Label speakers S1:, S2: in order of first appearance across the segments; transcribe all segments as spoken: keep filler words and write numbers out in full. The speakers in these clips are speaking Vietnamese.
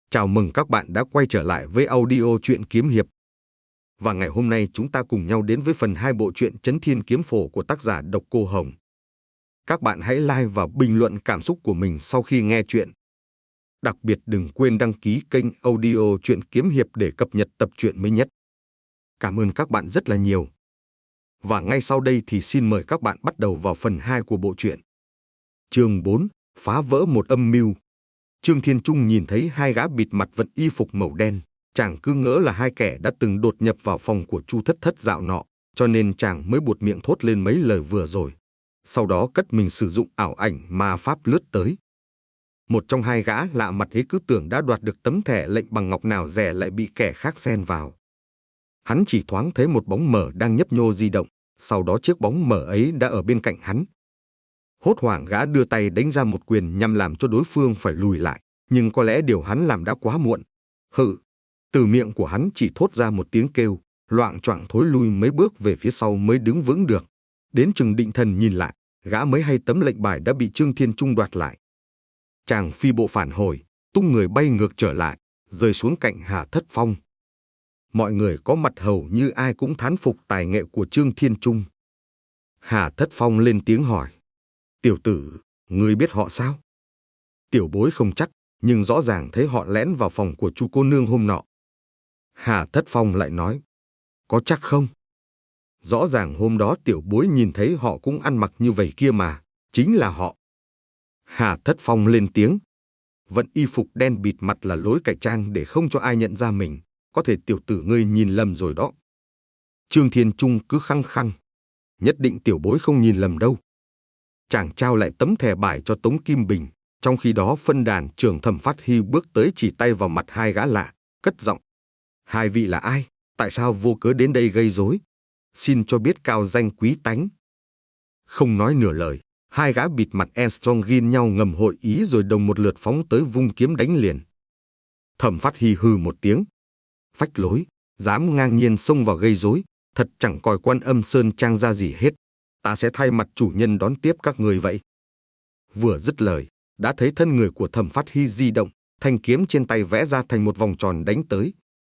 S1: Chào mừng các bạn đã quay trở lại với audio truyện kiếm hiệp. Và ngày hôm nay chúng ta cùng nhau đến với phần hai bộ truyện Chấn Thiên Kiếm Phổ của tác giả Độc Cô Hồng. Các bạn hãy like và bình luận cảm xúc của mình sau khi nghe truyện. Đặc biệt đừng quên đăng ký kênh audio truyện kiếm hiệp để cập nhật tập truyện mới nhất. Cảm ơn các bạn rất là nhiều. Và ngay sau đây thì xin mời các bạn bắt đầu vào phần hai của bộ truyện. Chương bốn, phá vỡ một âm mưu. Trương Thiên Trung nhìn thấy hai gã bịt mặt vận y phục màu đen, chàng cứ ngỡ là hai kẻ đã từng đột nhập vào phòng của Chu Thất Thất dạo nọ, cho nên chàng mới buột miệng thốt lên mấy lời vừa rồi. Sau đó cất mình sử dụng ảo ảnh ma pháp lướt tới. Một trong hai gã lạ mặt ấy cứ tưởng đã đoạt được tấm thẻ lệnh bằng ngọc nào rẻ lại bị kẻ khác xen vào. Hắn chỉ thoáng thấy một bóng mờ đang nhấp nhô di động, sau đó chiếc bóng mờ ấy đã ở bên cạnh hắn. Hốt hoảng gã đưa tay đánh ra một quyền nhằm làm cho đối phương phải lùi lại, nhưng có lẽ điều hắn làm đã quá muộn. Hự! Từ miệng của hắn chỉ thốt ra một tiếng kêu, loạng choạng thối lui mấy bước về phía sau mới đứng vững được. Đến chừng định thần nhìn lại, gã mới hay tấm lệnh bài đã bị Trương Thiên Trung đoạt lại. Chàng phi bộ phản hồi, tung người bay ngược trở lại, rơi xuống cạnh Hà Thất Phong. Mọi người có mặt hầu như ai cũng thán phục tài nghệ của Trương Thiên Trung. Hà Thất Phong lên tiếng hỏi. Tiểu tử, ngươi biết họ sao? Tiểu bối không chắc, nhưng rõ ràng thấy họ lén vào phòng của Chu cô nương hôm nọ. Hà Thất Phong lại nói. Có chắc không? Rõ ràng hôm đó tiểu bối nhìn thấy họ cũng ăn mặc như vậy kia mà, chính là họ. Hà Thất Phong lên tiếng. Vận y phục đen bịt mặt là lối cải trang để không cho ai nhận ra mình, có thể tiểu tử ngươi nhìn lầm rồi đó. Trương Thiên Trung cứ khăng khăng. Nhất định tiểu bối không nhìn lầm đâu. Chàng trao lại tấm thẻ bài cho Tống Kim Bình, trong khi đó phân đàn trưởng Thẩm Phát Hy bước tới chỉ tay vào mặt hai gã lạ, cất giọng. Hai vị là ai? Tại sao vô cớ đến đây gây rối? Xin cho biết cao danh quý tánh. Không nói nửa lời, hai gã bịt mặt Armstrong ghin nhau ngầm hội ý rồi đồng một lượt phóng tới vung kiếm đánh liền. Thẩm Phát Hy hừ một tiếng. Phách lối, dám ngang nhiên xông vào gây rối, thật chẳng coi Quan Âm Sơn Trang ra gì hết. Ta sẽ thay mặt chủ nhân đón tiếp các người vậy. Vừa dứt lời, đã thấy thân người của Thẩm Phát Hy di động, thanh kiếm trên tay vẽ ra thành một vòng tròn đánh tới.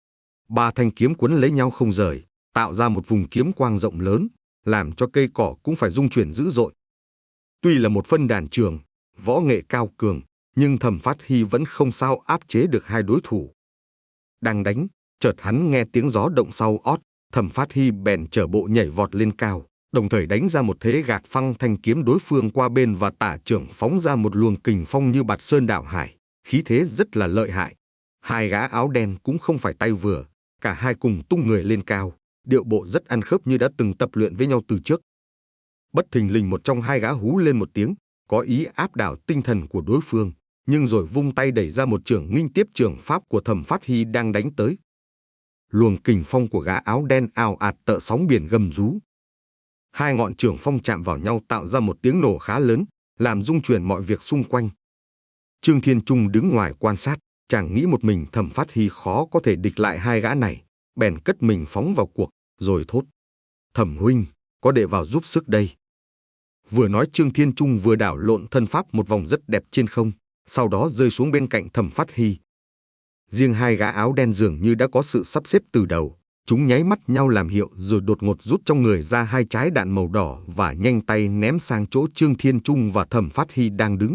S1: Ba thanh kiếm quấn lấy nhau không rời, tạo ra một vùng kiếm quang rộng lớn, làm cho cây cỏ cũng phải rung chuyển dữ dội. Tuy là một phân đàn trường, võ nghệ cao cường, nhưng Thẩm Phát Hy vẫn không sao áp chế được hai đối thủ. Đang đánh, chợt hắn nghe tiếng gió động sau ót, Thẩm Phát Hy bèn trở bộ nhảy vọt lên cao, đồng thời đánh ra một thế gạt phăng thanh kiếm đối phương qua bên và tả trưởng phóng ra một luồng kình phong như bạt sơn đảo hải, khí thế rất là lợi hại. Hai gã áo đen cũng không phải tay vừa, cả hai cùng tung người lên cao, điệu bộ rất ăn khớp như đã từng tập luyện với nhau từ trước. Bất thình lình một trong hai gã hú lên một tiếng, có ý áp đảo tinh thần của đối phương, nhưng rồi vung tay đẩy ra một chưởng nghinh tiếp chưởng pháp của Thẩm Phát Hy đang đánh tới. Luồng kình phong của gã áo đen ào ạt tợ sóng biển gầm rú. Hai ngọn chưởng phong chạm vào nhau tạo ra một tiếng nổ khá lớn, làm rung chuyển mọi việc xung quanh. Trương Thiên Trung đứng ngoài quan sát, chàng nghĩ một mình Thẩm Phát Hy khó có thể địch lại hai gã này, bèn cất mình phóng vào cuộc, rồi thốt. Thẩm huynh, có đệ vào giúp sức đây. Vừa nói Trương Thiên Trung vừa đảo lộn thân pháp một vòng rất đẹp trên không, sau đó rơi xuống bên cạnh Thẩm Phát Hy. Riêng hai gã áo đen dường như đã có sự sắp xếp từ đầu. Chúng nháy mắt nhau làm hiệu rồi đột ngột rút trong người ra hai trái đạn màu đỏ và nhanh tay ném sang chỗ Trương Thiên Trung và Thẩm Phát Hy đang đứng.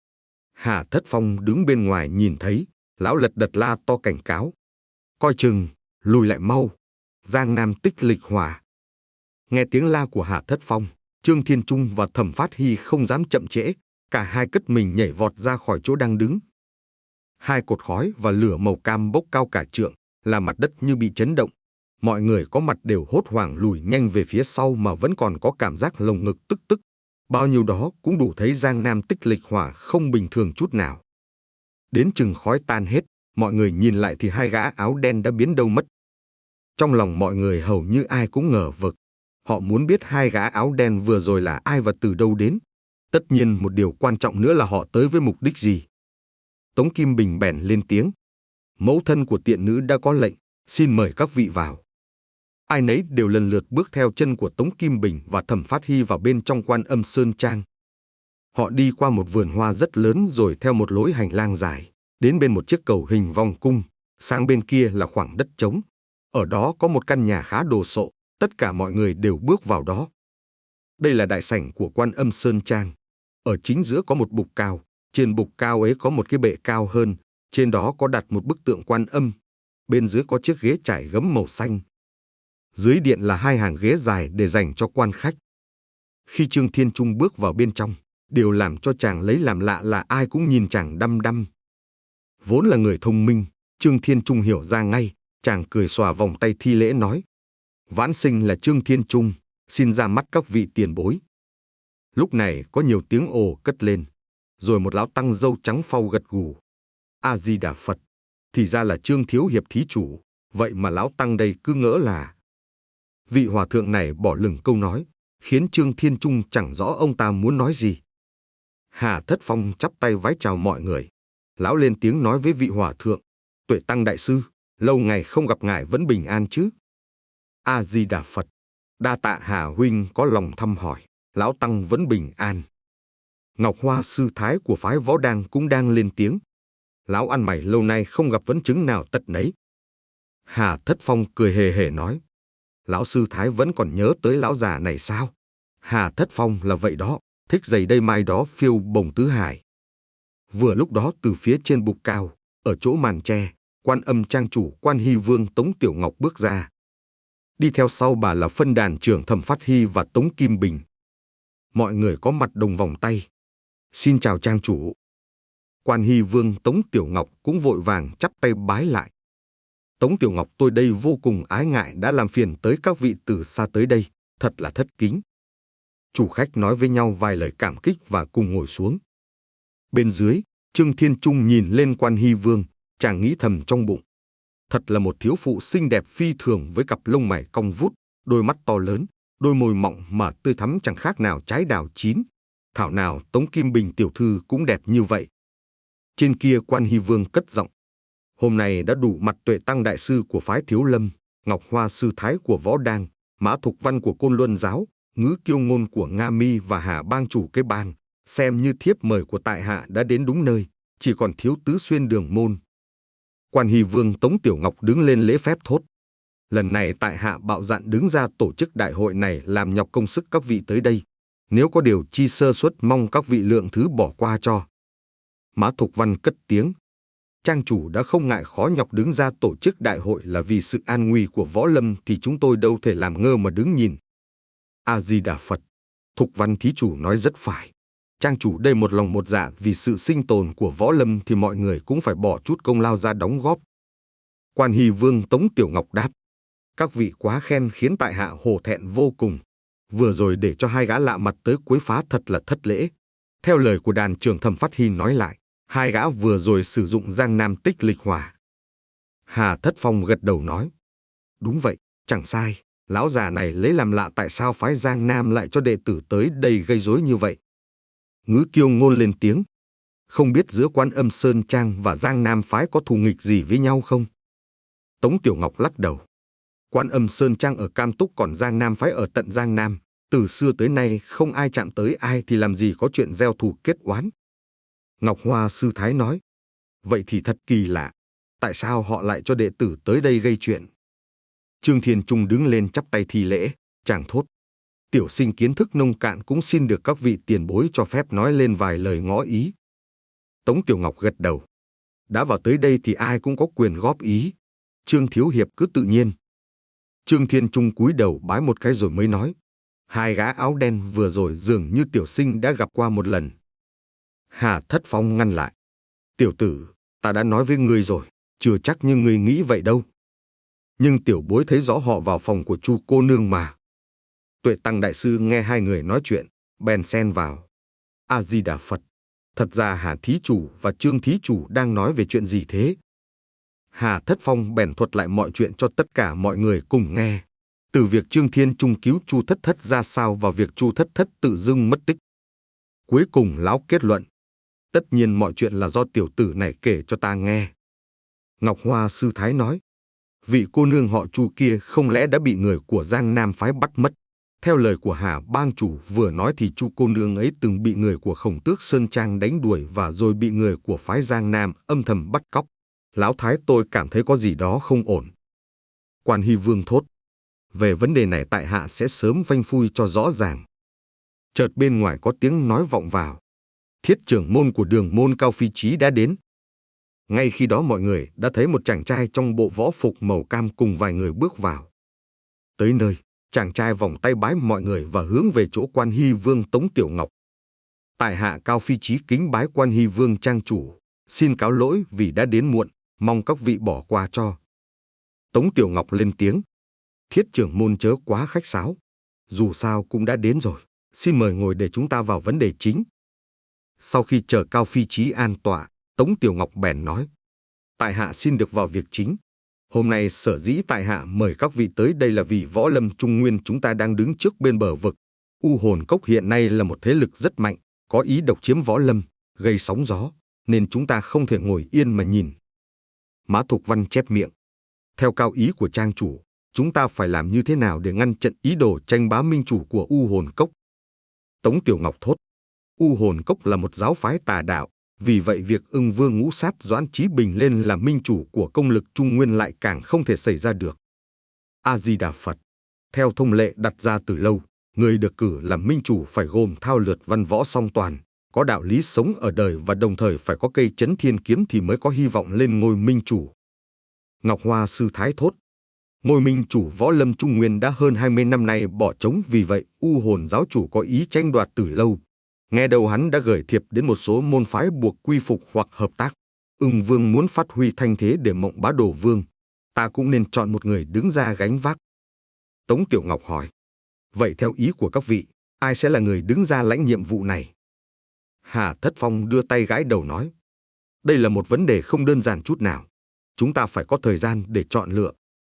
S1: Hà Thất Phong đứng bên ngoài nhìn thấy, lão lật đật la to cảnh cáo. Coi chừng, lùi lại mau, Giang Nam tích lịch hỏa. Nghe tiếng la của Hà Thất Phong, Trương Thiên Trung và Thẩm Phát Hy không dám chậm trễ, cả hai cất mình nhảy vọt ra khỏi chỗ đang đứng. Hai cột khói và lửa màu cam bốc cao cả trượng, làm mặt đất như bị chấn động. Mọi người có mặt đều hốt hoảng lùi nhanh về phía sau mà vẫn còn có cảm giác lồng ngực tức tức. Bao nhiêu đó cũng đủ thấy Giang Nam tích lịch hỏa không bình thường chút nào. Đến chừng khói tan hết, mọi người nhìn lại thì hai gã áo đen đã biến đâu mất. Trong lòng mọi người hầu như ai cũng ngờ vực. Họ muốn biết hai gã áo đen vừa rồi là ai và từ đâu đến. Tất nhiên một điều quan trọng nữa là họ tới với mục đích gì. Tống Kim Bình bèn lên tiếng. Mẫu thân của tiện nữ đã có lệnh, xin mời các vị vào. Ai nấy đều lần lượt bước theo chân của Tống Kim Bình và Thẩm Phát Hy vào bên trong Quan Âm Sơn Trang. Họ đi qua một vườn hoa rất lớn rồi theo một lối hành lang dài, đến bên một chiếc cầu hình vòng cung, sang bên kia là khoảng đất trống. Ở đó có một căn nhà khá đồ sộ, tất cả mọi người đều bước vào đó. Đây là đại sảnh của Quan Âm Sơn Trang. Ở chính giữa có một bục cao, trên bục cao ấy có một cái bệ cao hơn, trên đó có đặt một bức tượng Quan Âm. Bên dưới có chiếc ghế trải gấm màu xanh. Dưới điện là hai hàng ghế dài để dành cho quan khách. Khi Trương Thiên Trung bước vào bên trong, điều làm cho chàng lấy làm lạ là ai cũng nhìn chàng đăm đăm. Vốn là người thông minh, Trương Thiên Trung hiểu ra ngay, chàng cười xòa vòng tay thi lễ nói: Vãn sinh là Trương Thiên Trung, xin ra mắt các vị tiền bối. Lúc này có nhiều tiếng ồ cất lên, rồi một lão tăng râu trắng phau gật gù. A Di Đà Phật, thì ra là Trương Thiếu Hiệp thí chủ, vậy mà lão tăng đây cứ ngỡ là... Vị hòa thượng này bỏ lửng câu nói, khiến Trương Thiên Trung chẳng rõ ông ta muốn nói gì. Hà Thất Phong chắp tay vái chào mọi người. Lão lên tiếng nói với vị hòa thượng: Tuệ tăng đại sư, lâu ngày không gặp ngài vẫn bình an chứ? A Di Đà Phật, đa tạ Hà huynh có lòng thăm hỏi, lão tăng vẫn bình an. Ngọc Hoa sư thái của phái Võ Đang cũng đang lên tiếng: Lão ăn mày lâu nay không gặp vấn chứng nào tật nấy. Hà Thất Phong cười hề hề nói: Lão sư thái vẫn còn nhớ tới lão già này sao? Hà Thất Phong là vậy đó, thích giày đây mai đó phiêu bồng tứ hải. Vừa lúc đó từ phía trên bục cao, ở chỗ màn tre, Quan Âm trang chủ Quan Hy Vương Tống Tiểu Ngọc bước ra. Đi theo sau bà là phân đàn trưởng Thẩm Phát Hy và Tống Kim Bình. Mọi người có mặt đồng vòng tay. Xin chào trang chủ. Quan Hy Vương Tống Tiểu Ngọc cũng vội vàng chắp tay bái lại. Tống Tiểu Ngọc, tôi đây vô cùng ái ngại đã làm phiền tới các vị từ xa tới đây, thật là thất kính. Chủ khách nói với nhau vài lời cảm kích và cùng ngồi xuống. Bên dưới, Trương Thiên Trung nhìn lên Quan Hy Vương, chàng nghĩ thầm trong bụng. Thật là một thiếu phụ xinh đẹp phi thường với cặp lông mày cong vút, đôi mắt to lớn, đôi môi mọng mà tươi thắm chẳng khác nào trái đào chín. Thảo nào Tống Kim Bình tiểu thư cũng đẹp như vậy. Trên kia Quan Hy Vương cất giọng: Hôm nay đã đủ mặt Tuệ tăng đại sư của phái Thiếu Lâm, Ngọc Hoa sư thái của Võ Đang, Mã Thục Văn của Côn Luân giáo, Ngữ Kiêu Ngôn của Nga Mi và Hà bang chủ cái bang, xem như thiếp mời của tại hạ đã đến đúng nơi, chỉ còn thiếu Tứ Xuyên Đường môn. Quan Hy Vương Tống Tiểu Ngọc đứng lên lễ phép thốt: Lần này tại hạ bạo dạn đứng ra tổ chức đại hội này làm nhọc công sức các vị tới đây. Nếu có điều chi sơ suất mong các vị lượng thứ bỏ qua cho. Mã Thục Văn cất tiếng: Trang chủ đã không ngại khó nhọc đứng ra tổ chức đại hội là vì sự an nguy của Võ Lâm thì chúng tôi đâu thể làm ngơ mà đứng nhìn. A Di Đà Phật, Thục Văn thí chủ nói rất phải. Trang chủ đây một lòng một dạ vì sự sinh tồn của Võ Lâm thì mọi người cũng phải bỏ chút công lao ra đóng góp. Quan Hy Vương Tống Tiểu Ngọc đáp: Các vị quá khen khiến tại hạ hổ thẹn vô cùng. Vừa rồi để cho hai gã lạ mặt tới quấy phá thật là thất lễ. Theo lời của đàn trưởng Thẩm Phát Hy nói lại, hai gã vừa rồi sử dụng Giang Nam Tích Lịch Hỏa. Hà Thất Phong gật đầu nói: Đúng vậy, chẳng sai. Lão già này lấy làm lạ tại sao phái Giang Nam lại cho đệ tử tới đây gây rối như vậy. Ngữ Kiêu Ngôn lên tiếng: Không biết giữa Quan Âm Sơn Trang và Giang Nam phái có thù nghịch gì với nhau không? Tống Tiểu Ngọc lắc đầu: Quan Âm Sơn Trang ở Cam Túc còn Giang Nam phái ở tận Giang Nam. Từ xưa tới nay không ai chạm tới ai thì làm gì có chuyện gieo thù kết oán. Ngọc Hoa sư thái nói: Vậy thì thật kỳ lạ. Tại sao họ lại cho đệ tử tới đây gây chuyện? Trương Thiên Trung đứng lên chắp tay thi lễ, chàng thốt: Tiểu sinh kiến thức nông cạn cũng xin được các vị tiền bối cho phép nói lên vài lời ngõ ý. Tống Tiểu Ngọc gật đầu: Đã vào tới đây thì ai cũng có quyền góp ý. Trương Thiếu Hiệp cứ tự nhiên. Trương Thiên Trung cúi đầu bái một cái rồi mới nói: Hai gã áo đen vừa rồi dường như tiểu sinh đã gặp qua một lần. Hà Thất Phong ngăn lại: Tiểu tử, ta đã nói với ngươi rồi, chưa chắc như ngươi nghĩ vậy đâu. Nhưng tiểu bối thấy rõ họ vào phòng của Chu cô nương mà. Tuệ tăng đại sư nghe hai người nói chuyện, bèn xen vào: A Di Đà Phật, thật ra Hà thí chủ và Trương thí chủ đang nói về chuyện gì thế? Hà Thất Phong bèn thuật lại mọi chuyện cho tất cả mọi người cùng nghe, từ việc Trương Thiên Trung cứu Chu Thất Thất ra sao vào việc Chu Thất Thất tự dưng mất tích. Cuối cùng lão kết luận: Tất nhiên mọi chuyện là do tiểu tử này kể cho ta nghe. Ngọc Hoa sư thái nói: Vị cô nương họ Chu kia không lẽ đã bị người của Giang Nam phái bắt mất? Theo lời của Hà bang chủ vừa nói thì Chu cô nương ấy từng bị người của Khổng Tước Sơn Trang đánh đuổi và rồi bị người của phái Giang Nam âm thầm bắt cóc. Lão thái tôi cảm thấy có gì đó không ổn. Quan Hy Vương thốt. Về vấn đề này tại hạ sẽ sớm phanh phui cho rõ ràng. Chợt bên ngoài có tiếng nói vọng vào. Thiết trưởng môn của Đường môn Cao Phi Chí đã đến. Ngay khi đó mọi người đã thấy một chàng trai trong bộ võ phục màu cam cùng vài người bước vào. Tới nơi, chàng trai vòng tay bái mọi người và hướng về chỗ Quan Hy Vương Tống Tiểu Ngọc. Tại hạ Cao Phi Chí kính bái Quan Hy Vương trang chủ, xin cáo lỗi vì đã đến muộn, mong các vị bỏ qua cho. Tống Tiểu Ngọc lên tiếng. Thiết trưởng môn chớ quá khách sáo, dù sao cũng đã đến rồi, xin mời ngồi để chúng ta vào vấn đề chính. Sau khi chờ Cao Phi Chí an tọa, Tống Tiểu Ngọc bèn nói. Tại hạ xin được vào việc chính. Hôm nay sở dĩ tại hạ mời các vị tới đây là vì võ lâm Trung Nguyên chúng ta đang đứng trước bên bờ vực. U Hồn Cốc hiện nay là một thế lực rất mạnh, có ý độc chiếm võ lâm, gây sóng gió, nên chúng ta không thể ngồi yên mà nhìn. Mã Thục Văn chép miệng. Theo cao ý của trang chủ, chúng ta phải làm như thế nào để ngăn chặn ý đồ tranh bá minh chủ của U Hồn Cốc? Tống Tiểu Ngọc thốt. U Hồn Cốc là một giáo phái tà đạo, vì vậy việc Ưng Vương ngũ sát Doãn Chí Bình lên làm minh chủ của công lực Trung Nguyên lại càng không thể xảy ra được. A Di Đà Phật. Theo thông lệ đặt ra từ lâu, người được cử làm minh chủ phải gồm thao lược văn võ song toàn, có đạo lý sống ở đời và đồng thời phải có cây Chấn Thiên Kiếm thì mới có hy vọng lên ngôi minh chủ. Ngọc Hoa sư thái thốt. Ngôi minh chủ võ lâm Trung Nguyên đã hơn hai mươi năm nay bỏ trống, vì vậy U Hồn giáo chủ có ý tranh đoạt từ lâu. Nghe đầu hắn đã gửi thiệp đến một số môn phái buộc quy phục hoặc hợp tác. Ưng Vương muốn phát huy thanh thế để Mộng Bá Đồ Vương, ta cũng nên chọn một người đứng ra gánh vác. Tống Tiểu Ngọc hỏi. Vậy theo ý của các vị, ai sẽ là người đứng ra lãnh nhiệm vụ này? Hà Thất Phong đưa tay gãi đầu nói. Đây là một vấn đề không đơn giản chút nào. Chúng ta phải có thời gian để chọn lựa.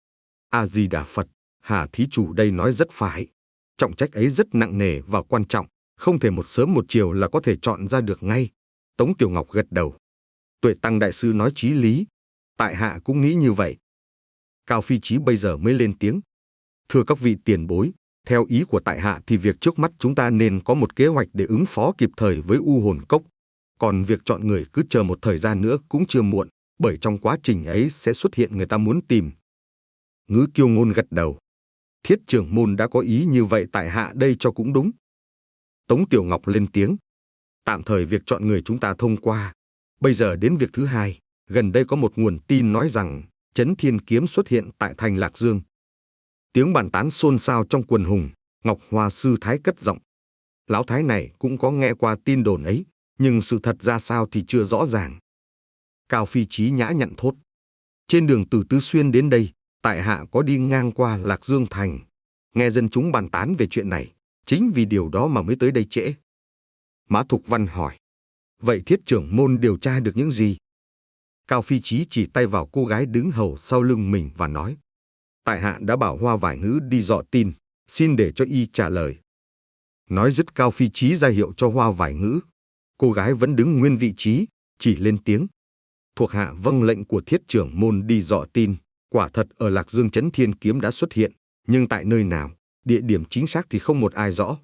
S1: A Di Đà Phật. Hà thí chủ đây nói rất phải. Trọng trách ấy rất nặng nề và quan trọng, không thể một sớm một chiều là có thể chọn ra được ngay. Tống Tiểu Ngọc gật đầu. Tuệ Tăng đại sư nói chí lý, tại hạ cũng nghĩ như vậy. Cao Phi Chí bây giờ mới lên tiếng. Thưa các vị tiền bối, theo ý của tại hạ thì việc trước mắt chúng ta nên có một kế hoạch để ứng phó kịp thời với U Hồn Cốc. Còn việc chọn người cứ chờ một thời gian nữa cũng chưa muộn, bởi trong quá trình ấy sẽ xuất hiện người ta muốn tìm. Ngữ Kiêu Ngôn gật đầu. Thiết trưởng môn đã có ý như vậy, tại hạ đây cho cũng đúng. Tống Tiểu Ngọc lên tiếng. Tạm thời việc chọn người chúng ta thông qua. Bây giờ đến việc thứ hai. Gần đây có một nguồn tin nói rằng Chấn Thiên Kiếm xuất hiện tại thành Lạc Dương. Tiếng bàn tán xôn xao trong quần hùng. Ngọc Hoa sư thái cất giọng. Lão thái này cũng có nghe qua tin đồn ấy, nhưng sự thật ra sao thì chưa rõ ràng. Cao Phi Chí nhã nhặn thốt. Trên đường từ Tứ Xuyên đến đây, tại hạ có đi ngang qua Lạc Dương thành, nghe dân chúng bàn tán về chuyện này, chính vì điều đó mà mới tới đây trễ. Mã Thục Văn hỏi. Vậy thiết trưởng môn điều tra được những gì? Cao Phi Chí chỉ tay vào cô gái đứng hầu sau lưng mình và nói. Tại hạ đã bảo Hoa Vải Ngữ đi dọ tin, xin để cho y trả lời. Nói dứt Cao Phi Chí ra hiệu cho Hoa Vải Ngữ. Cô gái vẫn đứng nguyên vị trí, chỉ lên tiếng. Thuộc hạ vâng lệnh của thiết trưởng môn đi dọ tin. Quả thật ở Lạc Dương Chấn Thiên Kiếm đã xuất hiện, nhưng tại nơi nào, địa điểm chính xác thì không một ai rõ.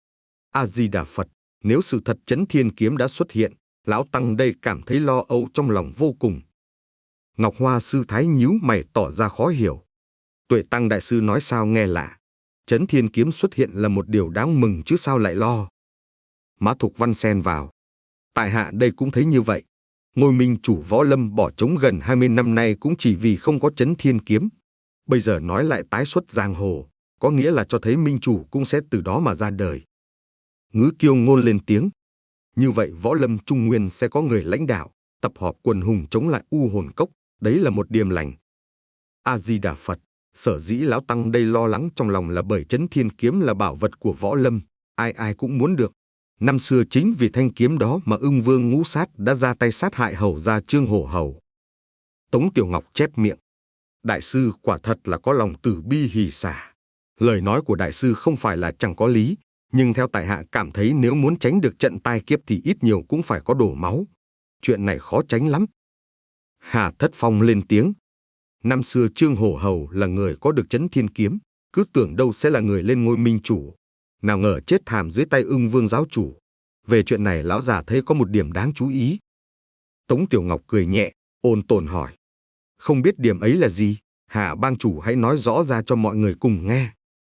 S1: A Di Đà Phật. Nếu sự thật Chấn Thiên Kiếm đã xuất hiện, lão tăng đây cảm thấy lo âu trong lòng vô cùng. Ngọc Hoa sư thái nhíu mày tỏ ra khó hiểu. Tuệ Tăng đại sư nói sao nghe lạ. Chấn Thiên Kiếm xuất hiện là một điều đáng mừng chứ sao lại lo. Mã Thục Văn xen vào. Tại hạ đây cũng thấy như vậy. Ngôi minh chủ võ lâm bỏ trống gần hai mươi năm nay cũng chỉ vì không có Chấn Thiên Kiếm. Bây giờ nói lại tái xuất giang hồ, có nghĩa là cho thấy minh chủ cũng sẽ từ đó mà ra đời. Ngữ Kiêu Ngôn lên tiếng. Như vậy võ lâm Trung Nguyên sẽ có người lãnh đạo, tập họp quần hùng chống lại U Hồn Cốc, đấy là một điềm lành. A Di Đà Phật. Sở dĩ lão tăng đây lo lắng trong lòng là bởi Chấn Thiên Kiếm là bảo vật của võ lâm, ai ai cũng muốn được. Năm xưa chính vì thanh kiếm đó mà Ưng Vương ngũ sát đã ra tay sát hại hầu gia Trương Hổ Hầu. Tống Tiểu Ngọc chép miệng. Đại sư quả thật là có lòng từ bi hỷ xả. Lời nói của đại sư không phải là chẳng có lý, nhưng theo tại hạ cảm thấy nếu muốn tránh được trận tai kiếp thì ít nhiều cũng phải có đổ máu. Chuyện này khó tránh lắm. Hà Thất Phong lên tiếng. Năm xưa Trương Hổ Hầu là người có được Chấn Thiên Kiếm, cứ tưởng đâu sẽ là người lên ngôi minh chủ, nào ngờ chết thảm dưới tay Ưng Vương giáo chủ. Về chuyện này lão già thấy có một điểm đáng chú ý. Tống Tiểu Ngọc cười nhẹ, ôn tồn hỏi. Không biết điểm ấy là gì, Hà bang chủ hãy nói rõ ra cho mọi người cùng nghe.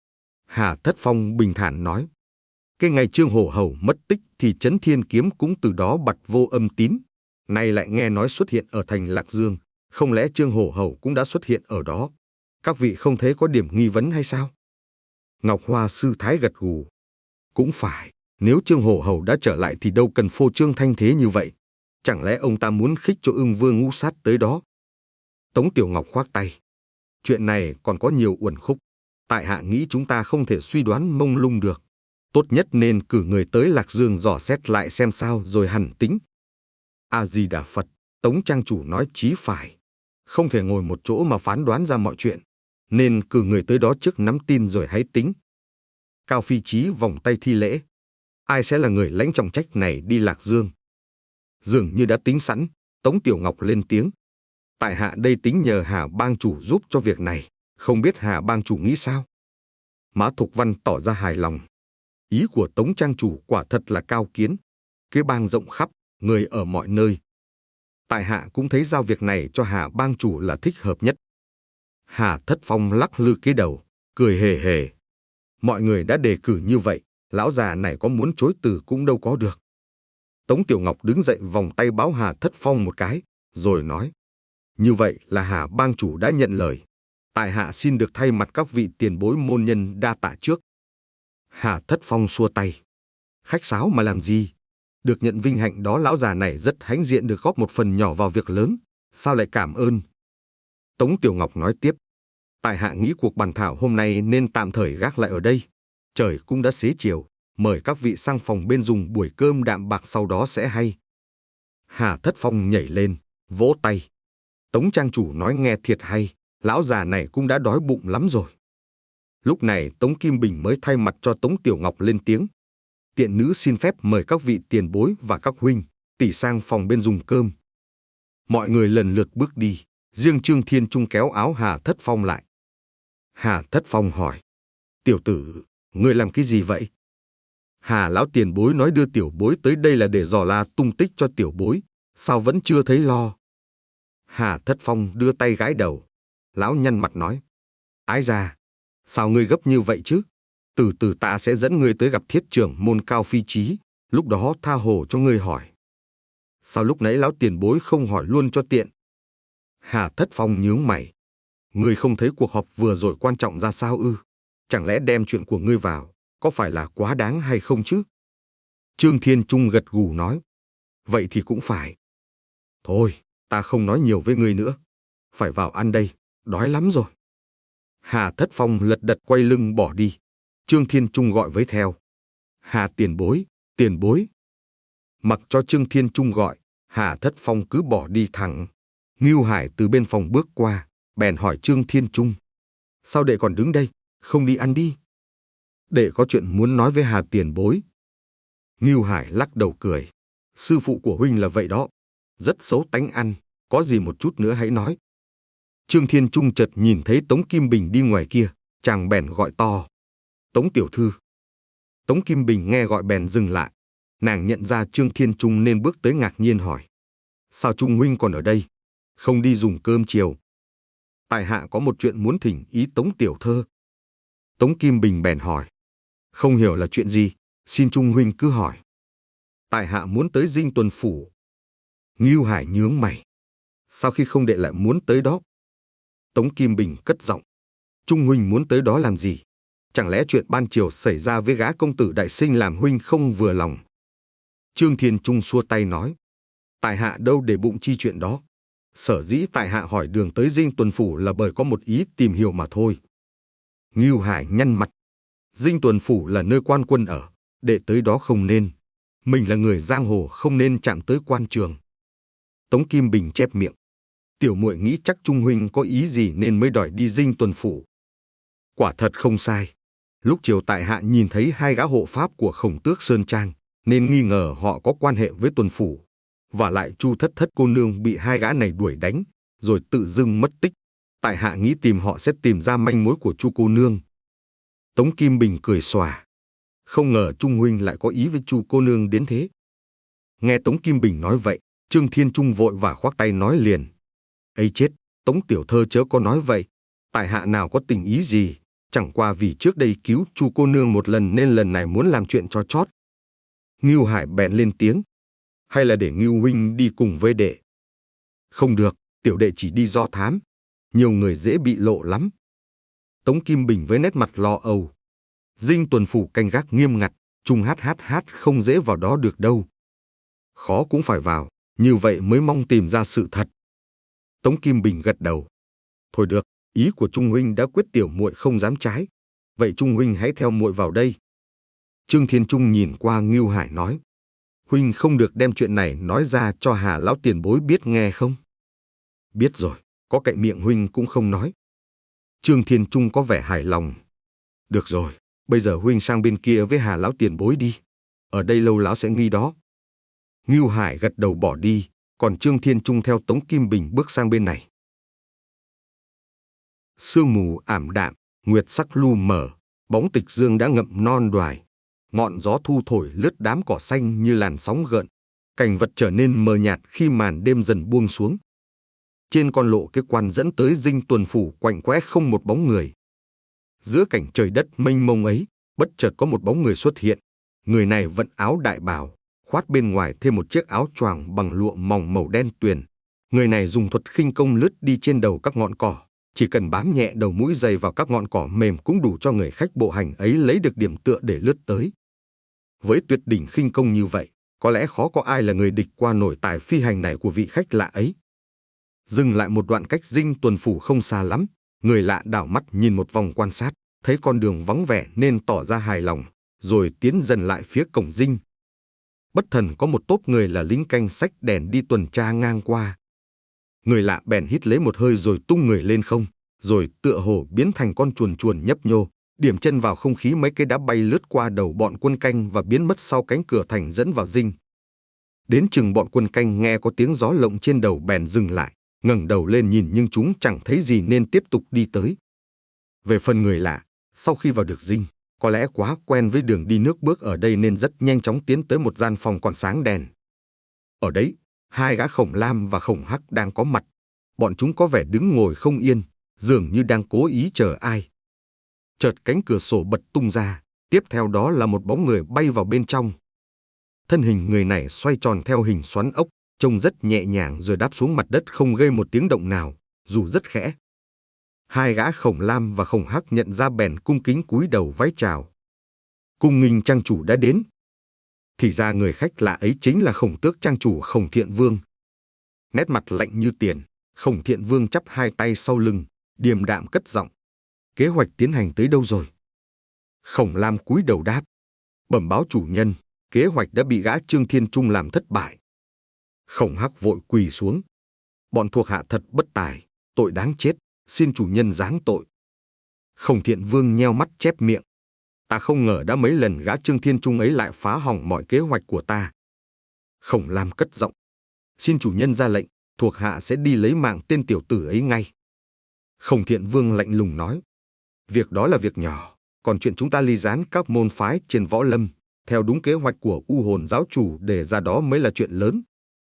S1: Hà Thất Phong bình thản nói. Cái ngày Trương Hổ Hầu mất tích thì Chấn Thiên Kiếm cũng từ đó bặt vô âm tín. Nay lại nghe nói xuất hiện ở thành Lạc Dương, không lẽ Trương Hổ Hầu cũng đã xuất hiện ở đó? Các vị không thấy có điểm nghi vấn hay sao? Ngọc Hoa sư thái gật gù. Cũng phải, nếu Trương Hổ Hầu đã trở lại thì đâu cần phô trương thanh thế như vậy. Chẳng lẽ ông ta muốn khích cho Ưng Vương Ngũ Sát tới đó? Tống Tiểu Ngọc khoác tay. Chuyện này còn có nhiều uẩn khúc. Tại hạ nghĩ chúng ta không thể suy đoán mông lung được. Tốt nhất nên cử người tới Lạc Dương dò xét lại xem sao rồi hẳn tính. A-di-đà Phật, Tống trang chủ nói chí phải. Không thể ngồi một chỗ mà phán đoán ra mọi chuyện. Nên cử người tới đó trước nắm tin rồi hãy tính. Cao Phi Chí vòng tay thi lễ. Ai sẽ là người lãnh trọng trách này đi Lạc Dương? Dường như đã tính sẵn, Tống Tiểu Ngọc lên tiếng. Tại hạ đây tính nhờ Hà bang chủ giúp cho việc này. Không biết Hà bang chủ nghĩ sao? Mã Thục Văn tỏ ra hài lòng. Ý của Tống trang chủ quả thật là cao kiến. Cái bang rộng khắp, người ở mọi nơi. Tại hạ cũng thấy giao việc này cho Hà bang chủ là thích hợp nhất. Hà Thất Phong lắc lư cái đầu, cười hề hề. Mọi người đã đề cử như vậy, lão già này có muốn chối từ cũng đâu có được. Tống Tiểu Ngọc đứng dậy vòng tay báo Hà Thất Phong một cái, rồi nói. Như vậy là Hà bang chủ đã nhận lời. Tại hạ xin được thay mặt các vị tiền bối môn nhân đa tạ trước. Hà Thất Phong xua tay. Khách sáo mà làm gì? Được nhận vinh hạnh đó lão già này rất hãnh diện được góp một phần nhỏ vào việc lớn. Sao lại cảm ơn? Tống Tiểu Ngọc nói tiếp. Tại hạ nghĩ cuộc bàn thảo hôm nay nên tạm thời gác lại ở đây. Trời cũng đã xế chiều. Mời các vị sang phòng bên dùng buổi cơm đạm bạc sau đó sẽ hay. Hà Thất Phong nhảy lên, vỗ tay. Tống trang chủ nói nghe thiệt hay. Lão già này cũng đã đói bụng lắm rồi. Lúc này Tống Kim Bình mới thay mặt cho Tống Tiểu Ngọc lên tiếng. Tiện nữ xin phép mời các vị tiền bối và các huynh tỷ sang phòng bên dùng cơm. Mọi người lần lượt bước đi, riêng Trương Thiên Trung kéo áo Hà Thất Phong lại. Hà Thất Phong hỏi. Tiểu tử, ngươi làm cái gì vậy? Hà lão tiền bối nói đưa tiểu bối tới đây là để dò la tung tích cho tiểu bối. Sao vẫn chưa thấy lo? Hà Thất Phong đưa tay gãi đầu. Lão nhăn mặt nói. Ái ra, sao ngươi gấp như vậy chứ? Từ từ ta sẽ dẫn ngươi tới gặp thiết trưởng môn Cao Phi Chí, lúc đó tha hồ cho ngươi hỏi. Sao lúc nãy lão tiền bối không hỏi luôn cho tiện? Hà Thất Phong nhướng mày. Ngươi không thấy cuộc họp vừa rồi quan trọng ra sao ư? Chẳng lẽ đem chuyện của ngươi vào, có phải là quá đáng hay không chứ? Trương Thiên Trung gật gù nói. Vậy thì cũng phải. Thôi, ta không nói nhiều với ngươi nữa. Phải vào ăn đây, đói lắm rồi. Hà Thất Phong lật đật quay lưng bỏ đi. Trương Thiên Trung gọi với theo. Hà tiền bối, tiền bối. Mặc cho Trương Thiên Trung gọi, Hà Thất Phong cứ bỏ đi thẳng. Ngưu Hải từ bên phòng bước qua, bèn hỏi Trương Thiên Trung. Sao đệ còn đứng đây, không đi ăn đi? Đệ có chuyện muốn nói với Hà tiền bối. Ngưu Hải lắc đầu cười. Sư phụ của huynh là vậy đó. Rất xấu tánh ăn, có gì một chút nữa hãy nói. Trương Thiên Trung chợt nhìn thấy Tống Kim Bình đi ngoài kia, chàng bèn gọi to. Tống tiểu thư. Tống Kim Bình nghe gọi bèn dừng lại. Nàng nhận ra Trương Thiên Trung nên bước tới ngạc nhiên hỏi. Sao Trung huynh còn ở đây? Không đi dùng cơm chiều? Tại hạ có một chuyện muốn thỉnh ý Tống tiểu thơ. Tống Kim Bình bèn hỏi. Không hiểu là chuyện gì, xin Trung huynh cứ hỏi. Tại hạ muốn tới Dinh Tuần Phủ. Ngưu Hải nhướng mày. Sao khi không đệ lại muốn tới đó? Tống Kim Bình cất giọng. Trung huynh muốn tới đó làm gì? Chẳng lẽ chuyện ban chiều xảy ra với gã công tử đại sinh làm huynh không vừa lòng? Trương Thiên Trung xua tay nói. Tại hạ đâu để bụng chi chuyện đó. Sở dĩ tại hạ hỏi đường tới Dinh Tuần Phủ là bởi có một ý tìm hiểu mà thôi. Ngưu Hải nhăn mặt. Dinh Tuần Phủ là nơi quan quân ở, để tới đó không nên. Mình là người giang hồ không nên chạm tới quan trường. Tống Kim Bình chép miệng. Tiểu muội nghĩ chắc Trung huynh có ý gì nên mới đòi đi Dinh Tuần Phủ. Quả thật không sai. Lúc chiều tại hạ nhìn thấy hai gã hộ pháp của Khổng Tước Sơn Trang, nên nghi ngờ họ có quan hệ với Tuần Phủ. Và lại Chu Thất Thất cô nương bị hai gã này đuổi đánh, rồi tự dưng mất tích. Tại hạ nghĩ tìm họ sẽ tìm ra manh mối của Chu cô nương. Tống Kim Bình cười xòa. Không ngờ Trung huynh lại có ý với Chu cô nương đến thế. Nghe Tống Kim Bình nói vậy, Trương Thiên Trung vội và khoác tay nói liền. Ấy chết, Tống tiểu thơ chớ có nói vậy. Tại hạ nào có tình ý gì, chẳng qua vì trước đây cứu Chu cô nương một lần nên lần này muốn làm chuyện cho chót. Ngưu Hải bèn lên tiếng. Hay là để Ngưu huynh đi cùng với đệ? Không được, tiểu đệ chỉ đi do thám. Nhiều người dễ bị lộ lắm. Tống Kim Bình với nét mặt lo âu. Dinh tuần phủ canh gác nghiêm ngặt, Trung hát hát hát không dễ vào đó được đâu. Khó cũng phải vào, như vậy mới mong tìm ra sự thật. Tống Kim Bình gật đầu. Thôi được, ý của Trung huynh đã quyết, tiểu muội không dám trái. Vậy Trung huynh hãy theo muội vào đây. Trương Thiên Trung nhìn qua Ngưu Hải nói. Huynh không được đem chuyện này nói ra cho Hà lão tiền bối biết nghe không? Biết rồi, có cậy miệng huynh cũng không nói. Trương Thiên Trung có vẻ hài lòng. Được rồi, bây giờ huynh sang bên kia với Hà lão tiền bối đi. Ở đây lâu lão sẽ nghi đó. Ngưu Hải gật đầu bỏ đi, còn Trương Thiên Trung theo Tống Kim Bình bước sang bên này. Sương mù ảm đạm, nguyệt sắc lu mờ, bóng tịch dương đã ngậm non đoài. Ngọn gió thu thổi lướt đám cỏ xanh như làn sóng gợn. Cảnh vật trở nên mờ nhạt khi màn đêm dần buông xuống. Trên con lộ cái quan dẫn tới dinh tuần phủ quạnh quẽ không một bóng người. Giữa cảnh trời đất mênh mông ấy, bất chợt có một bóng người xuất hiện. Người này vận áo đại bào, khoát bên ngoài thêm một chiếc áo choàng bằng lụa mỏng màu đen tuyền. Người này dùng thuật khinh công lướt đi trên đầu các ngọn cỏ, chỉ cần bám nhẹ đầu mũi giày vào các ngọn cỏ mềm cũng đủ cho người khách bộ hành ấy lấy được điểm tựa để lướt tới. Với tuyệt đỉnh khinh công như vậy, có lẽ khó có ai là người địch qua nổi tài phi hành này của vị khách lạ ấy. Dừng lại một đoạn cách dinh tuần phủ không xa lắm, người lạ đảo mắt nhìn một vòng quan sát, thấy con đường vắng vẻ nên tỏ ra hài lòng, rồi tiến dần lại phía cổng dinh. Bất thần có một tốp người là lính canh xách đèn đi tuần tra ngang qua. Người lạ bèn hít lấy một hơi rồi tung người lên không, rồi tựa hồ biến thành con chuồn chuồn nhấp nhô, điểm chân vào không khí mấy cái đá bay lướt qua đầu bọn quân canh và biến mất sau cánh cửa thành dẫn vào dinh. Đến chừng bọn quân canh nghe có tiếng gió lộng trên đầu bèn dừng lại, ngẩng đầu lên nhìn nhưng chúng chẳng thấy gì nên tiếp tục đi tới. Về phần người lạ, sau khi vào được dinh, có lẽ quá quen với đường đi nước bước ở đây nên rất nhanh chóng tiến tới một gian phòng còn sáng đèn. Ở đấy, hai gã Khổng Lam và Khổng Hắc đang có mặt. Bọn chúng có vẻ đứng ngồi không yên, dường như đang cố ý chờ ai. Chợt cánh cửa sổ bật tung ra, tiếp theo đó là một bóng người bay vào bên trong. Thân hình người này xoay tròn theo hình xoắn ốc, trông rất nhẹ nhàng rồi đáp xuống mặt đất không gây một tiếng động nào, dù rất khẽ. Hai gã Khổng Lam và Khổng Hắc nhận ra bèn cung kính cúi đầu vái chào. Cung nghinh trang chủ đã đến. Thì ra người khách lạ ấy chính là Khổng Tước trang chủ Khổng Thiện Vương. Nét mặt lạnh như tiền, Khổng Thiện Vương chắp hai tay sau lưng, điềm đạm cất giọng. Kế hoạch tiến hành tới đâu rồi? Khổng Lam cúi đầu đáp. Bẩm báo chủ nhân, kế hoạch đã bị gã Trương Thiên Trung làm thất bại. Khổng Hắc vội quỳ xuống. Bọn thuộc hạ thật bất tài, tội đáng chết, xin chủ nhân giáng tội. Khổng Thiện Vương nheo mắt chép miệng. Ta không ngờ đã mấy lần gã Trương Thiên Trung ấy lại phá hỏng mọi kế hoạch của ta. Khổng Lam cất giọng. Xin chủ nhân ra lệnh, thuộc hạ sẽ đi lấy mạng tên tiểu tử ấy ngay. Khổng Thiện Vương lạnh lùng nói. Việc đó là việc nhỏ, còn chuyện chúng ta ly gián các môn phái trên võ lâm, theo đúng kế hoạch của U Hồn giáo chủ để ra đó mới là chuyện lớn.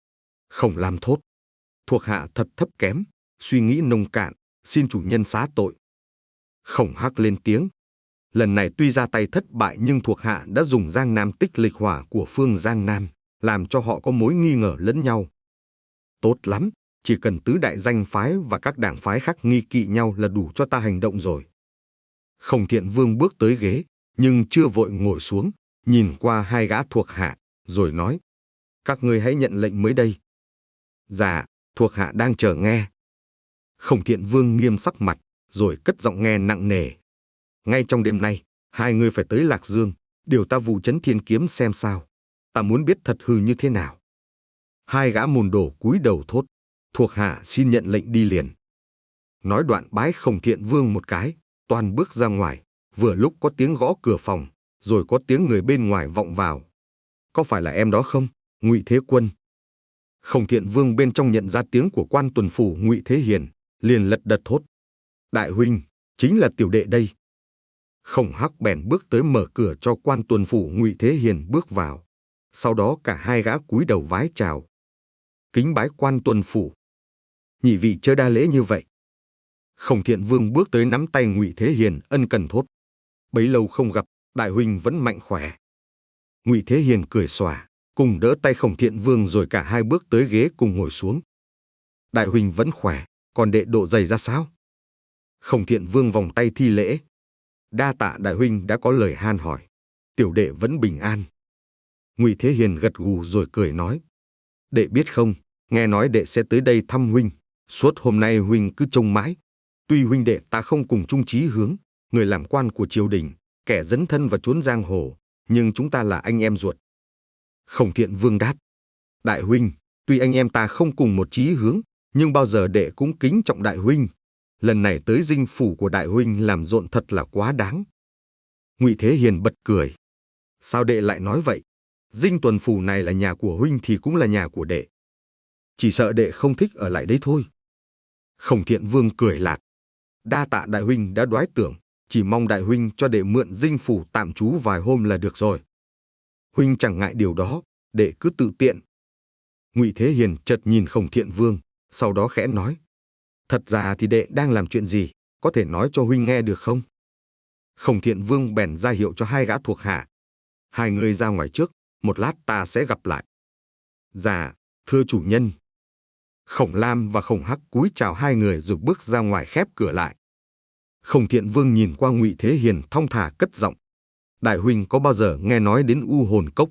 S1: Khổng Lam thốt. Thuộc hạ thật thấp kém, suy nghĩ nông cạn, xin chủ nhân xá tội. Khổng Hắc lên tiếng. Lần này tuy ra tay thất bại nhưng thuộc hạ đã dùng Giang Nam tích lịch hỏa của phương Giang Nam, làm cho họ có mối nghi ngờ lẫn nhau. Tốt lắm, chỉ cần tứ đại danh phái và các đảng phái khác nghi kỵ nhau là đủ cho ta hành động rồi. Khổng Thiện Vương bước tới ghế, nhưng chưa vội ngồi xuống, nhìn qua hai gã thuộc hạ, rồi nói. Các ngươi hãy nhận lệnh mới đây. Dạ, thuộc hạ đang chờ nghe. Khổng Thiện Vương nghiêm sắc mặt, rồi cất giọng nghe nặng nề. Ngay trong đêm nay, hai người phải tới Lạc Dương, điều ta vụ Chấn Thiên Kiếm xem sao. Ta muốn biết thật hư như thế nào. Hai gã môn đồ cúi đầu thốt. Thuộc hạ xin nhận lệnh đi liền. Nói đoạn bái Khổng Thiện Vương một cái, toàn bước ra ngoài. Vừa lúc có tiếng gõ cửa phòng, rồi có tiếng người bên ngoài vọng vào. Có phải là em đó không, Ngụy Thế Quân? Khổng Thiện Vương bên trong nhận ra tiếng của quan tuần phủ Ngụy Thế Hiền, liền lật đật thốt. Đại huynh, chính là tiểu đệ đây. Khổng Hắc bèn bước tới mở cửa cho quan tuần phủ Ngụy Thế Hiền bước vào. Sau đó cả hai gã cúi đầu vái chào. Kính bái quan tuần phủ. Nhị vị chớ đa lễ như vậy. Khổng Thiện Vương bước tới nắm tay Ngụy Thế Hiền ân cần thốt. Bấy lâu không gặp, đại huynh vẫn mạnh khỏe. Ngụy Thế Hiền cười xòa, cùng đỡ tay Khổng Thiện Vương rồi cả hai bước tới ghế cùng ngồi xuống. Đại huynh vẫn khỏe, còn đệ độ dày ra sao? Khổng Thiện Vương vòng tay thi lễ. Đa tạ đại huynh đã có lời han hỏi. Tiểu đệ vẫn bình an. Ngụy Thế Hiền gật gù rồi cười nói. Đệ biết không, nghe nói đệ sẽ tới đây thăm huynh. Suốt hôm nay huynh cứ trông mãi. Tuy huynh đệ ta không cùng chung chí hướng, người làm quan của triều đình, kẻ dấn thân vào chốn giang hồ, nhưng chúng ta là anh em ruột. Khổng Thiện Vương đáp. Đại huynh, tuy anh em ta không cùng một chí hướng, nhưng bao giờ đệ cũng kính trọng đại huynh. Lần này tới dinh phủ của đại huynh làm rộn thật là quá đáng. Ngụy Thế Hiền bật cười. Sao đệ lại nói vậy? Dinh tuần phủ này là nhà của huynh thì cũng là nhà của đệ. Chỉ sợ đệ không thích ở lại đấy thôi. Khổng Thiện Vương cười lạt. Đa tạ đại huynh đã đoái tưởng, chỉ mong đại huynh cho đệ mượn dinh phủ tạm trú vài hôm là được rồi. Huynh chẳng ngại điều đó, đệ cứ tự tiện. Ngụy Thế Hiền chợt nhìn Khổng Thiện Vương, sau đó khẽ nói. Thật ra thì đệ đang làm chuyện gì, có thể nói cho huynh nghe được không? Khổng Thiện Vương bèn ra hiệu cho hai gã thuộc hạ. Hai người ra ngoài trước, một lát ta sẽ gặp lại. Dạ, thưa chủ nhân. Khổng Lam và Khổng Hắc cúi chào hai người rồi bước ra ngoài khép cửa lại. Khổng Thiện Vương nhìn qua Ngụy Thế Hiền thong thả cất giọng. Đại huynh có bao giờ nghe nói đến U Hồn Cốc?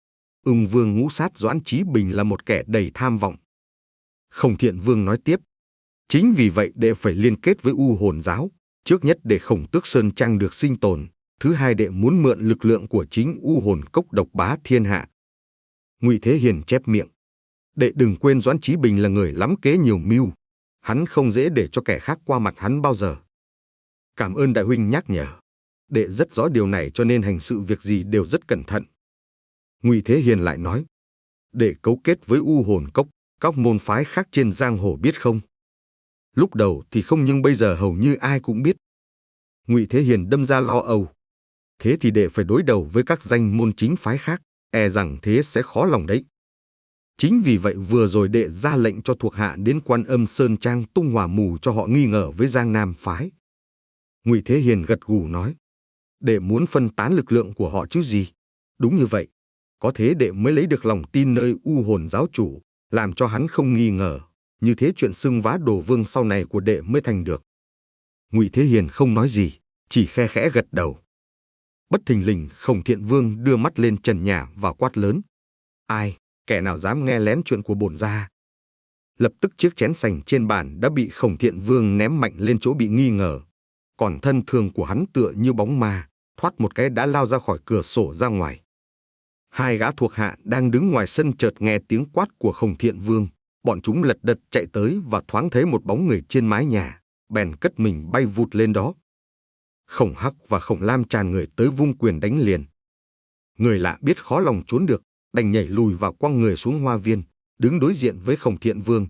S1: Ưng Vương ngũ sát Doãn Chí Bình là một kẻ đầy tham vọng. Khổng Thiện Vương nói tiếp. Chính vì vậy đệ phải liên kết với U Hồn Giáo. Trước nhất để Khổng Tước Sơn Trang được sinh tồn. Thứ hai đệ muốn mượn lực lượng của chính U Hồn Cốc độc bá thiên hạ. Ngụy Thế Hiền chép miệng. Đệ đừng quên Doãn Chí Bình là người lắm kế nhiều mưu. Hắn không dễ để cho kẻ khác qua mặt hắn bao giờ. Cảm ơn đại huynh nhắc nhở. Đệ rất rõ điều này cho nên hành sự việc gì đều rất cẩn thận. Ngụy Thế Hiền lại nói. Đệ cấu kết với U Hồn Cốc, các môn phái khác trên giang hồ biết không? Lúc đầu thì không nhưng bây giờ hầu như ai cũng biết. Ngụy Thế Hiền đâm ra lo âu. Thế thì đệ phải đối đầu với các danh môn chính phái khác, e rằng thế sẽ khó lòng đấy. Chính vì vậy vừa rồi đệ ra lệnh cho thuộc hạ đến Quan Âm Sơn Trang tung hỏa mù cho họ nghi ngờ với Giang Nam phái. Ngụy Thế Hiền gật gù nói. Đệ muốn phân tán lực lượng của họ chứ gì. Đúng như vậy. Có thế đệ mới lấy được lòng tin nơi U Hồn Giáo chủ, làm cho hắn không nghi ngờ. Như thế chuyện xưng vá Đồ Vương sau này của đệ mới thành được. Ngụy Thế Hiền không nói gì, chỉ khe khẽ gật đầu. Bất thình lình Khổng Thiện Vương đưa mắt lên trần nhà và quát lớn. Ai, kẻ nào dám nghe lén chuyện của bổn gia? Lập tức chiếc chén sành trên bàn đã bị Khổng Thiện Vương ném mạnh lên chỗ bị nghi ngờ. Còn thân thường của hắn tựa như bóng ma, thoát một cái đã lao ra khỏi cửa sổ ra ngoài. Hai gã thuộc hạ đang đứng ngoài sân chợt nghe tiếng quát của Khổng Thiện Vương. Bọn chúng lật đật chạy tới và thoáng thấy một bóng người trên mái nhà, bèn cất mình bay vụt lên đó. Khổng Hắc và Khổng Lam tràn người tới vung quyền đánh liền. Người lạ biết khó lòng trốn được, đành nhảy lùi và quăng người xuống hoa viên, đứng đối diện với Khổng Thiện Vương.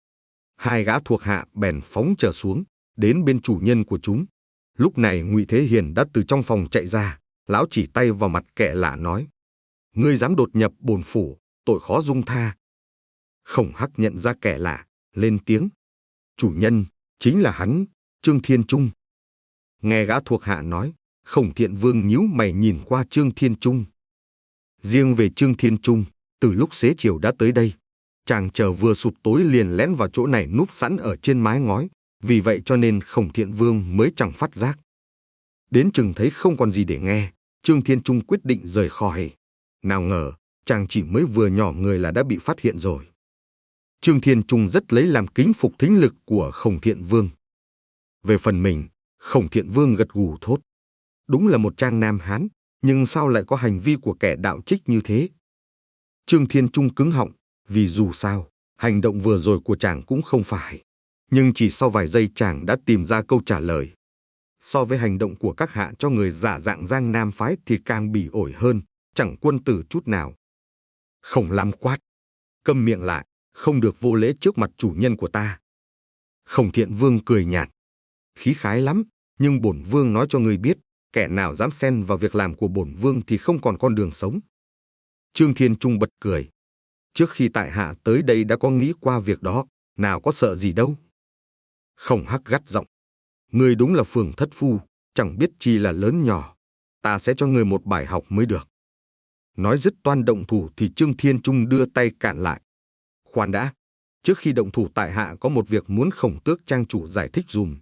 S1: Hai gã thuộc hạ bèn phóng trở xuống, đến bên chủ nhân của chúng. Lúc này Ngụy Thế Hiền đã từ trong phòng chạy ra, lão chỉ tay vào mặt kẻ lạ nói: Ngươi dám đột nhập bổn phủ, tội khó dung tha. Khổng Hắc nhận ra kẻ lạ, lên tiếng: Chủ nhân, chính là hắn, Trương Thiên Trung. Nghe gã thuộc hạ nói, Khổng Thiện Vương nhíu mày nhìn qua Trương Thiên Trung. Riêng về Trương Thiên Trung, từ lúc xế chiều đã tới đây, chàng chờ vừa sụp tối liền lén vào chỗ này núp sẵn ở trên mái ngói, vì vậy cho nên Khổng Thiện Vương mới chẳng phát giác. Đến chừng thấy không còn gì để nghe, Trương Thiên Trung quyết định rời khỏi. Nào ngờ, chàng chỉ mới vừa nhỏm người là đã bị phát hiện rồi. Trương Thiên Trung rất lấy làm kính phục thính lực của Khổng Thiện Vương. Về phần mình, Khổng Thiện Vương gật gù thốt: Đúng là một trang nam hán, nhưng sao lại có hành vi của kẻ đạo trích như thế? Trương Thiên Trung cứng họng, vì dù sao, hành động vừa rồi của chàng cũng không phải. Nhưng chỉ sau vài giây chàng đã tìm ra câu trả lời. So với hành động của các hạ cho người giả dạng Giang Nam phái thì càng bỉ ổi hơn, chẳng quân tử chút nào. Khổng Lam quát: Câm miệng lại, không được vô lễ trước mặt chủ nhân của ta. Khổng Thiện Vương cười nhạt: Khí khái lắm, nhưng bổn vương nói cho ngươi biết, kẻ nào dám xen vào việc làm của bổn vương thì không còn con đường sống. Trương Thiên Trung bật cười. Trước khi tại hạ tới đây đã có nghĩ qua việc đó, nào có sợ gì đâu. Khổng Hắc gắt giọng. Ngươi đúng là phường thất phu, chẳng biết chi là lớn nhỏ. Ta sẽ cho ngươi một bài học mới được. Nói dứt toan động thủ thì Trương Thiên Trung đưa tay cản lại. Khoan đã, trước khi động thủ tại hạ có một việc muốn Khổng Tước trang chủ giải thích dùm.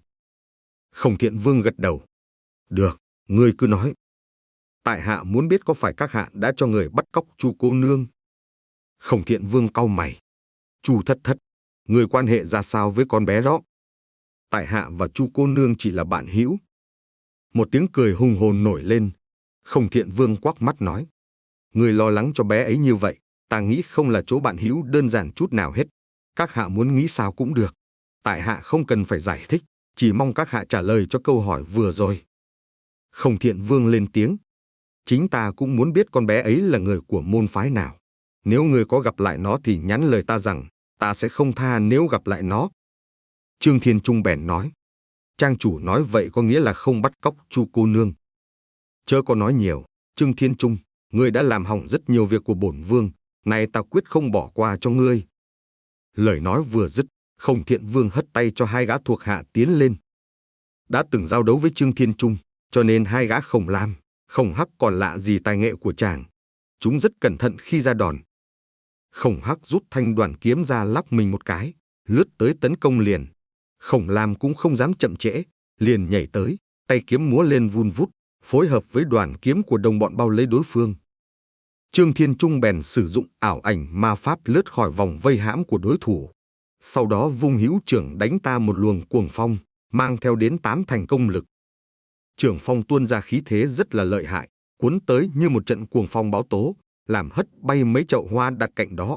S1: Khổng Thiện Vương gật đầu. Được, ngươi cứ nói. Tại hạ muốn biết có phải các hạ đã cho người bắt cóc Chu cô nương. Khổng Thiện Vương cau mày. Chu Thất Thất, người quan hệ ra sao với con bé đó? Tại hạ và Chu cô nương chỉ là bạn hữu. Một tiếng cười hùng hồn nổi lên. Khổng Thiện Vương quắc mắt nói. Người lo lắng cho bé ấy như vậy, ta nghĩ không là chỗ bạn hữu đơn giản chút nào hết. Các hạ muốn nghĩ sao cũng được. Tại hạ không cần phải giải thích, chỉ mong các hạ trả lời cho câu hỏi vừa rồi. Khổng Thiện Vương lên tiếng. Chính ta cũng muốn biết con bé ấy là người của môn phái nào. Nếu người có gặp lại nó thì nhắn lời ta rằng, ta sẽ không tha nếu gặp lại nó. Trương Thiên Trung bèn nói. Trang chủ nói vậy có nghĩa là không bắt cóc Chu cô nương. Chớ có nói nhiều, Trương Thiên Trung, ngươi đã làm hỏng rất nhiều việc của bổn vương, nay ta quyết không bỏ qua cho ngươi. Lời nói vừa dứt, Khổng Thiện Vương hất tay cho hai gã thuộc hạ tiến lên. Đã từng giao đấu với Trương Thiên Trung, cho nên hai gã Khổng Lam, Khổng Hắc còn lạ gì tài nghệ của chàng. Chúng rất cẩn thận khi ra đòn. Khổng Hắc rút thanh đoàn kiếm ra lắc mình một cái, lướt tới tấn công liền. Khổng Lam cũng không dám chậm trễ, liền nhảy tới, tay kiếm múa lên vun vút, phối hợp với đoàn kiếm của đồng bọn bao lấy đối phương. Trương Thiên Trung bèn sử dụng ảo ảnh ma pháp lướt khỏi vòng vây hãm của đối thủ. Sau đó vung hữu trưởng đánh ta một luồng cuồng phong, mang theo đến tám thành công lực. Trưởng phong tuôn ra khí thế rất là lợi hại, cuốn tới như một trận cuồng phong bão tố, làm hất bay mấy chậu hoa đặt cạnh đó.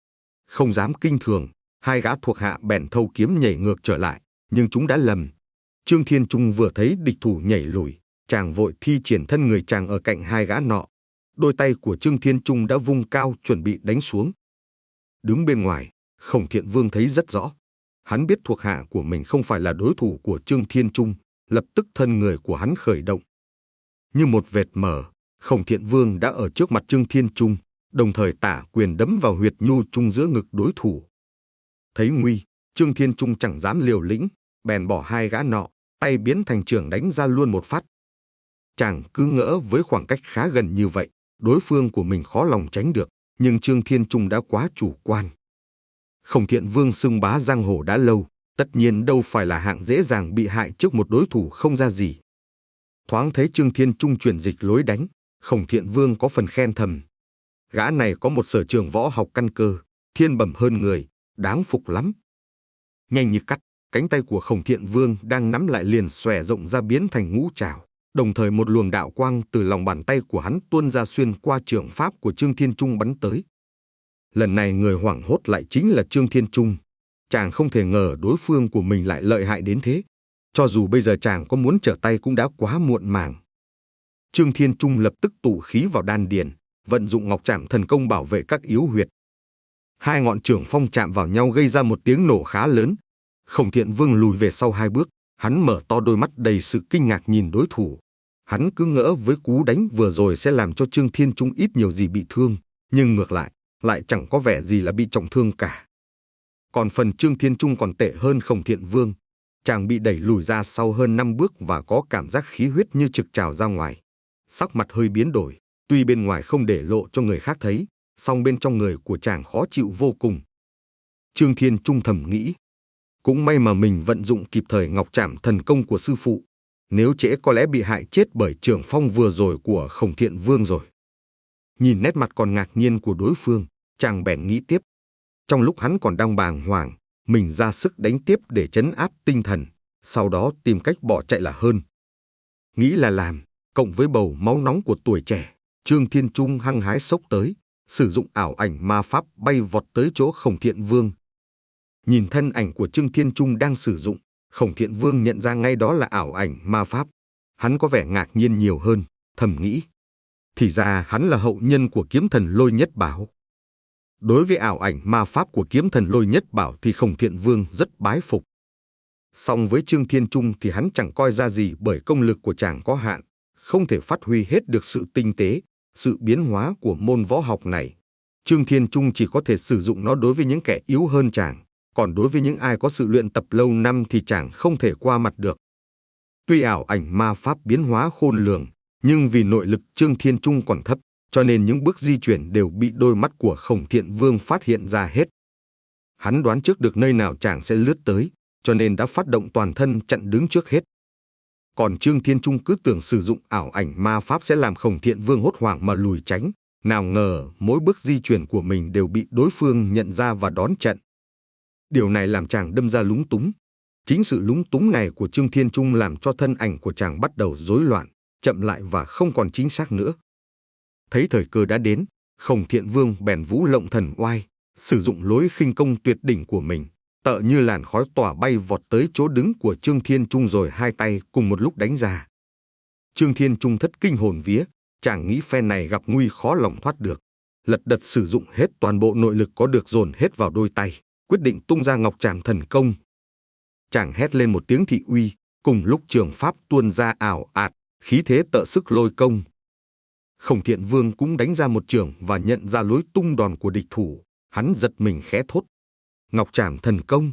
S1: Không dám kinh thường, hai gã thuộc hạ bèn thâu kiếm nhảy ngược trở lại, nhưng chúng đã lầm. Trương Thiên Trung vừa thấy địch thủ nhảy lùi, chàng vội thi triển thân người chàng ở cạnh hai gã nọ. Đôi tay của Trương Thiên Trung đã vung cao chuẩn bị đánh xuống. Đứng bên ngoài, Khổng Thiện Vương thấy rất rõ. Hắn biết thuộc hạ của mình không phải là đối thủ của Trương Thiên Trung, lập tức thân người của hắn khởi động. Như một vệt mờ, Khổng Thiện Vương đã ở trước mặt Trương Thiên Trung, đồng thời tả quyền đấm vào huyệt nhu trung giữa ngực đối thủ. Thấy nguy, Trương Thiên Trung chẳng dám liều lĩnh, bèn bỏ hai gã nọ, tay biến thành chưởng đánh ra luôn một phát. Chàng cứ ngỡ với khoảng cách khá gần như vậy, đối phương của mình khó lòng tránh được, nhưng Trương Thiên Trung đã quá chủ quan. Khổng Thiện Vương xưng bá giang hồ đã lâu, tất nhiên đâu phải là hạng dễ dàng bị hại trước một đối thủ không ra gì. Thoáng thấy Trương Thiên Trung chuyển dịch lối đánh, Khổng Thiện Vương có phần khen thầm. Gã này có một sở trường võ học căn cơ, thiên bẩm hơn người, đáng phục lắm. Nhanh như cắt, cánh tay của Khổng Thiện Vương đang nắm lại liền xòe rộng ra biến thành ngũ trảo, đồng thời một luồng đạo quang từ lòng bàn tay của hắn tuôn ra xuyên qua chưởng pháp của Trương Thiên Trung bắn tới. Lần này người hoảng hốt lại chính là Trương Thiên Trung. Chàng không thể ngờ đối phương của mình lại lợi hại đến thế. Cho dù bây giờ chàng có muốn trở tay cũng đã quá muộn màng. Trương Thiên Trung lập tức tụ khí vào đan điền, vận dụng ngọc trảm thần công bảo vệ các yếu huyệt. Hai ngọn chưởng phong chạm vào nhau gây ra một tiếng nổ khá lớn. Khổng Thiện Vương lùi về sau hai bước, hắn mở to đôi mắt đầy sự kinh ngạc nhìn đối thủ. Hắn cứ ngỡ với cú đánh vừa rồi sẽ làm cho Trương Thiên Trung ít nhiều gì bị thương, nhưng ngược lại, lại chẳng có vẻ gì là bị trọng thương cả. Còn phần Trương Thiên Trung còn tệ hơn Khổng Thiện Vương. Chàng bị đẩy lùi ra sau hơn năm bước và có cảm giác khí huyết như trực trào ra ngoài. Sắc mặt hơi biến đổi, tuy bên ngoài không để lộ cho người khác thấy, song bên trong người của chàng khó chịu vô cùng. Trương Thiên Trung thầm nghĩ, cũng may mà mình vận dụng kịp thời ngọc trảm thần công của sư phụ, nếu trễ có lẽ bị hại chết bởi chưởng phong vừa rồi của Khổng Thiện Vương rồi. Nhìn nét mặt còn ngạc nhiên của đối phương, chàng bèn nghĩ tiếp. Trong lúc hắn còn đang bàng hoàng, mình ra sức đánh tiếp để trấn áp tinh thần, sau đó tìm cách bỏ chạy là hơn. Nghĩ là làm, cộng với bầu máu nóng của tuổi trẻ, Trương Thiên Trung hăng hái xốc tới, sử dụng ảo ảnh ma pháp bay vọt tới chỗ Khổng Thiện Vương. Nhìn thân ảnh của Trương Thiên Trung đang sử dụng, Khổng Thiện Vương nhận ra ngay đó là ảo ảnh ma pháp. Hắn có vẻ ngạc nhiên nhiều hơn, thầm nghĩ. Thì ra hắn là hậu nhân của kiếm thần Lôi Nhất Bảo. Đối với ảo ảnh ma pháp của kiếm thần Lôi Nhất Bảo thì Khổng Thiện Vương rất bái phục. Song với Trương Thiên Trung thì hắn chẳng coi ra gì bởi công lực của chàng có hạn, không thể phát huy hết được sự tinh tế, sự biến hóa của môn võ học này. Trương Thiên Trung chỉ có thể sử dụng nó đối với những kẻ yếu hơn chàng, còn đối với những ai có sự luyện tập lâu năm thì chàng không thể qua mặt được. Tuy ảo ảnh ma pháp biến hóa khôn lường, nhưng vì nội lực Trương Thiên Trung còn thấp, cho nên những bước di chuyển đều bị đôi mắt của Khổng Thiện Vương phát hiện ra hết. Hắn đoán trước được nơi nào chàng sẽ lướt tới, cho nên đã phát động toàn thân chặn đứng trước hết. Còn Trương Thiên Trung cứ tưởng sử dụng ảo ảnh ma pháp sẽ làm Khổng Thiện Vương hốt hoảng mà lùi tránh, nào ngờ mỗi bước di chuyển của mình đều bị đối phương nhận ra và đón trận. Điều này làm chàng đâm ra lúng túng. Chính sự lúng túng này của Trương Thiên Trung làm cho thân ảnh của chàng bắt đầu rối loạn, chậm lại và không còn chính xác nữa. Thấy thời cơ đã đến, Khổng Thiện Vương bèn vũ lộng thần oai, sử dụng lối khinh công tuyệt đỉnh của mình, tợ như làn khói tỏa bay vọt tới chỗ đứng của Trương Thiên Trung rồi hai tay cùng một lúc đánh ra. Trương Thiên Trung thất kinh hồn vía, chàng nghĩ phe này gặp nguy khó lòng thoát được, lật đật sử dụng hết toàn bộ nội lực có được dồn hết vào đôi tay, quyết định tung ra ngọc trảm thần công. Chàng hét lên một tiếng thị uy, cùng lúc trường pháp tuôn ra ảo ạt, khí thế tợ sức lôi công. Khổng Thiện Vương cũng đánh ra một trường và nhận ra lối tung đòn của địch thủ, hắn giật mình khẽ thốt: Ngọc trảm thần công.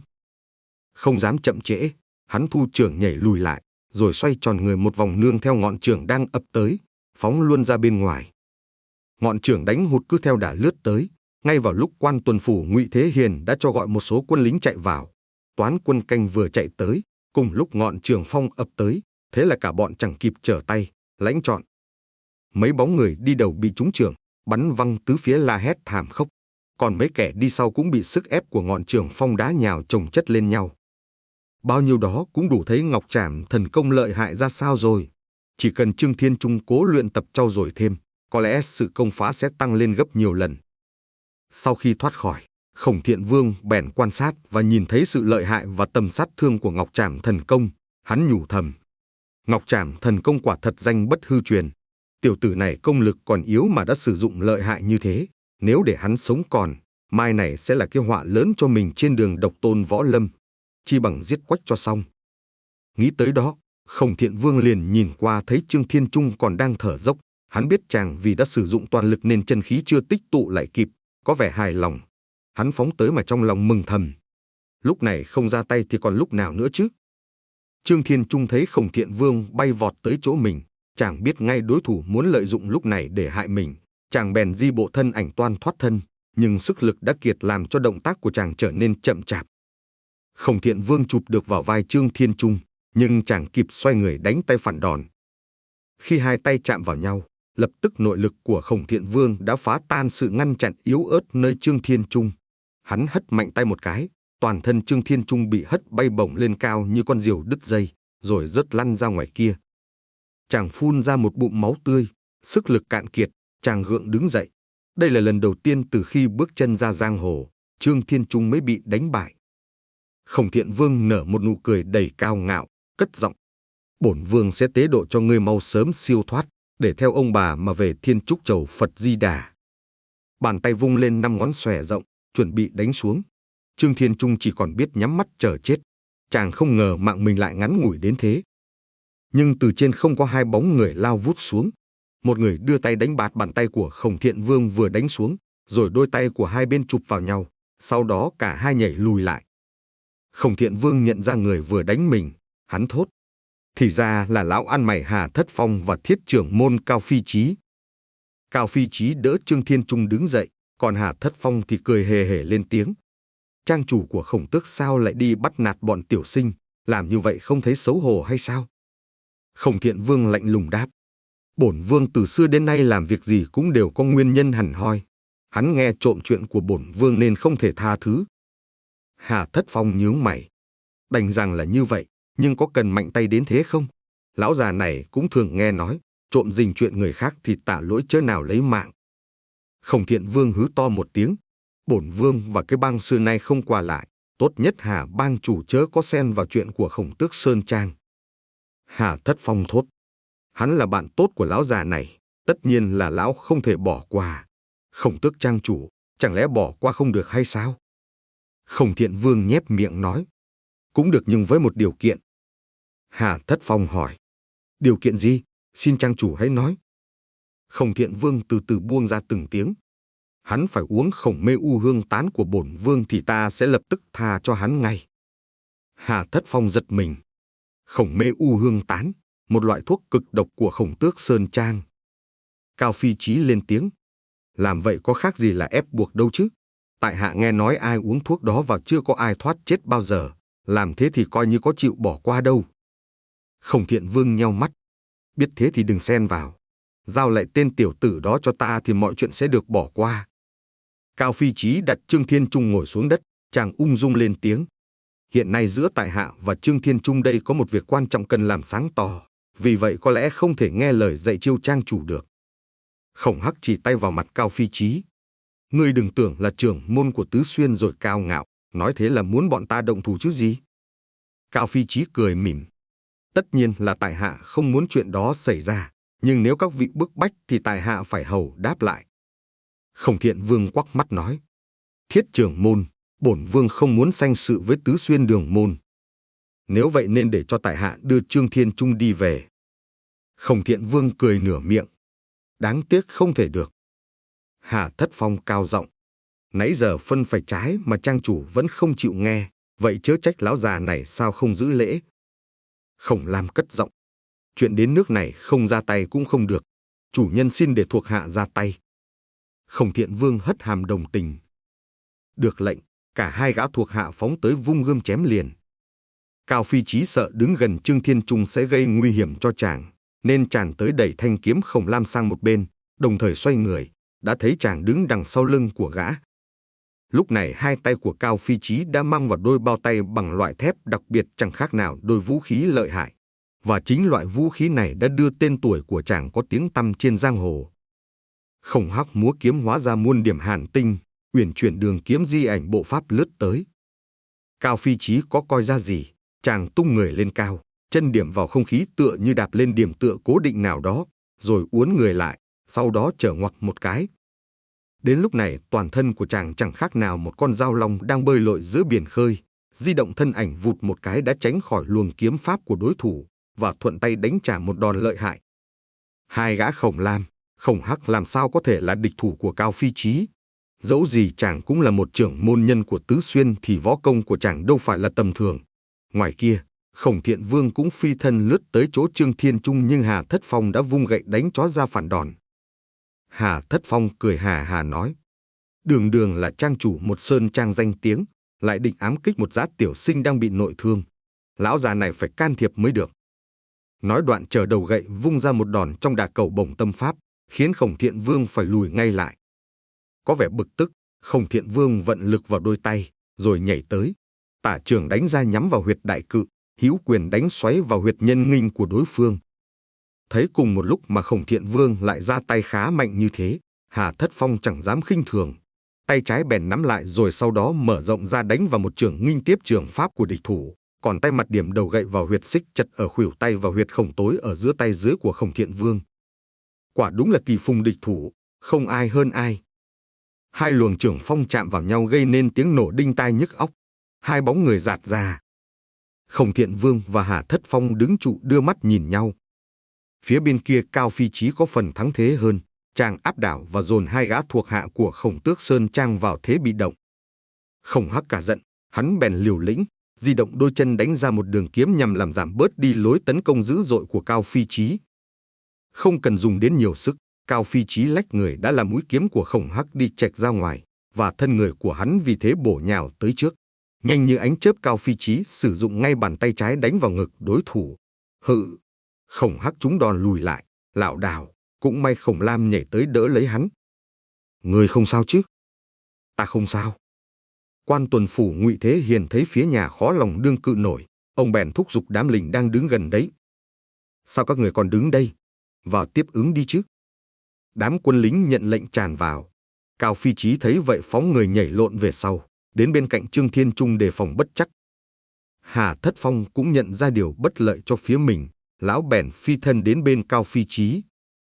S1: Không dám chậm trễ, hắn thu trường nhảy lùi lại, rồi xoay tròn người một vòng nương theo ngọn trường đang ập tới, phóng luôn ra bên ngoài. Ngọn trường đánh hụt cứ theo đà lướt tới, ngay vào lúc quan tuần phủ Ngụy Thế Hiền đã cho gọi một số quân lính chạy vào. Toán quân canh vừa chạy tới, cùng lúc ngọn trường phong ập tới, thế là cả bọn chẳng kịp trở tay, lãnh trọn. Mấy bóng người đi đầu bị trúng trường, bắn văng tứ phía la hét thảm khốc, còn mấy kẻ đi sau cũng bị sức ép của ngọn trường phong đá nhào chồng chất lên nhau. Bao nhiêu đó cũng đủ thấy ngọc trảm thần công lợi hại ra sao rồi. Chỉ cần Trương Thiên Trung cố luyện tập trau dồi thêm, có lẽ sự công phá sẽ tăng lên gấp nhiều lần. Sau khi thoát khỏi, Khổng Thiện Vương bèn quan sát và nhìn thấy sự lợi hại và tầm sát thương của ngọc trảm thần công, hắn nhủ thầm: Ngọc trảm thần công quả thật danh bất hư truyền. Tiểu tử này công lực còn yếu mà đã sử dụng lợi hại như thế, nếu để hắn sống còn, mai này sẽ là cái họa lớn cho mình trên đường độc tôn võ lâm, chi bằng giết quách cho xong. Nghĩ tới đó, Khổng Thiện Vương liền nhìn qua thấy Trương Thiên Trung còn đang thở dốc, hắn biết chàng vì đã sử dụng toàn lực nên chân khí chưa tích tụ lại kịp, có vẻ hài lòng. Hắn phóng tới mà trong lòng mừng thầm. Lúc này không ra tay thì còn lúc nào nữa chứ? Trương Thiên Trung thấy Khổng Thiện Vương bay vọt tới chỗ mình, chàng biết ngay đối thủ muốn lợi dụng lúc này để hại mình, chàng bèn di bộ thân ảnh toan thoát thân, nhưng sức lực đã kiệt làm cho động tác của chàng trở nên chậm chạp. Khổng Thiện Vương chụp được vào vai Trương Thiên Trung, nhưng chàng kịp xoay người đánh tay phản đòn. Khi hai tay chạm vào nhau, lập tức nội lực của Khổng Thiện Vương đã phá tan sự ngăn chặn yếu ớt nơi Trương Thiên Trung. Hắn hất mạnh tay một cái, toàn thân Trương Thiên Trung bị hất bay bổng lên cao như con diều đứt dây, rồi rớt lăn ra ngoài kia. Chàng phun ra một bụng máu tươi, sức lực cạn kiệt, chàng gượng đứng dậy. Đây là lần đầu tiên từ khi bước chân ra giang hồ, Trương Thiên Trung mới bị đánh bại. Khổng Thiện Vương nở một nụ cười đầy cao ngạo, cất giọng: Bổn vương sẽ tế độ cho ngươi mau sớm siêu thoát, để theo ông bà mà về Thiên Trúc Chầu Phật Di Đà. Bàn tay vung lên năm ngón xòe rộng, chuẩn bị đánh xuống. Trương Thiên Trung chỉ còn biết nhắm mắt chờ chết. Chàng không ngờ mạng mình lại ngắn ngủi đến thế. Nhưng từ trên không có hai bóng người lao vút xuống. Một người đưa tay đánh bạt bàn tay của Khổng Thiện Vương vừa đánh xuống, rồi đôi tay của hai bên chụp vào nhau, sau đó cả hai nhảy lùi lại. Khổng Thiện Vương nhận ra người vừa đánh mình, hắn thốt: Thì ra là lão ăn mày Hà Thất Phong và thiết trưởng môn Cao Phi Chí. Cao Phi Chí đỡ Trương Thiên Trung đứng dậy, còn Hà Thất Phong thì cười hề hề lên tiếng: Trang chủ của Khổng Tước sao lại đi bắt nạt bọn tiểu sinh, làm như vậy không thấy xấu hổ hay sao? Khổng Thiện Vương lạnh lùng đáp: Bổn vương từ xưa đến nay làm việc gì cũng đều có nguyên nhân hẳn hoi. Hắn nghe trộm chuyện của bổn vương nên không thể tha thứ. Hà Thất Phong nhướng mày: Đành rằng là như vậy, nhưng có cần mạnh tay đến thế không? Lão già này cũng thường nghe nói, trộm rình chuyện người khác thì tạ lỗi chớ nào lấy mạng. Khổng Thiện Vương hứ to một tiếng: Bổn vương và cái bang xưa nay không qua lại, tốt nhất Hà bang chủ chớ có xen vào chuyện của Khổng Tước Sơn Trang. Hà Thất Phong thốt: Hắn là bạn tốt của lão già này, tất nhiên là lão không thể bỏ qua. Khổng Tước trang chủ, chẳng lẽ bỏ qua không được hay sao? Khổng Thiện Vương nhếch miệng nói: Cũng được nhưng với một điều kiện. Hà Thất Phong hỏi: Điều kiện gì? Xin trang chủ hãy nói. Khổng Thiện Vương từ từ buông ra từng tiếng. Hắn phải uống khổng mê u hương tán của bổn vương thì ta sẽ lập tức tha cho hắn ngay. Hà Thất Phong giật mình. Khổng mê u hương tán, một loại thuốc cực độc của Khổng Tước Sơn Trang. Cao Phi Chí lên tiếng. Làm vậy có khác gì là ép buộc đâu chứ. Tại hạ nghe nói ai uống thuốc đó vào chưa có ai thoát chết bao giờ. Làm thế thì coi như có chịu bỏ qua đâu. Khổng Thiện Vương nheo mắt. Biết thế thì đừng xen vào. Giao lại tên tiểu tử đó cho ta thì mọi chuyện sẽ được bỏ qua. Cao Phi Chí đặt Trương Thiên Trung ngồi xuống đất. Chàng ung dung lên tiếng. Hiện nay giữa tại hạ và Trương Thiên Trung đây có một việc quan trọng cần làm sáng tỏ. Vì vậy có lẽ không thể nghe lời dạy chiêu trang chủ được. Khổng Hắc chỉ tay vào mặt Cao Phi Chí. Ngươi đừng tưởng là trưởng môn của Tứ Xuyên rồi cao ngạo. Nói thế là muốn bọn ta động thủ chứ gì. Cao Phi Chí cười mỉm. Tất nhiên là tại hạ không muốn chuyện đó xảy ra. Nhưng nếu các vị bức bách thì tại hạ phải hầu đáp lại. Khổng Thiện Vương quắc mắt nói. Thiết trưởng môn, bổn vương không muốn sanh sự với Tứ Xuyên đường môn. Nếu vậy nên để cho tại hạ đưa Trương Thiên Trung đi về. Khổng Thiện Vương cười nửa miệng. Đáng tiếc không thể được. Hà Thất Phong cao giọng. Nãy giờ phân phải trái mà trang chủ vẫn không chịu nghe. Vậy chớ trách lão già này sao không giữ lễ. Khổng Lam cất giọng. Chuyện đến nước này không ra tay cũng không được. Chủ nhân xin để thuộc hạ ra tay. Khổng Thiện Vương hất hàm đồng tình. Được lệnh, cả hai gã thuộc hạ phóng tới vung gươm chém liền. Cao Phi Chí sợ đứng gần Trương Thiên Trung sẽ gây nguy hiểm cho chàng, nên chàng tới đẩy thanh kiếm Khổng Lam sang một bên, đồng thời xoay người, đã thấy chàng đứng đằng sau lưng của gã. Lúc này hai tay của Cao Phi Chí đã mang vào đôi bao tay bằng loại thép đặc biệt chẳng khác nào đôi vũ khí lợi hại. Và chính loại vũ khí này đã đưa tên tuổi của chàng có tiếng tăm trên giang hồ. Khổng Hắc múa kiếm hóa ra muôn điểm hàn tinh, uyển chuyển đường kiếm di ảnh bộ pháp lướt tới. Cao Phi Chí có coi ra gì, chàng tung người lên cao, chân điểm vào không khí tựa như đạp lên điểm tựa cố định nào đó, rồi uốn người lại, sau đó trở ngoặt một cái. Đến lúc này toàn thân của chàng chẳng khác nào một con dao long đang bơi lội giữa biển khơi, di động thân ảnh vụt một cái đã tránh khỏi luồng kiếm pháp của đối thủ và thuận tay đánh trả một đòn lợi hại. Hai gã Khổng Lam, Khổng Hắc làm sao có thể là địch thủ của Cao Phi Chí. Dẫu gì chàng cũng là một trưởng môn nhân của Tứ Xuyên thì võ công của chàng đâu phải là tầm thường. Ngoài kia, Khổng Thiện Vương cũng phi thân lướt tới chỗ Trương Thiên Trung nhưng Hà Thất Phong đã vung gậy đánh chó ra phản đòn. Hà Thất Phong cười hà hà nói. Đường đường là trang chủ một sơn trang danh tiếng, lại định ám kích một dã tiểu sinh đang bị nội thương. Lão già này phải can thiệp mới được. Nói đoạn trở đầu gậy vung ra một đòn trong đà cầu bổng tâm pháp, khiến Khổng Thiện Vương phải lùi ngay lại. Có vẻ bực tức, Khổng Thiện Vương vận lực vào đôi tay, rồi nhảy tới. Tả trường đánh ra nhắm vào huyệt đại cự, hữu quyền đánh xoáy vào huyệt nhân nghinh của đối phương. Thấy cùng một lúc mà Khổng Thiện Vương lại ra tay khá mạnh như thế, Hà Thất Phong chẳng dám khinh thường. Tay trái bèn nắm lại rồi sau đó mở rộng ra đánh vào một trường nghinh tiếp trường pháp của địch thủ, còn tay mặt điểm đầu gậy vào huyệt xích chật ở khuỷu tay và huyệt khổng tối ở giữa tay dưới của Khổng Thiện Vương. Quả đúng là kỳ phùng địch thủ, không ai hơn ai. Hai luồng trưởng phong chạm vào nhau gây nên tiếng nổ đinh tai nhức óc. Hai bóng người giạt ra. Khổng Thiện Vương và Hà Thất Phong đứng trụ đưa mắt nhìn nhau. Phía bên kia Cao Phi Chí có phần thắng thế hơn, chàng áp đảo và dồn hai gã thuộc hạ của Khổng Tước Sơn Trang vào thế bị động. Khổng Hắc cả giận, hắn bèn liều lĩnh, di động đôi chân đánh ra một đường kiếm nhằm làm giảm bớt đi lối tấn công dữ dội của Cao Phi Chí. Không cần dùng đến nhiều sức, Cao Phi Chí lách người đã làm mũi kiếm của Khổng Hắc đi chệch ra ngoài, và thân người của hắn vì thế bổ nhào tới trước. Nhanh như ánh chớp Cao Phi Chí sử dụng ngay bàn tay trái đánh vào ngực đối thủ. Hự! Khổng Hắc trúng đòn lùi lại, lảo đảo, cũng may Khổng Lam nhảy tới đỡ lấy hắn. Người không sao chứ? Ta không sao. Quan tuần phủ Ngụy Thế Hiền thấy phía nhà khó lòng đương cự nổi, ông bèn thúc giục đám lính đang đứng gần đấy. Sao các người còn đứng đây? Vào tiếp ứng đi chứ. Đám quân lính nhận lệnh tràn vào. Cao Phi Chí thấy vậy phóng người nhảy lộn về sau, đến bên cạnh Trương Thiên Trung đề phòng bất chắc. Hà Thất Phong cũng nhận ra điều bất lợi cho phía mình, lão bèn phi thân đến bên Cao Phi Chí.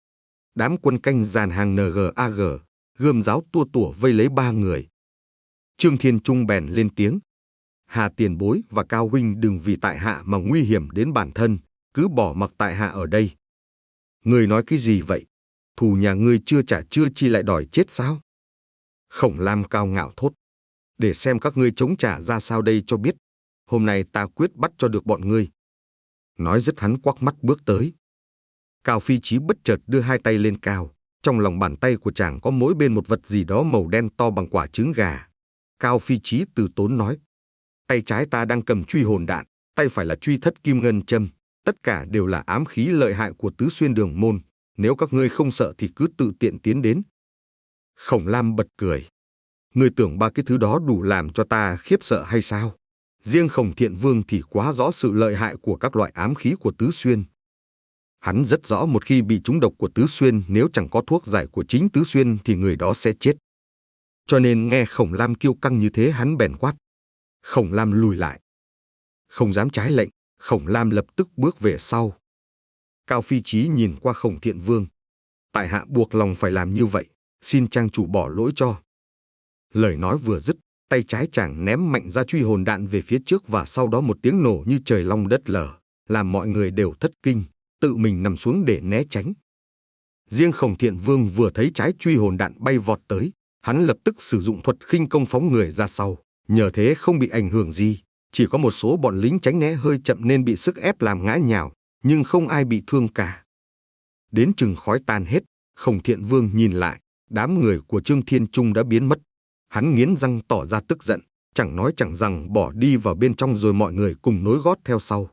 S1: Đám quân canh dàn hàng en giê a giê, gươm giáo tua tủa vây lấy ba người. Trương Thiên Trung bèn lên tiếng. Hà tiền bối và Cao huynh đừng vì tại hạ mà nguy hiểm đến bản thân, cứ bỏ mặc tại hạ ở đây. Ngươi nói cái gì vậy? Thù nhà ngươi chưa trả chưa chi lại đòi chết sao? Khổng Lam cao ngạo thốt. Để xem các ngươi chống trả ra sao đây cho biết. Hôm nay ta quyết bắt cho được bọn ngươi. Nói dứt hắn quắc mắt bước tới. Cao Phi Chí bất chợt đưa hai tay lên cao. Trong lòng bàn tay của chàng có mỗi bên một vật gì đó màu đen to bằng quả trứng gà. Cao Phi Chí từ tốn nói. Tay trái ta đang cầm truy hồn đạn, tay phải là truy thất kim ngân châm. Tất cả đều là ám khí lợi hại của tứ xuyên đường môn. Nếu các ngươi không sợ thì cứ tự tiện tiến đến. Khổng Lam bật cười. Ngươi tưởng ba cái thứ đó đủ làm cho ta khiếp sợ hay sao? Riêng Khổng Thiện Vương thì quá rõ sự lợi hại của các loại ám khí của tứ xuyên. Hắn rất rõ một khi bị trúng độc của tứ xuyên, nếu chẳng có thuốc giải của chính tứ xuyên thì người đó sẽ chết. Cho nên nghe Khổng Lam kiêu căng như thế, hắn bèn quát. Khổng Lam lùi lại. Không dám trái lệnh, Khổng Lam lập tức bước về sau. Cao Phi Chí nhìn qua Khổng Thiện Vương. Tại hạ buộc lòng phải làm như vậy, xin trang chủ bỏ lỗi cho. Lời nói vừa dứt, tay trái chàng ném mạnh ra truy hồn đạn về phía trước và sau đó một tiếng nổ như trời long đất lở, làm mọi người đều thất kinh, tự mình nằm xuống để né tránh. Riêng Khổng Thiện Vương vừa thấy trái truy hồn đạn bay vọt tới, hắn lập tức sử dụng thuật khinh công phóng người ra sau, nhờ thế không bị ảnh hưởng gì, chỉ có một số bọn lính tránh né hơi chậm nên bị sức ép làm ngã nhào, nhưng không ai bị thương cả. Đến chừng khói tan hết, Khổng Thiện Vương nhìn lại, đám người của Trương Thiên Trung đã biến mất. Hắn nghiến răng tỏ ra tức giận, chẳng nói chẳng rằng bỏ đi vào bên trong rồi mọi người cùng nối gót theo sau.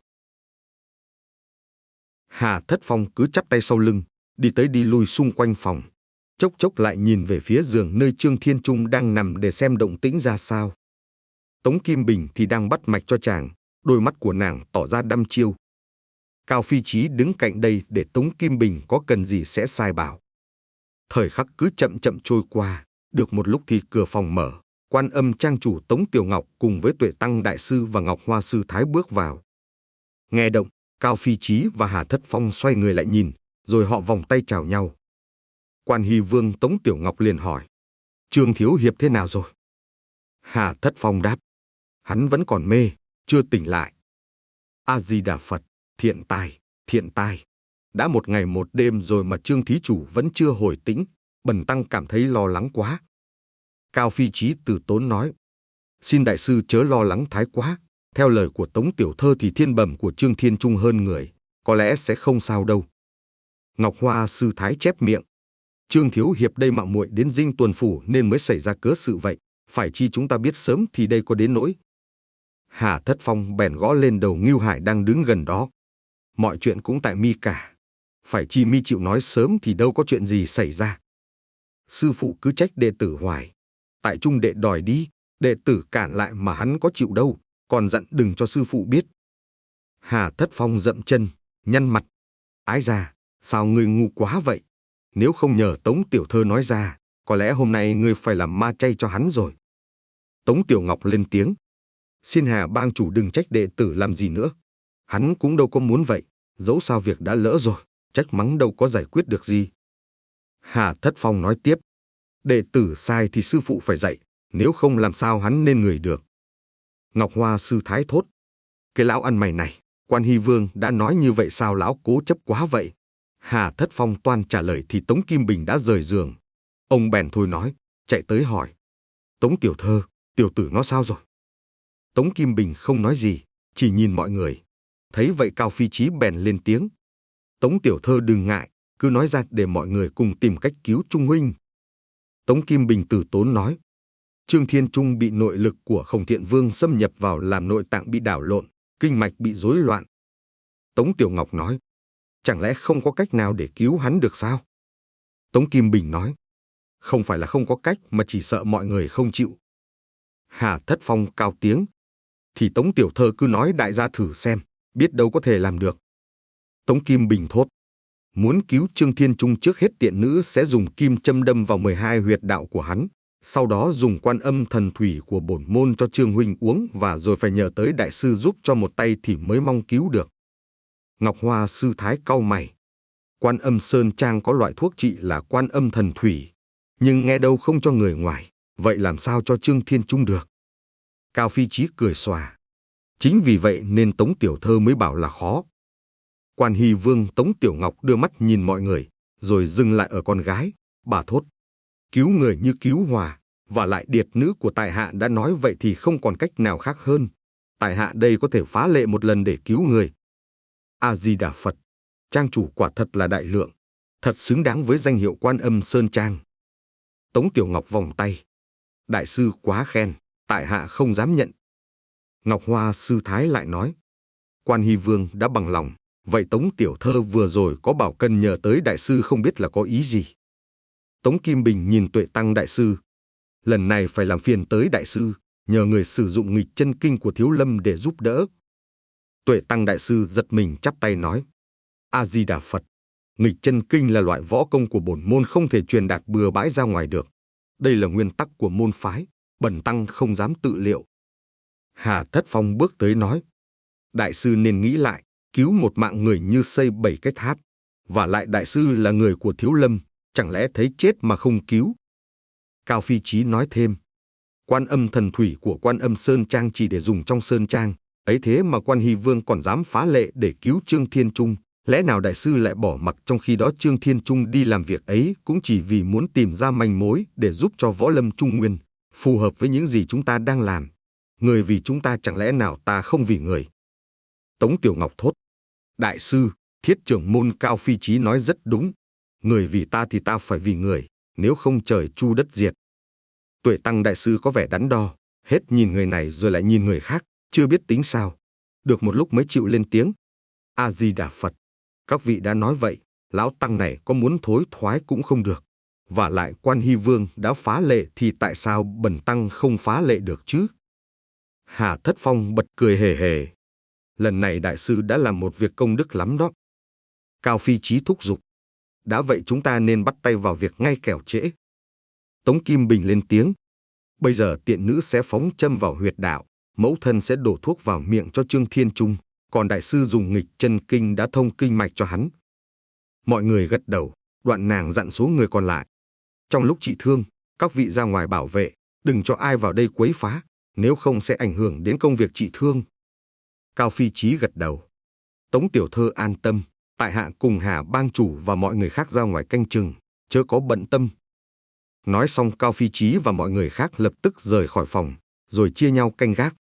S1: Hà Thất Phong cứ chắp tay sau lưng, đi tới đi lui xung quanh phòng, chốc chốc lại nhìn về phía giường nơi Trương Thiên Trung đang nằm để xem động tĩnh ra sao. Tống Kim Bình thì đang bắt mạch cho chàng, đôi mắt của nàng tỏ ra đăm chiêu. Cao Phi Chí đứng cạnh đây để Tống Kim Bình có cần gì sẽ sai bảo. Thời khắc cứ chậm chậm trôi qua, được một lúc thì cửa phòng mở, Quan Âm trang chủ Tống Tiểu Ngọc cùng với Tuệ Tăng đại sư và Ngọc Hoa sư thái bước vào. Nghe động, Cao Phi Chí và Hà Thất Phong xoay người lại nhìn, rồi họ vòng tay chào nhau. Quan Hy Vương Tống Tiểu Ngọc liền hỏi, Trương thiếu hiệp thế nào rồi? Hà Thất Phong đáp, hắn vẫn còn mê, chưa tỉnh lại. A Di Đà Phật, thiện tai, thiện tai. Đã một ngày một đêm rồi mà Trương thí chủ vẫn chưa hồi tĩnh, bần tăng cảm thấy lo lắng quá. Cao Phi Chí từ tốn nói, xin đại sư chớ lo lắng thái quá. Theo lời của Tống Tiểu Thơ thì thiên bẩm của Trương Thiên Trung hơn người, có lẽ sẽ không sao đâu. Ngọc Hoa sư thái chép miệng, Trương thiếu hiệp đây mạo muội đến Dinh Tuần phủ nên mới xảy ra cớ sự vậy, phải chi chúng ta biết sớm thì đây có đến nỗi. Hà Thất Phong bèn gõ lên đầu Ngưu Hải đang đứng gần đó. Mọi chuyện cũng tại mi cả, phải chi mi chịu nói sớm thì đâu có chuyện gì xảy ra. Sư phụ cứ trách đệ tử hoài, tại trung đệ đòi đi, đệ tử cản lại mà hắn có chịu đâu, còn dặn đừng cho sư phụ biết. Hà Thất Phong dậm chân, nhăn mặt. Ái ra, sao ngươi ngu quá vậy? Nếu không nhờ Tống Tiểu Thơ nói ra, có lẽ hôm nay ngươi phải làm ma chay cho hắn rồi. Tống Tiểu Ngọc lên tiếng, xin Hà bang chủ đừng trách đệ tử làm gì nữa. Hắn cũng đâu có muốn vậy, dẫu sao việc đã lỡ rồi, trách mắng đâu có giải quyết được gì. Hà Thất Phong nói tiếp, đệ tử sai thì sư phụ phải dạy, nếu không làm sao hắn nên người được. Ngọc Hoa sư thái thốt, cái lão ăn mày này, Quan Hy Vương đã nói như vậy sao lão cố chấp quá vậy? Hà Thất Phong toan trả lời thì Tống Kim Bình đã rời giường. Ông bèn thôi nói, chạy tới hỏi, Tống Tiểu Thơ, tiểu tử nó sao rồi? Tống Kim Bình không nói gì, chỉ nhìn mọi người. Thấy vậy Cao Phi Chí bèn lên tiếng, Tống Tiểu Thơ đừng ngại, cứ nói ra để mọi người cùng tìm cách cứu Trung huynh. Tống Kim Bình từ tốn nói, Trương Thiên Trung bị nội lực của Khổng Thiện Vương xâm nhập vào làm nội tạng bị đảo lộn, kinh mạch bị rối loạn. Tống Tiểu Ngọc nói, chẳng lẽ không có cách nào để cứu hắn được sao? Tống Kim Bình nói, không phải là không có cách mà chỉ sợ mọi người không chịu. Hà Thất Phong cao tiếng, thì Tống Tiểu Thơ cứ nói đại gia thử xem, biết đâu có thể làm được. Tống Kim Bình thốt, muốn cứu Trương Thiên Trung trước hết tiện nữ sẽ dùng kim châm đâm vào mười hai huyệt đạo của hắn, sau đó dùng Quan Âm thần thủy của bổn môn cho Trương huynh uống và rồi phải nhờ tới đại sư giúp cho một tay thì mới mong cứu được. Ngọc Hoa sư thái cau mày, Quan Âm Sơn Trang có loại thuốc trị là Quan Âm thần thủy, nhưng nghe đâu không cho người ngoài, vậy làm sao cho Trương Thiên Trung được? Cao Phi Chí cười xòa, chính vì vậy nên Tống Tiểu Thơ mới bảo là khó. Quan Hy Vương Tống Tiểu Ngọc đưa mắt nhìn mọi người, rồi dừng lại ở con gái. Bà thốt: cứu người như cứu hòa, và lại điệt nữ của tại hạ đã nói vậy thì không còn cách nào khác hơn. Tại hạ đây có thể phá lệ một lần để cứu người. A Di Đà Phật, trang chủ quả thật là đại lượng, thật xứng đáng với danh hiệu Quan Âm Sơn Trang. Tống Tiểu Ngọc vòng tay: đại sư quá khen, tại hạ không dám nhận. Ngọc Hoa sư thái lại nói: Quan Hy Vương đã bằng lòng, vậy Tống tiểu thơ vừa rồi có bảo cần nhờ tới đại sư không biết là có ý gì. Tống Kim Bình nhìn Tuệ Tăng đại sư: lần này phải làm phiền tới đại sư, nhờ người sử dụng nghịch chân kinh của Thiếu Lâm để giúp đỡ. Tuệ Tăng đại sư giật mình chắp tay nói: A Di Đà Phật, nghịch chân kinh là loại võ công của bổn môn không thể truyền đạt bừa bãi ra ngoài được. Đây là nguyên tắc của môn phái, bần tăng không dám tự liệu. Hà Thất Phong bước tới nói: đại sư nên nghĩ lại, cứu một mạng người như xây bảy cái tháp. Và lại đại sư là người của Thiếu Lâm, chẳng lẽ thấy chết mà không cứu. Cao Phi Chí nói thêm: Quan Âm thần thủy của Quan Âm Sơn Trang chỉ để dùng trong Sơn Trang, ấy thế mà Quan Hy Vương còn dám phá lệ để cứu Trương Thiên Trung. Lẽ nào đại sư lại bỏ mặc trong khi đó Trương Thiên Trung đi làm việc ấy cũng chỉ vì muốn tìm ra manh mối để giúp cho võ lâm Trung Nguyên, phù hợp với những gì chúng ta đang làm. Người vì chúng ta, chẳng lẽ nào ta không vì người. Tống Tiểu Ngọc thốt: đại sư, Thiết trưởng môn Cao Phi Chí nói rất đúng. Người vì ta thì ta phải vì người, nếu không trời chu đất diệt. Tuệ Tăng đại sư có vẻ đắn đo, hết nhìn người này rồi lại nhìn người khác, chưa biết tính sao. Được một lúc mới chịu lên tiếng: A Di Đà Phật, các vị đã nói vậy, lão tăng này có muốn thối thoái cũng không được. Và lại Quan Hy Vương đã phá lệ thì tại sao bần tăng không phá lệ được chứ? Hà Thất Phong bật cười hề hề: lần này đại sư đã làm một việc công đức lắm đó. Cao Phi Chí thúc giục: đã vậy chúng ta nên bắt tay vào việc ngay kẻo trễ. Tống Kim Bình lên tiếng: bây giờ tiện nữ sẽ phóng châm vào huyệt đạo, mẫu thân sẽ đổ thuốc vào miệng cho Trương Thiên Trung, còn đại sư dùng nghịch chân kinh đã thông kinh mạch cho hắn. Mọi người gật đầu, đoạn nàng dặn số người còn lại: trong lúc trị thương, các vị ra ngoài bảo vệ, đừng cho ai vào đây quấy phá, nếu không sẽ ảnh hưởng đến công việc trị thương. Cao Phi Chí gật đầu: Tống tiểu thơ an tâm, tại hạ cùng Hà bang chủ và mọi người khác ra ngoài canh chừng, chớ có bận tâm. Nói xong Cao Phi Chí và mọi người khác lập tức rời khỏi phòng, rồi chia nhau canh gác.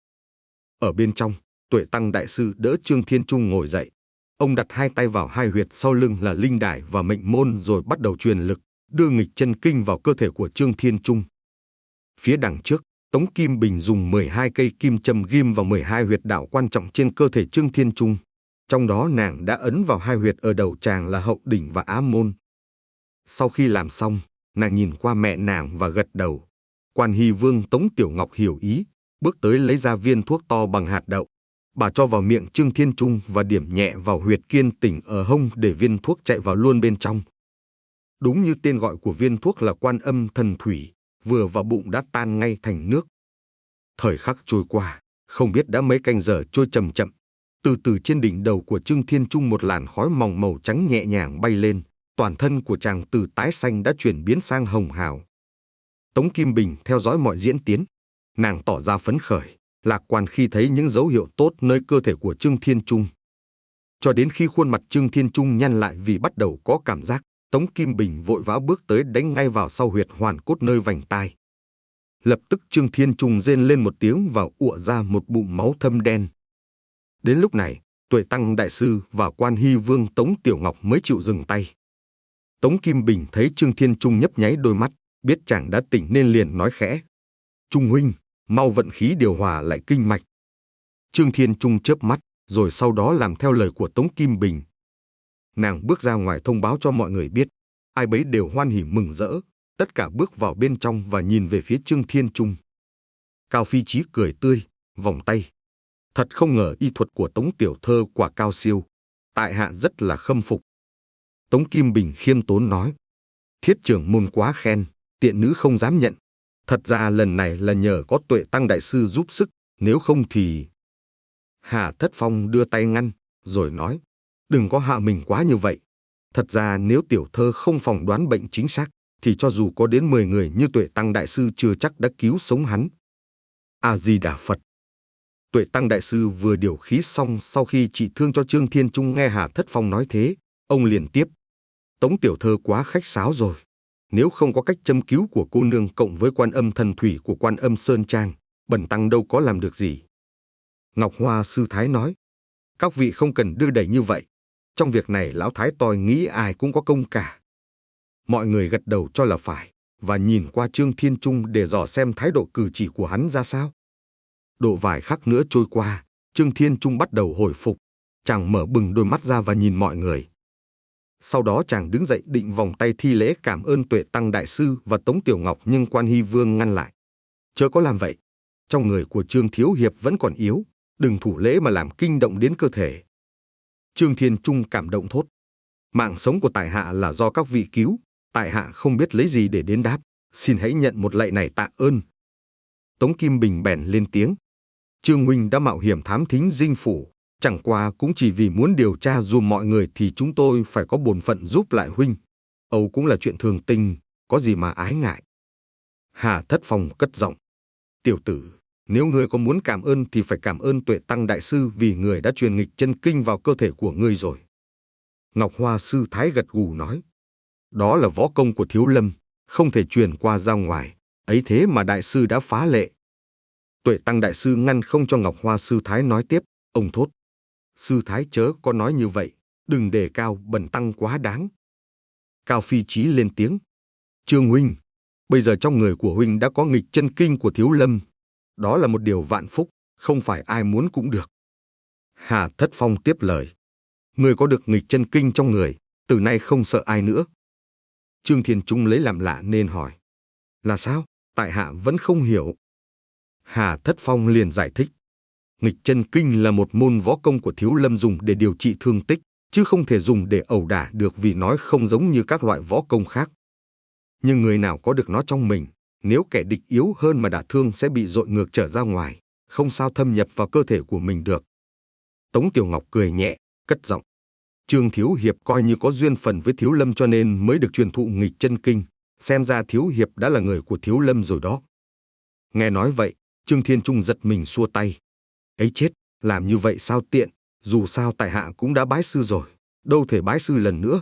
S1: Ở bên trong, Tuệ Tăng đại sư đỡ Trương Thiên Trung ngồi dậy. Ông đặt hai tay vào hai huyệt sau lưng là linh đài và mệnh môn rồi bắt đầu truyền lực, đưa nghịch chân kinh vào cơ thể của Trương Thiên Trung. Phía đằng trước, Tống Kim Bình dùng mười hai cây kim châm ghim vào mười hai huyệt đạo quan trọng trên cơ thể Trương Thiên Trung. Trong đó nàng đã ấn vào hai huyệt ở đầu tràng là hậu đỉnh và á môn. Sau khi làm xong, nàng nhìn qua mẹ nàng và gật đầu. Quan Hy Vương Tống Tiểu Ngọc hiểu ý, bước tới lấy ra viên thuốc to bằng hạt đậu. Bà cho vào miệng Trương Thiên Trung và điểm nhẹ vào huyệt kiên tỉnh ở hông để viên thuốc chạy vào luôn bên trong. Đúng như tên gọi của viên thuốc là Quan Âm thần thủy, vừa vào bụng đã tan ngay thành nước. Thời khắc trôi qua, không biết đã mấy canh giờ trôi chậm chậm. Từ từ trên đỉnh đầu của Trương Thiên Trung một làn khói mỏng màu trắng nhẹ nhàng bay lên, toàn thân của chàng từ tái xanh đã chuyển biến sang hồng hào. Tống Kim Bình theo dõi mọi diễn tiến, nàng tỏ ra phấn khởi, lạc quan khi thấy những dấu hiệu tốt nơi cơ thể của Trương Thiên Trung. Cho đến khi khuôn mặt Trương Thiên Trung nhăn lại vì bắt đầu có cảm giác, Tống Kim Bình vội vã bước tới đánh ngay vào sau huyệt hoàn cốt nơi vành tai. Lập tức Trương Thiên Trung rên lên một tiếng và ụa ra một bụng máu thâm đen. Đến lúc này, Tuệ Tăng đại sư và Quan Hy Vương Tống Tiểu Ngọc mới chịu dừng tay. Tống Kim Bình thấy Trương Thiên Trung nhấp nháy đôi mắt, biết chàng đã tỉnh nên liền nói khẽ: Trung huynh, mau vận khí điều hòa lại kinh mạch. Trương Thiên Trung chớp mắt, rồi sau đó làm theo lời của Tống Kim Bình. Nàng bước ra ngoài thông báo cho mọi người biết, ai bấy đều hoan hỉ mừng rỡ, tất cả bước vào bên trong và nhìn về phía Trương Thiên Trung. Cao Phi Chí cười tươi, vòng tay: Thật không ngờ y thuật của Tống tiểu thơ quả cao siêu, tại hạ rất là khâm phục. Tống Kim Bình khiêm tốn nói: Thiết trưởng môn quá khen, tiện nữ không dám nhận. Thật ra lần này là nhờ có Tuệ Tăng đại sư giúp sức, nếu không thì... Hà Thất Phong đưa tay ngăn, rồi nói: Đừng có hạ mình quá như vậy. Thật ra nếu tiểu thơ không phỏng đoán bệnh chính xác, thì cho dù có đến mười người như Tuệ Tăng đại sư chưa chắc đã cứu sống hắn. A Di Đà Phật. Tuệ Tăng đại sư vừa điều khí xong sau khi trị thương cho Trương Thiên Trung nghe Hà Thất Phong nói thế, ông liền tiếp. Tống tiểu thơ quá khách sáo rồi. Nếu không có cách châm cứu của cô nương cộng với Quan Âm thần thủy của Quan Âm Sơn Trang, bần tăng đâu có làm được gì. Ngọc Hoa sư thái nói. Các vị không cần đưa đẩy như vậy. Trong việc này lão thái tôi nghĩ ai cũng có công cả. Mọi người gật đầu cho là phải, và nhìn qua Trương Thiên Trung để dò xem thái độ cử chỉ của hắn ra sao. Độ vài khắc nữa trôi qua, Trương Thiên Trung bắt đầu hồi phục. Chàng mở bừng đôi mắt ra và nhìn mọi người. Sau đó chàng đứng dậy định vòng tay thi lễ cảm ơn Tuệ Tăng đại sư và Tống Tiểu Ngọc, nhưng Quan Hy Vương ngăn lại. Chớ có làm vậy. Trong người của Trương thiếu hiệp vẫn còn yếu, đừng thủ lễ mà làm kinh động đến cơ thể. Trương Thiên Trung cảm động thốt. Mạng sống của tại hạ là do các vị cứu, tại hạ không biết lấy gì để đền đáp, xin hãy nhận một lạy này tạ ơn. Tống Kim Bình bèn lên tiếng. Trương huynh đã mạo hiểm thám thính dinh phủ, chẳng qua cũng chỉ vì muốn điều tra dùm mọi người thì chúng tôi phải có bổn phận giúp lại huynh. Âu cũng là chuyện thường tình, có gì mà ái ngại. Hà Thất Phong cất giọng. Tiểu tử, nếu ngươi có muốn cảm ơn thì phải cảm ơn Tuệ Tăng đại sư vì người đã truyền nghịch chân kinh vào cơ thể của ngươi rồi. Ngọc Hoa sư thái gật gù nói. Đó là võ công của Thiếu Lâm, không thể truyền qua ra ngoài, ấy thế mà đại sư đã phá lệ. Tuệ Tăng đại sư ngăn không cho Ngọc Hoa sư thái nói tiếp, ông thốt. Sư thái chớ có nói như vậy, đừng đề cao bần tăng quá đáng. Cao Phi Chí lên tiếng. Trương huynh, bây giờ trong người của huynh đã có nghịch chân kinh của Thiếu Lâm. Đó là một điều vạn phúc, không phải ai muốn cũng được. Hà Thất Phong tiếp lời. Người có được nghịch chân kinh trong người, từ nay không sợ ai nữa. Trương Thiên Trung lấy làm lạ nên hỏi. Là sao? Tại hạ vẫn không hiểu. Hà Thất Phong liền giải thích. Nghịch chân kinh là một môn võ công của Thiếu Lâm dùng để điều trị thương tích, chứ không thể dùng để ẩu đả được vì nó không giống như các loại võ công khác. Nhưng người nào có được nó trong mình, nếu kẻ địch yếu hơn mà đả thương sẽ bị dội ngược trở ra ngoài, không sao thâm nhập vào cơ thể của mình được. Tống Tiểu Ngọc cười nhẹ, cất giọng. Trương thiếu hiệp coi như có duyên phần với Thiếu Lâm cho nên mới được truyền thụ nghịch chân kinh, xem ra thiếu hiệp đã là người của Thiếu Lâm rồi đó. Nghe nói vậy, Trương Thiên Trung giật mình xua tay. Ấy chết, làm như vậy sao tiện, dù sao tại hạ cũng đã bái sư rồi, đâu thể bái sư lần nữa.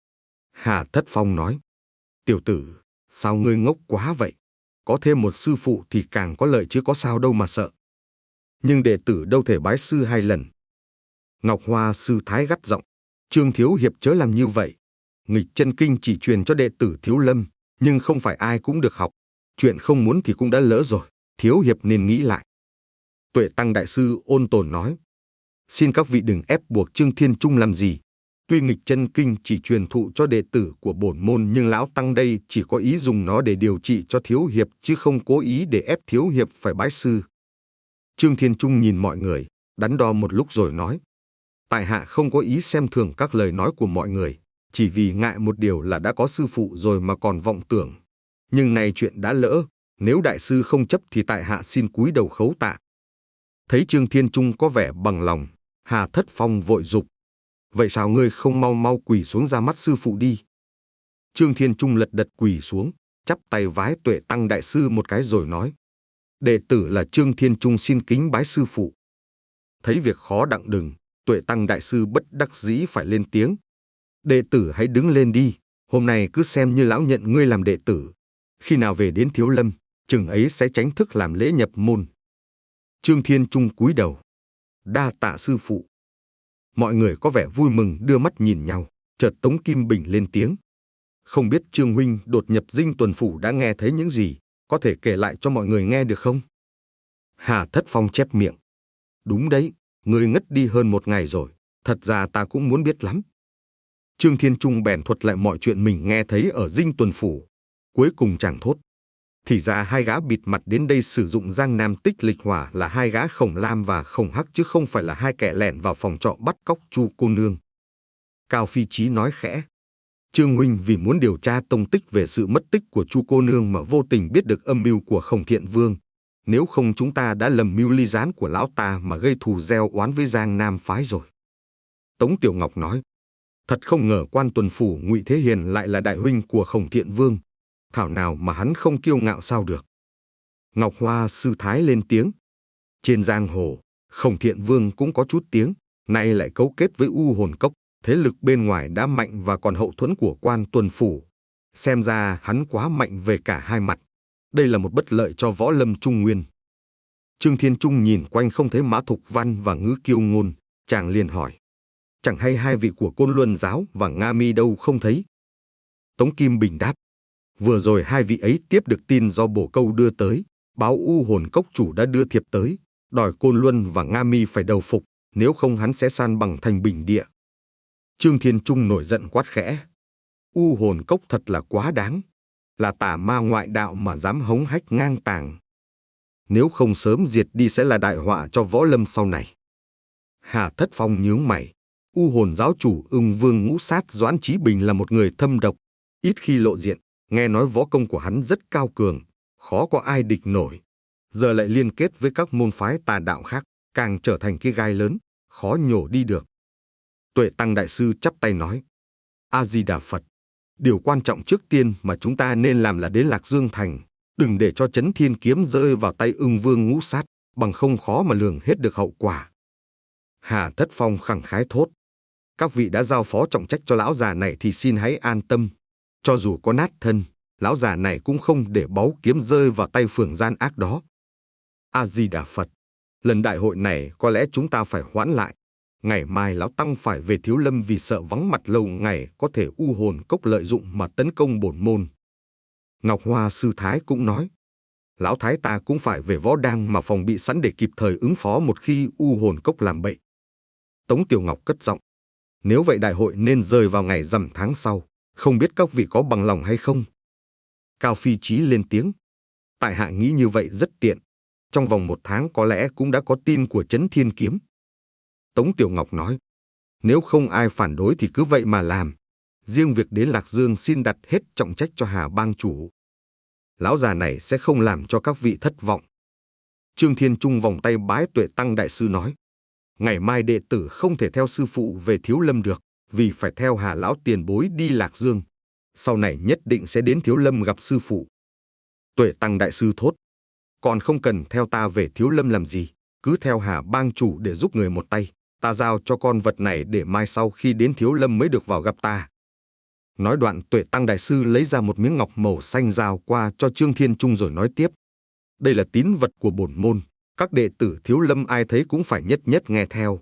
S1: Hà Thất Phong nói. Tiểu tử, sao ngươi ngốc quá vậy? Có thêm một sư phụ thì càng có lợi chứ có sao đâu mà sợ. Nhưng đệ tử đâu thể bái sư hai lần. Ngọc Hoa sư thái gắt giọng. Trương thiếu hiệp chớ làm như vậy. Nghịch chân kinh chỉ truyền cho đệ tử Thiếu Lâm, nhưng không phải ai cũng được học. Chuyện không muốn thì cũng đã lỡ rồi, thiếu hiệp nên nghĩ lại. Tuệ Tăng đại sư ôn tồn nói. Xin các vị đừng ép buộc Trương Thiên Trung làm gì. Tuy nghịch chân kinh chỉ truyền thụ cho đệ tử của bổn môn, nhưng lão tăng đây chỉ có ý dùng nó để điều trị cho thiếu hiệp, chứ không cố ý để ép thiếu hiệp phải bái sư. Trương Thiên Trung nhìn mọi người, đắn đo một lúc rồi nói. Tại hạ không có ý xem thường các lời nói của mọi người, chỉ vì ngại một điều là đã có sư phụ rồi mà còn vọng tưởng. Nhưng nay chuyện đã lỡ, nếu đại sư không chấp thì tại hạ xin cúi đầu khấu tạ. Thấy Trương Thiên Trung có vẻ bằng lòng, Hà Thất Phong vội dục. Vậy sao ngươi không mau mau quỳ xuống ra mắt sư phụ đi? Trương Thiên Trung lật đật quỳ xuống, chắp tay vái Tuệ Tăng đại sư một cái rồi nói. Đệ tử là Trương Thiên Trung xin kính bái sư phụ. Thấy việc khó đặng đừng, Tuệ Tăng đại sư bất đắc dĩ phải lên tiếng. Đệ tử hãy đứng lên đi, hôm nay cứ xem như lão nhận ngươi làm đệ tử. Khi nào về đến Thiếu Lâm, chừng ấy sẽ tránh thức làm lễ nhập môn. Trương Thiên Trung cúi đầu. Đa tạ sư phụ. Mọi người có vẻ vui mừng đưa mắt nhìn nhau, chợt Tống Kim Bình lên tiếng. Không biết Trương huynh đột nhập dinh tuần phủ đã nghe thấy những gì, có thể kể lại cho mọi người nghe được không? Hà Thất Phong chép miệng. Đúng đấy, ngươi ngất đi hơn một ngày rồi, thật ra ta cũng muốn biết lắm. Trương Thiên Trung bèn thuật lại mọi chuyện mình nghe thấy ở dinh tuần phủ. Cuối cùng chàng thốt. Thì ra hai gã bịt mặt đến đây sử dụng Giang Nam Tích Lịch Hỏa là hai gã Khổng Lam và Khổng Hắc, chứ không phải là hai kẻ lẻn vào phòng trọ bắt cóc Chu cô nương. Cao Phi Chí nói khẽ. Trương huynh vì muốn điều tra tông tích về sự mất tích của Chu cô nương mà vô tình biết được âm mưu của Khổng Thiện Vương. Nếu không chúng ta đã lầm mưu ly gián của lão ta mà gây thù gieo oán với Giang Nam phái rồi. Tống Tiểu Ngọc nói. Thật không ngờ quan tuần phủ Ngụy Thế Hiền lại là đại huynh của Khổng Thiện Vương. Thảo nào mà hắn không kiêu ngạo sao được. Ngọc Hoa sư thái lên tiếng. Trên giang hồ, Khổng Thiện Vương cũng có chút tiếng, nay lại cấu kết với U Hồn Cốc, thế lực bên ngoài đã mạnh và còn hậu thuẫn của Quan Tuần Phủ. Xem ra hắn quá mạnh về cả hai mặt. Đây là một bất lợi cho võ lâm Trung Nguyên. Trương Thiên Trung nhìn quanh không thấy Mã Thục Văn và Ngữ Kiêu Ngôn, chàng liền hỏi. Chẳng hay hai vị của Côn Luân Giáo và Nga Mi đâu không thấy? Tống Kim Bình đáp. Vừa rồi hai vị ấy tiếp được tin do Bổ Câu đưa tới, báo U Hồn Cốc chủ đã đưa thiệp tới, đòi Côn Luân và Nga Mi phải đầu phục, nếu không hắn sẽ san bằng thành Bình Địa. Trương Thiên Trung nổi giận quát khẽ. U Hồn Cốc thật là quá đáng, là tà ma ngoại đạo mà dám hống hách ngang tàng. Nếu không sớm diệt đi sẽ là đại họa cho võ lâm sau này. Hà Thất Phong nhướng mày. U Hồn giáo chủ Ưng Vương Ngũ Sát Doãn Chí Bình là một người thâm độc, ít khi lộ diện, nghe nói võ công của hắn rất cao cường, khó có ai địch nổi. Giờ lại liên kết với các môn phái tà đạo khác, càng trở thành cái gai lớn, khó nhổ đi được. Tuệ Tăng Đại Sư chắp tay nói. A-di-đà Phật, điều quan trọng trước tiên mà chúng ta nên làm là đến Lạc Dương Thành, đừng để cho Chấn Thiên Kiếm rơi vào tay Ưng Vương Ngũ Sát, bằng không khó mà lường hết được hậu quả. Hà Thất Phong khẳng khái thốt. Các vị đã giao phó trọng trách cho lão già này thì xin hãy an tâm. Cho dù có nát thân, lão già này cũng không để báu kiếm rơi vào tay phường gian ác đó. A-di-đà Phật, lần đại hội này có lẽ chúng ta phải hoãn lại. Ngày mai lão tăng phải về Thiếu Lâm vì sợ vắng mặt lâu ngày có thể U Hồn Cốc lợi dụng mà tấn công bổn môn. Ngọc Hoa Sư Thái cũng nói. Lão Thái ta cũng phải về Võ Đang mà phòng bị sẵn để kịp thời ứng phó một khi U Hồn Cốc làm bậy. Tống Tiểu Ngọc cất giọng. Nếu vậy đại hội nên rơi vào ngày rằm tháng sau, không biết các vị có bằng lòng hay không? Cao Phi Chí lên tiếng. Tại hạ nghĩ như vậy rất tiện. Trong vòng một tháng có lẽ cũng đã có tin của Chấn Thiên Kiếm. Tống Tiểu Ngọc nói. Nếu không ai phản đối thì cứ vậy mà làm. Riêng việc đến Lạc Dương xin đặt hết trọng trách cho Hà bang chủ. Lão già này sẽ không làm cho các vị thất vọng. Trương Thiên Trung vòng tay bái Tuệ Tăng Đại Sư nói. Ngày mai đệ tử không thể theo sư phụ về Thiếu Lâm được, vì phải theo Hà lão tiền bối đi Lạc Dương. Sau này nhất định sẽ đến Thiếu Lâm gặp sư phụ. Tuệ Tăng Đại Sư thốt. Còn không cần theo ta về Thiếu Lâm làm gì, cứ theo Hà bang chủ để giúp người một tay. Ta giao cho con vật này để mai sau khi đến Thiếu Lâm mới được vào gặp ta. Nói đoạn Tuệ Tăng Đại Sư lấy ra một miếng ngọc màu xanh giao qua cho Trương Thiên Trung rồi nói tiếp. Đây là tín vật của bổn môn, các đệ tử Thiếu Lâm ai thấy cũng phải nhất nhất nghe theo.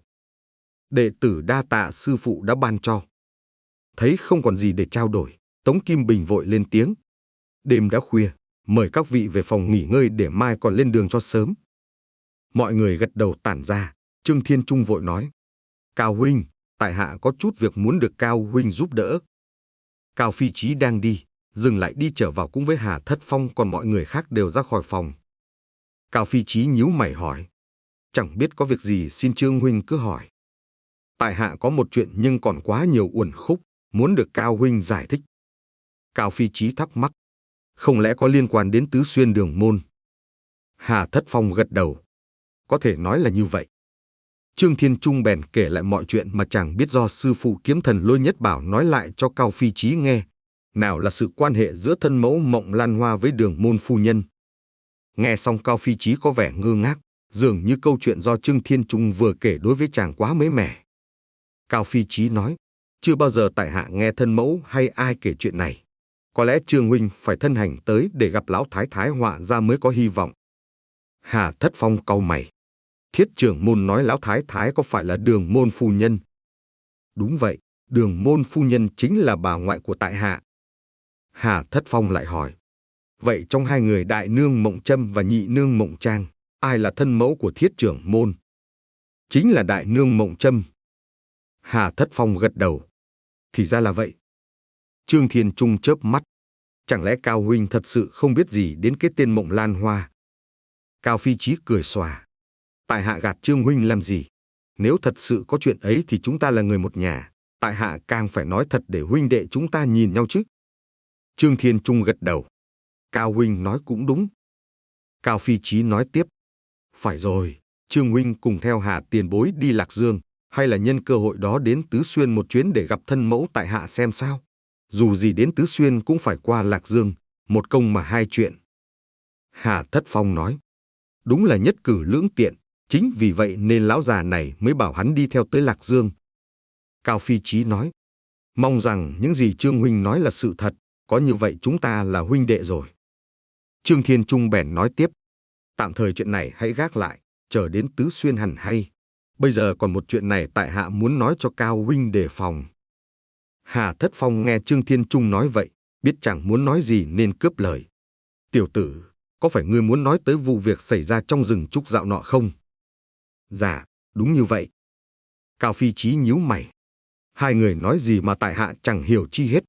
S1: Đệ tử đa tạ sư phụ đã ban cho. Thấy không còn gì để trao đổi, Tống Kim Bình vội lên tiếng. Đêm đã khuya, mời các vị về phòng nghỉ ngơi để mai còn lên đường cho sớm. Mọi người gật đầu tản ra, Trương Thiên Trung vội nói. Cao huynh, tại hạ có chút việc muốn được Cao huynh giúp đỡ. Cao Phi Chí đang đi, dừng lại đi trở vào cũng với Hà Thất Phong, còn mọi người khác đều ra khỏi phòng. Cao Phi Chí nhíu mày hỏi. Chẳng biết có việc gì xin Trương huynh cứ hỏi. Tại hạ có một chuyện nhưng còn quá nhiều uẩn khúc, muốn được Cao huynh giải thích. Cao Phi Chí thắc mắc. Không lẽ có liên quan đến Tứ Xuyên Đường Môn? Hà Thất Phong gật đầu. Có thể nói là như vậy. Trương Thiên Trung bèn kể lại mọi chuyện mà chàng biết do sư phụ kiếm thần Lôi Nhất Bảo nói lại cho Cao Phi Chí nghe. Nào là sự quan hệ giữa thân mẫu Mộng Lan Hoa với Đường Môn phu nhân. Nghe xong Cao Phi Chí có vẻ ngơ ngác, dường như câu chuyện do Trương Thiên Trung vừa kể đối với chàng quá mới mẻ. Cao Phi Chí nói, chưa bao giờ tại hạ nghe thân mẫu hay ai kể chuyện này. Có lẽ Trương huynh phải thân hành tới để gặp lão thái thái họa ra mới có hy vọng. Hà Thất Phong cau mày. Thiết trưởng môn nói lão thái thái có phải là Đường Môn phu nhân? Đúng vậy, Đường Môn phu nhân chính là bà ngoại của tại hạ. Hà Thất Phong lại hỏi. Vậy trong hai người đại nương Mộng Trâm và nhị nương Mộng Trang, ai là thân mẫu của thiết trưởng môn? Chính là đại nương Mộng Trâm. Hà Thất Phong gật đầu. Thì ra là vậy. Trương Thiên Trung chớp mắt. Chẳng lẽ Cao huynh thật sự không biết gì đến cái tên Mộng Lan Hoa? Cao Phi Chí cười xòa. Tại hạ gạt Trương huynh làm gì? Nếu thật sự có chuyện ấy thì chúng ta là người một nhà. Tại hạ càng phải nói thật để huynh đệ chúng ta nhìn nhau chứ. Trương Thiên Trung gật đầu. Cao huynh nói cũng đúng. Cao Phi Chí nói tiếp. Phải rồi, Trương huynh cùng theo Hà tiền bối đi Lạc Dương, hay là nhân cơ hội đó đến Tứ Xuyên một chuyến để gặp thân mẫu tại hạ xem sao. Dù gì đến Tứ Xuyên cũng phải qua Lạc Dương, một công mà hai chuyện. Hà Thất Phong nói. Đúng là nhất cử lưỡng tiện, Chính vì vậy nên lão già này mới bảo hắn đi theo tới Lạc Dương. Cao Phi Chí nói, mong rằng những gì Trương huynh nói là sự thật, có như vậy chúng ta là huynh đệ rồi. Trương Thiên Trung bèn nói tiếp, tạm thời chuyện này hãy gác lại, chờ đến Tứ Xuyên hẳn hay. Bây giờ còn một chuyện này tại hạ muốn nói cho Cao huynh đề phòng. Hà Thất Phong nghe Trương Thiên Trung nói vậy, biết chẳng muốn nói gì nên cướp lời. Tiểu tử, có phải ngươi muốn nói tới vụ việc xảy ra trong rừng trúc dạo nọ không? Dạ, đúng như vậy. Cao Phi Chí nhíu mày. Hai người nói gì mà tại hạ chẳng hiểu chi hết.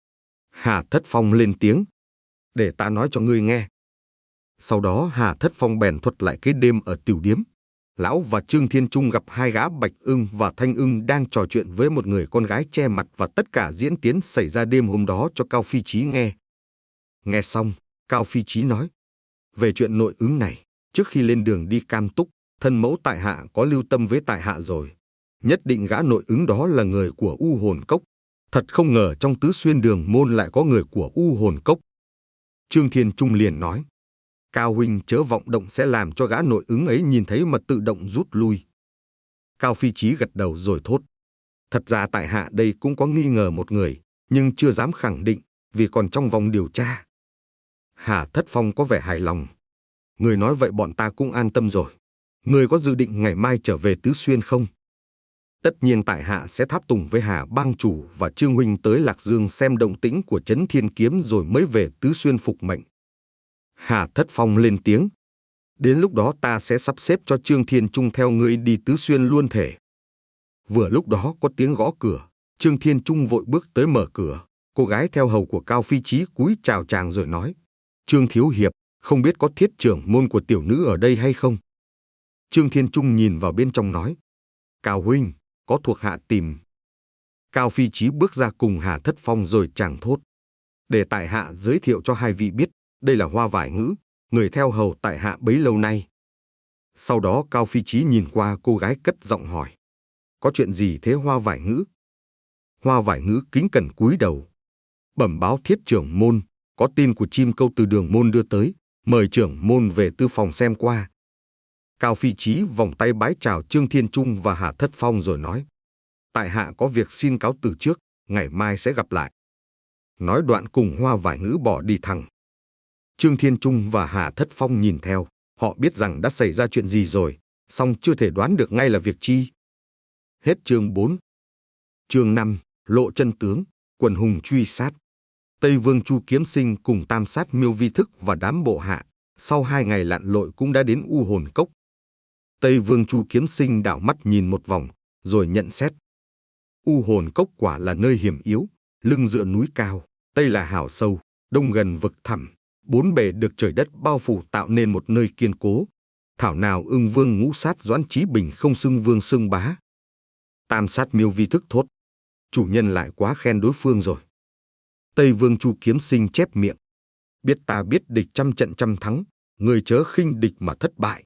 S1: Hà Thất Phong lên tiếng, để ta nói cho ngươi nghe. Sau đó Hà Thất Phong bèn thuật lại cái đêm ở tiểu điếm. Lão và Trương Thiên Trung gặp hai gã Bạch Ưng và Thanh Ưng đang trò chuyện với một người con gái che mặt, và tất cả diễn tiến xảy ra đêm hôm đó cho Cao Phi Chí nghe. Nghe xong, Cao Phi Chí nói, về chuyện nội ứng này, trước khi lên đường đi Cam Túc, thân mẫu tại hạ có lưu tâm với tại hạ rồi. Nhất định gã nội ứng đó là người của U Hồn Cốc. Thật không ngờ trong Tứ Xuyên Đường môn lại có người của U Hồn Cốc. Trương Thiên Trung liền nói, Cao huynh chớ vọng động sẽ làm cho gã nội ứng ấy nhìn thấy mà tự động rút lui. Cao Phi Chí gật đầu rồi thốt, thật ra tại hạ đây cũng có nghi ngờ một người, nhưng chưa dám khẳng định, vì còn trong vòng điều tra. Hà Thất Phong có vẻ hài lòng. Người nói vậy bọn ta cũng an tâm rồi. Người có dự định ngày mai trở về Tứ Xuyên không? Tất nhiên tại hạ sẽ tháp tùng với Hà bang chủ và Trương huynh tới Lạc Dương xem động tĩnh của Trấn Thiên Kiếm rồi mới về Tứ Xuyên phục mệnh. Hà Thất Phong lên tiếng, đến lúc đó ta sẽ sắp xếp cho Trương Thiên Trung theo ngươi đi Tứ Xuyên luôn thể. Vừa lúc đó có tiếng gõ cửa, Trương Thiên Trung vội bước tới mở cửa. Cô gái theo hầu của Cao Phi Chí cúi chào chàng rồi nói, Trương thiếu hiệp, không biết có thiết trưởng môn của tiểu nữ ở đây hay không? Trương Thiên Trung nhìn vào bên trong nói, Cao huynh, có thuộc hạ tìm. Cao Phi Chí bước ra cùng Hà Thất Phong rồi chàng thốt, để tại hạ giới thiệu cho hai vị biết, đây là Hoa Vải Ngữ, người theo hầu tại hạ bấy lâu nay. Sau đó Cao Phi Chí nhìn qua cô gái cất giọng hỏi, có chuyện gì thế Hoa Vải Ngữ? Hoa Vải Ngữ kính cẩn cúi đầu, bẩm báo thiết trưởng môn, có tin của chim câu từ Đường môn đưa tới, mời trưởng môn về tư phòng xem qua. Cao Phi Chí vòng tay bái chào Trương Thiên Trung và Hà Thất Phong rồi nói, tại hạ có việc xin cáo từ trước, ngày mai sẽ gặp lại. Nói đoạn cùng Hoa Vải Ngữ bỏ đi thẳng. Trương Thiên Trung và Hà Thất Phong nhìn theo, họ biết rằng đã xảy ra chuyện gì rồi, song chưa thể đoán được ngay là việc chi. Hết chương bốn. Chương năm, lộ chân tướng, quần hùng truy sát. Tây Vương Chu Kiếm Sinh cùng Tam Sát Miêu Vi Thức và đám bộ hạ, sau hai ngày lặn lội cũng đã đến U Hồn Cốc. Tây Vương Chu Kiếm Sinh đảo mắt nhìn một vòng, rồi nhận xét. U Hồn Cốc quả là nơi hiểm yếu, lưng dựa núi cao, tây là hào sâu, đông gần vực thẳm, bốn bề được trời đất bao phủ tạo nên một nơi kiên cố. Thảo nào Ưng Vương Ngũ Sát Doãn Chí Bình không xưng vương xưng bá. Tam Sát Miêu Vi Thức thốt, chủ nhân lại quá khen đối phương rồi. Tây Vương Chu Kiếm Sinh chép miệng, biết ta biết địch trăm trận trăm thắng, người chớ khinh địch mà thất bại.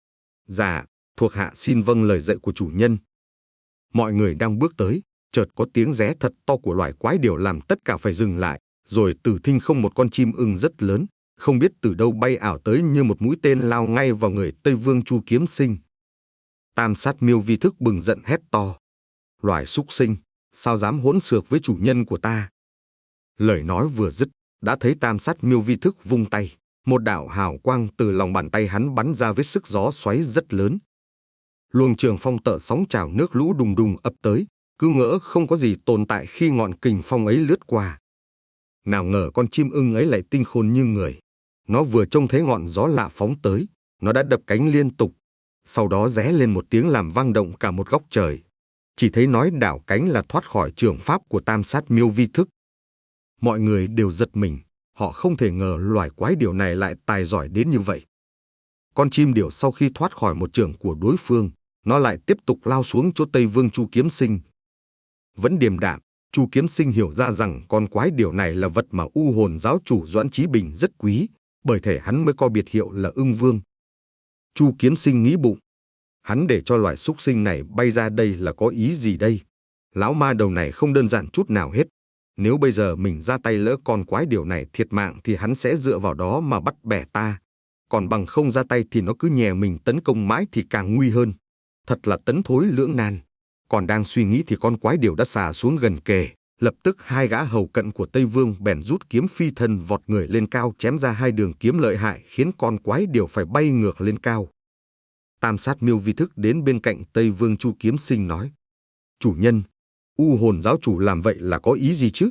S1: Dạ, thuộc hạ xin vâng lời dạy của chủ nhân. Mọi người đang bước tới, chợt có tiếng ré thật to của loài quái điểu làm tất cả phải dừng lại, rồi từ thinh không một con chim ưng rất lớn, không biết từ đâu bay ảo tới như một mũi tên lao ngay vào người Tây Vương Chu Kiếm Sinh. Tam Sát Miêu Vi Thức bừng giận hét to, loài súc sinh, sao dám hỗn xược với chủ nhân của ta? Lời nói vừa dứt, đã thấy Tam Sát Miêu Vi Thức vung tay, một đạo hào quang từ lòng bàn tay hắn bắn ra với sức gió xoáy rất lớn. Luồng trường phong tợ sóng trào nước lũ đùng đùng ập tới, cứ ngỡ không có gì tồn tại khi ngọn kình phong ấy lướt qua. Nào ngờ con chim ưng ấy lại tinh khôn như người. Nó vừa trông thấy ngọn gió lạ phóng tới, nó đã đập cánh liên tục, sau đó ré lên một tiếng làm vang động cả một góc trời. Chỉ thấy nói đảo cánh là thoát khỏi trường pháp của Tam Sát Miêu Vi Thức. Mọi người đều giật mình, họ không thể ngờ loài quái điểu này lại tài giỏi đến như vậy. Con chim điểu sau khi thoát khỏi một chưởng của đối phương, nó lại tiếp tục lao xuống chỗ Tây Vương Chu Kiếm Sinh. Vẫn điềm đạm, Chu Kiếm Sinh hiểu ra rằng con quái điểu này là vật mà U Hồn giáo chủ Doãn Chí Bình rất quý, bởi thể hắn mới có biệt hiệu là Ưng Vương. Chu Kiếm Sinh nghĩ bụng, hắn để cho loài súc sinh này bay ra đây là có ý gì đây? Lão ma đầu này không đơn giản chút nào hết. Nếu bây giờ mình ra tay lỡ con quái điểu này thiệt mạng thì hắn sẽ dựa vào đó mà bắt bẻ ta. còn bằng không ra tay thì nó cứ nhè mình tấn công mãi thì càng nguy hơn. Thật là tấn thối lưỡng nan. Còn đang suy nghĩ thì con quái điểu đã xà xuống gần kề. Lập tức hai gã hầu cận của Tây Vương bèn rút kiếm phi thân vọt người lên cao, chém ra hai đường kiếm lợi hại khiến con quái điểu phải bay ngược lên cao. Tam Sát Miêu Vi Thức đến bên cạnh Tây Vương Chu Kiếm Sinh nói: "Chủ nhân, U Hồn giáo chủ làm vậy là có ý gì chứ?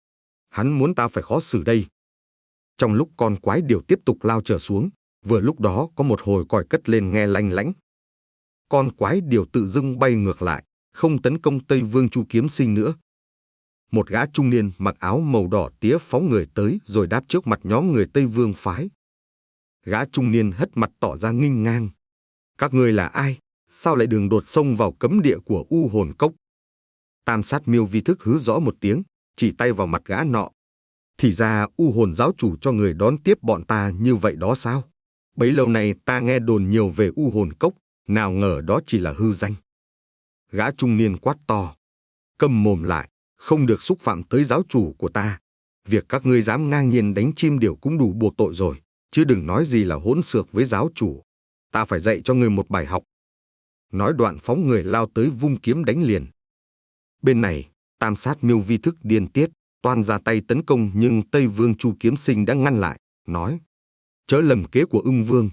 S1: Hắn muốn ta phải khó xử đây." Trong lúc con quái điểu tiếp tục lao trở xuống, vừa lúc đó có một hồi còi cất lên nghe lanh lảnh. Con quái điểu tự dưng bay ngược lại, không tấn công Tây Vương Chu Kiếm Sinh nữa. Một gã trung niên mặc áo màu đỏ tía phóng người tới rồi đáp trước mặt nhóm người Tây Vương phái. Gã trung niên hất mặt tỏ ra nghênh ngang: "Các ngươi là ai? Sao lại đường đột xông vào cấm địa của U Hồn Cốc?" Tam Sát Miêu Vi Thức hứ rõ một tiếng, chỉ tay vào mặt gã nọ: "Thì ra U Hồn giáo chủ cho người đón tiếp bọn ta như vậy đó sao? Bấy lâu nay ta nghe đồn nhiều về U Hồn Cốc, nào ngờ đó chỉ là hư danh." Gã trung niên quát to: "Câm mồm lại, không được xúc phạm tới giáo chủ của ta. Việc các ngươi dám ngang nhiên đánh chim điểu cũng đủ buộc tội rồi, chứ đừng nói gì là hỗn xược với giáo chủ. Ta phải dạy cho ngươi một bài học." Nói đoạn phóng người lao tới vung kiếm đánh liền. Bên này, Tam Sát Miêu Vi Thức điên tiết, toan ra tay tấn công nhưng Tây Vương Chu Kiếm Sinh đã ngăn lại, nói: "Chớ lầm kế của Ưng Vương."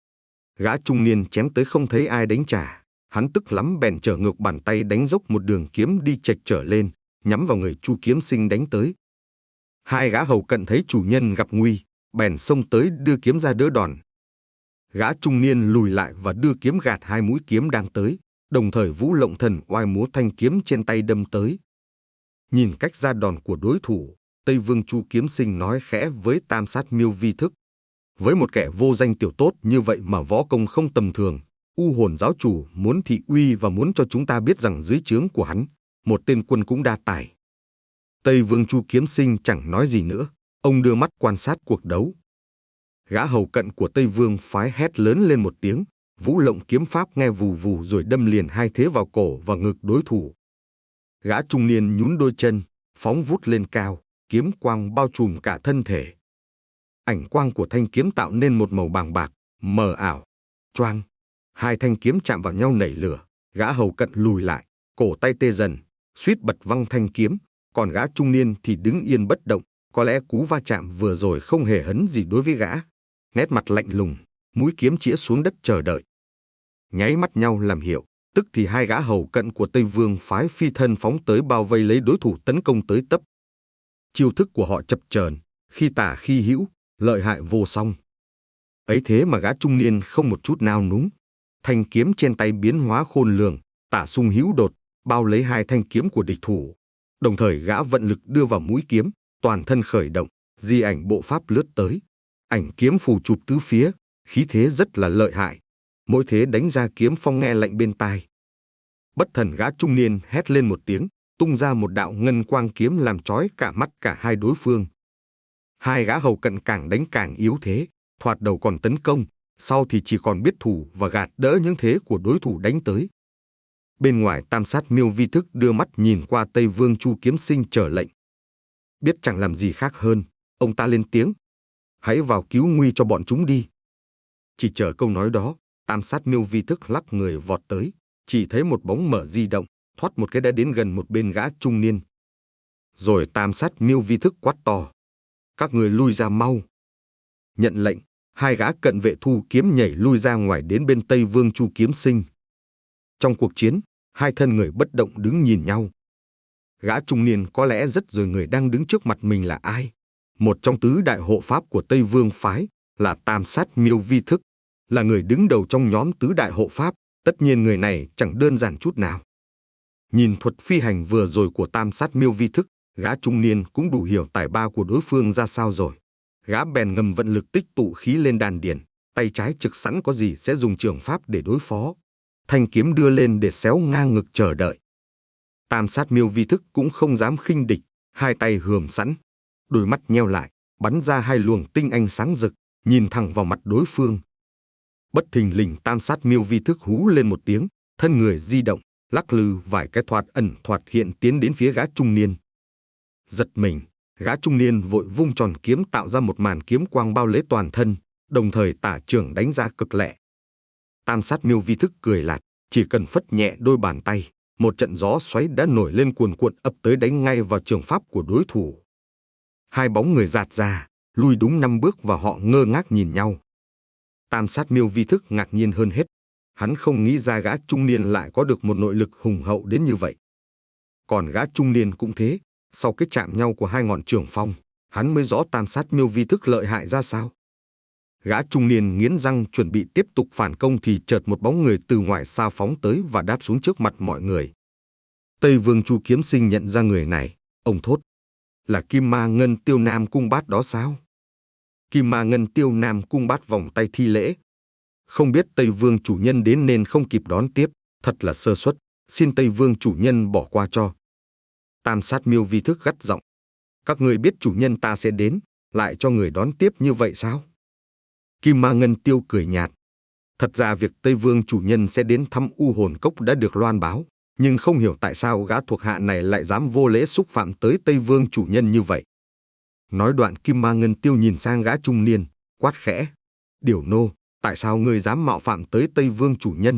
S1: Gã trung niên chém tới không thấy ai đánh trả, hắn tức lắm bèn trở ngược bàn tay đánh dốc một đường kiếm đi chệch trở lên, nhắm vào người Chu Kiếm Sinh đánh tới. Hai gã hầu cận thấy chủ nhân gặp nguy, bèn xông tới đưa kiếm ra đỡ đòn. Gã trung niên lùi lại và đưa kiếm gạt hai mũi kiếm đang tới, đồng thời Vũ Lộng Thần oai múa thanh kiếm trên tay đâm tới. Nhìn cách ra đòn của đối thủ, Tây Vương Chu Kiếm Sinh nói khẽ với Tam Sát Miêu Vi Thức: "Với một kẻ vô danh tiểu tốt như vậy mà võ công không tầm thường, U Hồn giáo chủ muốn thị uy và muốn cho chúng ta biết rằng dưới trướng của hắn, một tên quân cũng đa tài." Tây Vương Chu Kiếm Sinh chẳng nói gì nữa, ông đưa mắt quan sát cuộc đấu. Gã hầu cận của Tây Vương phái hét lớn lên một tiếng, Vũ Lộng kiếm pháp nghe vù vù rồi đâm liền hai thế vào cổ và ngực đối thủ. Gã trung niên nhún đôi chân, phóng vút lên cao, kiếm quang bao trùm cả thân thể. Ảnh quang của thanh kiếm tạo nên một màu bàng bạc, mờ ảo. Choang, hai thanh kiếm chạm vào nhau nảy lửa, gã hầu cận lùi lại, cổ tay tê dần, suýt bật văng thanh kiếm, còn gã trung niên thì đứng yên bất động, có lẽ cú va chạm vừa rồi không hề hấn gì đối với gã. Nét mặt lạnh lùng, mũi kiếm chĩa xuống đất chờ đợi. Nháy mắt nhau làm hiệu, tức thì hai gã hầu cận của Tây Vương phái phi thân phóng tới bao vây lấy đối thủ tấn công tới tấp. Chiêu thức của họ chập chờn, khi tả khi hữu, lợi hại vô song. Ấy thế mà gã trung niên không một chút nao núng, thanh kiếm trên tay biến hóa khôn lường, tả xung hữu đột, bao lấy hai thanh kiếm của địch thủ. Đồng thời gã vận lực đưa vào mũi kiếm, toàn thân khởi động, di ảnh bộ pháp lướt tới. Ảnh kiếm phù chụp tứ phía, khí thế rất là lợi hại. Mỗi thế đánh ra kiếm phong nghe lạnh bên tai. Bất thần gã trung niên hét lên một tiếng, tung ra một đạo ngân quang kiếm làm chói cả mắt cả hai đối phương. Hai gã hầu cận càng đánh càng yếu thế, thoạt đầu còn tấn công, sau thì chỉ còn biết thủ và gạt đỡ những thế của đối thủ đánh tới. Bên ngoài Tam Sát Miêu Vi Thức đưa mắt nhìn qua Tây Vương Chu Kiếm Sinh chờ lệnh. Biết chẳng làm gì khác hơn, ông ta lên tiếng: "Hãy vào cứu nguy cho bọn chúng đi." Chỉ chờ câu nói đó, Tam Sát Miêu Vi Thức lắc người vọt tới, chỉ thấy một bóng mở di động, thoát một cái đã đến gần một bên gã trung niên. Rồi Tam Sát Miêu Vi Thức quát to: "Các người lui ra mau!" Nhận lệnh, hai gã cận vệ thu kiếm nhảy lui ra ngoài đến bên Tây Vương Chu Kiếm Sinh. Trong cuộc chiến, hai thân người bất động đứng nhìn nhau. Gã trung niên có lẽ rất rồi người đang đứng trước mặt mình là ai. Một trong tứ đại hộ pháp của Tây Vương phái là Tam Sát Miêu Vi Thức, là người đứng đầu trong nhóm tứ đại hộ pháp. Tất nhiên người này chẳng đơn giản chút nào. Nhìn thuật phi hành vừa rồi của Tam Sát Miêu Vi Thức, gã trung niên cũng đủ hiểu tài ba của đối phương ra sao rồi. Gã bèn ngầm vận lực tích tụ khí lên đan điền, tay trái trực sẵn có gì sẽ dùng trường pháp để đối phó. Thanh kiếm đưa lên để xéo ngang ngực chờ đợi. Tam Sát Miêu Vi Thức cũng không dám khinh địch, hai tay hườm sẵn, đôi mắt nheo lại, bắn ra hai luồng tinh anh sáng rực, nhìn thẳng vào mặt đối phương. Bất thình lình Tam Sát Miêu Vi Thức hú lên một tiếng, thân người di động, lắc lư vài cái thoạt ẩn thoạt hiện tiến đến phía gã trung niên. Giật mình, gã trung niên vội vung tròn kiếm tạo ra một màn kiếm quang bao lấy toàn thân, đồng thời tả trưởng đánh ra cực lẹ. Tam sát miêu vi thức cười lạt, chỉ cần phất nhẹ đôi bàn tay, một trận gió xoáy đã nổi lên cuồn cuộn ập tới đánh ngay vào trường pháp của đối thủ. Hai bóng người giạt ra, lui đúng năm bước và họ ngơ ngác nhìn nhau. Tam sát miêu vi thức ngạc nhiên hơn hết. Hắn không nghĩ ra gã trung niên lại có được một nội lực hùng hậu đến như vậy. Còn gã trung niên cũng thế, sau cái chạm nhau của hai ngọn trường phong, hắn mới rõ tam sát miêu vi thức lợi hại ra sao. Gã trung niên nghiến răng chuẩn bị tiếp tục phản công thì chợt một bóng người từ ngoài xa phóng tới và đáp xuống trước mặt mọi người. Tây Vương Chu Kiếm Sinh nhận ra người này, ông thốt: là Kim Ma Ngân Tiêu Nam Cung Bát đó sao? Kim Ma Ngân Tiêu Nam Cung Bát vòng tay thi lễ. Không biết Tây Vương chủ nhân đến nên không kịp đón tiếp, thật là sơ suất, xin Tây Vương chủ nhân bỏ qua cho. Tam sát miêu vi thức gắt giọng: các người biết chủ nhân ta sẽ đến, lại cho người đón tiếp như vậy sao? Kim Ma Ngân Tiêu cười nhạt: thật ra việc Tây Vương chủ nhân sẽ đến thăm U Hồn Cốc đã được loan báo, nhưng không hiểu tại sao gã thuộc hạ này lại dám vô lễ xúc phạm tới Tây Vương chủ nhân như vậy. Nói đoạn Kim Ma Ngân Tiêu nhìn sang gã trung niên, quát khẽ: Điểu nô, tại sao ngươi dám mạo phạm tới Tây Vương chủ nhân?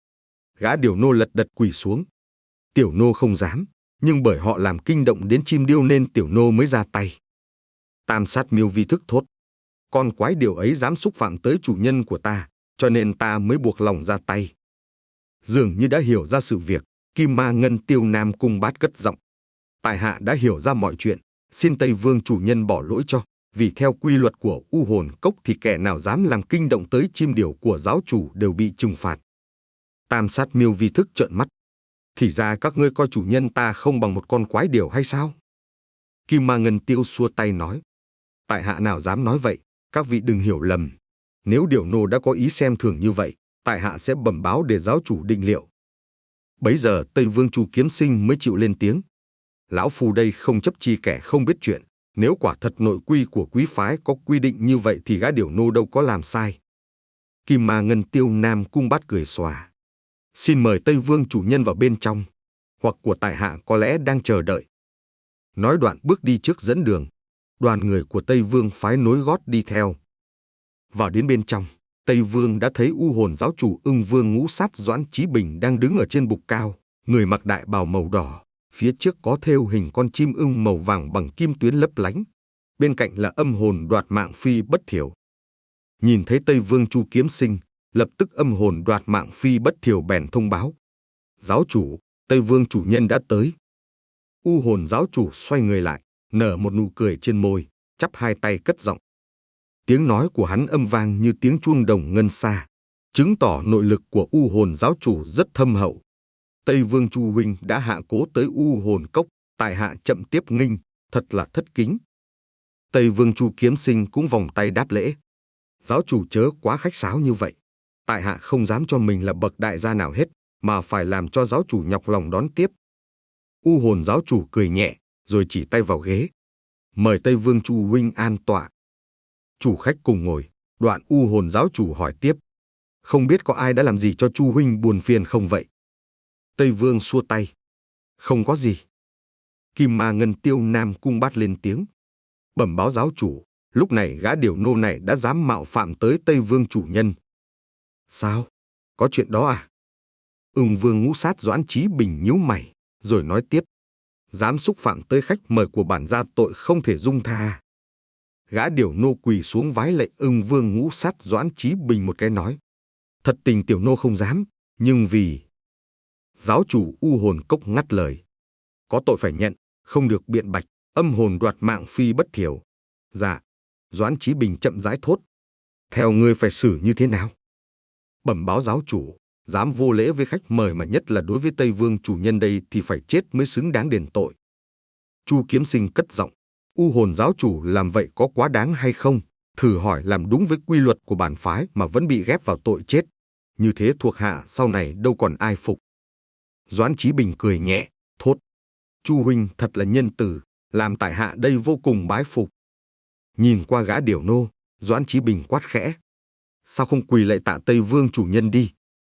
S1: Gã điểu nô lật đật quỳ xuống. Tiểu nô không dám, nhưng bởi họ làm kinh động đến chim điêu nên tiểu nô mới ra tay. Tam sát miêu vi thức thốt: con quái điểu ấy dám xúc phạm tới chủ nhân của ta, cho nên ta mới buộc lòng ra tay. Dường như đã hiểu ra sự việc, Kim Ma Ngân Tiêu Nam Cung Bát cất giọng: tại hạ đã hiểu ra mọi chuyện, xin Tây Vương chủ nhân bỏ lỗi cho, vì theo quy luật của U Hồn Cốc thì kẻ nào dám làm kinh động tới chim điểu của giáo chủ đều bị trừng phạt. Tam sát miêu vi thức trợn mắt: thì ra các ngươi coi chủ nhân ta không bằng một con quái điểu hay sao? Kim Ma Ngân Tiêu xua tay nói: tại hạ nào dám nói vậy, các vị đừng hiểu lầm. Nếu điểu nô đã có ý xem thường như vậy, tại hạ sẽ bẩm báo để giáo chủ định liệu. Bấy giờ Tây Vương Chu Kiếm Sinh mới chịu lên tiếng: lão phu đây không chấp chi kẻ không biết chuyện, nếu quả thật nội quy của quý phái có quy định như vậy thì gã điểu nô đâu có làm sai. Kim Ma Ngân Tiêu Nam Cung Bát cười xòa: xin mời Tây Vương chủ nhân vào bên trong, hoặc của tại hạ có lẽ đang chờ đợi. Nói đoạn bước đi trước dẫn đường, đoàn người của Tây Vương phái nối gót đi theo. Vào đến bên trong, Tây Vương đã thấy U Hồn giáo chủ Ưng Vương Ngũ Sát Doãn Chí Bình đang đứng ở trên bục cao, người mặc đại bào màu đỏ, phía trước có thêu hình con chim ưng màu vàng bằng kim tuyến lấp lánh, bên cạnh là âm hồn đoạt mạng phi bất thiểu. Nhìn thấy Tây Vương Chu Kiếm Sinh, lập tức âm hồn đoạt mạng phi bất thiểu bèn thông báo: giáo chủ, Tây Vương chủ nhân đã tới. U Hồn giáo chủ xoay người lại, nở một nụ cười trên môi, chắp hai tay cất giọng. Tiếng nói của hắn âm vang như tiếng chuông đồng ngân xa, chứng tỏ nội lực của U Hồn giáo chủ rất thâm hậu. Tây Vương Chu huynh đã hạ cố tới U Hồn Cốc, tại hạ chậm tiếp nghinh, thật là thất kính. Tây Vương Chu Kiếm Sinh cũng vòng tay đáp lễ: giáo chủ chớ quá khách sáo như vậy, tại hạ không dám cho mình là bậc đại gia nào hết, mà phải làm cho giáo chủ nhọc lòng đón tiếp. U Hồn giáo chủ cười nhẹ, rồi chỉ tay vào ghế: mời Tây Vương Chu huynh an tọa. Chủ khách cùng ngồi. Đoạn U Hồn giáo chủ hỏi tiếp: không biết có ai đã làm gì cho Chu huynh buồn phiền không vậy? Tây Vương xua tay: không có gì. Kim Ma Ngân Tiêu Nam Cung Bát lên tiếng: bẩm báo giáo chủ, lúc này gã điểu nô này đã dám mạo phạm tới Tây Vương chủ nhân. Sao? Có chuyện đó à? Ưng Vương Ngũ Sát Doãn Chí Bình nhíu mày, rồi nói tiếp: dám xúc phạm tới khách mời của bản gia, tội không thể dung tha. Gã điểu nô quỳ xuống vái lạy Ưng Vương Ngũ Sát Doãn Chí Bình một cái, nói: thật tình tiểu nô không dám, nhưng vì... Giáo chủ U Hồn Cốc ngắt lời: có tội phải nhận, không được biện bạch, âm hồn đoạt mạng phi bất thiểu. Dạ. Doãn Chí Bình chậm rãi thốt: theo ngươi phải xử như thế nào? Bẩm báo giáo chủ, dám vô lễ với khách mời mà nhất là đối với Tây Vương chủ nhân đây thì phải chết mới xứng đáng đền tội. Chu Kiếm Sinh cất giọng: U Hồn giáo chủ làm vậy có quá đáng hay không? Thử hỏi làm đúng với quy luật của bản phái mà vẫn bị ghép vào tội chết. Như thế thuộc hạ sau này đâu còn ai phục. Doãn Chí Bình cười nhẹ, thốt: Chu huynh thật là nhân từ, làm tại hạ đây vô cùng bái phục. Nhìn qua gã điểu nô, Doãn Chí Bình quát khẽ: sao không quỳ lạy tạ Tây Vương chủ nhân đi?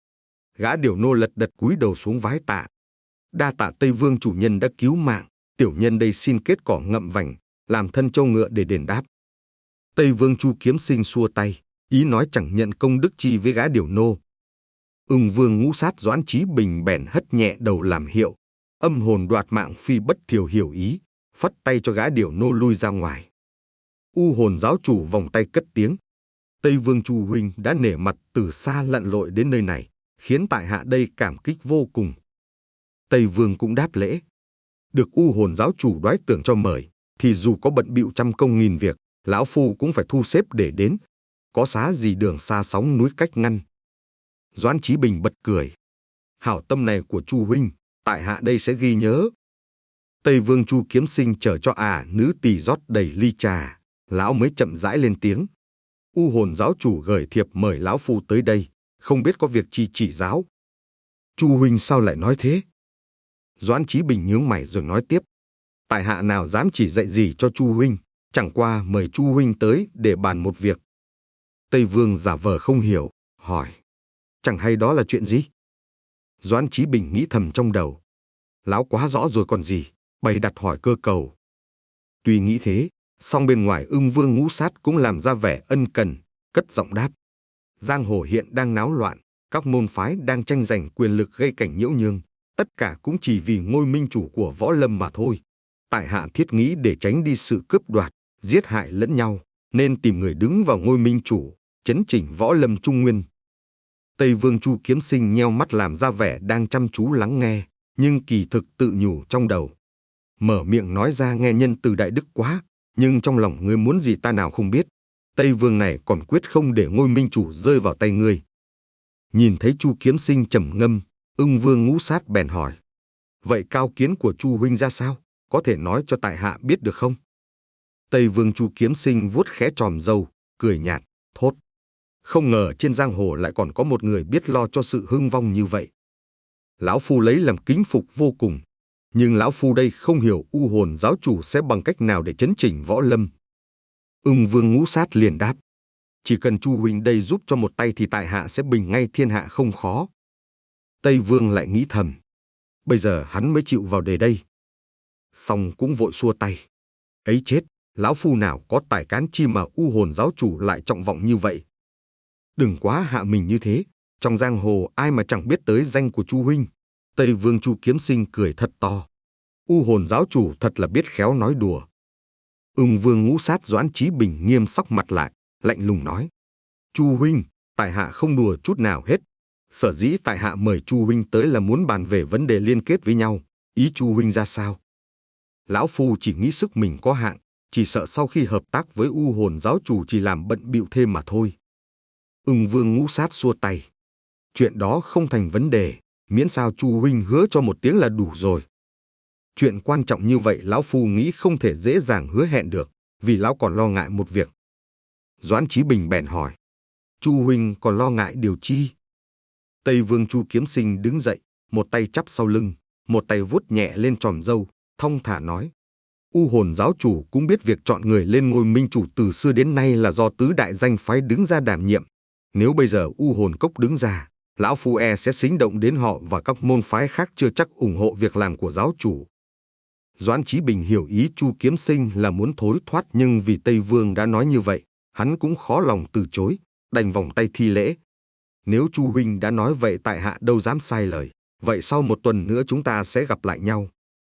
S1: Gã điểu nô lật đật cúi đầu xuống vái tạ: đa tạ Tây Vương chủ nhân đã cứu mạng, tiểu nhân đây xin kết cỏ ngậm vành, làm thân trâu ngựa để đền đáp. Tây Vương Chu Kiếm Sinh xua tay: ý nói chẳng nhận công đức chi với gã điều nô. Ưng Vương Ngũ Sát Doãn Chí Bình bèn hất nhẹ đầu làm hiệu, âm hồn đoạt mạng phi bất thiều hiểu ý, phất tay cho gã điều nô lui ra ngoài. U Hồn giáo chủ vòng tay cất tiếng: Tây Vương Chu huynh đã nể mặt từ xa lặn lội đến nơi này, khiến tại hạ đây cảm kích vô cùng. Tây Vương cũng đáp lễ. Được U Hồn giáo chủ đoái tưởng cho mời, thì dù có bận bịu trăm công nghìn việc, lão phu cũng phải thu xếp để đến. Có xá gì đường xa sóng núi cách ngăn. Doãn Chí Bình bật cười. Hảo tâm này của Chu huynh, tại hạ đây sẽ ghi nhớ. Tây Vương Chu Kiếm Sinh chờ cho ả à, nữ tỳ rót đầy ly trà, lão mới chậm rãi lên tiếng. U Hồn giáo chủ gửi thiệp mời lão phu tới đây, không biết có việc chi chỉ giáo. Chu huynh sao lại nói thế? Doãn Chí Bình nhướng mày rồi nói tiếp. Tại hạ nào dám chỉ dạy gì cho Chu huynh, chẳng qua mời Chu huynh tới để bàn một việc. Tây Vương giả vờ không hiểu, hỏi. Chẳng hay đó là chuyện gì? Doãn Chí Bình nghĩ thầm trong đầu. Lão quá rõ rồi còn gì, bày đặt hỏi cơ cầu. Tuy nghĩ thế, song bên ngoài Ưng Vương Ngũ Sát cũng làm ra vẻ ân cần, cất giọng đáp. Giang hồ hiện đang náo loạn, các môn phái đang tranh giành quyền lực gây cảnh nhiễu nhương, tất cả cũng chỉ vì ngôi minh chủ của võ lâm mà thôi. Tại hạ thiết nghĩ để tránh đi sự cướp đoạt, giết hại lẫn nhau, nên tìm người đứng vào ngôi minh chủ, chấn chỉnh võ lâm trung nguyên. Tây Vương Chu Kiếm Sinh nheo mắt làm ra vẻ đang chăm chú lắng nghe, nhưng kỳ thực tự nhủ trong đầu. Mở miệng nói ra nghe nhân từ đại đức quá, nhưng trong lòng ngươi muốn gì ta nào không biết. Tây Vương này còn quyết không để ngôi minh chủ rơi vào tay ngươi. Nhìn thấy Chu Kiếm Sinh trầm ngâm, Ưng Vương Ngũ Sát bèn hỏi. Vậy cao kiến của Chu huynh ra sao? Có thể nói cho tại hạ biết được không? Tây Vương Chu Kiếm Sinh vuốt khẽ chòm râu, cười nhạt, thốt. Không ngờ trên giang hồ lại còn có một người biết lo cho sự hưng vong như vậy. Lão phu lấy làm kính phục vô cùng, nhưng lão phu đây không hiểu U Hồn giáo chủ sẽ bằng cách nào để chấn chỉnh võ lâm. Ưng Vương Ngũ Sát liền đáp. Chỉ cần Chu huynh đây giúp cho một tay thì tại hạ sẽ bình ngay thiên hạ không khó. Tây Vương lại nghĩ thầm. Bây giờ hắn mới chịu vào đề đây. Xong cũng vội xua tay. Ấy chết, lão phu nào có tài cán chi mà U Hồn giáo chủ lại trọng vọng như vậy. Đừng quá hạ mình như thế, trong giang hồ ai mà chẳng biết tới danh của Chu huynh. Tây Vương Chu Kiếm Sinh cười thật to. U Hồn giáo chủ thật là biết khéo nói đùa. Ưng Vương Ngũ Sát Doãn Chí Bình nghiêm sắc mặt lại, lạnh lùng nói. Chu huynh, tại hạ không đùa chút nào hết. Sở dĩ tại hạ mời Chu huynh tới là muốn bàn về vấn đề liên kết với nhau. Ý Chu huynh ra sao? Lão phu chỉ nghĩ sức mình có hạn, chỉ sợ sau khi hợp tác với U Hồn giáo chủ chỉ làm bận bịu thêm mà thôi. Ưng Vương Ngũ Sát xua tay. Chuyện đó không thành vấn đề, miễn sao Chu huynh hứa cho một tiếng là đủ rồi. Chuyện quan trọng như vậy lão phu nghĩ không thể dễ dàng hứa hẹn được, vì lão còn lo ngại một việc. Doãn Chí Bình bèn hỏi. Chu huynh còn lo ngại điều chi? Tây Vương Chu Kiếm Sinh đứng dậy, một tay chắp sau lưng, một tay vuốt nhẹ lên chòm râu, thong thả nói. U Hồn giáo chủ cũng biết việc chọn người lên ngôi minh chủ từ xưa đến nay là do tứ đại danh phái đứng ra đảm nhiệm. Nếu bây giờ U Hồn Cốc đứng ra, lão phu e sẽ xính động đến họ và các môn phái khác chưa chắc ủng hộ việc làm của giáo chủ. Doãn Chí Bình hiểu ý Chu Kiếm Sinh là muốn thối thoát, nhưng vì Tây Vương đã nói như vậy, hắn cũng khó lòng từ chối, đành vòng tay thi lễ. Nếu Chu huynh đã nói vậy tại hạ đâu dám sai lời, vậy sau một tuần nữa chúng ta sẽ gặp lại nhau.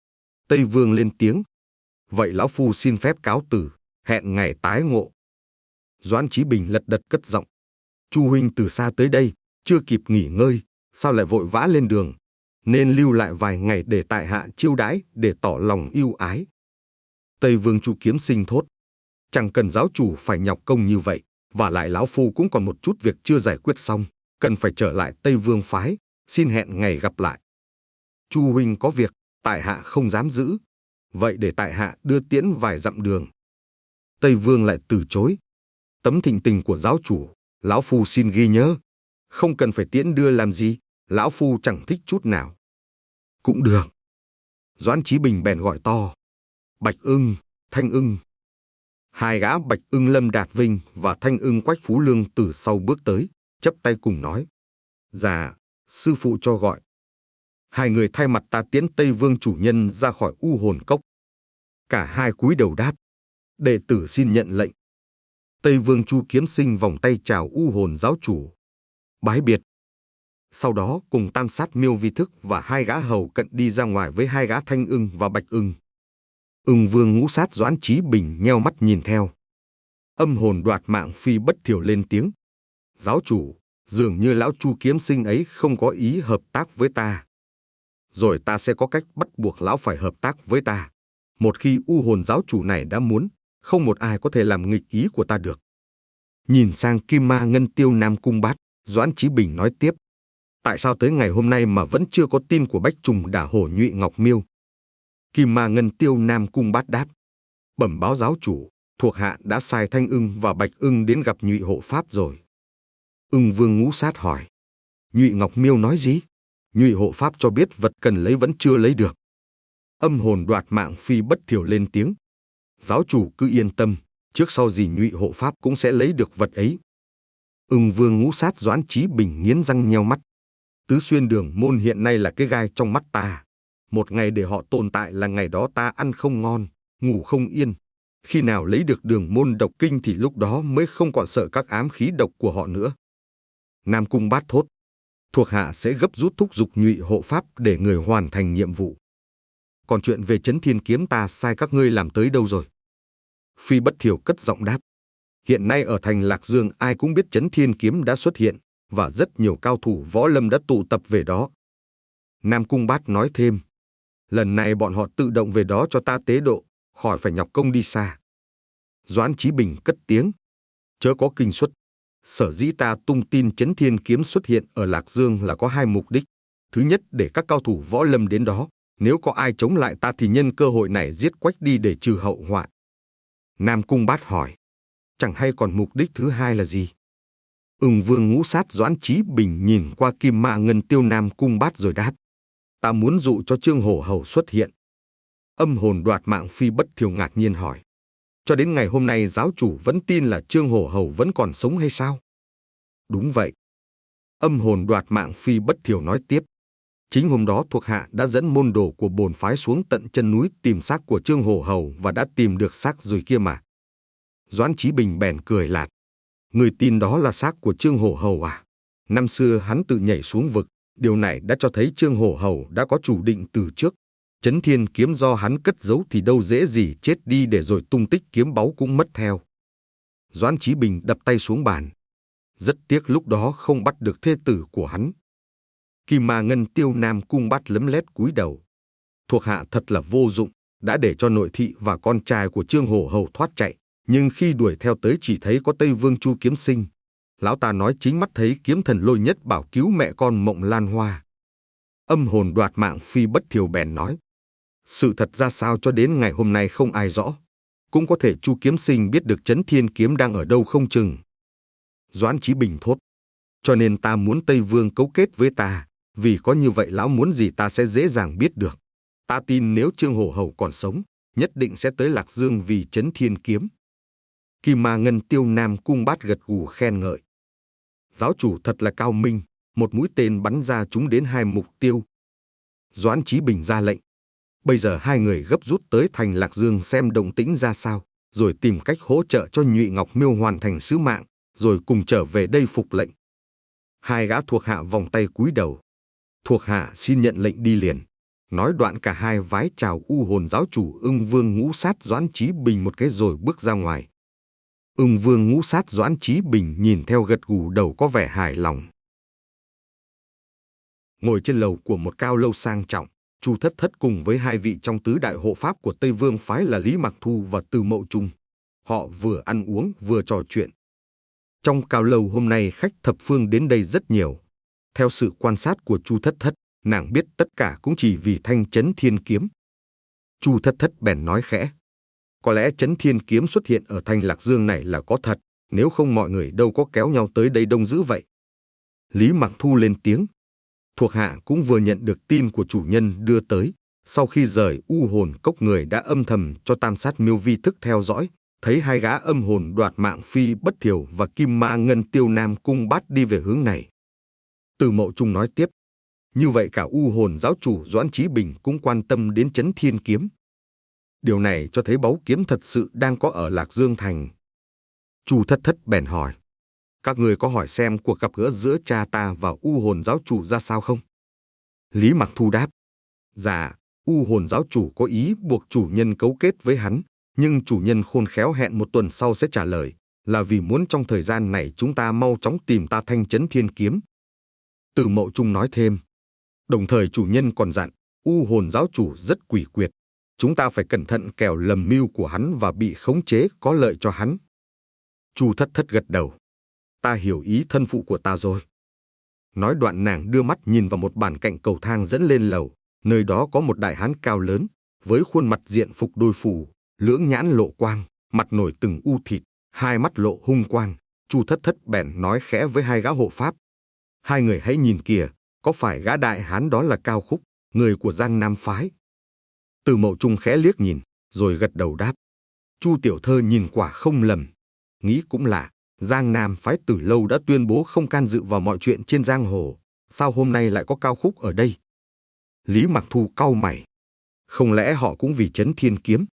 S1: Tây Vương lên tiếng. Vậy lão phu xin phép cáo từ, hẹn ngày tái ngộ. Doãn Chí Bình lật đật cất giọng. Chu huynh từ xa tới đây, chưa kịp nghỉ ngơi, sao lại vội vã lên đường? Nên lưu lại vài ngày để tại hạ chiêu đãi, để tỏ lòng yêu ái. Tây Vương Chu Kiếm Sinh thốt. Chẳng cần giáo chủ phải nhọc công như vậy, và lại lão phu cũng còn một chút việc chưa giải quyết xong, cần phải trở lại Tây Vương phái, xin hẹn ngày gặp lại. Chu huynh có việc, tại hạ không dám giữ, vậy để tại hạ đưa tiễn vài dặm đường. Tây Vương lại từ chối. Tấm thịnh tình của giáo chủ, lão phu xin ghi nhớ, không cần phải tiễn đưa làm gì, lão phu chẳng thích chút nào. Cũng được. Doãn Chí Bình bèn gọi to. Bạch Ưng, Thanh Ưng. Hai gã Bạch Ưng Lâm Đạt Vinh và Thanh Ưng Quách Phú Lương từ sau bước tới, chắp tay cùng nói. Dạ, sư phụ cho gọi. Hai người thay mặt ta tiễn Tây Vương chủ nhân ra khỏi U Hồn Cốc. Cả hai cúi đầu đáp. Đệ tử xin nhận lệnh. Tây Vương Chu Kiếm Sinh vòng tay chào U Hồn giáo chủ, bái biệt. Sau đó cùng tam sát Miêu Vi Thức và hai gã hầu cận đi ra ngoài với hai gã Thanh Ưng và Bạch Ưng. Ưng Vương Ngũ Sát Doãn Chí Bình nheo mắt nhìn theo. Âm hồn đoạt mạng Phi Bất Thiểu lên tiếng: giáo chủ, dường như lão Chu Kiếm Sinh ấy không có ý hợp tác với ta. Rồi ta sẽ có cách bắt buộc lão phải hợp tác với ta. Một khi U Hồn giáo chủ này đã muốn, không một ai có thể làm nghịch ý của ta được. Nhìn sang Kim Ma Ngân Tiêu Nam Cung Bát, Doãn Chí Bình nói tiếp: tại sao tới ngày hôm nay mà vẫn chưa có tin của Bách Trùng Đả Hổ Nhụy Ngọc Miêu? Kim Ma Ngân Tiêu Nam Cung Bát đáp: bẩm báo giáo chủ, thuộc hạ đã sai Thanh Ưng và Bạch Ưng đến gặp Nhụy hộ pháp rồi. Ưng Vương Ngũ Sát hỏi: Nhụy Ngọc Miêu nói gì? Nhụy hộ pháp cho biết vật cần lấy vẫn chưa lấy được. Âm hồn đoạt mạng Phi Bất Thiểu lên tiếng: giáo chủ cứ yên tâm, trước sau gì Nhụy hộ pháp cũng sẽ lấy được vật ấy. Ưng Vương Ngũ Sát Doãn Chí Bình nghiến răng nheo mắt: Tứ Xuyên Đường Môn hiện nay là cái gai trong mắt ta. Một ngày để họ tồn tại là ngày đó ta ăn không ngon, ngủ không yên. Khi nào lấy được Đường Môn độc kinh thì lúc đó mới không còn sợ các ám khí độc của họ nữa. Nam Cung Bát thốt: thuộc hạ sẽ gấp rút thúc giục Nhụy hộ pháp để người hoàn thành nhiệm vụ. Còn chuyện về Chấn Thiên Kiếm ta sai các ngươi làm tới đâu rồi? Phi Bất Thiểu cất giọng đáp: hiện nay ở thành Lạc Dương ai cũng biết Chấn Thiên Kiếm đã xuất hiện, và rất nhiều cao thủ võ lâm đã tụ tập về đó. Nam Cung Bát nói thêm: lần này bọn họ tự động về đó cho ta tế độ, khỏi phải nhọc công đi xa. Doãn Chí Bình cất tiếng: chớ có kinh suất. Sở dĩ ta tung tin Chấn Thiên Kiếm xuất hiện ở Lạc Dương là có hai mục đích. Thứ nhất, để các cao thủ võ lâm đến đó, nếu có ai chống lại ta thì nhân cơ hội này giết quách đi để trừ hậu họa. Nam Cung Bát hỏi: chẳng hay còn mục đích thứ hai là gì? Ưng Vương Ngũ Sát Doãn Chí Bình nhìn qua Kim Ma Ngân Tiêu Nam Cung Bát rồi đáp: ta muốn dụ cho Trương Hổ Hầu xuất hiện. Âm hồn đoạt mạng Phi Bất Thiểu ngạc nhiên hỏi: cho đến ngày hôm nay giáo chủ vẫn tin là Trương Hổ Hầu vẫn còn sống hay sao? Đúng vậy. Âm hồn đoạt mạng Phi Bất Thiểu nói tiếp: chính hôm đó thuộc hạ đã dẫn môn đồ của bổn phái xuống tận chân núi tìm xác của Trương Hổ Hầu và đã tìm được xác rồi kia mà. Doãn Chí Bình bèn cười lạt: người tin đó là xác của Trương Hổ Hầu à? Năm xưa hắn tự nhảy xuống vực, điều này đã cho thấy Trương Hổ Hầu đã có chủ định từ trước. Chấn Thiên Kiếm do hắn cất giấu thì đâu dễ gì chết đi để rồi tung tích kiếm báu cũng mất theo. Doãn Chí Bình đập tay xuống bàn: rất tiếc lúc đó không bắt được thê tử của hắn. Kim Ma Ngân Tiêu Nam Cung Bát lấm lét cúi đầu: thuộc hạ thật là vô dụng, đã để cho nội thị và con trai của Trương Hổ Hầu thoát chạy, nhưng khi đuổi theo tới chỉ thấy có Tây Vương Chu Kiếm Sinh. Lão ta nói chính mắt thấy kiếm thần Lôi Nhất Bảo cứu mẹ con Mộng Lan Hoa. Âm hồn đoạt mạng Phi Bất Thiểu bèn nói: sự thật ra sao cho đến ngày hôm nay không ai rõ. Cũng có thể Chu Kiếm Sinh biết được Chấn Thiên Kiếm đang ở đâu không chừng. Doãn Chí Bình thốt: cho nên ta muốn Tây Vương cấu kết với ta, vì có như vậy lão muốn gì ta sẽ dễ dàng biết được. Ta tin nếu Trương Hổ Hầu còn sống, nhất định sẽ tới Lạc Dương vì Chấn Thiên Kiếm. Kim Ma Ngân Tiêu Nam Cung Bát gật gù khen ngợi: giáo chủ thật là cao minh, một mũi tên bắn ra trúng đến hai mục tiêu. Doãn Chí Bình ra lệnh: bây giờ hai người gấp rút tới thành Lạc Dương xem động tĩnh ra sao, rồi tìm cách hỗ trợ cho Nhụy Ngọc Miêu hoàn thành sứ mạng, rồi cùng trở về đây phục lệnh. Hai gã thuộc hạ vòng tay cúi đầu: thuộc hạ xin nhận lệnh đi liền. Nói đoạn cả hai vái chào U Hồn giáo chủ Ưng Vương Ngũ Sát Doãn Chí Bình một cái rồi bước ra ngoài. Ưng Vương Ngũ Sát Doãn Chí Bình nhìn theo gật gù đầu có vẻ hài lòng. Ngồi trên lầu của một cao lâu sang trọng, Chu Thất Thất cùng với hai vị trong tứ đại hộ pháp của Tây Vương phái là Lý Mặc Thu và Từ Mậu Trung. Họ vừa ăn uống vừa trò chuyện. Trong cao lâu hôm nay khách thập phương đến đây rất nhiều. Theo sự quan sát của Chu Thất Thất, nàng biết tất cả cũng chỉ vì thanh Chấn Thiên Kiếm. Chu Thất Thất bèn nói khẽ: có lẽ Chấn Thiên Kiếm xuất hiện ở thành Lạc Dương này là có thật, nếu không mọi người đâu có kéo nhau tới đây đông dữ vậy. Lý Mặc Thu lên tiếng: thuộc hạ cũng vừa nhận được tin của chủ nhân đưa tới. Sau khi rời U Hồn Cốc, người đã âm thầm cho tam sát Miêu Vi Thức theo dõi, thấy hai gã âm hồn đoạt mạng Phi Bất Thiểu và Kim Ma Ngân Tiêu Nam Cung Bát đi về hướng này. Từ Mậu Trung nói tiếp: như vậy cả U Hồn giáo chủ Doãn Chí Bình cũng quan tâm đến Chấn Thiên Kiếm. Điều này cho thấy báu kiếm thật sự đang có ở Lạc Dương thành. Chu Thất Thất bèn hỏi, các người có hỏi xem cuộc gặp gỡ giữa cha ta và U Hồn giáo chủ ra sao không? Lý Mặc Thu đáp, dạ, U Hồn giáo chủ có ý buộc chủ nhân cấu kết với hắn, nhưng chủ nhân khôn khéo hẹn một tuần sau sẽ trả lời, là vì muốn trong thời gian này chúng ta mau chóng tìm ta thanh chấn thiên kiếm. Từ Mậu Trung nói thêm, đồng thời chủ nhân còn dặn, U Hồn giáo chủ rất quỷ quyệt, chúng ta phải cẩn thận kẻo lầm mưu của hắn và bị khống chế có lợi cho hắn. Chu Thất Thất gật đầu, ta hiểu ý thân phụ của ta rồi. Nói đoạn nàng đưa mắt nhìn vào một bàn cạnh cầu thang dẫn lên lầu, nơi đó có một đại hán cao lớn, với khuôn mặt diện phục đôi phù, lưỡng nhãn lộ quang, mặt nổi từng u thịt, hai mắt lộ hung quang. Chu Thất Thất bèn nói khẽ với hai gã hộ pháp, hai người hãy nhìn kìa, có phải gã đại hán đó là Cao Khúc, người của Giang Nam phái? Từ Mậu Trung khẽ liếc nhìn, rồi gật đầu đáp, Chu tiểu thơ nhìn quả không lầm. Nghĩ cũng lạ, Giang Nam phái từ lâu đã tuyên bố không can dự vào mọi chuyện trên giang hồ, sao hôm nay lại có Cao Khúc ở đây? Lý Mặc Thu cau mày, không lẽ họ cũng vì chấn thiên kiếm?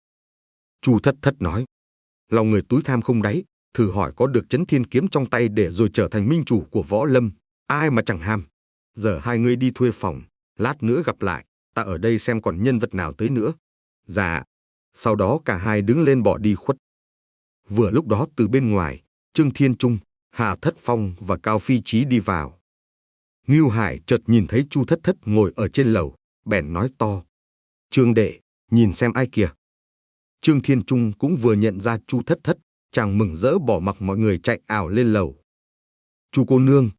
S1: Chu Thất Thất nói, lòng người túi tham không đáy, thử hỏi có được chấn thiên kiếm trong tay để rồi trở thành minh chủ của võ lâm, ai mà chẳng ham. Giờ hai người đi thuê phòng, lát nữa gặp lại, ta ở đây xem còn nhân vật nào tới nữa. Dạ. Sau đó cả hai đứng lên bỏ đi khuất. Vừa lúc đó từ bên ngoài, Trương Thiên Trung, Hà Thất Phong và Cao Phi Chí đi vào. Ngưu Hải chợt nhìn thấy Chu Thất Thất ngồi ở trên lầu, bèn nói to, Trương đệ, nhìn xem ai kìa. Trương Thiên Trung cũng vừa nhận ra Chu Thất Thất, chàng mừng rỡ bỏ mặc mọi người chạy ảo lên lầu. Chu cô nương.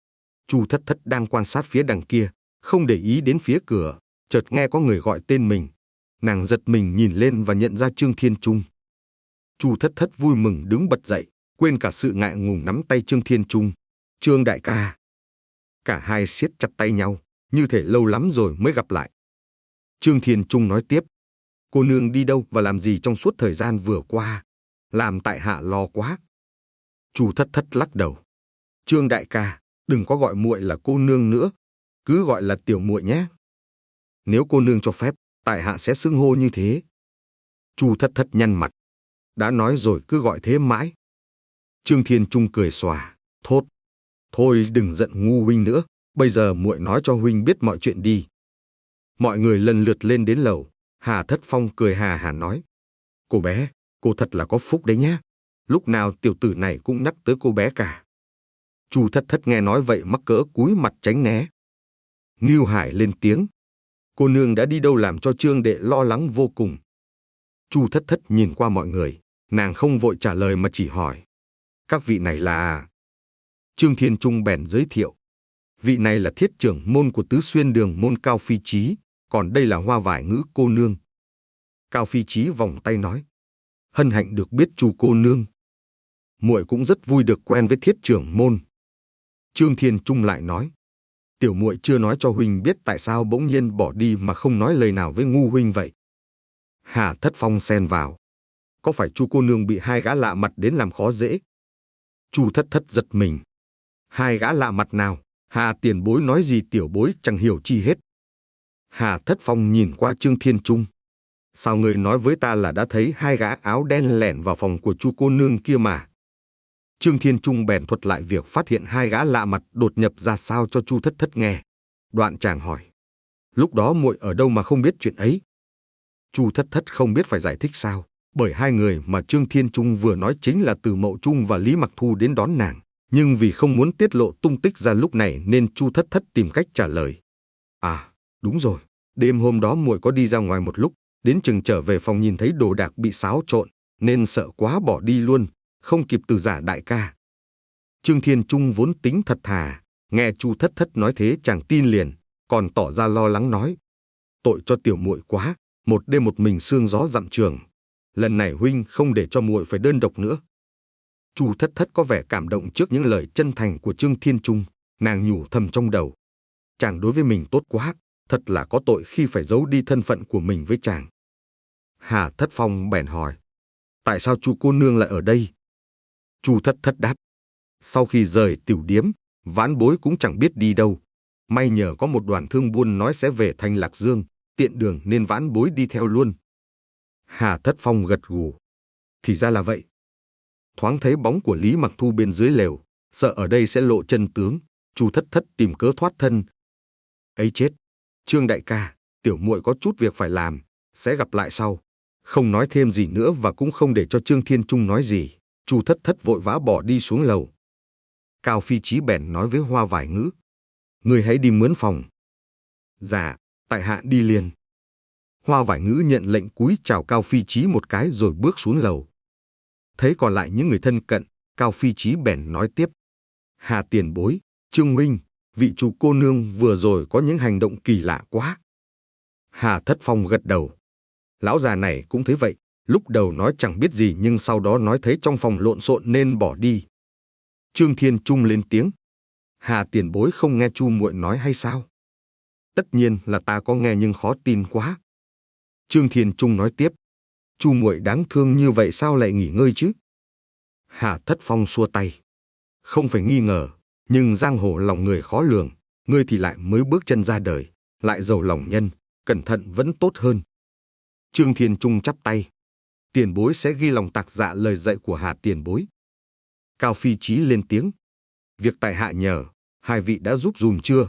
S1: Chu Thất Thất đang quan sát phía đằng kia, không để ý đến phía cửa, chợt nghe có người gọi tên mình. Nàng giật mình nhìn lên và nhận ra Trương Thiên Trung. Chu Thất Thất vui mừng đứng bật dậy, quên cả sự ngại ngùng nắm tay Trương Thiên Trung. Trương đại ca. Cả hai siết chặt tay nhau, như thể lâu lắm rồi mới gặp lại. Trương Thiên Trung nói tiếp, cô nương đi đâu và làm gì trong suốt thời gian vừa qua? Làm tại hạ lo quá. Chu Thất Thất lắc đầu. Trương đại ca, đừng có gọi muội là cô nương nữa, cứ gọi là tiểu muội nhé. Nếu cô nương cho phép, tại hạ sẽ xưng hô như thế. Chu Thất Thất nhăn mặt. Đã nói rồi cứ gọi thế mãi. Trương Thiên Trung cười xòa, thốt. Thôi đừng giận ngu huynh nữa, bây giờ muội nói cho huynh biết mọi chuyện đi. Mọi người lần lượt lên đến lầu. Hà Thất Phong cười hà hà nói, cô bé, cô thật là có phúc đấy nhé. Lúc nào tiểu tử này cũng nhắc tới cô bé cả. Chu Thất Thất nghe nói vậy mắc cỡ cúi mặt tránh né. Ngưu Hải lên tiếng, cô nương đã đi đâu làm cho Trương đệ lo lắng vô cùng. Chu Thất Thất nhìn qua mọi người, nàng không vội trả lời mà chỉ hỏi, các vị này là... Trương Thiên Trung bèn giới thiệu, vị này là thiết trưởng môn của Tứ Xuyên Đường môn Cao Phi Chí, còn đây là Hoa Vải Ngữ cô nương. Cao Phi Chí vòng tay nói, hân hạnh được biết Chu cô nương. Muội cũng rất vui được quen với thiết trưởng môn. Trương Thiên Trung lại nói, tiểu muội chưa nói cho huynh biết tại sao bỗng nhiên bỏ đi mà không nói lời nào với ngu huynh vậy. Hà Thất Phong xen vào, có phải Chu cô nương bị hai gã lạ mặt đến làm khó dễ? Chu Thất Thất giật mình, hai gã lạ mặt nào? Hà tiền bối nói gì tiểu bối chẳng hiểu chi hết. Hà Thất Phong nhìn qua Trương Thiên Trung, sao người nói với ta là đã thấy hai gã áo đen lẻn vào phòng của Chu cô nương kia mà? Trương Thiên Trung bèn thuật lại việc phát hiện hai gã lạ mặt đột nhập ra sao cho Chu Thất Thất nghe. Đoạn chàng hỏi, lúc đó muội ở đâu mà không biết chuyện ấy? Chu Thất Thất không biết phải giải thích sao, bởi hai người mà Trương Thiên Trung vừa nói chính là Từ Mậu Trung và Lý Mặc Thu đến đón nàng. Nhưng vì không muốn tiết lộ tung tích ra lúc này nên Chu Thất Thất tìm cách trả lời. À, đúng rồi, đêm hôm đó muội có đi ra ngoài một lúc, đến chừng trở về phòng nhìn thấy đồ đạc bị xáo trộn, nên sợ quá bỏ đi luôn, không kịp từ giả đại ca. Trương Thiên Trung vốn tính thật thà, nghe Chu Thất Thất nói thế chàng tin liền, còn tỏ ra lo lắng nói, tội cho tiểu muội quá, một đêm một mình sương gió dặm trường, lần này huynh không để cho muội phải đơn độc nữa. Chu Thất Thất có vẻ cảm động trước những lời chân thành của Trương Thiên Trung, nàng nhủ thầm trong đầu, chàng đối với mình tốt quá, thật là có tội khi phải giấu đi thân phận của mình với chàng. Hà Thất Phong bèn hỏi, tại sao Chu cô nương lại ở đây? Chu Thất Thất đáp, sau khi rời tiểu điếm, vãn bối cũng chẳng biết đi đâu, may nhờ có một đoàn thương buôn nói sẽ về thành Lạc Dương, tiện đường nên vãn bối đi theo luôn. Hà Thất Phong gật gù, thì ra là vậy. thoáng thấy bóng của Lý Mặc Thu bên dưới lều, sợ ở đây sẽ lộ chân tướng, Chu Thất Thất tìm cớ thoát thân. Ấy chết, Trương đại ca, tiểu muội có chút việc phải làm, sẽ gặp lại sau. Không nói thêm gì nữa và cũng không để cho Trương Thiên Trung nói gì, Chu Thất Thất vội vã bỏ đi xuống lầu. Cao Phi Chí bèn nói với Hoa Vải Ngữ, ngươi hãy đi mướn phòng. Dạ, tại hạ đi liền. Hoa Vải Ngữ nhận lệnh cúi chào Cao Phi Chí một cái rồi bước xuống lầu. Thấy còn lại những người thân cận, Cao Phi Chí bèn nói tiếp, Hà tiền bối, Trương huynh, vị chủ cô nương vừa rồi có những hành động kỳ lạ quá. Hà Thất Phong gật đầu. Lão già này cũng thấy vậy, lúc đầu nói chẳng biết gì nhưng sau đó nói thấy trong phòng lộn xộn nên bỏ đi. Trương Thiên Trung lên tiếng, Hà tiền bối không nghe Chu muội nói hay sao? Tất nhiên là ta có nghe nhưng khó tin quá. Trương Thiên Trung nói tiếp, Chu muội đáng thương như vậy sao lại nghỉ ngơi chứ? Hà Thất Phong xua tay, không phải nghi ngờ, nhưng giang hồ lòng người khó lường, ngươi thì lại mới bước chân ra đời, lại giàu lòng nhân, cẩn thận vẫn tốt hơn. Trương Thiên Trung chắp tay, tiền bối sẽ ghi lòng tạc dạ lời dạy của Hà tiền bối. Cao Phi Chí lên tiếng, việc tại hạ nhờ, hai vị đã giúp dùm chưa?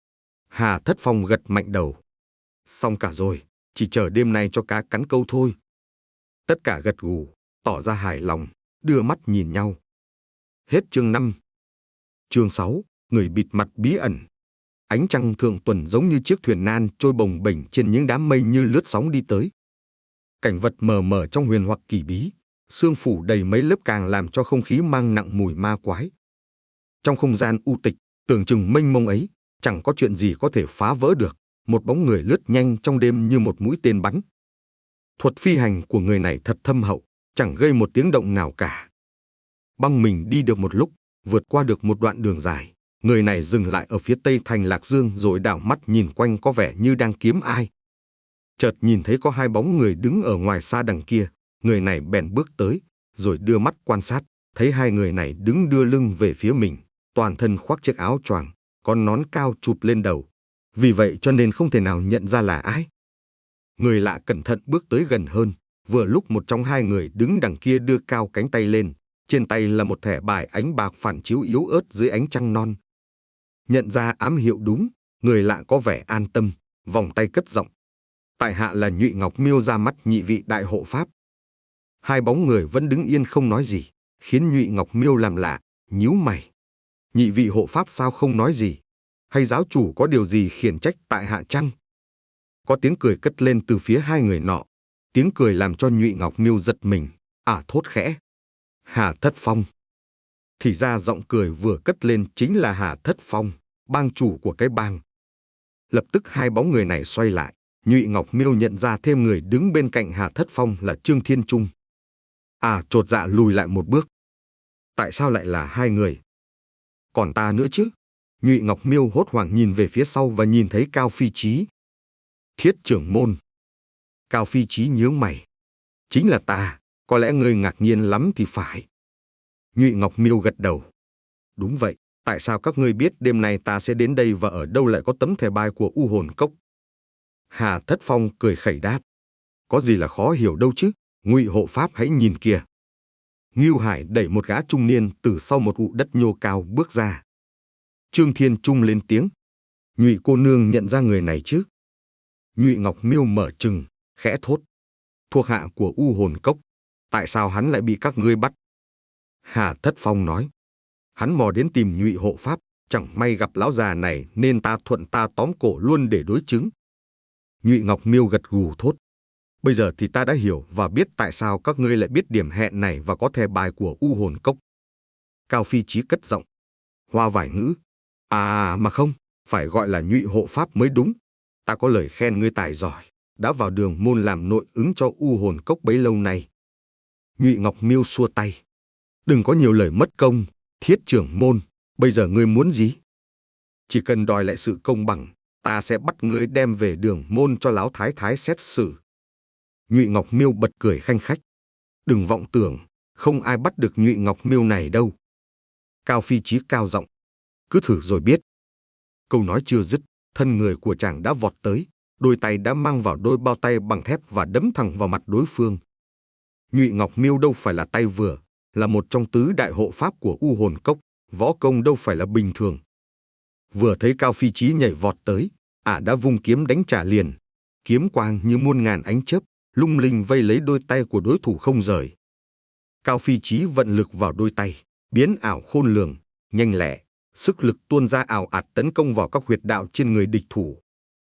S1: Hà Thất Phong gật mạnh đầu, xong cả rồi, chỉ chờ đêm nay cho cá cắn câu thôi. Tất cả gật gù, tỏ ra hài lòng, đưa mắt nhìn nhau. Hết chương năm. Chương sáu, người bịt mặt bí ẩn. Ánh trăng thượng tuần giống như chiếc thuyền nan trôi bồng bềnh trên những đám mây như lướt sóng đi tới. Cảnh vật mờ mờ trong huyền hoặc kỳ bí, sương phủ đầy mấy lớp càng làm cho không khí mang nặng mùi ma quái. Trong không gian u tịch, tưởng chừng mênh mông ấy, chẳng có chuyện gì có thể phá vỡ được, một bóng người lướt nhanh trong đêm như một mũi tên bắn. Thuật phi hành của người này thật thâm hậu, chẳng gây một tiếng động nào cả. Băng mình đi được một lúc, vượt qua được một đoạn đường dài, người này dừng lại ở phía tây thành Lạc Dương rồi đảo mắt nhìn quanh có vẻ như đang kiếm ai. Chợt nhìn thấy có hai bóng người đứng ở ngoài xa đằng kia, người này bèn bước tới, rồi đưa mắt quan sát, thấy hai người này đứng đưa lưng về phía mình, toàn thân khoác chiếc áo choàng, con nón cao chụp lên đầu. Vì vậy cho nên không thể nào nhận ra là ai. Người lạ cẩn thận bước tới gần hơn, vừa lúc một trong hai người đứng đằng kia đưa cao cánh tay lên, trên tay là một thẻ bài ánh bạc phản chiếu yếu ớt dưới ánh trăng non. Nhận ra ám hiệu đúng, người lạ có vẻ an tâm, vòng tay cất giọng, tại hạ là Nhụy Ngọc Miêu ra mắt nhị vị đại hộ pháp. Hai bóng người vẫn đứng yên không nói gì, khiến Nhụy Ngọc Miêu làm lạ, nhíu mày. Nhị vị hộ pháp sao không nói gì? Hay giáo chủ có điều gì khiển trách tại hạ chăng? Có tiếng cười cất lên từ phía hai người nọ, tiếng cười làm cho Nhụy Ngọc Miêu giật mình, ả thốt khẽ, Hà Thất Phong. Thì ra giọng cười vừa cất lên chính là Hà Thất Phong, bang chủ của cái bang. Lập tức hai bóng người này xoay lại, Nhụy Ngọc Miêu nhận ra thêm người đứng bên cạnh Hà Thất Phong là Trương Thiên Trung. À chột dạ lùi lại một bước. Tại sao lại là hai người? Còn ta nữa chứ? Nhụy Ngọc Miêu hốt hoảng nhìn về phía sau và nhìn thấy Cao Phi Chí. Thiết trưởng môn. Cao Phi Chí nhướng mày. Chính là ta, có lẽ ngươi ngạc nhiên lắm thì phải. Nhụy Ngọc Miêu gật đầu. Đúng vậy, tại sao các ngươi biết đêm nay ta sẽ đến đây và ở đâu lại có tấm thẻ bài của U Hồn Cốc? Hà Thất Phong cười khẩy đáp. Có gì là khó hiểu đâu chứ, Ngụy hộ pháp hãy nhìn kìa. Ngưu Hải đẩy một gã trung niên từ sau một ụ đất nhô cao bước ra. Trương Thiên Trung lên tiếng. Nhụy cô nương nhận ra người này chứ? Nhụy Ngọc Miêu mở trừng, khẽ thốt. Thuộc hạ của U Hồn Cốc, tại sao hắn lại bị các ngươi bắt? Hà Thất Phong nói. Hắn mò đến tìm Nhụy hộ pháp, chẳng may gặp lão già này nên ta thuận ta tóm cổ luôn để đối chứng. Nhụy Ngọc Miêu gật gù thốt. Bây giờ thì ta đã hiểu và biết tại sao các ngươi lại biết điểm hẹn này và có thẻ bài của U Hồn Cốc. Cao Phi Chí cất giọng. Hoa Vải Ngữ. À mà không, phải gọi là Nhụy hộ pháp mới đúng. Ta có lời khen ngươi tài giỏi, đã vào đường môn làm nội ứng cho U Hồn Cốc bấy lâu nay. Nhụy Ngọc Miêu xua tay. Đừng có nhiều lời mất công, Thiết trưởng môn, bây giờ ngươi muốn gì? Chỉ cần đòi lại sự công bằng, ta sẽ bắt ngươi đem về đường môn cho lão thái thái xét xử. Nhụy Ngọc Miêu bật cười khanh khách. Đừng vọng tưởng, không ai bắt được Nhụy Ngọc Miêu này đâu. Cao Phi Chí cao giọng. Cứ thử rồi biết. Câu nói chưa dứt, thân người của chàng đã vọt tới, đôi tay đã mang vào đôi bao tay bằng thép và đấm thẳng vào mặt đối phương. Nhụy Ngọc Miêu đâu phải là tay vừa, là một trong tứ đại hộ pháp của U Hồn Cốc, võ công đâu phải là bình thường. Vừa thấy Cao Phi Chí nhảy vọt tới, ả đã vung kiếm đánh trả liền, kiếm quang như muôn ngàn ánh chớp, lung linh vây lấy đôi tay của đối thủ không rời. Cao Phi Chí vận lực vào đôi tay, biến ảo khôn lường, nhanh lẹ, sức lực tuôn ra ào ạt tấn công vào các huyệt đạo trên người địch thủ.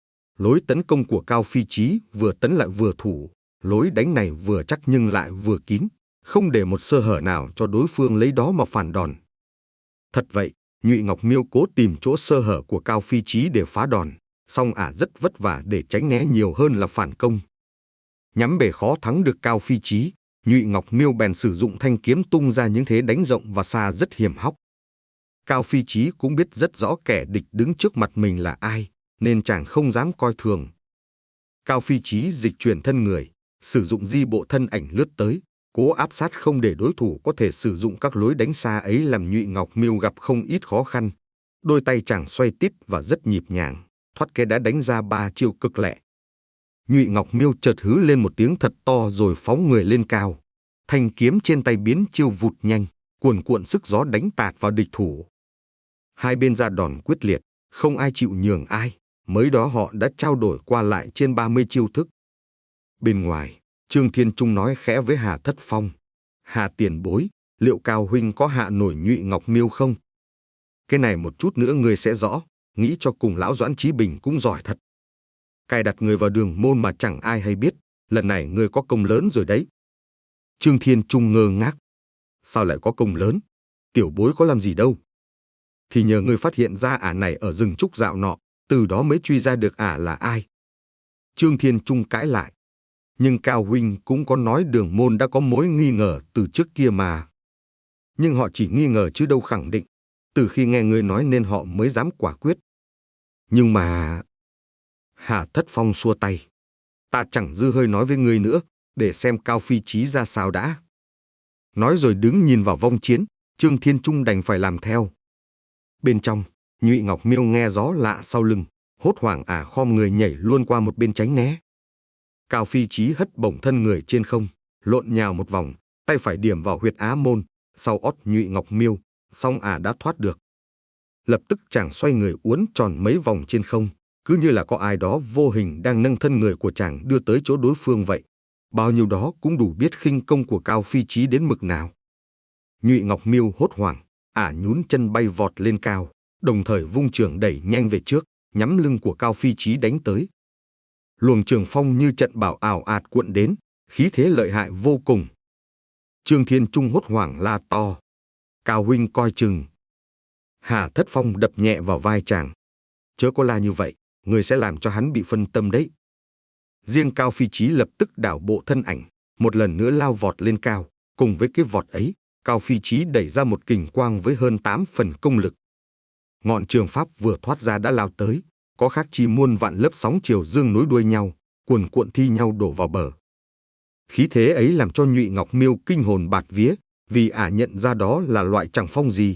S1: Lối tấn công của Cao Phi Chí vừa tấn lại vừa thủ, lối đánh này vừa chắc nhưng lại vừa kín, không để một sơ hở nào cho đối phương lấy đó mà phản đòn. Thật vậy, Nhụy Ngọc Miêu cố tìm chỗ sơ hở của Cao Phi Chí để phá đòn, song ả rất vất vả để tránh né nhiều hơn là phản công. Nhắm bề khó thắng được Cao Phi Chí, Nhụy Ngọc Miêu bèn sử dụng thanh kiếm tung ra những thế đánh rộng và xa rất hiểm hóc. Cao Phi Chí cũng biết rất rõ kẻ địch đứng trước mặt mình là ai, nên chàng không dám coi thường. Cao Phi Chí dịch chuyển thân người, sử dụng di bộ thân ảnh lướt tới, cố áp sát không để đối thủ có thể sử dụng các lối đánh xa ấy, làm Nhụy Ngọc Miêu gặp không ít khó khăn. Đôi tay chàng xoay tít và rất nhịp nhàng, thoát cái đã đánh ra ba chiêu cực lẹ. Nhụy Ngọc Miêu chợt hứ lên một tiếng thật to rồi phóng người lên cao. Thanh kiếm trên tay biến chiêu vụt nhanh, cuồn cuộn sức gió đánh tạt vào địch thủ. Hai bên ra đòn quyết liệt, không ai chịu nhường ai. Mới đó họ đã trao đổi qua lại trên ba mươi chiêu thức. Bên ngoài, Trương Thiên Trung nói khẽ với Hà Thất Phong: Hà tiền bối, liệu Cao huynh có hạ nổi Nhụy Ngọc Miêu không? Cái này một chút nữa ngươi sẽ rõ, nghĩ cho cùng lão Doãn Chí Bình cũng giỏi thật. Cài đặt người vào đường môn mà chẳng ai hay biết, lần này ngươi có công lớn rồi đấy. Trương Thiên Trung ngơ ngác. Sao lại có công lớn? Tiểu bối có làm gì đâu. Thì nhờ ngươi phát hiện ra ả này ở rừng trúc dạo nọ, từ đó mới truy ra được ả là ai. Trương Thiên Trung cãi lại. Nhưng Cao huynh cũng có nói đường môn đã có mối nghi ngờ từ trước kia mà. Nhưng họ chỉ nghi ngờ chứ đâu khẳng định. Từ khi nghe ngươi nói nên họ mới dám quả quyết. Nhưng mà... Hà Thất Phong xua tay. Ta chẳng dư hơi nói với ngươi nữa, để xem Cao Phi Chí ra sao đã. Nói rồi đứng nhìn vào vong chiến, Trương Thiên Trung đành phải làm theo. Bên trong, Nhụy Ngọc Miêu nghe gió lạ sau lưng, hốt hoảng ả khom người nhảy luôn qua một bên tránh né. Cao Phi Chí hất bổng thân người trên không, lộn nhào một vòng, tay phải điểm vào huyệt á môn, sau ót Nhụy Ngọc Miêu, song ả đã thoát được. Lập tức chàng xoay người uốn tròn mấy vòng trên không, cứ như là có ai đó vô hình đang nâng thân người của chàng đưa tới chỗ đối phương vậy. Bao nhiêu đó cũng đủ biết khinh công của Cao Phi Chí đến mực nào. Nhụy Ngọc Miêu hốt hoảng, ả nhún chân bay vọt lên cao, đồng thời vung trường đẩy nhanh về trước, nhắm lưng của Cao Phi Chí đánh tới. Luồng trường phong như trận bão ảo ạt cuộn đến, khí thế lợi hại vô cùng. Trương Thiên Trung hốt hoảng la to: Cao huynh coi chừng. Hà Thất Phong đập nhẹ vào vai chàng: Chớ có la như vậy, người sẽ làm cho hắn bị phân tâm đấy. Riêng Cao Phi Chí lập tức đảo bộ thân ảnh, một lần nữa lao vọt lên cao. Cùng với cái vọt ấy, Cao Phi Chí đẩy ra một kình quang với hơn tám phần công lực. Ngọn trường pháp vừa thoát ra đã lao tới, có khác chi muôn vạn lớp sóng chiều dương nối đuôi nhau, cuồn cuộn thi nhau đổ vào bờ. Khí thế ấy làm cho Nhụy Ngọc Miêu kinh hồn bạt vía, vì ả nhận ra đó là loại chẳng phong gì.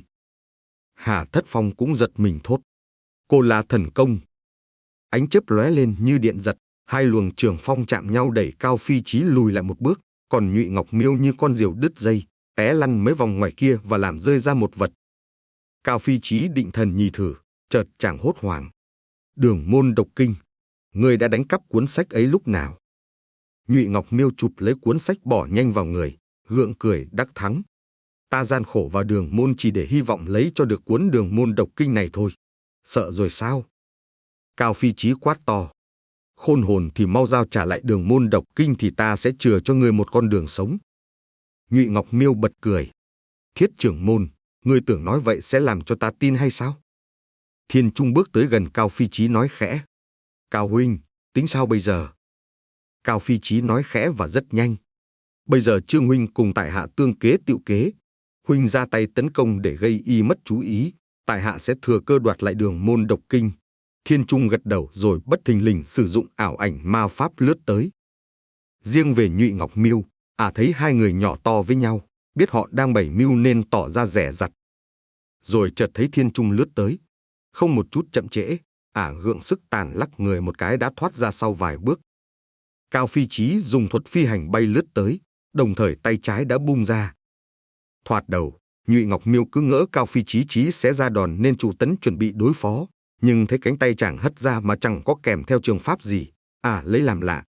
S1: Hà Thất Phong cũng giật mình thốt: Cô là thần công. Ánh chớp lóe lên như điện giật, hai luồng trường phong chạm nhau đẩy Cao Phi Chí lùi lại một bước, còn Nhụy Ngọc Miêu như con diều đứt dây, té lăn mấy vòng ngoài kia và làm rơi ra một vật. Cao Phi Chí định thần nhì thử, chợt chàng hốt hoảng: Đường môn độc kinh, ngươi đã đánh cắp cuốn sách ấy lúc nào? Nhụy Ngọc Miêu chụp lấy cuốn sách bỏ nhanh vào người, gượng cười đắc thắng: Ta gian khổ vào đường môn chỉ để hy vọng lấy cho được cuốn đường môn độc kinh này thôi. Sợ rồi sao? Cao Phi Chí quát to: Khôn hồn thì mau giao trả lại đường môn độc kinh thì ta sẽ chừa cho ngươi một con đường sống. Nhụy Ngọc Miêu bật cười: Thiết trưởng môn, ngươi tưởng nói vậy sẽ làm cho ta tin hay sao? Thiên Trung bước tới gần Cao Phi Chí nói khẽ: Cao huynh, tính sao bây giờ? Cao Phi Chí nói khẽ và rất nhanh: Bây giờ Trương huynh cùng tại hạ tương kế tựu kế, huynh ra tay tấn công để gây y mất chú ý, tại hạ sẽ thừa cơ đoạt lại đường môn độc kinh. Thiên Trung gật đầu rồi bất thình lình sử dụng ảo ảnh ma pháp lướt tới. Riêng về Nhụy Ngọc Miêu, ả thấy hai người nhỏ to với nhau, biết họ đang bày mưu nên tỏ ra dè dặt. Rồi chợt thấy Thiên Trung lướt tới, không một chút chậm trễ, ả gượng sức tàn lắc người một cái đã thoát ra sau vài bước. Cao Phi Chí dùng thuật phi hành bay lướt tới, đồng thời tay trái đã bung ra. Thoạt đầu, Nhụy Ngọc Miêu cứ ngỡ Cao Phi Chí Chí sẽ ra đòn nên Chu Tấn chuẩn bị đối phó, nhưng thấy cánh tay chàng hất ra mà chẳng có kèm theo trường pháp gì, ả à, lấy làm lạ.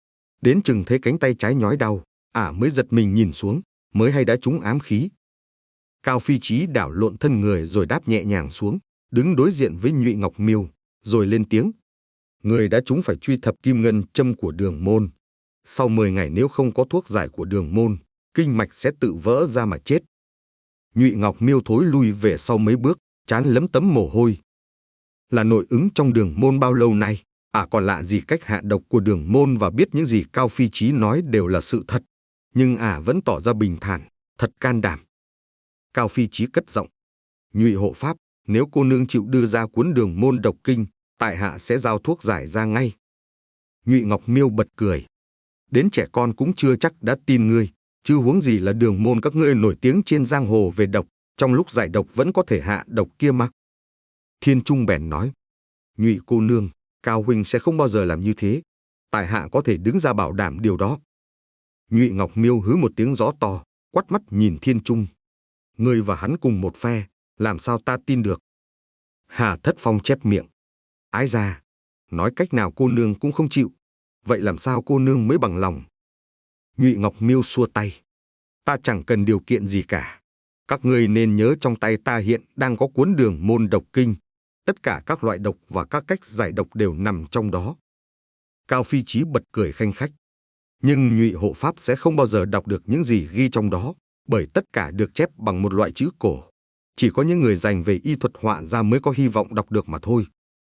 S1: Đến chừng thấy cánh tay trái nhói đau, ả à, mới giật mình nhìn xuống, mới hay đã trúng ám khí. Cao Phi Chí đảo lộn thân người rồi đáp nhẹ nhàng xuống, đứng đối diện với Nhụy Ngọc Miêu, rồi lên tiếng. Người đã trúng phải truy thập kim ngân châm của Đường Môn. Sau mười ngày nếu không có thuốc giải của Đường Môn, kinh mạch sẽ tự vỡ ra mà chết. Nhụy Ngọc Miêu thối lui về sau mấy bước, trán lấm tấm mồ hôi. Là nội ứng trong Đường Môn bao lâu nay, ả à còn lạ gì cách hạ độc của Đường Môn và biết những gì Cao Phi Chí nói đều là sự thật. Nhưng ả à vẫn tỏ ra bình thản, thật can đảm. Cao Phi Chí cất giọng. Nhụy hộ pháp, nếu cô nương chịu đưa ra cuốn Đường Môn độc kinh, tại hạ sẽ giao thuốc giải ra ngay. Nhụy Ngọc Miêu bật cười. Đến trẻ con cũng chưa chắc đã tin ngươi, chứ huống gì là Đường Môn các ngươi nổi tiếng trên giang hồ về độc, trong lúc giải độc vẫn có thể hạ độc kia mà. Thiên Trung bèn nói. Nhụy cô nương, Cao huynh sẽ không bao giờ làm như thế, tại hạ có thể đứng ra bảo đảm điều đó. Nhụy Ngọc Miêu hứ một tiếng gió to, quắt mắt nhìn Thiên Trung. Ngươi và hắn cùng một phe, làm sao ta tin được? Hà Thất Phong chép miệng. Ái ra, nói cách nào cô nương cũng không chịu, vậy làm sao cô nương mới bằng lòng? Nhụy Ngọc Miêu xua tay. Ta chẳng cần điều kiện gì cả. Các ngươi nên nhớ trong tay ta hiện đang có cuốn Đường Môn độc kinh. Tất cả các loại độc và các cách giải độc đều nằm trong đó. Cao Phi Chí bật cười khanh khách. Nhưng Nhụy hộ pháp sẽ không bao giờ đọc được những gì ghi trong đó, bởi tất cả được chép bằng một loại chữ cổ. Chỉ có những người dành về y thuật họa ra mới có hy vọng đọc được mà thôi.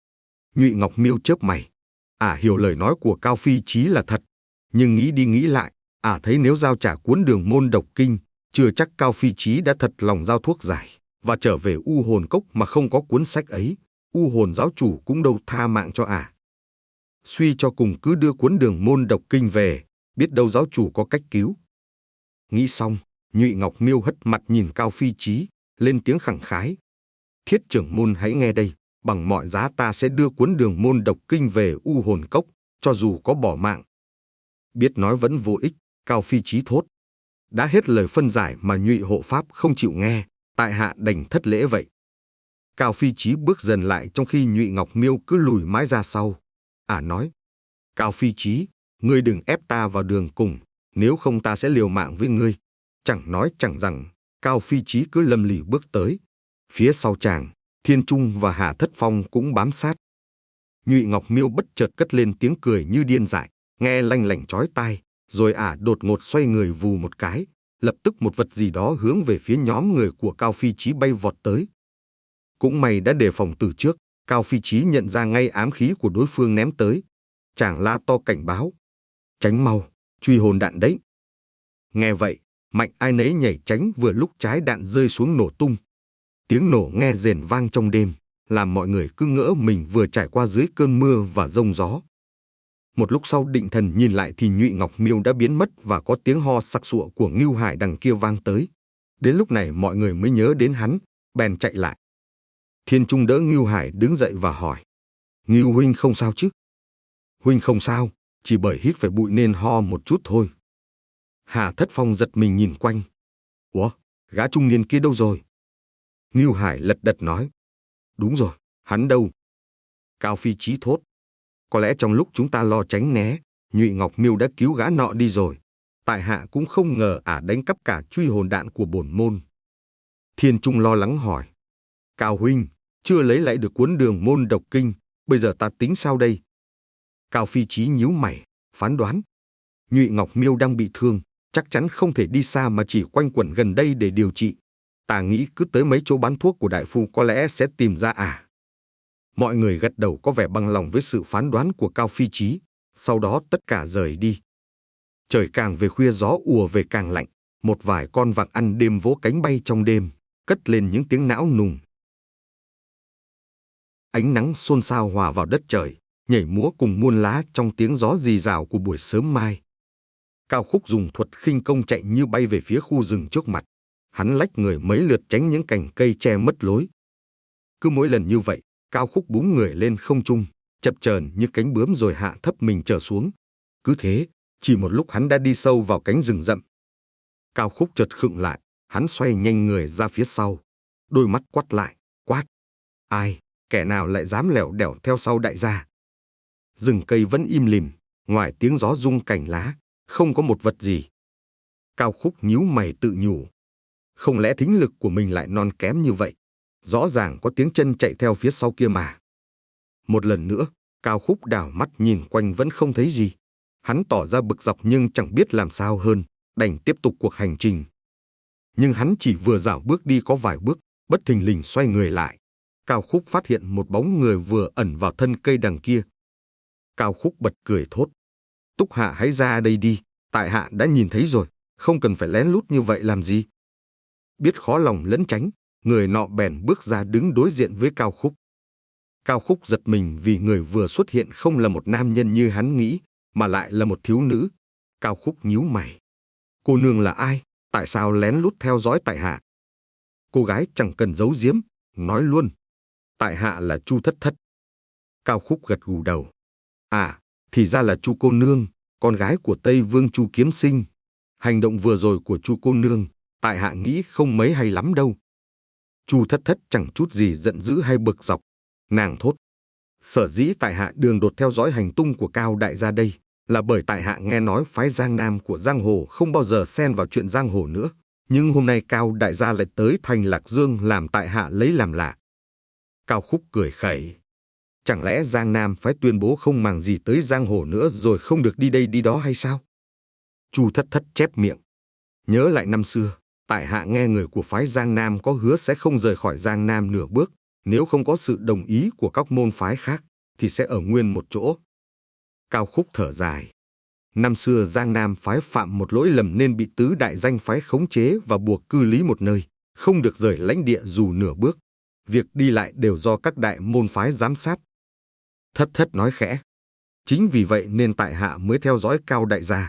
S1: Nhụy Ngọc Miêu chớp mày. Ả à, hiểu lời nói của Cao Phi Chí là thật, nhưng nghĩ đi nghĩ lại, Ả à, thấy nếu giao trả cuốn Đường Môn độc kinh, chưa chắc Cao Phi Chí đã thật lòng giao thuốc giải và trở về U Hồn Cốc mà không có cuốn sách ấy. U Hồn giáo chủ cũng đâu tha mạng cho Ả. À. Suy cho cùng cứ đưa cuốn Đường Môn độc kinh về, biết đâu giáo chủ có cách cứu. Nghĩ xong, Nhụy Ngọc Miêu hất mặt nhìn Cao Phi Chí, lên tiếng khẳng khái. Thiết trưởng môn hãy nghe đây, bằng mọi giá ta sẽ đưa cuốn Đường Môn độc kinh về U Hồn Cốc, cho dù có bỏ mạng. Biết nói vẫn vô ích, Cao Phi Chí thốt. Đã hết lời phân giải mà Nhụy hộ pháp không chịu nghe, tại hạ đành thất lễ vậy. Cao Phi Chí bước dần lại trong khi Nhụy Ngọc Miêu cứ lùi mãi ra sau. Ả à nói. Cao Phi Chí, ngươi đừng ép ta vào đường cùng, nếu không ta sẽ liều mạng với ngươi. Chẳng nói chẳng rằng, Cao Phi Chí cứ lâm lì bước tới. Phía sau chàng, Thiên Trung và Hà Thất Phong cũng bám sát. Nhụy Ngọc Miêu bất chợt cất lên tiếng cười như điên dại, nghe lanh lảnh chói tai, rồi Ả à đột ngột xoay người vù một cái, lập tức một vật gì đó hướng về phía nhóm người của Cao Phi Chí bay vọt tới. Cũng may đã đề phòng từ trước, Cao Phi Chí nhận ra ngay ám khí của đối phương ném tới. Chàng la to cảnh báo. Tránh mau, truy hồn đạn đấy. Nghe vậy, mạnh ai nấy nhảy tránh vừa lúc trái đạn rơi xuống nổ tung. Tiếng nổ nghe rền vang trong đêm, làm mọi người cứ ngỡ mình vừa trải qua dưới cơn mưa và giông gió. Một lúc sau định thần nhìn lại thì Nhụy Ngọc Miêu đã biến mất và có tiếng ho sặc sụa của Ngưu Hải đằng kia vang tới. Đến lúc này mọi người mới nhớ đến hắn, bèn chạy lại. Thiên Trung đỡ Ngưu Hải đứng dậy và hỏi. Ngưu huynh không sao chứ? Huynh không sao, chỉ bởi hít phải bụi nên ho một chút thôi. Hà Thất Phong giật mình nhìn quanh. Ủa, gã trung niên kia đâu rồi? Ngưu Hải lật đật nói. Đúng rồi, hắn đâu? Cao Phi Chí thốt. Có lẽ trong lúc chúng ta lo tránh né, Nhụy Ngọc Miêu đã cứu gã nọ đi rồi. Tại hạ cũng không ngờ ả đánh cắp cả truy hồn đạn của bổn môn. Thiên Trung lo lắng hỏi. Cao huynh, chưa lấy lại được cuốn Đường Môn độc kinh, bây giờ ta tính sao đây? Cao Phi Chí nhíu mày, phán đoán. Nhụy Ngọc Miêu đang bị thương, chắc chắn không thể đi xa mà chỉ quanh quẩn gần đây để điều trị. Ta nghĩ cứ tới mấy chỗ bán thuốc của đại phu có lẽ sẽ tìm ra ả. À. Mọi người gật đầu có vẻ bằng lòng với sự phán đoán của Cao Phi Chí, sau đó tất cả rời đi. Trời càng về khuya gió ùa về càng lạnh, một vài con vạc ăn đêm vỗ cánh bay trong đêm, cất lên những tiếng não nùng. Ánh nắng xôn xao hòa vào đất trời, nhảy múa cùng muôn lá trong tiếng gió rì rào của buổi sớm mai. Cao Khúc dùng thuật khinh công chạy như bay về phía khu rừng trước mặt. Hắn lách người mấy lượt tránh những cành cây che mất lối. Cứ mỗi lần như vậy, Cao Khúc búng người lên không trung, chập chờn như cánh bướm rồi hạ thấp mình trở xuống. Cứ thế, chỉ một lúc hắn đã đi sâu vào cánh rừng rậm. Cao Khúc chợt khựng lại, Hắn xoay nhanh người ra phía sau, đôi mắt quắt lại, quát. Ai, kẻ nào lại dám lẻo đẻo theo sau đại gia? Rừng cây vẫn im lìm, ngoài tiếng gió rung cành lá, không có một vật gì. Cao Khúc nhíu mày tự nhủ. Không lẽ thính lực của mình lại non kém như vậy? Rõ ràng có tiếng chân chạy theo phía sau kia mà. Một lần nữa, Cao Khúc đảo mắt nhìn quanh vẫn không thấy gì. Hắn tỏ ra bực dọc nhưng chẳng biết làm sao hơn, đành tiếp tục cuộc hành trình. Nhưng hắn chỉ vừa dạo bước đi có vài bước, bất thình lình xoay người lại. Cao Khúc phát hiện một bóng người vừa ẩn vào thân cây đằng kia. Cao Khúc bật cười thốt. Túc Hạ hãy ra đây đi, tại hạ đã nhìn thấy rồi, không cần phải lén lút như vậy làm gì. Biết khó lòng lẫn tránh, người nọ bèn bước ra đứng đối diện với Cao Khúc. Cao Khúc giật mình vì người vừa xuất hiện không là một nam nhân như hắn nghĩ, mà lại là một thiếu nữ. Cao Khúc nhíu mày. Cô nương là ai? Tại sao lén lút theo dõi tại hạ? Cô gái chẳng cần giấu giếm, nói luôn. Tại hạ là Chu Thất Thất. Cao Khúc gật gù đầu. À, thì ra là Chu cô nương, con gái của Tây Vương Chu Kiếm Sinh. Hành động vừa rồi của Chu cô nương, tại hạ nghĩ không mấy hay lắm đâu. Chu Thất Thất chẳng chút gì giận dữ hay bực dọc. Nàng thốt. Sở dĩ tại hạ đường đột theo dõi hành tung của Cao đại gia đây, là bởi tại hạ nghe nói phái Giang Nam của giang hồ không bao giờ xen vào chuyện giang hồ nữa. Nhưng hôm nay Cao đại gia lại tới thành Lạc Dương làm tại hạ lấy làm lạ. Cao Khúc cười khẩy. Chẳng lẽ Giang Nam phái tuyên bố không màng gì tới giang hồ nữa rồi không được đi đây đi đó hay sao? Chu Thất Thất chép miệng. Nhớ lại năm xưa, tại hạ nghe người của phái Giang Nam có hứa sẽ không rời khỏi Giang Nam nửa bước, nếu không có sự đồng ý của các môn phái khác, thì sẽ ở nguyên một chỗ. Cao Khúc thở dài. Năm xưa Giang Nam phái phạm một lỗi lầm nên bị tứ đại danh phái khống chế và buộc cư lý một nơi, không được rời lãnh địa dù nửa bước. Việc đi lại đều do các đại môn phái giám sát. Thất Thất nói khẽ. Chính vì vậy nên tại hạ mới theo dõi Cao đại gia.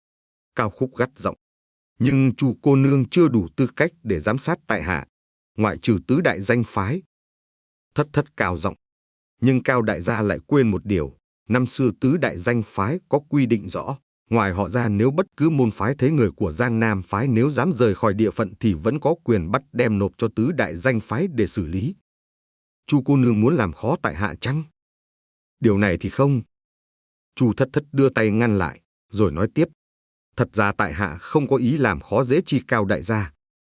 S1: Cao Khúc gắt giọng. Nhưng Chu cô nương chưa đủ tư cách để giám sát tại hạ, ngoại trừ tứ đại danh phái. Thất Thất cao giọng. Nhưng Cao đại gia lại quên một điều. Năm xưa tứ đại danh phái có quy định rõ, ngoài họ ra nếu bất cứ môn phái thấy người của Giang Nam phái nếu dám rời khỏi địa phận thì vẫn có quyền bắt đem nộp cho tứ đại danh phái để xử lý. Chu cô nương muốn làm khó tại hạ chăng? Điều này thì không. Chu Thất Thất đưa tay ngăn lại, rồi nói tiếp. Thật ra tại hạ không có ý làm khó dễ chi Cao đại gia.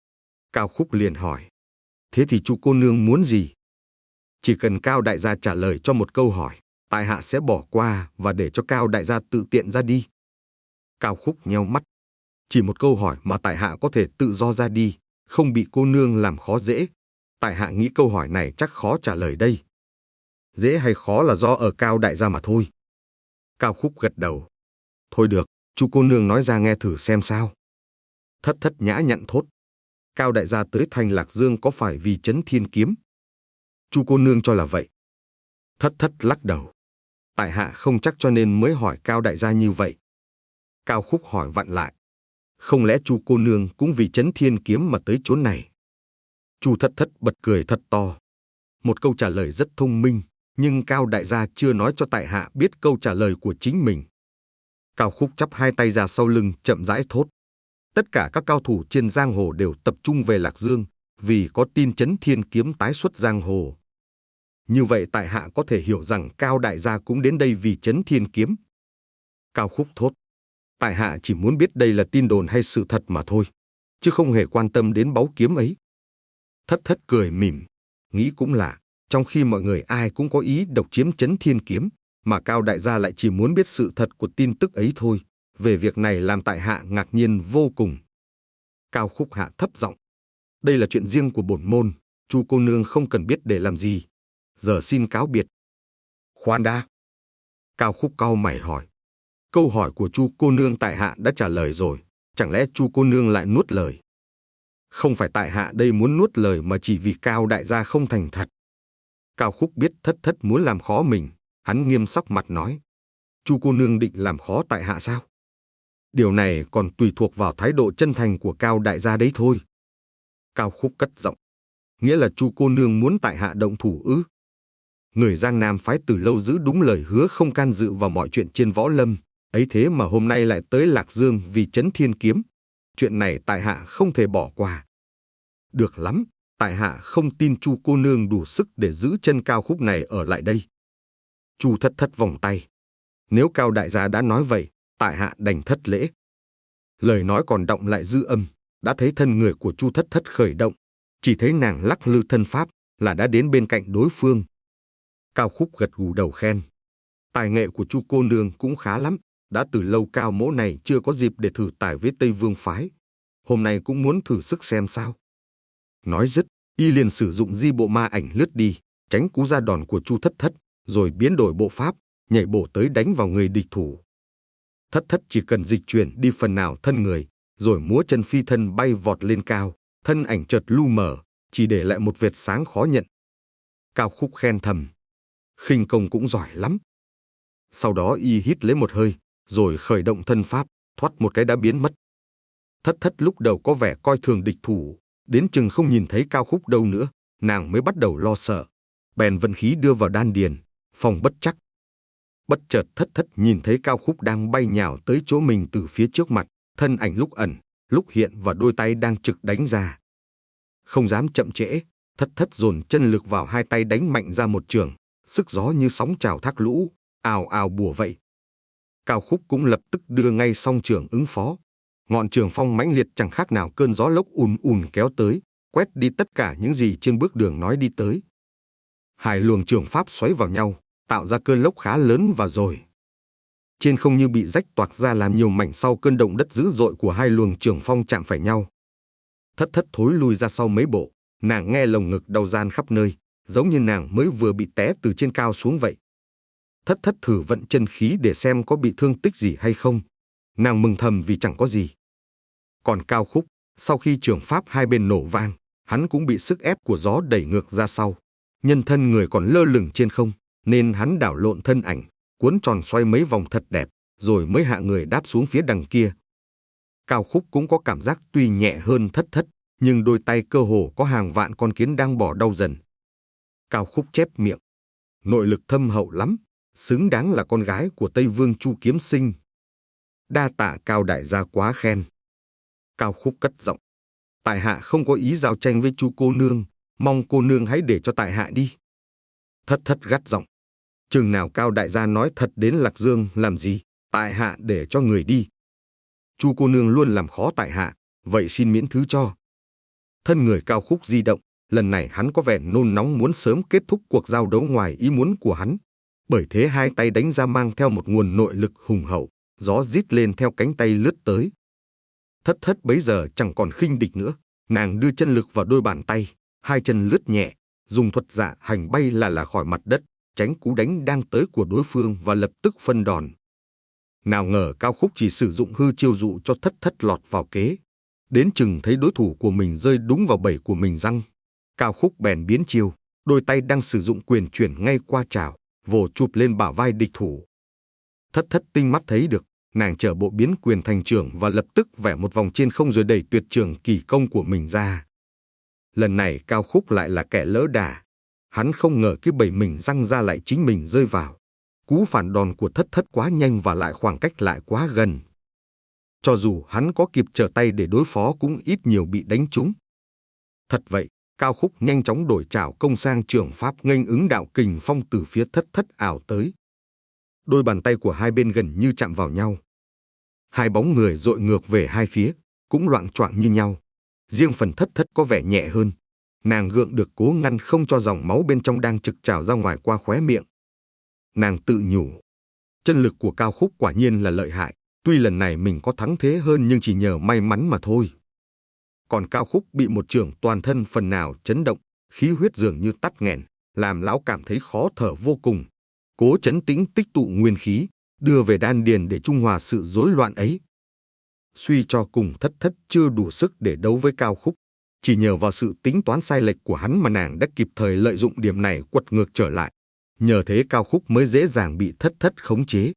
S1: Cao Khúc liền hỏi. Thế thì Chu cô nương muốn gì? Chỉ cần Cao đại gia trả lời cho một câu hỏi, tại hạ sẽ bỏ qua và để cho Cao đại gia tự tiện ra đi. Cao Khúc nheo mắt. Chỉ một câu hỏi mà tại hạ có thể tự do ra đi, không bị cô nương làm khó dễ. Tại hạ nghĩ câu hỏi này chắc khó trả lời đây. Dễ hay khó là do ở Cao đại gia mà thôi. Cao Khúc gật đầu. Thôi được, Chu cô nương nói ra nghe thử xem sao. Thất Thất nhã nhặn thốt. Cao đại gia tới thành Lạc Dương có phải vì Trấn Thiên Kiếm? Chu cô nương cho là vậy. Thất Thất lắc đầu. Tại hạ không chắc cho nên mới hỏi Cao đại gia như vậy. Cao Khúc hỏi vặn lại. Không lẽ Chu cô nương cũng vì Trấn Thiên Kiếm mà tới chốn này? Chu Thất Thất bật cười thật to. Một câu trả lời rất thông minh, nhưng Cao đại gia chưa nói cho tại hạ biết câu trả lời của chính mình. Cao Khúc chắp hai tay ra sau lưng chậm rãi thốt. Tất cả các cao thủ trên giang hồ đều tập trung về Lạc Dương, vì có tin Trấn Thiên Kiếm tái xuất giang hồ. Như vậy tại hạ có thể hiểu rằng Cao đại gia cũng đến đây vì Trấn Thiên Kiếm. Cao Khúc thốt. Tại hạ chỉ muốn biết đây là tin đồn hay sự thật mà thôi, chứ không hề quan tâm đến báu kiếm ấy. Thất Thất cười mỉm. Nghĩ cũng lạ, trong khi mọi người ai cũng có ý độc chiếm Trấn Thiên Kiếm, mà Cao đại gia lại chỉ muốn biết sự thật của tin tức ấy thôi. Về việc này làm tại hạ ngạc nhiên vô cùng. Cao Khúc hạ thấp giọng. Đây là chuyện riêng của bổn môn, Chu cô nương không cần biết để làm gì. Giờ xin cáo biệt. Khoan đã. Cao Khúc cau mày hỏi. Câu hỏi của Chu cô nương tại hạ đã trả lời rồi, chẳng lẽ Chu cô nương lại nuốt lời? Không phải tại hạ đây muốn nuốt lời mà chỉ vì Cao đại gia không thành thật. Cao Khúc biết Thất Thất muốn làm khó mình, hắn nghiêm sắc mặt nói. Chu cô nương định làm khó tại hạ sao? Điều này còn tùy thuộc vào thái độ chân thành của Cao đại gia đấy thôi. Cao Khúc cất giọng. Nghĩa là Chu cô nương muốn tại hạ động thủ ư? Người Giang Nam phái từ lâu giữ đúng lời hứa không can dự vào mọi chuyện trên võ lâm, ấy thế mà hôm nay lại tới Lạc Dương vì Trấn Thiên Kiếm. Chuyện này tại hạ không thể bỏ qua, được lắm, tại hạ không tin Chu cô nương đủ sức để giữ chân Cao Khúc này ở lại đây. Chu Thất Thất vòng tay. Nếu Cao đại gia đã nói vậy, tại hạ đành thất lễ. Lời nói còn đọng lại dư âm, đã thấy thân người của Chu Thất Thất khởi động, chỉ thấy nàng lắc lư thân pháp là đã đến bên cạnh đối phương. Cao Khúc gật gù đầu khen. Tài nghệ của Chu cô nương cũng khá lắm, đã từ lâu Cao mỗ này chưa có dịp để thử tài với Tây Vương phái. Hôm nay cũng muốn thử sức xem sao. Nói dứt, y liền sử dụng di bộ ma ảnh lướt đi, tránh cú ra đòn của Chu Thất Thất, rồi biến đổi bộ pháp, nhảy bổ tới đánh vào người địch thủ. Thất Thất chỉ cần dịch chuyển đi phần nào thân người, rồi múa chân phi thân bay vọt lên cao, thân ảnh chợt lu mờ, chỉ để lại một vệt sáng khó nhận. Cao Khúc khen thầm, khinh công cũng giỏi lắm. Sau đó y hít lấy một hơi, rồi khởi động thân pháp, thoát một cái đã biến mất. Thất Thất lúc đầu có vẻ coi thường địch thủ, đến chừng không nhìn thấy Cao Khúc đâu nữa, nàng mới bắt đầu lo sợ, bèn vận khí đưa vào đan điền, phòng bất chắc. Bất chợt Thất Thất nhìn thấy Cao Khúc đang bay nhào tới chỗ mình từ phía trước mặt, thân ảnh lúc ẩn, lúc hiện và đôi tay đang trực đánh ra. Không dám chậm trễ, Thất Thất dồn chân lực vào hai tay đánh mạnh ra một chưởng, sức gió như sóng trào thác lũ, ào ào bùa vậy. Cao Khúc cũng lập tức đưa ngay song chưởng ứng phó. Ngọn trường phong mãnh liệt chẳng khác nào cơn gió lốc ùn ùn kéo tới, quét đi tất cả những gì trên bước đường nói đi tới. Hai luồng trường pháp xoáy vào nhau, tạo ra cơn lốc khá lớn và rồi. Trên không như bị rách toạc ra làm nhiều mảnh sau cơn động đất dữ dội của hai luồng trường phong chạm phải nhau. Thất Thất thối lui ra sau mấy bộ, nàng nghe lồng ngực đau gian khắp nơi, giống như nàng mới vừa bị té từ trên cao xuống vậy. Thất Thất thử vận chân khí để xem có bị thương tích gì hay không. Nàng mừng thầm vì chẳng có gì. Còn Cao Khúc, sau khi trường pháp hai bên nổ vang, hắn cũng bị sức ép của gió đẩy ngược ra sau. Nhân thân người còn lơ lửng trên không, nên hắn đảo lộn thân ảnh, cuốn tròn xoay mấy vòng thật đẹp, rồi mới hạ người đáp xuống phía đằng kia. Cao Khúc cũng có cảm giác tuy nhẹ hơn Thất Thất, nhưng đôi tay cơ hồ có hàng vạn con kiến đang bỏ đau dần. Cao Khúc chép miệng, nội lực thâm hậu lắm, xứng đáng là con gái của Tây Vương Chu Kiếm Sinh. Đa tạ Cao đại gia quá khen. Cao Khúc cất giọng, tại hạ không có ý giao tranh với Chu cô nương, mong cô nương hãy để cho tại hạ đi. Thất Thất gắt giọng, chừng nào Cao đại gia nói thật đến Lạc Dương làm gì, tại hạ để cho người đi. Chu cô nương luôn làm khó tại hạ, vậy xin miễn thứ cho. Thân người Cao Khúc di động, lần này hắn có vẻ nôn nóng muốn sớm kết thúc cuộc giao đấu ngoài ý muốn của hắn. Bởi thế hai tay đánh ra mang theo một nguồn nội lực hùng hậu, gió rít lên theo cánh tay lướt tới. Thất Thất bấy giờ chẳng còn khinh địch nữa, nàng đưa chân lực vào đôi bàn tay, hai chân lướt nhẹ, dùng thuật dạ hành bay là là khỏi mặt đất, tránh cú đánh đang tới của đối phương và lập tức phân đòn. Nào ngờ Cao Khúc chỉ sử dụng hư chiêu dụ cho Thất Thất lọt vào kế. Đến chừng thấy đối thủ của mình rơi đúng vào bẫy của mình răng, Cao Khúc bèn biến chiêu, đôi tay đang sử dụng quyền chuyển ngay qua chảo, vồ chụp lên bả vai địch thủ. Thất Thất tinh mắt thấy được, nàng trở bộ biến quyền thành chưởng và lập tức vẽ một vòng trên không rồi đẩy tuyệt chưởng kỳ công của mình ra. Lần này Cao Khúc lại là kẻ lỡ đà, hắn không ngờ cái bẫy mình răng ra lại chính mình rơi vào. Cú phản đòn của Thất Thất quá nhanh và lại khoảng cách lại quá gần. Cho dù hắn có kịp trở tay để đối phó cũng ít nhiều bị đánh trúng. Thật vậy, Cao Khúc nhanh chóng đổi chảo công sang trường pháp nghênh ứng đạo kình phong từ phía Thất Thất ảo tới. Đôi bàn tay của hai bên gần như chạm vào nhau. Hai bóng người dội ngược về hai phía, cũng loạng choạng như nhau. Riêng phần Thất Thất có vẻ nhẹ hơn. Nàng gượng được cố ngăn không cho dòng máu bên trong đang trực trào ra ngoài qua khóe miệng. Nàng tự nhủ, chân lực của Cao Khúc quả nhiên là lợi hại. Tuy lần này mình có thắng thế hơn nhưng chỉ nhờ may mắn mà thôi. Còn Cao Khúc bị một chưởng toàn thân phần nào chấn động, khí huyết dường như tắt nghẹn, làm lão cảm thấy khó thở vô cùng. Cố trấn tĩnh tích tụ nguyên khí, đưa về đan điền để trung hòa sự rối loạn ấy. Suy cho cùng Thất Thất chưa đủ sức để đấu với Cao Khúc. Chỉ nhờ vào sự tính toán sai lệch của hắn mà nàng đã kịp thời lợi dụng điểm này quật ngược trở lại. Nhờ thế Cao Khúc mới dễ dàng bị Thất Thất khống chế.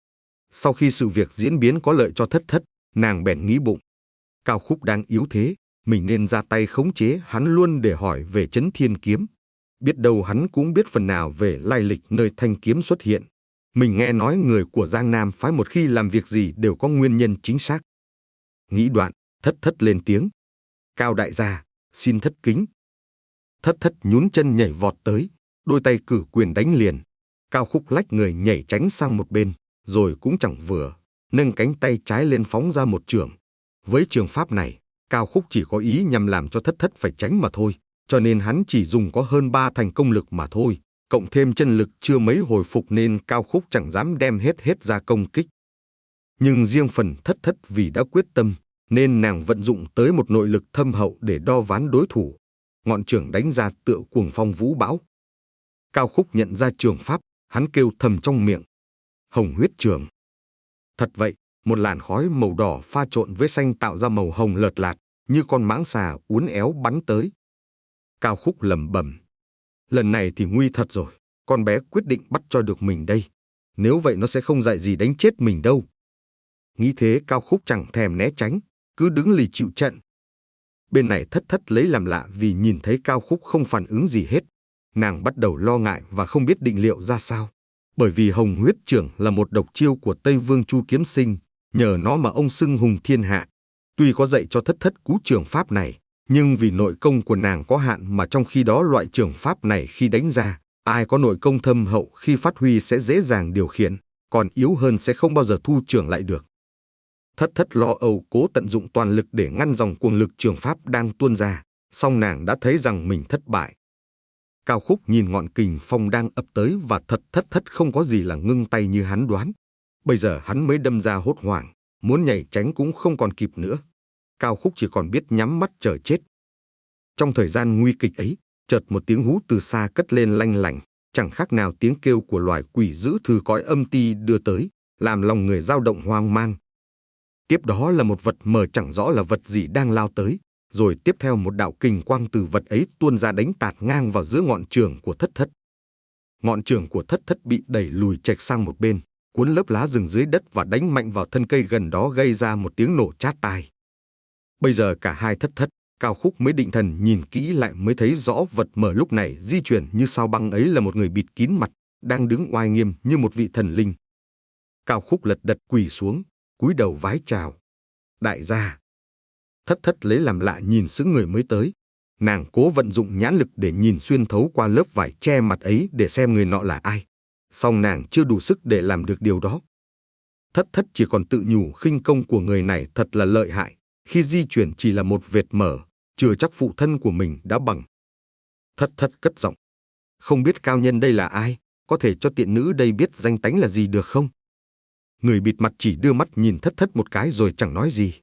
S1: Sau khi sự việc diễn biến có lợi cho Thất Thất, nàng bèn nghĩ bụng. Cao Khúc đang yếu thế, mình nên ra tay khống chế hắn luôn để hỏi về Chấn Thiên Kiếm. Biết đâu hắn cũng biết phần nào về lai lịch nơi thanh kiếm xuất hiện. Mình nghe nói người của Giang Nam phái một khi làm việc gì đều có nguyên nhân chính xác. Nghĩ đoạn, Thất Thất lên tiếng. Cao đại gia, xin thất kính. Thất thất nhún chân nhảy vọt tới, đôi tay cử quyền đánh liền. Cao Khúc lách người nhảy tránh sang một bên, rồi cũng chẳng vừa, nâng cánh tay trái lên phóng ra một chưởng. Với trường pháp này, Cao Khúc chỉ có ý nhằm làm cho thất thất phải tránh mà thôi, cho nên hắn chỉ dùng có hơn ba thành công lực mà thôi, cộng thêm chân lực chưa mấy hồi phục nên Cao Khúc chẳng dám đem hết hết ra công kích. Nhưng riêng phần thất thất vì đã quyết tâm, nên nàng vận dụng tới một nội lực thâm hậu để đo ván đối thủ. Ngọn chưởng đánh ra tựa cuồng phong vũ bão. Cao Khúc nhận ra trường pháp, hắn kêu thầm trong miệng: Hồng huyết chưởng. Thật vậy, một làn khói màu đỏ pha trộn với xanh tạo ra màu hồng lợt lạt, như con mãng xà uốn éo bắn tới. Cao Khúc lẩm bẩm: lần này thì nguy thật rồi, con bé quyết định bắt cho được mình đây. Nếu vậy nó sẽ không dạy gì đánh chết mình đâu. Nghĩ thế Cao Khúc chẳng thèm né tránh, cứ đứng lì chịu trận. Bên này thất thất lấy làm lạ vì nhìn thấy Cao Khúc không phản ứng gì hết. Nàng bắt đầu lo ngại và không biết định liệu ra sao. Bởi vì Hồng huyết chưởng là một độc chiêu của Tây Vương Chu Kiếm Sinh, nhờ nó mà ông xưng hùng thiên hạ. Tuy có dạy cho thất thất cú chưởng pháp này, nhưng vì nội công của nàng có hạn mà trong khi đó loại chưởng pháp này khi đánh ra, ai có nội công thâm hậu khi phát huy sẽ dễ dàng điều khiển, còn yếu hơn sẽ không bao giờ thu chưởng lại được. Thất thất lo âu cố tận dụng toàn lực để ngăn dòng cuồng lực chưởng pháp đang tuôn ra, song nàng đã thấy rằng mình thất bại. Cao Khúc nhìn ngọn kình phong đang ập tới và thật thất thất không có gì là ngưng tay như hắn đoán. Bây giờ hắn mới đâm ra hốt hoảng, muốn nhảy tránh cũng không còn kịp nữa. Cao Khúc chỉ còn biết nhắm mắt chờ chết. Trong thời gian nguy kịch ấy, chợt một tiếng hú từ xa cất lên lanh lảnh, chẳng khác nào tiếng kêu của loài quỷ dữ từ cõi âm ti đưa tới, làm lòng người dao động hoang mang. Tiếp đó là một vật mờ chẳng rõ là vật gì đang lao tới, rồi tiếp theo một đạo kình quang từ vật ấy tuôn ra đánh tạt ngang vào giữa ngọn chưởng của thất thất. Ngọn chưởng của thất thất bị đẩy lùi chệch sang một bên, cuốn lớp lá rừng dưới đất và đánh mạnh vào thân cây gần đó gây ra một tiếng nổ chát tai. Bây giờ cả hai thất thất, Cao Khúc mới định thần nhìn kỹ lại mới thấy rõ vật mờ lúc này di chuyển như sao băng ấy là một người bịt kín mặt, đang đứng oai nghiêm như một vị thần linh. Cao Khúc lật đật quỳ xuống, cúi đầu vái chào: đại gia. Thất thất lấy làm lạ nhìn sững người mới tới. Nàng cố vận dụng nhãn lực để nhìn xuyên thấu qua lớp vải che mặt ấy để xem người nọ là ai. Song nàng chưa đủ sức để làm được điều đó. Thất thất chỉ còn tự nhủ khinh công của người này thật là lợi hại. Khi di chuyển chỉ là một vệt mở, chưa chắc phụ thân của mình đã bằng. Thất thất cất giọng: không biết cao nhân đây là ai, có thể cho tiện nữ đây biết danh tánh là gì được không? Người bịt mặt chỉ đưa mắt nhìn thất thất một cái rồi chẳng nói gì.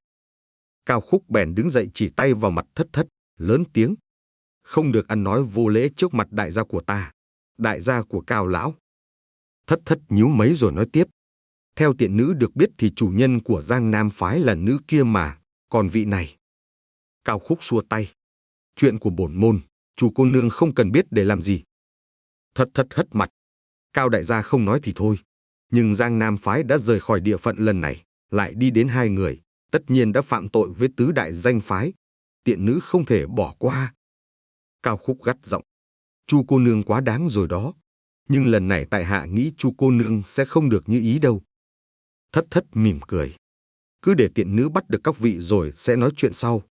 S1: Cao Khúc bèn đứng dậy chỉ tay vào mặt thất thất, lớn tiếng: không được ăn nói vô lễ trước mặt đại gia của ta, đại gia của Cao lão. Thất thất nhíu mấy rồi nói tiếp: theo tiện nữ được biết thì chủ nhân của Giang Nam phái là nữ kia mà, còn vị này. Cao Khúc xua tay: chuyện của bổn môn, chủ cô nương không cần biết để làm gì. Thất thất hất mặt: Cao đại gia không nói thì thôi, nhưng Giang Nam phái đã rời khỏi địa phận lần này, lại đi đến hai người, tất nhiên đã phạm tội với tứ đại danh phái, tiện nữ không thể bỏ qua. Cao Khúc gắt giọng: chu cô nương quá đáng rồi đó, nhưng lần này tại hạ nghĩ chu cô nương sẽ không được như ý đâu. Thất thất mỉm cười: cứ để tiện nữ bắt được các vị rồi sẽ nói chuyện sau.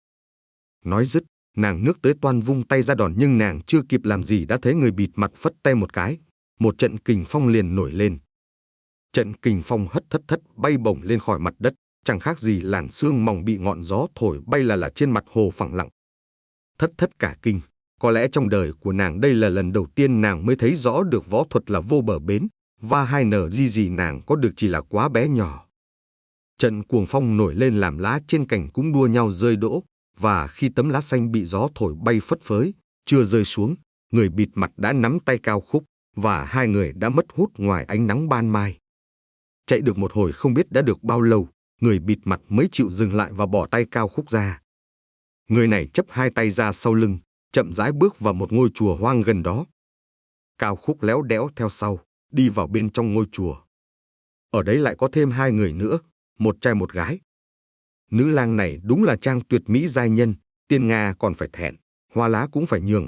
S1: Nói dứt, nàng nước tới toan vung tay ra đòn, nhưng nàng chưa kịp làm gì đã thấy người bịt mặt phất tay một cái, một trận kình phong liền nổi lên. Trận kình phong hất thất thất bay bổng lên khỏi mặt đất, chẳng khác gì làn sương mỏng bị ngọn gió thổi bay là là trên mặt hồ phẳng lặng. Thất thất cả kinh, có lẽ trong đời của nàng đây là lần đầu tiên nàng mới thấy rõ được võ thuật là vô bờ bến, và hai nở gì gì nàng có được chỉ là quá bé nhỏ. Trận cuồng phong nổi lên làm lá trên cành cũng đua nhau rơi đỗ, và khi tấm lá xanh bị gió thổi bay phất phới, chưa rơi xuống, người bịt mặt đã nắm tay Cao Khúc, và hai người đã mất hút ngoài ánh nắng ban mai. Chạy được một hồi không biết đã được bao lâu, người bịt mặt mới chịu dừng lại và bỏ tay Cao Khúc ra. Người này chấp hai tay ra sau lưng, chậm rãi bước vào một ngôi chùa hoang gần đó. Cao Khúc léo đẽo theo sau, đi vào bên trong ngôi chùa. Ở đấy lại có thêm hai người nữa, một trai một gái. Nữ lang này đúng là trang tuyệt mỹ giai nhân, tiên Nga còn phải thẹn, hoa lá cũng phải nhường.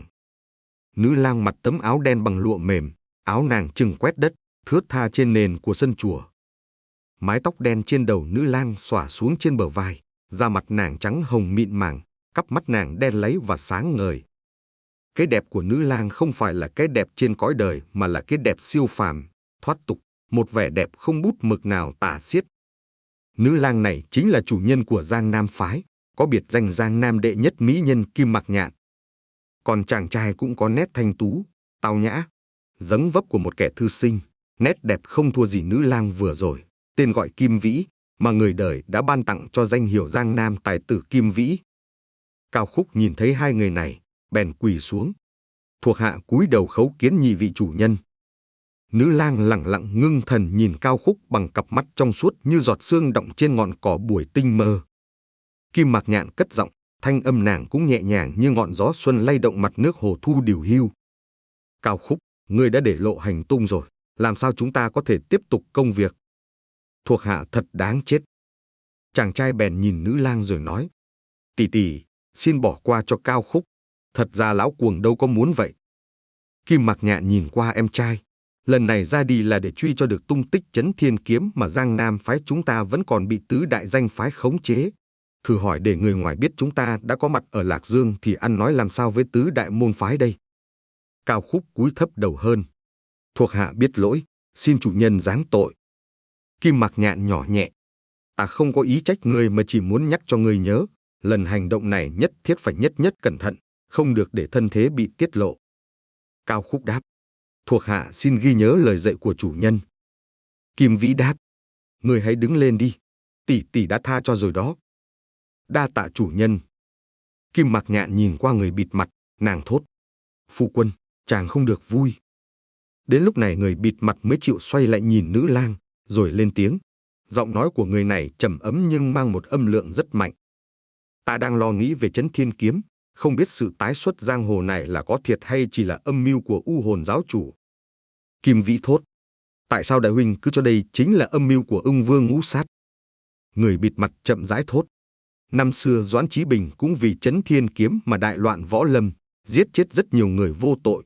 S1: Nữ lang mặc tấm áo đen bằng lụa mềm, áo nàng chừng quét đất, thướt tha trên nền của sân chùa. Mái tóc đen trên đầu nữ lang xõa xuống trên bờ vai, da mặt nàng trắng hồng mịn màng, cặp mắt nàng đen láy và sáng ngời. Cái đẹp của nữ lang không phải là cái đẹp trên cõi đời mà là cái đẹp siêu phàm, thoát tục, một vẻ đẹp không bút mực nào tả xiết. Nữ lang này chính là chủ nhân của Giang Nam phái, có biệt danh Giang Nam đệ nhất mỹ nhân Kim Mạc Nhạn. Còn chàng trai cũng có nét thanh tú, tao nhã, dáng vấp của một kẻ thư sinh, nét đẹp không thua gì nữ lang vừa rồi, tên gọi Kim Vĩ, mà người đời đã ban tặng cho danh hiệu Giang Nam tài tử Kim Vĩ. Cao Khúc nhìn thấy hai người này, bèn quỳ xuống. Thuộc hạ cúi đầu khấu kiến nhị vị chủ nhân. Nữ lang lặng lặng ngưng thần nhìn Cao Khúc bằng cặp mắt trong suốt như giọt sương động trên ngọn cỏ buổi tinh mơ. Kim Mạc Nhạn cất giọng, thanh âm nàng cũng nhẹ nhàng như ngọn gió xuân lay động mặt nước hồ thu điều hiu. Cao Khúc, ngươi đã để lộ hành tung rồi, làm sao chúng ta có thể tiếp tục công việc? Thuộc hạ thật đáng chết. Chàng trai bèn nhìn nữ lang rồi nói, tỷ tỷ, xin bỏ qua cho Cao Khúc, thật ra lão cuồng đâu có muốn vậy. Kim Mạc Nhạn nhìn qua em trai, lần này ra đi là để truy cho được tung tích Chấn Thiên Kiếm mà Giang Nam phái chúng ta vẫn còn bị tứ đại danh phái khống chế. Thử hỏi để người ngoài biết chúng ta đã có mặt ở Lạc Dương thì ăn nói làm sao với tứ đại môn phái đây? Cao Khúc cúi thấp đầu hơn. Thuộc hạ biết lỗi, xin chủ nhân giáng tội. Kim Mạc Nhạn nhỏ nhẹ, ta không có ý trách ngươi mà chỉ muốn nhắc cho ngươi nhớ, lần hành động này nhất thiết phải nhất nhất cẩn thận, không được để thân thế bị tiết lộ. Cao Khúc đáp, thuộc hạ xin ghi nhớ lời dạy của chủ nhân. Kim Vĩ đáp, ngươi hãy đứng lên đi, tỷ tỷ đã tha cho rồi đó. Đa tạ chủ nhân. Kim Mạc Nhạn nhìn qua người bịt mặt, nàng thốt, phu quân, chàng không được vui. Đến lúc này người bịt mặt mới chịu xoay lại nhìn nữ lang, rồi lên tiếng. Giọng nói của người này trầm ấm nhưng mang một âm lượng rất mạnh. Ta đang lo nghĩ về Chấn Thiên Kiếm, không biết sự tái xuất giang hồ này là có thiệt hay chỉ là âm mưu của U Hồn giáo chủ. Kim Vĩ thốt, tại sao đại huynh cứ cho đây chính là âm mưu của Ưng Vương Ngũ Sát? Người bịt mặt chậm rãi thốt, năm xưa Doãn Chí Bình cũng vì Chấn Thiên Kiếm mà đại loạn võ lâm, giết chết rất nhiều người vô tội.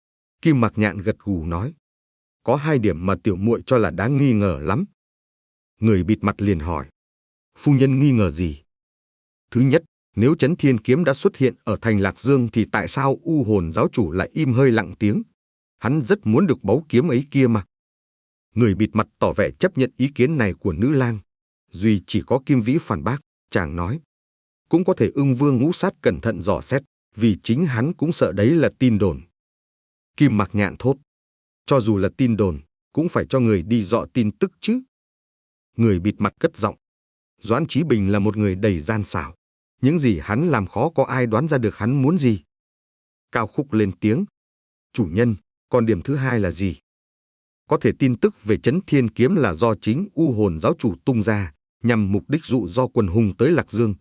S1: Kim Mạc Nhạn gật gù nói, có hai điểm mà tiểu muội cho là đáng nghi ngờ lắm. Người bịt mặt liền hỏi, phu nhân nghi ngờ gì? Thứ nhất, nếu Chấn Thiên Kiếm đã xuất hiện ở thành Lạc Dương thì tại sao U Hồn giáo chủ lại im hơi lặng tiếng? Hắn rất muốn được báu kiếm ấy kia mà. Người bịt mặt tỏ vẻ chấp nhận ý kiến này của nữ lang. Duy chỉ có Kim Vĩ phản bác, chàng nói, cũng có thể Ưng Vương Ngũ Sát cẩn thận dò xét, vì chính hắn cũng sợ đấy là tin đồn. Kim Mạc Nhạn thốt, cho dù là tin đồn, cũng phải cho người đi dọ tin tức chứ. Người bịt mặt cất giọng, Doãn Chí Bình là một người đầy gian xảo, những gì hắn làm khó có ai đoán ra được hắn muốn gì. Cao Khúc lên tiếng, chủ nhân, còn điểm thứ hai là gì? Có thể tin tức về Chấn Thiên Kiếm là do chính U Hồn giáo chủ tung ra, nhằm mục đích dụ do quần hùng tới Lạc Dương.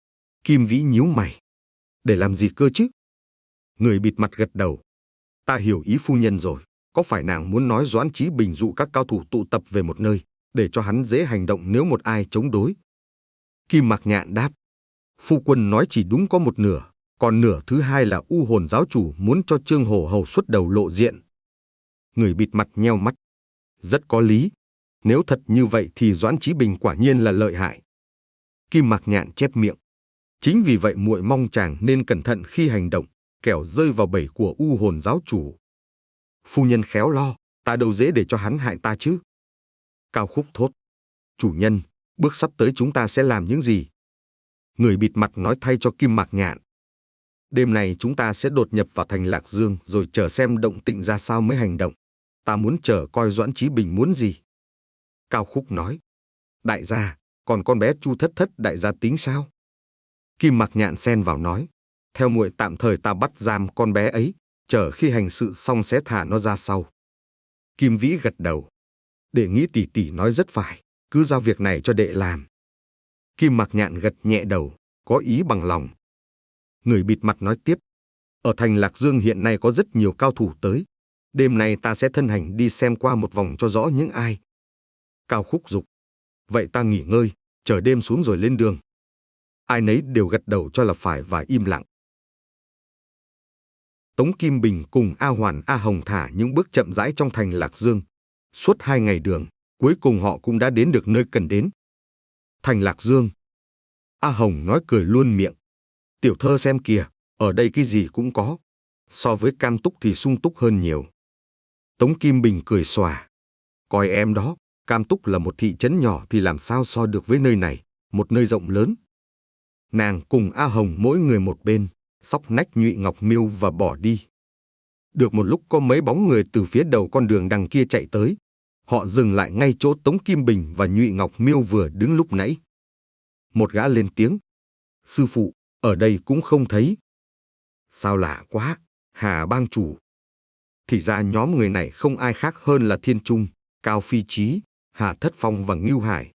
S1: Kim Vĩ nhíu mày, để làm gì cơ chứ? Người bịt mặt gật đầu, ta hiểu ý phu nhân rồi, có phải nàng muốn nói Doãn Chí Bình dụ các cao thủ tụ tập về một nơi, để cho hắn dễ hành động nếu một ai chống đối? Kim Mạc Nhạn đáp, phu quân nói chỉ đúng có một nửa, còn nửa thứ hai là U Hồn giáo chủ muốn cho Trương Hổ Hầu xuất đầu lộ diện. Người bịt mặt nheo mắt, rất có lý, nếu thật như vậy thì Doãn Chí Bình quả nhiên là lợi hại. Kim Mạc Nhạn chép miệng, chính vì vậy muội mong chàng nên cẩn thận khi hành động, kẻo rơi vào bẫy của U Hồn giáo chủ. Phu nhân khéo lo, ta đâu dễ để cho hắn hại ta chứ. Cao Khúc thốt, chủ nhân, bước sắp tới chúng ta sẽ làm những gì? Người bịt mặt nói thay cho Kim Mạc Nhạn, đêm này chúng ta sẽ đột nhập vào thành Lạc Dương rồi chờ xem động tĩnh ra sao mới hành động. Ta muốn chờ coi Doãn Chí Bình muốn gì. Cao Khúc nói, đại gia, còn con bé Chu Thất Thất đại gia tính sao? Kim Mạc Nhạn xen vào nói, theo muội tạm thời ta bắt giam con bé ấy, chờ khi hành sự xong sẽ thả nó ra sau. Kim Vĩ gật đầu, đệ nghĩ tỷ tỷ nói rất phải, cứ giao việc này cho đệ làm. Kim Mạc Nhạn gật nhẹ đầu, có ý bằng lòng. Người bịt mặt nói tiếp, ở thành Lạc Dương hiện nay có rất nhiều cao thủ tới, đêm nay ta sẽ thân hành đi xem qua một vòng cho rõ những ai. Cao Khúc giục, vậy ta nghỉ ngơi, chờ đêm xuống rồi lên đường. Ai nấy đều gật đầu cho là phải và im lặng. Tống Kim Bình cùng A Hoàn A Hồng thả những bước chậm rãi trong thành Lạc Dương. Suốt hai ngày đường, cuối cùng họ cũng đã đến được nơi cần đến. Thành Lạc Dương. A Hồng nói cười luôn miệng. Tiểu thơ xem kìa, ở đây cái gì cũng có. So với Cam Túc thì sung túc hơn nhiều. Tống Kim Bình cười xòa. Coi em đó, Cam Túc là một thị trấn nhỏ thì làm sao so được với nơi này, một nơi rộng lớn. Nàng cùng A Hồng mỗi người một bên, xóc nách Nhụy Ngọc Miêu và bỏ đi. Được một lúc có mấy bóng người từ phía đầu con đường đằng kia chạy tới. Họ dừng lại ngay chỗ Tống Kim Bình và Nhụy Ngọc Miêu vừa đứng lúc nãy. Một gã lên tiếng. Sư phụ, ở đây cũng không thấy. Sao lạ quá, Hà bang chủ. Thì ra nhóm người này không ai khác hơn là Thiên Trung, Cao Phi Chí, Hà Thất Phong và Ngưu Hải.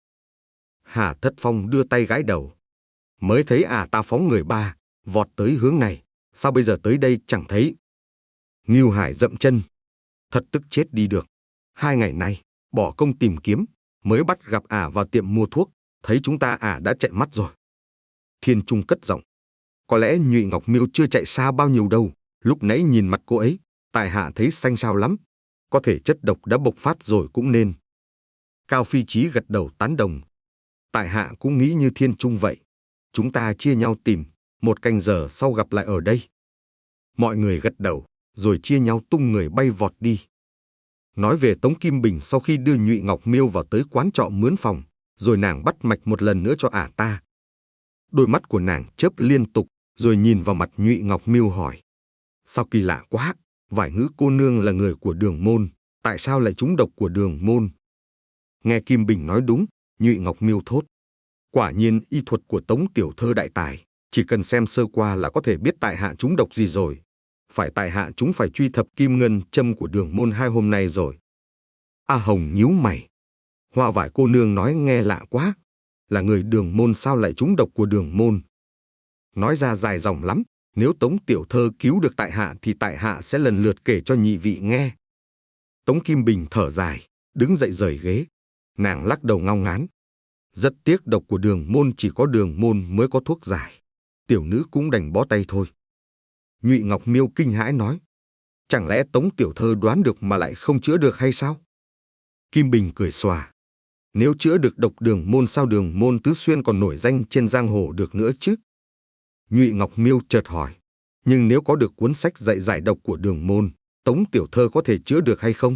S1: Hà Thất Phong đưa tay gãi đầu. Mới thấy à ta phóng người ba, vọt tới hướng này, sao bây giờ tới đây chẳng thấy. Ngưu Hải dậm chân. Thật tức chết đi được. Hai ngày nay, bỏ công tìm kiếm, mới bắt gặp ả vào tiệm mua thuốc, thấy chúng ta ả đã chạy mất rồi. Thiên Trung cất giọng. Có lẽ Nhụy Ngọc Miêu chưa chạy xa bao nhiêu đâu, lúc nãy nhìn mặt cô ấy, tại hạ thấy xanh xao lắm. Có thể chất độc đã bộc phát rồi cũng nên. Cao Phi Chí gật đầu tán đồng. Tại hạ cũng nghĩ như Thiên Trung vậy. Chúng ta chia nhau tìm, một canh giờ sau gặp lại ở đây. Mọi người gật đầu, rồi chia nhau tung người bay vọt đi. Nói về Tống Kim Bình sau khi đưa Nhụy Ngọc Miêu vào tới quán trọ mướn phòng, rồi nàng bắt mạch một lần nữa cho ả ta. Đôi mắt của nàng chớp liên tục, rồi nhìn vào mặt Nhụy Ngọc Miêu hỏi. Sao kỳ lạ quá, Vải Ngữ cô nương là người của Đường môn, tại sao lại trúng độc của Đường môn? Nghe Kim Bình nói đúng, Nhụy Ngọc Miêu thốt. Quả nhiên y thuật của Tống tiểu thơ đại tài, chỉ cần xem sơ qua là có thể biết tại hạ trúng độc gì rồi. Phải tại hạ chúng phải truy thập kim ngân châm của Đường môn hai hôm nay rồi. A Hồng nhíu mày. Hoa Vải cô nương nói nghe lạ quá. Là người Đường môn sao lại trúng độc của Đường môn? Nói ra dài dòng lắm. Nếu Tống tiểu thơ cứu được tại hạ thì tại hạ sẽ lần lượt kể cho nhị vị nghe. Tống Kim Bình thở dài, đứng dậy rời ghế. Nàng lắc đầu ngao ngán. Rất tiếc độc của Đường môn chỉ có Đường môn mới có thuốc giải. Tiểu nữ cũng đành bó tay thôi. Nhụy Ngọc Miêu kinh hãi nói. Chẳng lẽ Tống tiểu thơ đoán được mà lại không chữa được hay sao? Kim Bình cười xòa. Nếu chữa được độc Đường môn sao Đường môn Tứ Xuyên còn nổi danh trên giang hồ được nữa chứ? Nhụy Ngọc Miêu chợt hỏi. Nhưng nếu có được cuốn sách dạy giải độc của Đường môn, Tống tiểu thơ có thể chữa được hay không?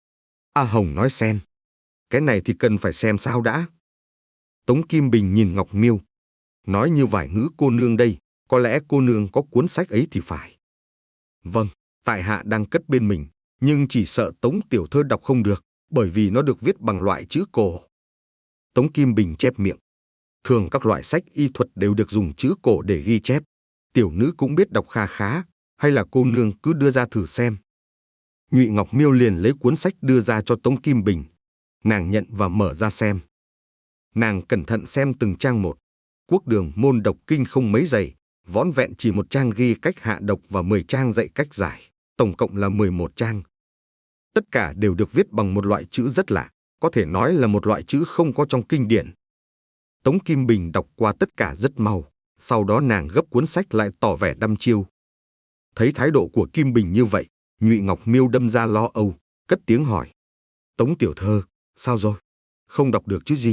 S1: A Hồng nói xen. Cái này thì cần phải xem sao đã. Tống Kim Bình nhìn Ngọc Miêu. Nói như Vải Ngữ cô nương đây, có lẽ cô nương có cuốn sách ấy thì phải. Vâng, tại hạ đang cất bên mình, nhưng chỉ sợ Tống tiểu thơ đọc không được, bởi vì nó được viết bằng loại chữ cổ. Tống Kim Bình chép miệng. Thường các loại sách y thuật đều được dùng chữ cổ để ghi chép. Tiểu nữ cũng biết đọc kha khá, hay là cô nương cứ đưa ra thử xem. Nhụy Ngọc Miêu liền lấy cuốn sách đưa ra cho Tống Kim Bình. Nàng nhận và mở ra xem. Nàng cẩn thận xem từng trang một. Quốc Đường môn độc kinh không mấy dày, vỏn vẹn chỉ một trang ghi cách hạ độc và mười trang dạy cách giải, tổng cộng là mười một trang. Tất cả đều được viết bằng một loại chữ rất lạ, có thể nói là một loại chữ không có trong kinh điển. Tống Kim Bình đọc qua tất cả rất mau, sau đó nàng gấp cuốn sách lại tỏ vẻ đăm chiêu. Thấy thái độ của Kim Bình như vậy, Nhụy Ngọc Miêu đâm ra lo âu, cất tiếng hỏi. Tống tiểu thơ, sao rồi? Không đọc được chứ gì?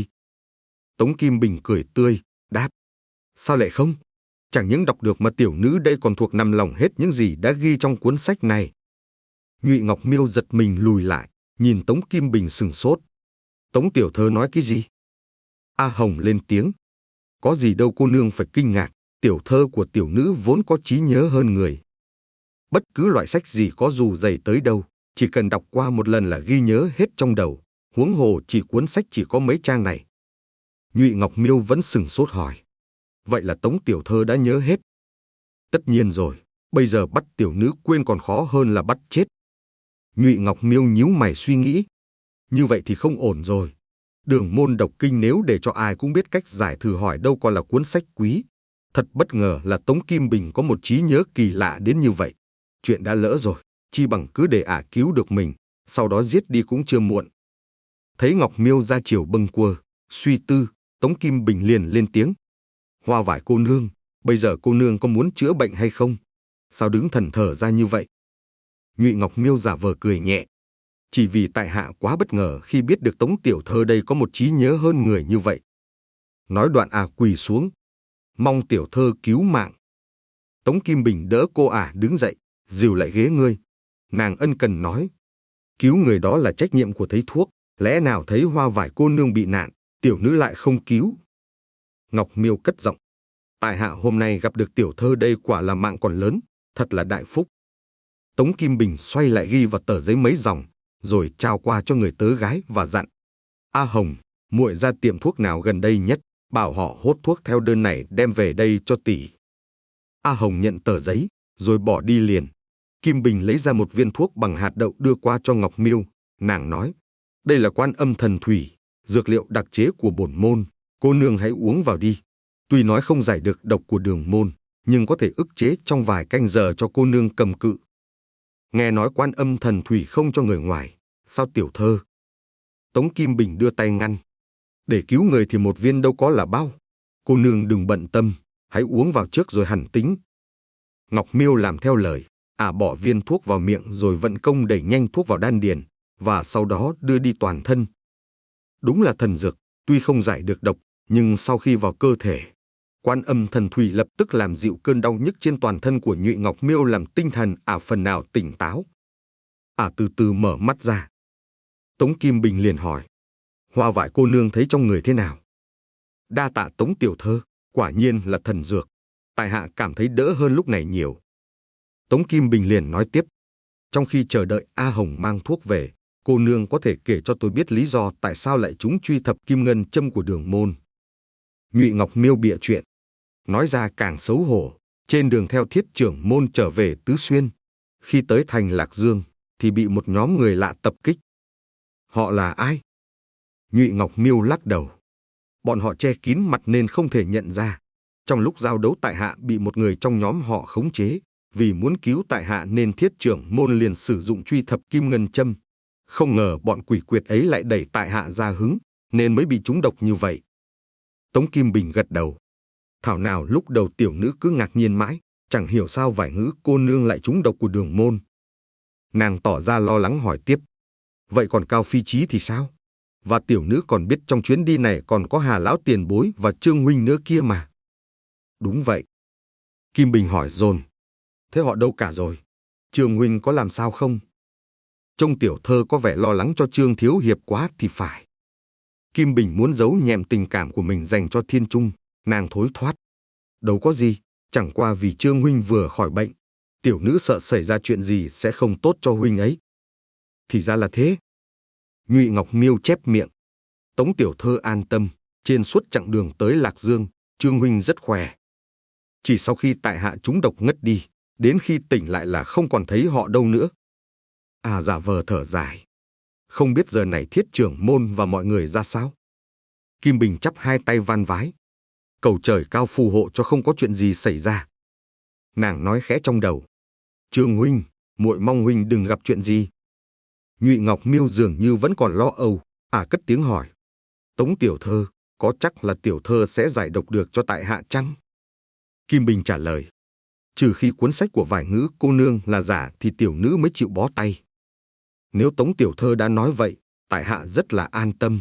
S1: Tống Kim Bình cười tươi, đáp. Sao lại không? Chẳng những đọc được mà tiểu nữ đây còn thuộc nằm lòng hết những gì đã ghi trong cuốn sách này. Nhụy Ngọc Miêu giật mình lùi lại, nhìn Tống Kim Bình sừng sốt. Tống tiểu thơ nói cái gì? A Hồng lên tiếng. Có gì đâu cô nương phải kinh ngạc, tiểu thơ của tiểu nữ vốn có trí nhớ hơn người. Bất cứ loại sách gì có dù dày tới đâu, chỉ cần đọc qua một lần là ghi nhớ hết trong đầu, huống hồ chỉ cuốn sách chỉ có mấy trang này. Nhụy Ngọc Miêu vẫn sừng sốt hỏi. Vậy là Tống tiểu thơ đã nhớ hết? Tất nhiên rồi, bây giờ bắt tiểu nữ quên còn khó hơn là bắt chết. Nhụy Ngọc Miêu nhíu mày suy nghĩ. Như vậy thì không ổn rồi. Đường môn độc kinh nếu để cho ai cũng biết cách giải thử hỏi đâu còn là cuốn sách quý. Thật bất ngờ là Tống Kim Bình có một trí nhớ kỳ lạ đến như vậy. Chuyện đã lỡ rồi, chi bằng cứ để ả cứu được mình, sau đó giết đi cũng chưa muộn. Thấy Ngọc Miêu ra chiều bâng quơ, suy tư, Tống Kim Bình liền lên tiếng. Hoa Vải cô nương, bây giờ cô nương có muốn chữa bệnh hay không? Sao đứng thần thở ra như vậy? Nhụy Ngọc Miêu giả vờ cười nhẹ. Chỉ vì tại hạ quá bất ngờ khi biết được Tống tiểu thơ đây có một trí nhớ hơn người như vậy. Nói đoạn à quỳ xuống. Mong tiểu thơ cứu mạng, Tống Kim Bình đỡ cô ả đứng dậy, dìu lại ghế ngươi. Nàng ân cần nói, cứu người đó là trách nhiệm của thầy thuốc, lẽ nào thấy Hoa Vải cô nương bị nạn, tiểu nữ lại không cứu. Ngọc Miêu cất giọng, tại hạ hôm nay gặp được tiểu thơ đây quả là mạng còn lớn, thật là đại phúc. Tống Kim Bình xoay lại ghi vào tờ giấy mấy dòng, rồi trao qua cho người tớ gái và dặn, A Hồng, muội ra tiệm thuốc nào gần đây nhất, bảo họ hốt thuốc theo đơn này đem về đây cho tỷ. A Hồng nhận tờ giấy, rồi bỏ đi liền. Kim Bình lấy ra một viên thuốc bằng hạt đậu đưa qua cho Ngọc Miêu. Nàng nói, đây là Quan Âm Thần Thủy, dược liệu đặc chế của bổn môn, cô nương hãy uống vào đi. Tuy nói không giải được độc của đường môn, nhưng có thể ức chế trong vài canh giờ cho cô nương cầm cự. Nghe nói Quan Âm Thần Thủy không cho người ngoài, sao tiểu thơ? Tống Kim Bình đưa tay ngăn. Để cứu người thì một viên đâu có là bao. Cô nương đừng bận tâm, hãy uống vào trước rồi hẳn tính. Ngọc Miêu làm theo lời, ả à bỏ viên thuốc vào miệng rồi vận công đẩy nhanh thuốc vào đan điền, và sau đó đưa đi toàn thân. Đúng là thần dược, tuy không giải được độc, nhưng sau khi vào cơ thể, Quan Âm Thần Thủy lập tức làm dịu cơn đau nhức trên toàn thân của Nhụy Ngọc Miêu, làm tinh thần ả à phần nào tỉnh táo. Ả à từ từ mở mắt ra. Tống Kim Bình liền hỏi, Hoa Vải cô nương thấy trong người thế nào? Đa tạ Tống tiểu thơ, quả nhiên là thần dược, tại hạ cảm thấy đỡ hơn lúc này nhiều. Tống Kim Bình liền nói tiếp, trong khi chờ đợi A Hồng mang thuốc về, cô nương có thể kể cho tôi biết lý do tại sao lại trúng truy thập kim ngân châm của đường môn. Nhụy Ngọc Miêu bịa chuyện, nói ra càng xấu hổ. Trên đường theo Thiết trưởng môn trở về Tứ Xuyên, khi tới thành Lạc Dương thì bị một nhóm người lạ tập kích. Họ là ai? Nhụy Ngọc Miêu lắc đầu. Bọn họ che kín mặt nên không thể nhận ra. Trong lúc giao đấu tại hạ bị một người trong nhóm họ khống chế. Vì muốn cứu tại hạ nên Thiết trưởng môn liền sử dụng truy thập kim ngân châm. Không ngờ bọn quỷ quyệt ấy lại đẩy tại hạ ra hứng, nên mới bị trúng độc như vậy. Tống Kim Bình gật đầu. Thảo nào lúc đầu tiểu nữ cứ ngạc nhiên mãi, chẳng hiểu sao Vải Ngữ cô nương lại trúng độc của đường môn. Nàng tỏ ra lo lắng hỏi tiếp. Vậy còn Cao Phi Chí thì sao? Và tiểu nữ còn biết trong chuyến đi này còn có Hà lão tiền bối và Trương huynh nữa kia mà. Đúng vậy. Kim Bình hỏi dồn. Thế họ đâu cả rồi? Trương huynh có làm sao không? Trông tiểu thơ có vẻ lo lắng cho Trương thiếu hiệp quá thì phải. Kim Bình muốn giấu nhẹm tình cảm của mình dành cho Thiên Trung, nàng thối thoát. Đâu có gì, chẳng qua vì Trương huynh vừa khỏi bệnh, tiểu nữ sợ xảy ra chuyện gì sẽ không tốt cho huynh ấy. Thì ra là thế. Nhụy Ngọc Miêu chép miệng. Tống tiểu thơ an tâm, trên suốt chặng đường tới Lạc Dương, Trương huynh rất khỏe. Chỉ sau khi tại hạ trúng độc ngất đi, đến khi tỉnh lại là không còn thấy họ đâu nữa. À giả vờ thở dài. Không biết giờ này Thiết trưởng môn và mọi người ra sao? Kim Bình chắp hai tay van vái. Cầu trời cao phù hộ cho không có chuyện gì xảy ra. Nàng nói khẽ trong đầu. Trương huynh, muội mong huynh đừng gặp chuyện gì. Nhụy Ngọc Miêu dường như vẫn còn lo âu, à cất tiếng hỏi. Tống tiểu thơ, có chắc là tiểu thơ sẽ giải độc được cho tại hạ chăng? Kim Bình trả lời. Trừ khi cuốn sách của Vải Ngữ cô nương là giả thì tiểu nữ mới chịu bó tay. Nếu Tống tiểu thơ đã nói vậy, tại hạ rất là an tâm.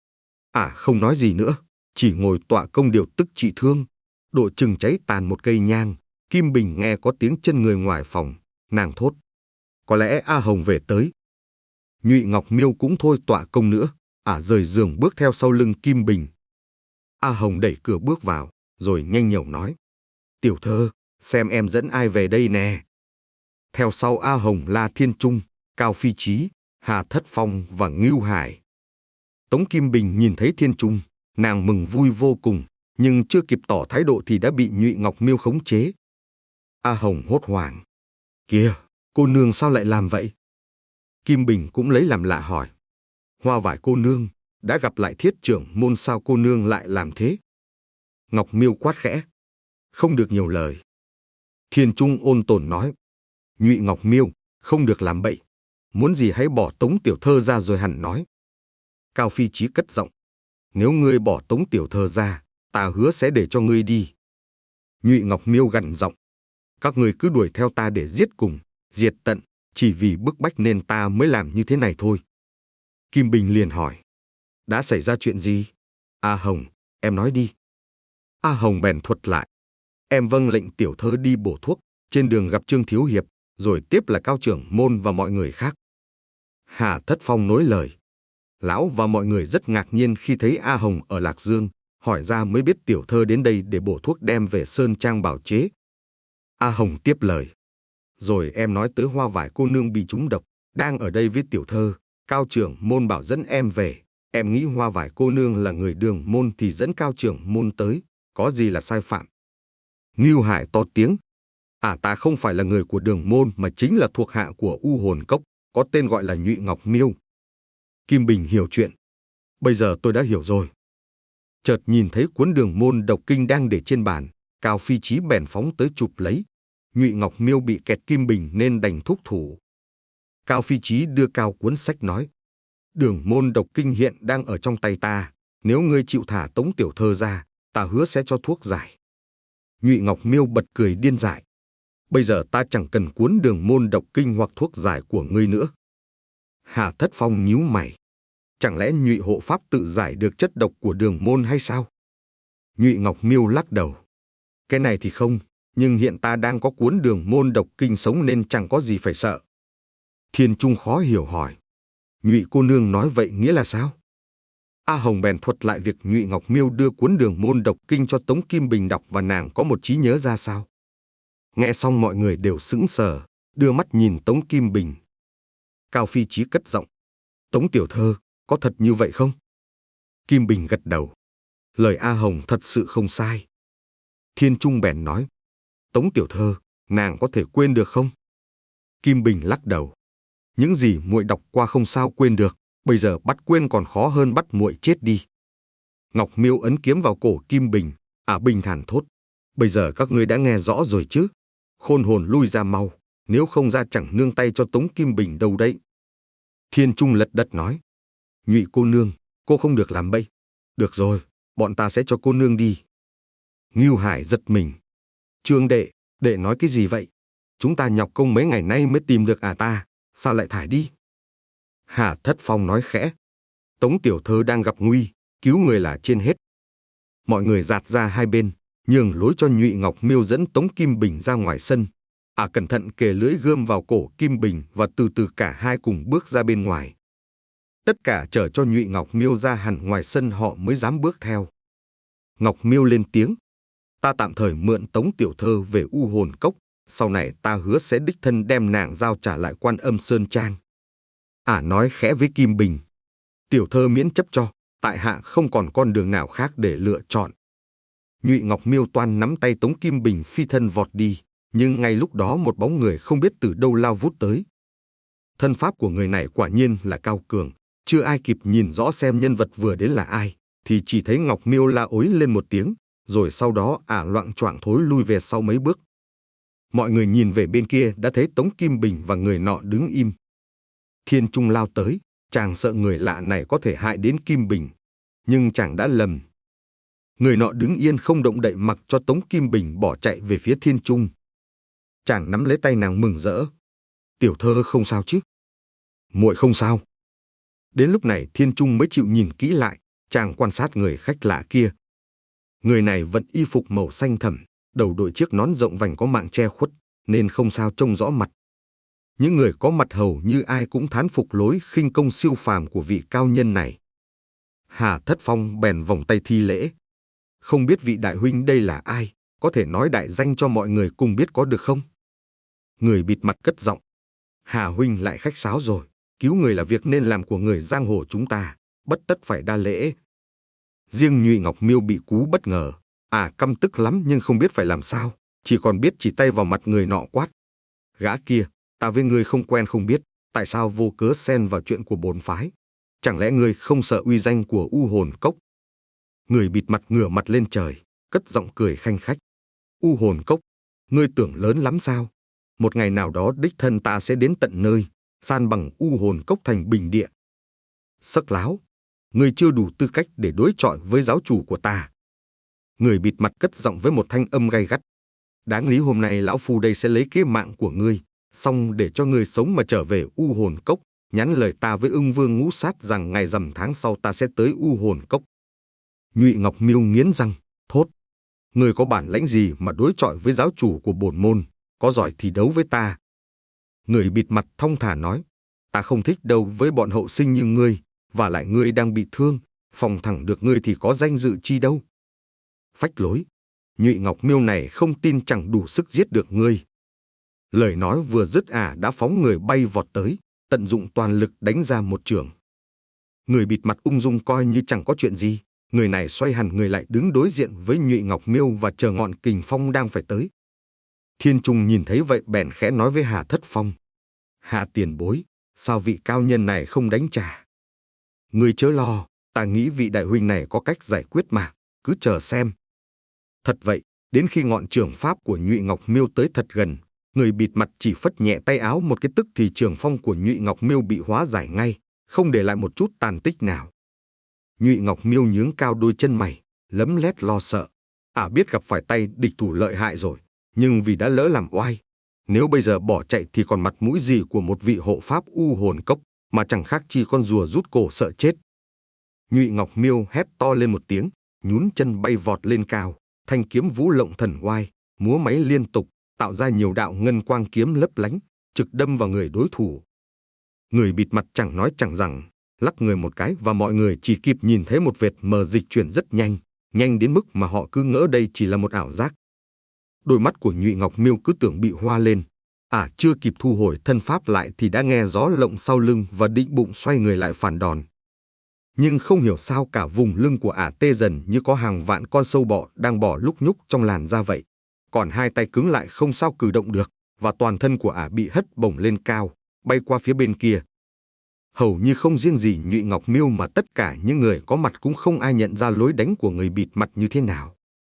S1: À không nói gì nữa, chỉ ngồi tọa công điều tức trị thương. Độ chừng cháy tàn một cây nhang, Kim Bình nghe có tiếng chân người ngoài phòng, nàng thốt. Có lẽ A Hồng về tới. Nhụy Ngọc Miêu cũng thôi tọa công nữa, ả rời giường bước theo sau lưng Kim Bình. A Hồng đẩy cửa bước vào, rồi nhanh nhẩu nói. Tiểu thơ, xem em dẫn ai về đây nè. Theo sau A Hồng là Thiên Trung, Cao Phi Chí, Hà Thất Phong và Ngưu Hải. Tống Kim Bình nhìn thấy Thiên Trung, nàng mừng vui vô cùng, nhưng chưa kịp tỏ thái độ thì đã bị Nhụy Ngọc Miêu khống chế. A Hồng hốt hoảng. Kìa, cô nương sao lại làm vậy? Kim Bình cũng lấy làm lạ hỏi. Hoa Vải cô nương, đã gặp lại Thiết trưởng môn sao cô nương lại làm thế? Ngọc Miêu quát khẽ. Không được nhiều lời. Thiên Trung ôn tồn nói. Nhụy Ngọc Miêu, không được làm bậy. Muốn gì hãy bỏ Tống tiểu thơ ra rồi hẳn nói. Cao Phi Chí cất giọng. Nếu ngươi bỏ Tống tiểu thơ ra, ta hứa sẽ để cho ngươi đi. Nhụy Ngọc Miêu gằn giọng. Các ngươi cứ đuổi theo ta để giết cùng, diệt tận, chỉ vì bức bách nên ta mới làm như thế này thôi. Kim Bình liền hỏi. Đã xảy ra chuyện gì? A Hồng, em nói đi. A Hồng bèn thuật lại. Em vâng lệnh tiểu thơ đi bổ thuốc, trên đường gặp Trương Thiếu Hiệp, rồi tiếp là Cao trưởng môn và mọi người khác. Hà Thất Phong nối lời. Lão và mọi người rất ngạc nhiên khi thấy A Hồng ở Lạc Dương, hỏi ra mới biết tiểu thơ đến đây để bổ thuốc đem về Sơn Trang bào chế. A Hồng tiếp lời. Rồi em nói tới Hoa Vải cô nương bị trúng độc, đang ở đây với tiểu thơ, Cao trưởng môn bảo dẫn em về. Em nghĩ Hoa Vải cô nương là người Đường môn thì dẫn Cao trưởng môn tới, có gì là sai phạm. Ngưu Hải to tiếng. À, ta không phải là người của Đường môn mà chính là thuộc hạ của U Hồn Cốc, có tên gọi là Nhụy Ngọc Miêu. Kim Bình hiểu chuyện. Bây giờ tôi đã hiểu rồi. Chợt nhìn thấy cuốn Đường môn độc kinh đang để trên bàn, Cao Phi Chí bèn phóng tới chụp lấy. Nhụy Ngọc Miêu bị kẹt Kim Bình nên đành thúc thủ. Cao Phi Chí đưa Cao cuốn sách nói. Đường môn độc kinh hiện đang ở trong tay ta, nếu ngươi chịu thả Tống tiểu thơ ra, ta hứa sẽ cho thuốc giải. Nhụy Ngọc Miêu bật cười điên dại. Bây giờ ta chẳng cần cuốn Đường môn độc kinh hoặc thuốc giải của ngươi nữa. Hà Thất Phong nhíu mày. Chẳng lẽ Nhụy hộ pháp tự giải được chất độc của Đường môn hay sao? Nhụy Ngọc Miêu lắc đầu. Cái này thì không, nhưng hiện ta đang có cuốn Đường môn độc kinh sống nên chẳng có gì phải sợ. Thiên Trung khó hiểu hỏi. Nhụy cô nương nói vậy nghĩa là sao? A Hồng bèn thuật lại việc Nhụy Ngọc Miêu đưa cuốn Đường môn độc kinh cho Tống Kim Bình đọc và nàng có một trí nhớ ra sao. Nghe xong mọi người đều sững sờ, đưa mắt nhìn Tống Kim Bình. Cao Phi Chí cất giọng. Tống tiểu thơ, có thật như vậy không? Kim Bình gật đầu. Lời A Hồng thật sự không sai. Thiên Trung bèn nói. Tống tiểu thơ, nàng có thể quên được không? Kim Bình lắc đầu. Những gì muội đọc qua không sao quên được, bây giờ bắt quên còn khó hơn bắt muội chết đi. Ngọc Miêu ấn kiếm vào cổ Kim Bình, à bình thản thốt. Bây giờ các ngươi đã nghe rõ rồi chứ? Khôn hồn lui ra mau, nếu không ra chẳng nương tay cho Tống Kim Bình đâu đấy. Thiên Trung lật đật nói. Nhụy cô nương, cô không được làm bậy. Được rồi, bọn ta sẽ cho cô nương đi. Ngưu Hải giật mình. Trương đệ, đệ nói cái gì vậy? Chúng ta nhọc công mấy ngày nay mới tìm được à ta, sao lại thải đi? Hà Thất Phong nói khẽ. Tống tiểu thơ đang gặp nguy, cứu người là trên hết. Mọi người dạt ra hai bên, nhường lối cho Nhụy Ngọc Miêu dẫn Tống Kim Bình ra ngoài sân. À cẩn thận kề lưỡi gươm vào cổ Kim Bình và từ từ cả hai cùng bước ra bên ngoài. Tất cả chờ cho Nhụy Ngọc Miêu ra hẳn ngoài sân họ mới dám bước theo. Ngọc Miêu lên tiếng. Ta tạm thời mượn Tống tiểu thơ về U Hồn Cốc, sau này ta hứa sẽ đích thân đem nàng giao trả lại Quan Âm Sơn Trang. Ả à nói khẽ với Kim Bình. Tiểu thơ miễn chấp cho, tại hạ không còn con đường nào khác để lựa chọn. Nhụy Ngọc Miêu toan nắm tay Tống Kim Bình phi thân vọt đi, nhưng ngay lúc đó một bóng người không biết từ đâu lao vút tới. Thân pháp của người này quả nhiên là cao cường, chưa ai kịp nhìn rõ xem nhân vật vừa đến là ai, thì chỉ thấy Ngọc Miêu la ối lên một tiếng, rồi sau đó Ả loạng choạng thối lui về sau mấy bước. Mọi người nhìn về bên kia đã thấy Tống Kim Bình và người nọ đứng im. Thiên Trung lao tới, chàng sợ người lạ này có thể hại đến Kim Bình, nhưng chàng đã lầm. Người nọ đứng yên không động đậy mặc cho Tống Kim Bình bỏ chạy về phía Thiên Trung. Chàng nắm lấy tay nàng mừng rỡ. Tiểu thơ không sao chứ? Muội không sao. Đến lúc này Thiên Trung mới chịu nhìn kỹ lại, chàng quan sát người khách lạ kia. Người này vẫn y phục màu xanh thẳm, đầu đội chiếc nón rộng vành có mạng che khuất, nên không sao trông rõ mặt. Những người có mặt hầu như ai cũng thán phục lối khinh công siêu phàm của vị cao nhân này. Hà Thất Phong bèn vòng tay thi lễ. Không biết vị đại huynh đây là ai, có thể nói đại danh cho mọi người cùng biết có được không? Người bịt mặt cất giọng. Hà huynh lại khách sáo rồi, cứu người là việc nên làm của người giang hồ chúng ta, bất tất phải đa lễ. Riêng Nhụy Ngọc Miêu bị cú bất ngờ, à căm tức lắm nhưng không biết phải làm sao, chỉ còn biết chỉ tay vào mặt người nọ quát. Gã kia, ta với ngươi không quen không biết, tại sao vô cớ xen vào chuyện của bổn phái? Chẳng lẽ ngươi không sợ uy danh của U Hồn Cốc? Người bịt mặt ngửa mặt lên trời, cất giọng cười khanh khách. U Hồn Cốc, ngươi tưởng lớn lắm sao? Một ngày nào đó đích thân ta sẽ đến tận nơi, san bằng U Hồn Cốc thành bình địa. Sắc láo, ngươi chưa đủ tư cách để đối chọi với giáo chủ của ta. Người bịt mặt cất giọng với một thanh âm gay gắt. Đáng lý hôm nay lão phu đây sẽ lấy kế mạng của ngươi, xong để cho ngươi sống mà trở về U Hồn Cốc, nhắn lời ta với Ưng Vương Ngũ Sát rằng ngày rằm tháng sau ta sẽ tới U Hồn Cốc. Nhụy Ngọc Miêu nghiến răng, thốt. Ngươi có bản lãnh gì mà đối chọi với giáo chủ của bổn môn, có giỏi thì đấu với ta. Người bịt mặt thong thả nói, ta không thích đấu với bọn hậu sinh như ngươi, và lại ngươi đang bị thương, phòng thẳng được ngươi thì có danh dự chi đâu. Phách lối, Nhụy Ngọc Miêu này không tin chẳng đủ sức giết được ngươi. Lời nói vừa dứt ả đã phóng người bay vọt tới, tận dụng toàn lực đánh ra một chưởng. Người bịt mặt ung dung coi như chẳng có chuyện gì, người này xoay hẳn người lại đứng đối diện với Nhụy Ngọc Miêu và chờ ngọn kình phong đang phải tới. Thiên Trung nhìn thấy vậy bèn khẽ nói với Hà Thất Phong, Hà tiền bối, sao vị cao nhân này không đánh trả? Ngươi chớ lo, ta nghĩ vị đại huynh này có cách giải quyết mà, cứ chờ xem. Thật vậy, đến khi ngọn chưởng pháp của Nhụy Ngọc Miêu tới thật gần, người bịt mặt chỉ phất nhẹ tay áo một cái tức thì trường phong của Nhụy Ngọc Miêu bị hóa giải ngay, không để lại một chút tàn tích nào. Nhụy Ngọc Miêu nhướng cao đôi chân mày, lấm lét lo sợ. Ả à biết gặp phải tay địch thủ lợi hại rồi, nhưng vì đã lỡ làm oai, nếu bây giờ bỏ chạy thì còn mặt mũi gì của một vị hộ pháp u hồn cốc, mà chẳng khác chi con rùa rút cổ sợ chết. Nhụy Ngọc Miêu hét to lên một tiếng, nhún chân bay vọt lên cao, thanh kiếm vũ lộng thần oai, múa máy liên tục, tạo ra nhiều đạo ngân quang kiếm lấp lánh, trực đâm vào người đối thủ. Người bịt mặt chẳng nói chẳng rằng, lắc người một cái và mọi người chỉ kịp nhìn thấy một vệt mờ dịch chuyển rất nhanh, nhanh đến mức mà họ cứ ngỡ đây chỉ là một ảo giác. Đôi mắt của Nhụy Ngọc Miêu cứ tưởng bị hoa lên, ả à, chưa kịp thu hồi thân pháp lại thì đã nghe gió lộng sau lưng và định bụng xoay người lại phản đòn. Nhưng không hiểu sao cả vùng lưng của ả à tê dần như có hàng vạn con sâu bọ đang bò lúc nhúc trong làn da vậy. Còn hai tay cứng lại không sao cử động được, và toàn thân của ả à bị hất bổng lên cao, bay qua phía bên kia. Hầu như không riêng gì Nhụy Ngọc Miêu mà tất cả những người có mặt cũng không ai nhận ra lối đánh của người bịt mặt như thế nào.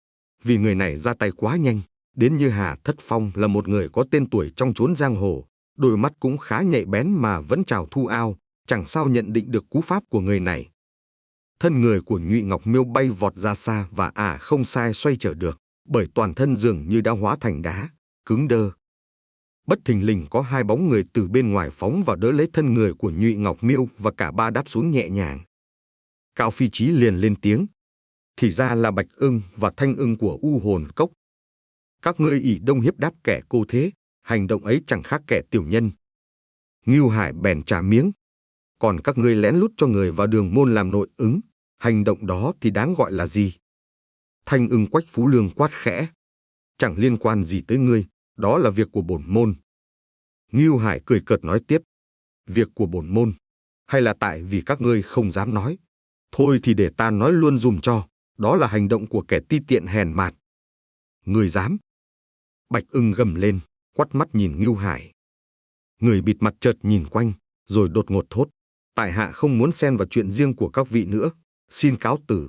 S1: Vì người này ra tay quá nhanh, đến như Hà Thất Phong là một người có tên tuổi trong chốn giang hồ, đôi mắt cũng khá nhạy bén mà vẫn chào thu ao, chẳng sao nhận định được cú pháp của người này. Thân người của Nhụy Ngọc Miêu bay vọt ra xa và ả à không sai xoay trở được, bởi toàn thân dường như đã hóa thành đá, cứng đơ. Bất thình lình có hai bóng người từ bên ngoài phóng vào đỡ lấy thân người của Nhụy Ngọc Miêu và cả ba đáp xuống nhẹ nhàng. Cao Phi Chí liền lên tiếng, thì ra là Bạch Ưng và Thanh Ưng của U Hồn Cốc. Các ngươi ỷ đông hiếp đáp kẻ cô thế, hành động ấy chẳng khác kẻ tiểu nhân. Ngưu Hải bèn trả miếng, còn các ngươi lén lút cho người vào đường môn làm nội ứng, hành động đó thì đáng gọi là gì? Thanh Ưng Quách Phú Lương quát khẽ, chẳng liên quan gì tới ngươi, đó là việc của bổn môn. Ngưu Hải cười cợt nói tiếp, việc của bổn môn, hay là tại vì các ngươi không dám nói? Thôi thì để ta nói luôn dùm cho, đó là hành động của kẻ ti tiện hèn mạt. Ngươi dám? Bạch Ưng gầm lên, quắt mắt nhìn Ngưu Hải. Người bịt mặt chợt nhìn quanh, rồi đột ngột thốt, tại hạ không muốn xen vào chuyện riêng của các vị nữa, xin cáo từ.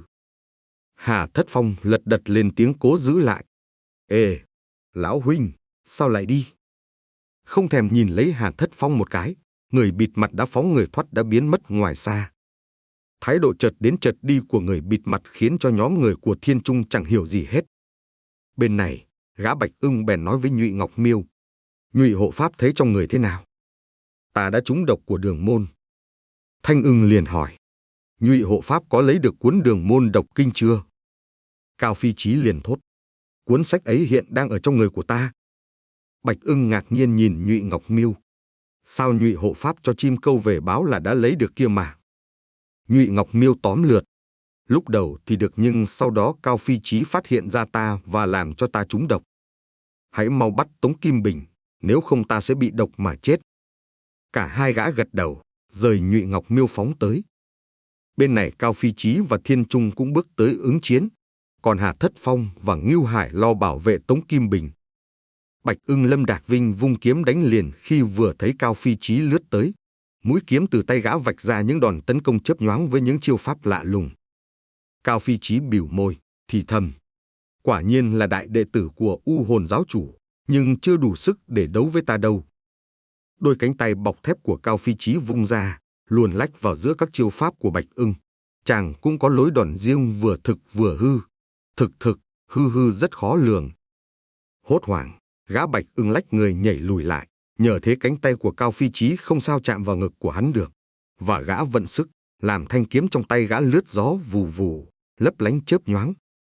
S1: Hà Thất Phong lật đật lên tiếng cố giữ lại. Ê, lão huynh, sao lại đi? Không thèm nhìn lấy Hà Thất Phong một cái, người bịt mặt đã phóng người thoát đã biến mất ngoài xa. Thái độ chợt đến chợt đi của người bịt mặt khiến cho nhóm người của Thiên Trung chẳng hiểu gì hết. Bên này, gã Bạch Ưng bèn nói với Nhụy Ngọc Miêu, Nhụy hộ pháp thấy trong người thế nào? Ta đã trúng độc của đường môn. Thanh Ưng liền hỏi, Nhụy hộ pháp có lấy được cuốn đường môn độc kinh chưa? Cao Phi Chí liền thốt, cuốn sách ấy hiện đang ở trong người của ta. Bạch Ưng ngạc nhiên nhìn Nhụy Ngọc Miêu, sao Nhụy hộ pháp cho chim câu về báo là đã lấy được kia mà? Nhụy Ngọc Miêu tóm lượt, lúc đầu thì được nhưng sau đó Cao Phi Chí phát hiện ra ta và làm cho ta trúng độc. Hãy mau bắt Tống Kim Bình, nếu không ta sẽ bị độc mà chết. Cả hai gã gật đầu, rời Nhụy Ngọc Miêu phóng tới. Bên này Cao Phi Chí và Thiên Trung cũng bước tới ứng chiến, còn Hà Thất Phong và Ngưu Hải lo bảo vệ Tống Kim Bình. Bạch Ưng Lâm Đạt Vinh vung kiếm đánh liền khi vừa thấy Cao Phi Chí lướt tới. Mũi kiếm từ tay gã vạch ra những đòn tấn công chớp nhoáng với những chiêu pháp lạ lùng. Cao Phi Chí bỉu môi, thì thầm, quả nhiên là đại đệ tử của U Hồn giáo chủ, nhưng chưa đủ sức để đấu với ta đâu. Đôi cánh tay bọc thép của Cao Phi Chí vung ra, luồn lách vào giữa các chiêu pháp của Bạch Ưng. Chàng cũng có lối đòn riêng vừa thực vừa hư, thực thực, hư hư rất khó lường. Hốt hoảng, gã Bạch Ưng lách người nhảy lùi lại, nhờ thế cánh tay của Cao Phi Chí không sao chạm vào ngực của hắn được, và gã vận sức, làm thanh kiếm trong tay gã lướt gió vù vù, lấp lánh chớp nhoáng,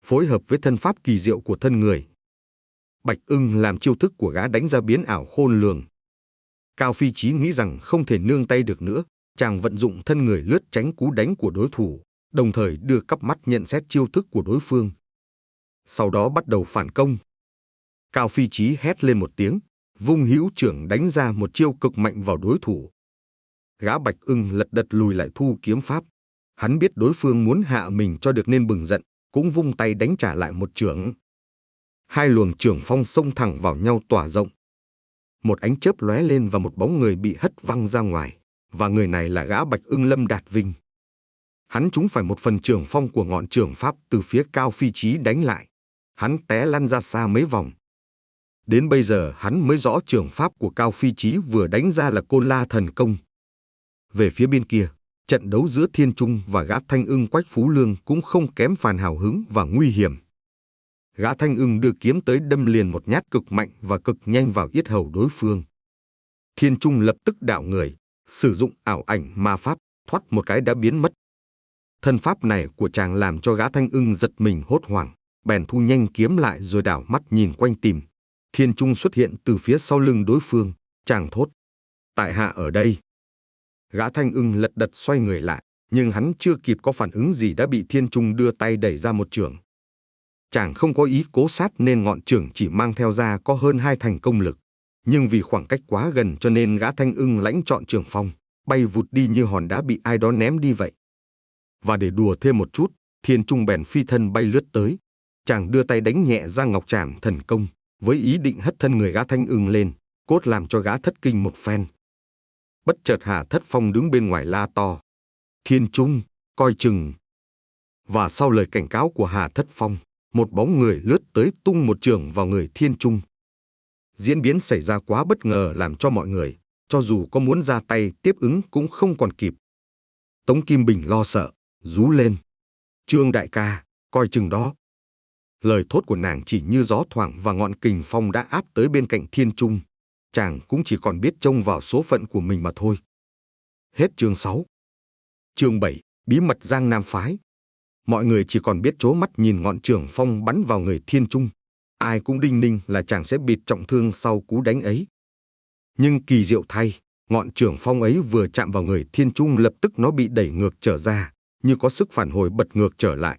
S1: phối hợp với thân pháp kỳ diệu của thân người. Bạch Ưng làm chiêu thức của gã đánh ra biến ảo khôn lường. Cao Phi Chí nghĩ rằng không thể nương tay được nữa, chàng vận dụng thân người lướt tránh cú đánh của đối thủ, đồng thời đưa cặp mắt nhận xét chiêu thức của đối phương. Sau đó bắt đầu phản công. Cao Phi Chí hét lên một tiếng, vung hữu trưởng đánh ra một chiêu cực mạnh vào đối thủ. Gã Bạch Ưng lật đật lùi lại thu kiếm pháp. Hắn biết đối phương muốn hạ mình cho được nên bừng giận, cũng vung tay đánh trả lại một chưởng. Hai luồng chưởng phong xông thẳng vào nhau tỏa rộng. Một ánh chớp lóe lên và một bóng người bị hất văng ra ngoài, và người này là gã Bạch Ưng Lâm Đạt Vinh. Hắn trúng phải một phần chưởng phong của ngọn chưởng pháp từ phía Cao Phi Chí đánh lại. Hắn té lăn ra xa mấy vòng. Đến bây giờ hắn mới rõ chưởng pháp của Cao Phi Chí vừa đánh ra là Côn La Thần Công. Về phía bên kia, trận đấu giữa Thiên Trung và gã Thanh Ưng Quách Phú Lương cũng không kém phàn hào hứng và nguy hiểm. Gã Thanh Ưng đưa kiếm tới đâm liền một nhát cực mạnh và cực nhanh vào yết hầu đối phương. Thiên Trung lập tức đảo người, sử dụng ảo ảnh ma pháp, thoát một cái đã biến mất. Thân pháp này của chàng làm cho gã Thanh Ưng giật mình hốt hoảng, bèn thu nhanh kiếm lại rồi đảo mắt nhìn quanh tìm. Thiên Trung xuất hiện từ phía sau lưng đối phương, chàng thốt: "Tại hạ ở đây." Gã Thanh Ưng lật đật xoay người lại, nhưng hắn chưa kịp có phản ứng gì đã bị Thiên Trung đưa tay đẩy ra một chưởng. Chàng không có ý cố sát nên ngọn chưởng chỉ mang theo ra có hơn hai thành công lực, nhưng vì khoảng cách quá gần cho nên gã Thanh Ưng lãnh chọn chưởng phong, bay vụt đi như hòn đá bị ai đó ném đi vậy. Và để đùa thêm một chút, Thiên Trung bèn phi thân bay lướt tới. Chàng đưa tay đánh nhẹ ra ngọc trảm thần công, với ý định hất thân người gã Thanh Ưng lên, cốt làm cho gã thất kinh một phen. Bất chợt Hà Thất Phong đứng bên ngoài la to: "Thiên Trung, coi chừng!" Và sau lời cảnh cáo của Hà Thất Phong, một bóng người lướt tới tung một chưởng vào người Thiên Trung. Diễn biến xảy ra quá bất ngờ làm cho mọi người, cho dù có muốn ra tay tiếp ứng cũng không còn kịp. Tống Kim Bình lo sợ, rú lên: "Trương đại ca, coi chừng đó!" Lời thốt của nàng chỉ như gió thoảng và ngọn kình phong đã áp tới bên cạnh Thiên Trung. Chàng cũng chỉ còn biết trông vào số phận của mình mà thôi. Hết chương sáu. Chương bảy, bí mật Giang Nam phái. Mọi người chỉ còn biết trố mắt nhìn ngọn chưởng phong bắn vào người Thiên Trung. Ai cũng đinh ninh là chàng sẽ bị trọng thương sau cú đánh ấy. Nhưng kỳ diệu thay, ngọn chưởng phong ấy vừa chạm vào người Thiên Trung lập tức nó bị đẩy ngược trở ra, như có sức phản hồi bật ngược trở lại.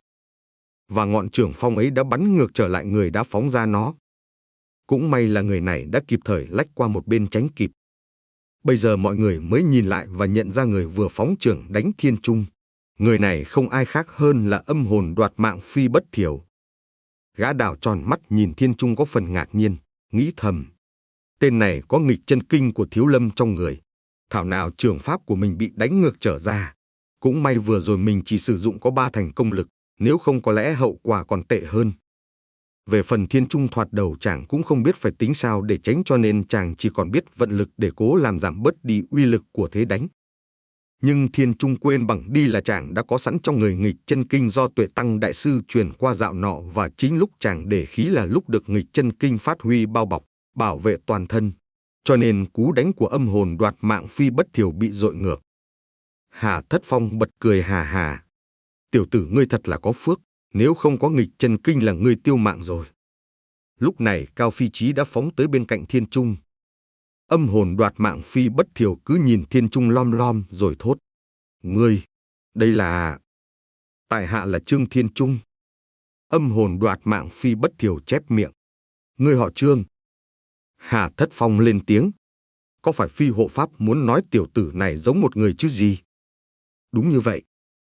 S1: Và ngọn chưởng phong ấy đã bắn ngược trở lại người đã phóng ra nó. Cũng may là người này đã kịp thời lách qua một bên tránh kịp. Bây giờ mọi người mới nhìn lại và nhận ra người vừa phóng chưởng đánh Thiên Trung. Người này không ai khác hơn là âm hồn đoạt mạng Phi Bất Thiểu. Gã đảo tròn mắt nhìn Thiên Trung có phần ngạc nhiên, nghĩ thầm: tên này có nghịch chân kinh của Thiếu Lâm trong người. Thảo nào chưởng pháp của mình bị đánh ngược trở ra. Cũng may vừa rồi mình chỉ sử dụng có ba thành công lực, nếu không có lẽ hậu quả còn tệ hơn. Về phần Thiên Trung thoạt đầu chàng cũng không biết phải tính sao để tránh cho nên chàng chỉ còn biết vận lực để cố làm giảm bớt đi uy lực của thế đánh. Nhưng Thiên Trung quên bằng đi là chàng đã có sẵn trong người nghịch chân kinh do Tuệ Tăng Đại Sư truyền qua dạo nọ và chính lúc chàng để khí là lúc được nghịch chân kinh phát huy bao bọc, bảo vệ toàn thân. Cho nên cú đánh của âm hồn đoạt mạng Phi Bất Thiểu bị dội ngược. Hà Thất Phong bật cười hà hà: "Tiểu tử ngươi thật là có phước, nếu không có nghịch chân kinh là ngươi tiêu mạng rồi." Lúc này Cao Phi Chí đã phóng tới bên cạnh Thiên Trung. Âm hồn đoạt mạng Phi Bất Thiểu cứ nhìn Thiên Trung lom lom rồi thốt: "Ngươi, đây là..." "Tại hạ là Trương Thiên Trung." Âm hồn đoạt mạng Phi Bất Thiểu chép miệng: "Ngươi họ Trương?" Hà Thất Phong lên tiếng: "Có phải Phi hộ pháp muốn nói tiểu tử này giống một người chứ gì?" "Đúng như vậy."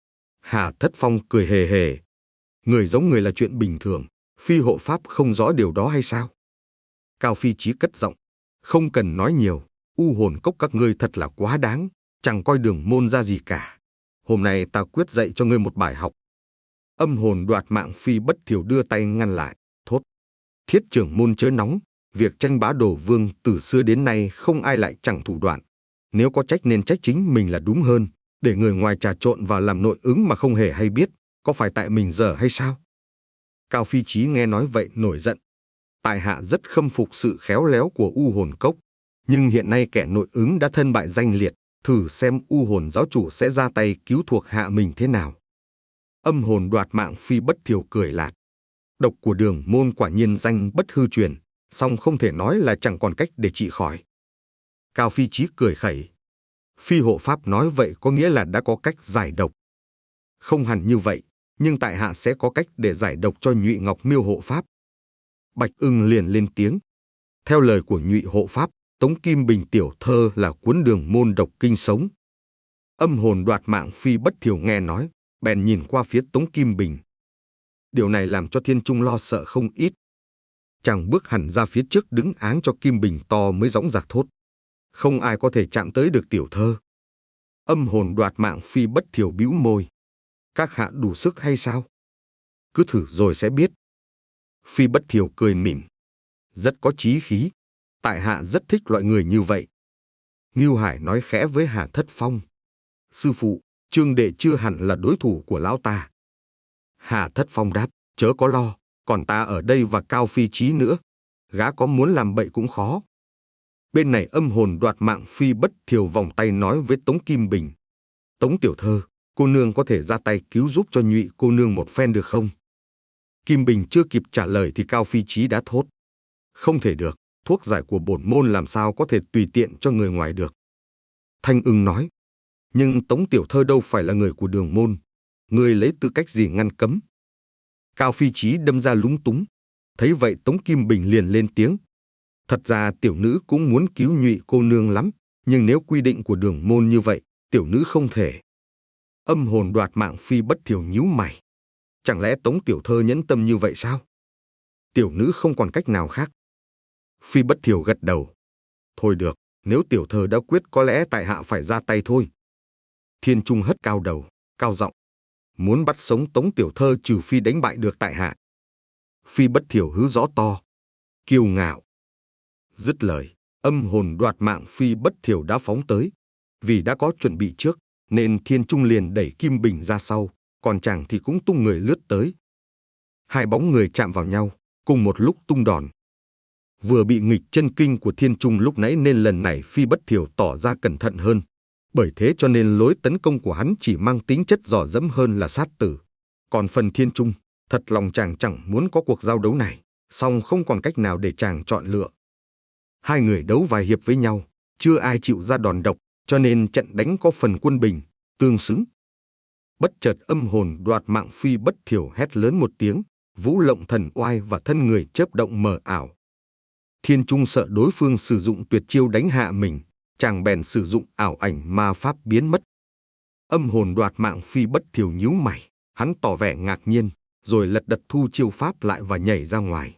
S1: Hà Thất Phong cười hề hề: "Người giống người là chuyện bình thường, Phi hộ pháp không rõ điều đó hay sao?" Cao Phi Chí cất giọng: "Không cần nói nhiều, u hồn cốc các ngươi thật là quá đáng, chẳng coi đường môn ra gì cả. Hôm nay ta quyết dạy cho ngươi một bài học." Âm hồn đoạt mạng Phi Bất Thiểu đưa tay ngăn lại, thốt: "Thiết trưởng môn chớ nóng, việc tranh bá đồ vương từ xưa đến nay không ai lại chẳng thủ đoạn. Nếu có trách nên trách chính mình là đúng hơn, để người ngoài trà trộn vào làm nội ứng mà không hề hay biết, có phải tại mình dở hay sao?" Cao Phi Chí nghe nói vậy nổi giận: "Tại hạ rất khâm phục sự khéo léo của u hồn cốc, nhưng hiện nay kẻ nội ứng đã thân bại danh liệt, thử xem u hồn giáo chủ sẽ ra tay cứu thuộc hạ mình thế nào." Âm hồn đoạt mạng Phi Bất Thiểu cười lạt: Độc của Đường môn quả nhiên danh bất hư truyền, song không thể nói là chẳng còn cách để trị khỏi. Cao Phi Chí cười khẩy. Phi hộ pháp nói vậy có nghĩa là đã có cách giải độc. Không hẳn như vậy, nhưng tại hạ sẽ có cách để giải độc cho Nhụy Ngọc Miêu hộ pháp. Bạch Ưng liền lên tiếng. Theo lời của Nhụy hộ pháp, Tống Kim Bình tiểu thơ là cuốn Đường môn độc kinh sống. Âm hồn đoạt mạng Phi Bất Thiều nghe nói, bèn nhìn qua phía Tống Kim Bình. Điều này làm cho Thiên Trung lo sợ không ít. Chàng bước hẳn ra phía trước đứng áng cho Kim Bình to mới dõng dạc thốt. Không ai có thể chạm tới được tiểu thơ. Âm hồn đoạt mạng Phi Bất Thiều bĩu môi. Các hạ đủ sức hay sao? Cứ thử rồi sẽ biết. Phi Bất Thiều cười mỉm. Rất có chí khí. Tại hạ rất thích loại người như vậy. Ngưu Hải nói khẽ với Hà Thất Phong. Sư phụ, Trương đệ chưa hẳn là đối thủ của lão ta. Hà Thất Phong đáp, chớ có lo, còn ta ở đây và Cao Phi Chí nữa. Gã có muốn làm bậy cũng khó. Bên này âm hồn đoạt mạng Phi Bất Thiều vòng tay nói với Tống Kim Bình. Tống tiểu thơ, cô nương có thể ra tay cứu giúp cho Nhụy cô nương một phen được không? Kim Bình chưa kịp trả lời thì Cao Phi Chí đã thốt. Không thể được, thuốc giải của bổn môn làm sao có thể tùy tiện cho người ngoài được. Thanh Ưng nói. Nhưng Tống tiểu thơ đâu phải là người của Đường môn. Người lấy tư cách gì ngăn cấm? Cao Phi Chí đâm ra lúng túng. Thấy vậy Tống Kim Bình liền lên tiếng. Thật ra tiểu nữ cũng muốn cứu Nhụy cô nương lắm, nhưng nếu quy định của Đường môn như vậy, tiểu nữ không thể. Âm hồn đoạt mạng Phi Bất Thiều nhíu mày. Chẳng lẽ Tống tiểu thơ nhẫn tâm như vậy sao? Tiểu nữ không còn cách nào khác. Phi Bất Thiều gật đầu. Thôi được, nếu tiểu thơ đã quyết có lẽ tại hạ phải ra tay thôi. Thiên Trung hất cao đầu, cao giọng. Muốn bắt sống Tống tiểu thơ trừ phi đánh bại được tại hạ. Phi Bất Thiều hứ rõ to. Kiêu ngạo. Dứt lời, âm hồn đoạt mạng Phi Bất Thiều đã phóng tới. Vì đã có chuẩn bị trước, nên Thiên Trung liền đẩy Kim Bình ra sau, còn chàng thì cũng tung người lướt tới. Hai bóng người chạm vào nhau, cùng một lúc tung đòn. Vừa bị nghịch chân kinh của Thiên Trung lúc nãy nên lần này Phi Bất Thiều tỏ ra cẩn thận hơn. Bởi thế cho nên lối tấn công của hắn chỉ mang tính chất dò dẫm hơn là sát tử. Còn phần Thiên Trung, thật lòng chàng chẳng muốn có cuộc giao đấu này, song không còn cách nào để chàng chọn lựa. Hai người đấu vài hiệp với nhau, chưa ai chịu ra đòn độc, cho nên trận đánh có phần quân bình, tương xứng. Bất chợt âm hồn đoạt mạng Phi Bất Thiều hét lớn một tiếng, vũ lộng thần oai và thân người chớp động mờ ảo. Thiên Trung sợ đối phương sử dụng tuyệt chiêu đánh hạ mình, chàng bèn sử dụng ảo ảnh ma pháp biến mất. Âm hồn đoạt mạng Phi Bất Thiều nhíu mày, hắn tỏ vẻ ngạc nhiên, rồi lật đật thu chiêu pháp lại và nhảy ra ngoài.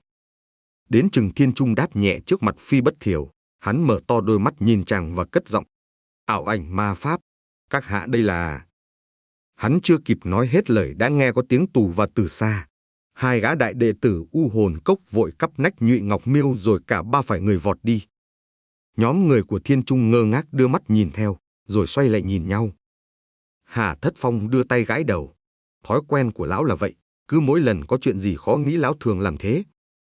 S1: Đến chừng Thiên Trung đáp nhẹ trước mặt Phi Bất Thiều, hắn mở to đôi mắt nhìn chàng và cất giọng. Ảo ảnh ma pháp, các hạ đây là... Hắn chưa kịp nói hết lời đã nghe có tiếng tù và từ xa. Hai gã đại đệ tử U Hồn Cốc vội cắp nách Nhụy Ngọc Miêu rồi cả ba phải người vọt đi. Nhóm người của Thiên Trung ngơ ngác đưa mắt nhìn theo, rồi xoay lại nhìn nhau. Hà Thất Phong đưa tay gãi đầu. Thói quen của lão là vậy, cứ mỗi lần có chuyện gì khó nghĩ lão thường làm thế.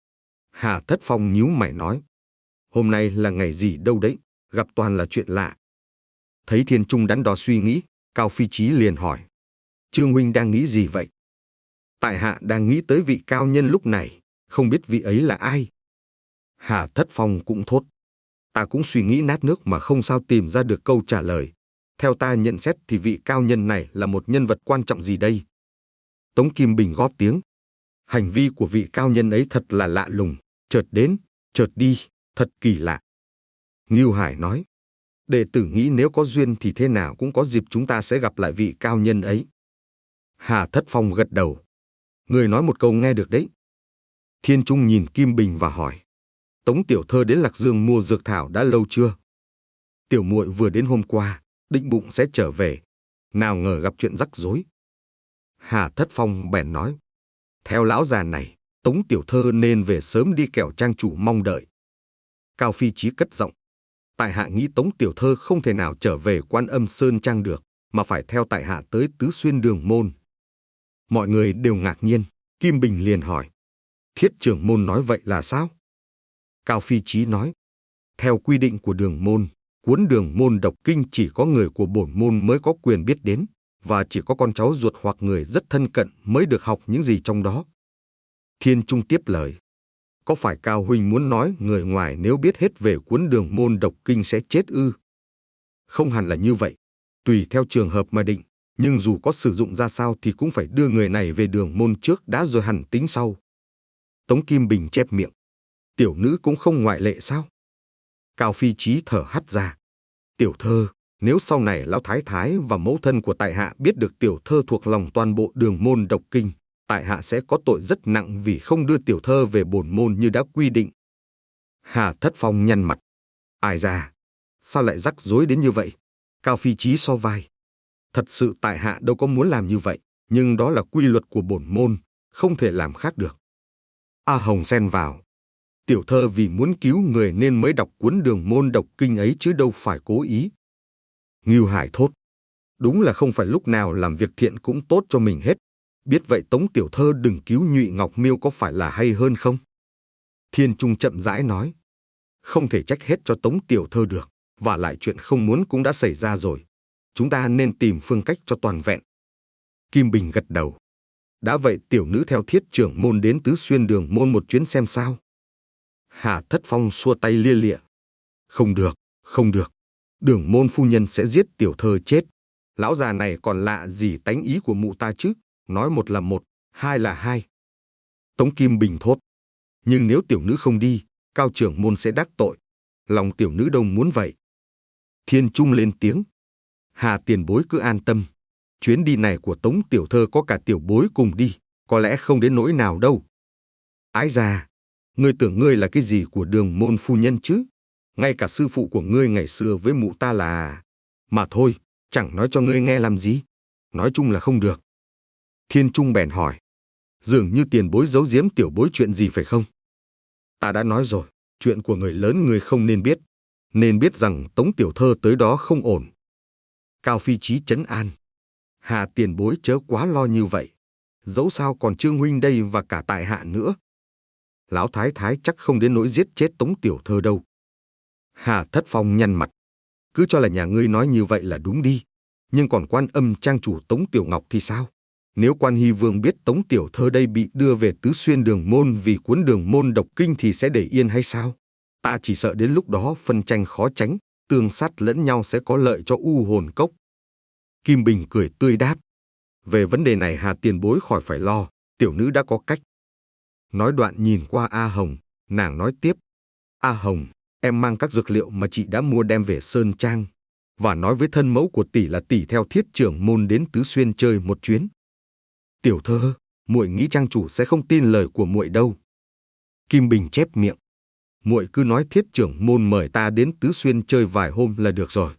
S1: Hà Thất Phong nhíu mày nói. Hôm nay là ngày gì đâu đấy, gặp toàn là chuyện lạ. Thấy Thiên Trung đắn đo suy nghĩ, Cao Phi Chí liền hỏi. Trương huynh đang nghĩ gì vậy? Tại hạ đang nghĩ tới vị cao nhân lúc này, không biết vị ấy là ai. Hà Thất Phong cũng thốt. Ta cũng suy nghĩ nát nước mà không sao tìm ra được câu trả lời. Theo ta nhận xét thì vị cao nhân này là một nhân vật quan trọng gì đây? Tống Kim Bình góp tiếng. Hành vi của vị cao nhân ấy thật là lạ lùng, chợt đến, chợt đi, thật kỳ lạ. Ngưu Hải nói. Đệ tử nghĩ nếu có duyên thì thế nào cũng có dịp chúng ta sẽ gặp lại vị cao nhân ấy. Hà Thất Phong gật đầu. Người nói một câu nghe được đấy. Thiên Trung nhìn Kim Bình và hỏi. Tống tiểu thơ đến Lạc Dương mua dược thảo đã lâu chưa? Tiểu muội vừa đến hôm qua, định bụng sẽ trở về. Nào ngờ gặp chuyện rắc rối. Hà Thất Phong bèn nói. Theo lão già này, Tống tiểu thơ nên về sớm đi kẻo trang chủ mong đợi. Cao Phi Chí cất giọng. Tại hạ nghĩ Tống tiểu thơ không thể nào trở về Quan Âm Sơn Trang được, mà phải theo tại hạ tới Tứ Xuyên Đường môn. Mọi người đều ngạc nhiên, Kim Bình liền hỏi. Thiết trưởng môn nói vậy là sao? Cao Phi Chí nói. Theo quy định của Đường môn, cuốn Đường môn độc kinh chỉ có người của bổn môn mới có quyền biết đến, và chỉ có con cháu ruột hoặc người rất thân cận mới được học những gì trong đó. Thiên Trung tiếp lời. Có phải Cao huynh muốn nói người ngoài nếu biết hết về cuốn Đường Môn Độc Kinh sẽ chết ư? Không hẳn là như vậy. Tùy theo trường hợp mà định. Nhưng dù có sử dụng ra sao thì cũng phải đưa người này về Đường Môn trước đã rồi hẳn tính sau. Tống Kim Bình chép miệng. Tiểu nữ cũng không ngoại lệ sao? Cao Phi Chí thở hắt ra. Tiểu thơ, nếu sau này lão thái thái và mẫu thân của tại hạ biết được tiểu thơ thuộc lòng toàn bộ Đường Môn Độc Kinh, tại hạ sẽ có tội rất nặng vì không đưa tiểu thơ về bổn môn như đã quy định. Hà Thất Phong nhăn mặt. Ai ra? Sao lại rắc rối đến như vậy? Cao Phi Chí so vai. Thật sự tại hạ đâu có muốn làm như vậy, nhưng đó là quy luật của bổn môn, không thể làm khác được. A Hồng xen vào. Tiểu thơ vì muốn cứu người nên mới đọc cuốn Đường Môn Độc Kinh ấy chứ đâu phải cố ý. Ngưu Hải thốt. Đúng là không phải lúc nào làm việc thiện cũng tốt cho mình hết. Biết vậy Tống tiểu thơ đừng cứu Nhụy Ngọc Miêu có phải là hay hơn không? Thiên Trung chậm rãi nói. Không thể trách hết cho Tống tiểu thơ được, và lại chuyện không muốn cũng đã xảy ra rồi. Chúng ta nên tìm phương cách cho toàn vẹn. Kim Bình gật đầu. Đã vậy tiểu nữ theo Thiết trưởng môn đến Tứ Xuyên Đường Môn một chuyến xem sao. Hà Thất Phong xua tay lia lịa. Không được, không được. Đường Môn phu nhân sẽ giết tiểu thơ chết. Lão già này còn lạ gì tánh ý của mụ ta chứ. Nói một là một, hai là hai. Tống Kim Bình thốt. Nhưng nếu tiểu nữ không đi, Cao trưởng môn sẽ đắc tội. Lòng tiểu nữ đâu muốn vậy. Thiên Trung lên tiếng. Hà tiền bối cứ an tâm. Chuyến đi này của Tống tiểu thơ có cả tiểu bối cùng đi, có lẽ không đến nỗi nào đâu. Ái già, ngươi tưởng ngươi là cái gì của Đường Môn phu nhân chứ? Ngay cả sư phụ của ngươi ngày xưa với mụ ta là... Mà thôi, chẳng nói cho ngươi nghe làm gì. Nói chung là không được. Thiên Trung bèn hỏi. Dường như tiền bối giấu giếm tiểu bối chuyện gì phải không? Ta đã nói rồi, chuyện của người lớn ngươi không nên biết. Nên biết rằng Tống tiểu thơ tới đó không ổn. Cao Phi Chí trấn an. Hà tiền bối chớ quá lo như vậy. Dẫu sao còn Trương huynh đây và cả tại hạ nữa. Lão thái thái chắc không đến nỗi giết chết Tống tiểu thơ đâu. Hà Thất Phong nhăn mặt. Cứ cho là nhà ngươi nói như vậy là đúng đi. Nhưng còn Quan Âm trang chủ Tống Tiểu Ngọc thì sao? Nếu Quan Hy Vương biết Tống tiểu thơ đây bị đưa về Tứ Xuyên Đường Môn vì cuốn Đường Môn Độc Kinh thì sẽ để yên hay sao? Ta chỉ sợ đến lúc đó phân tranh khó tránh, tương sát lẫn nhau sẽ có lợi cho U Hồn Cốc. Kim Bình cười tươi đáp. Về vấn đề này Hà tiền bối khỏi phải lo, tiểu nữ đã có cách. Nói đoạn nhìn qua A Hồng, nàng nói tiếp. A Hồng, em mang các dược liệu mà chị đã mua đem về Sơn Trang, và nói với thân mẫu của tỷ là tỷ theo Thiết trưởng môn đến Tứ Xuyên chơi một chuyến. Tiểu thơ, muội nghĩ trang chủ sẽ không tin lời của muội đâu. Kim Bình chép miệng. Muội cứ nói Thiết trưởng môn mời ta đến Tứ Xuyên chơi vài hôm là được rồi.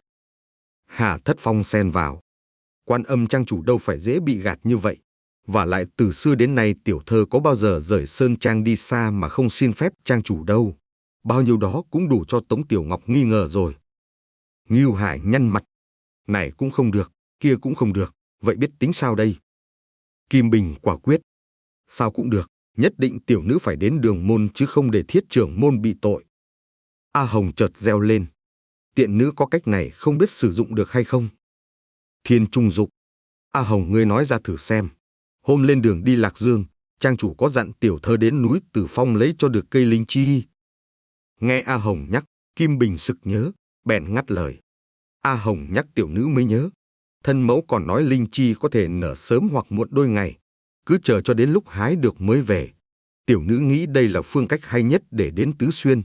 S1: Hà Thất Phong xen vào. Quan Âm trang chủ đâu phải dễ bị gạt như vậy. Và lại từ xưa đến nay tiểu thơ có bao giờ rời Sơn Trang đi xa mà không xin phép trang chủ đâu. Bao nhiêu đó cũng đủ cho Tống Tiểu Ngọc nghi ngờ rồi. Ngưu Hải nhăn mặt. Này cũng không được, kia cũng không được, vậy biết tính sao đây? Kim Bình quả quyết. Sao cũng được, nhất định tiểu nữ phải đến Đường Môn chứ không để Thiết trưởng môn bị tội. A Hồng chợt reo lên. Tiện nữ có cách này không biết sử dụng được hay không? Thiên Trung dục. A Hồng ngươi nói ra thử xem. Hôm lên đường đi Lạc Dương, trang chủ có dặn tiểu thơ đến núi Tử Phong lấy cho được cây linh chi. Nghe A Hồng nhắc, Kim Bình sực nhớ, bèn ngắt lời. A Hồng nhắc tiểu nữ mới nhớ. Thân mẫu còn nói linh chi có thể nở sớm hoặc muộn đôi ngày. Cứ chờ cho đến lúc hái được mới về. Tiểu nữ nghĩ đây là phương cách hay nhất để đến Tứ Xuyên.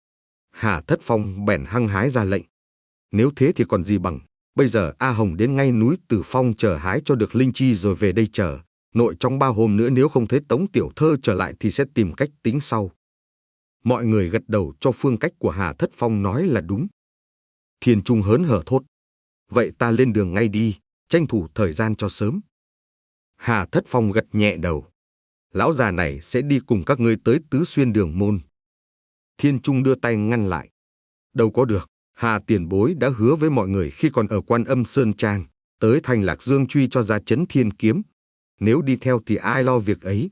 S1: Hà Thất Phong bèn hăng hái ra lệnh. Nếu thế thì còn gì bằng. Bây giờ A Hồng đến ngay núi Tử Phong chờ hái cho được linh chi rồi về đây chờ. Nội trong ba hôm nữa nếu không thấy Tống tiểu thơ trở lại thì sẽ tìm cách tính sau. Mọi người gật đầu cho phương cách của Hà Thất Phong nói là đúng. Thiên Trung hớn hở thốt. Vậy ta lên đường ngay đi, tranh thủ thời gian cho sớm. Hà Thất Phong gật nhẹ đầu. Lão già này sẽ đi cùng các ngươi tới Tứ Xuyên Đường Môn. Thiên Trung đưa tay ngăn lại. Đâu có được, Hà tiền bối đã hứa với mọi người khi còn ở Quan Âm Sơn Trang, tới thành Lạc Dương truy cho ra Chấn Thiên Kiếm. Nếu đi theo thì ai lo việc ấy?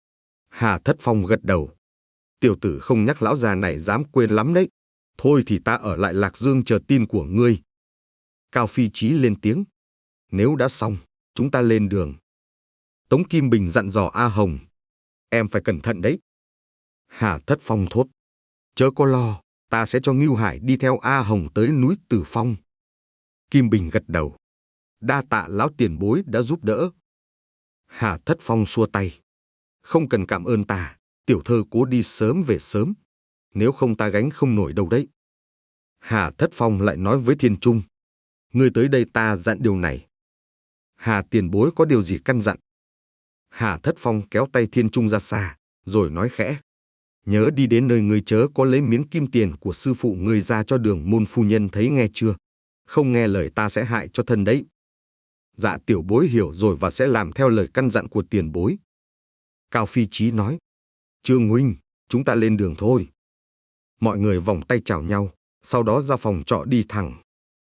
S1: Hà Thất Phong gật đầu. Tiểu tử không nhắc lão già này dám quên lắm đấy. Thôi thì ta ở lại Lạc Dương chờ tin của ngươi. Cao Phi Chí lên tiếng. Nếu đã xong, chúng ta lên đường. Tống Kim Bình dặn dò A Hồng. em phải cẩn thận đấy. Hà Thất Phong thốt. Chớ có lo, ta sẽ cho Ngưu Hải đi theo A Hồng tới núi Tử Phong. Kim Bình gật đầu. Đa tạ lão tiền bối đã giúp đỡ. Hà Thất Phong xua tay. Không cần cảm ơn ta, tiểu thơ cố đi sớm về sớm. Nếu không ta gánh không nổi đâu đấy. Hà Thất Phong lại nói với Thiên Trung. Ngươi tới đây ta dặn điều này. Hà tiền bối có điều gì căn dặn? Hà Thất Phong kéo tay Thiên Trung ra xa, rồi nói khẽ. Nhớ đi đến nơi ngươi chớ có lấy miếng kim tiền của sư phụ ngươi ra cho Đường môn phu nhân thấy nghe chưa? Không nghe lời ta sẽ hại cho thân đấy. Dạ tiểu bối hiểu rồi và sẽ làm theo lời căn dặn của tiền bối. Cao Phi Chí nói. Trương huynh, chúng ta lên đường thôi. Mọi người vòng tay chào nhau, sau đó ra phòng trọ đi thẳng.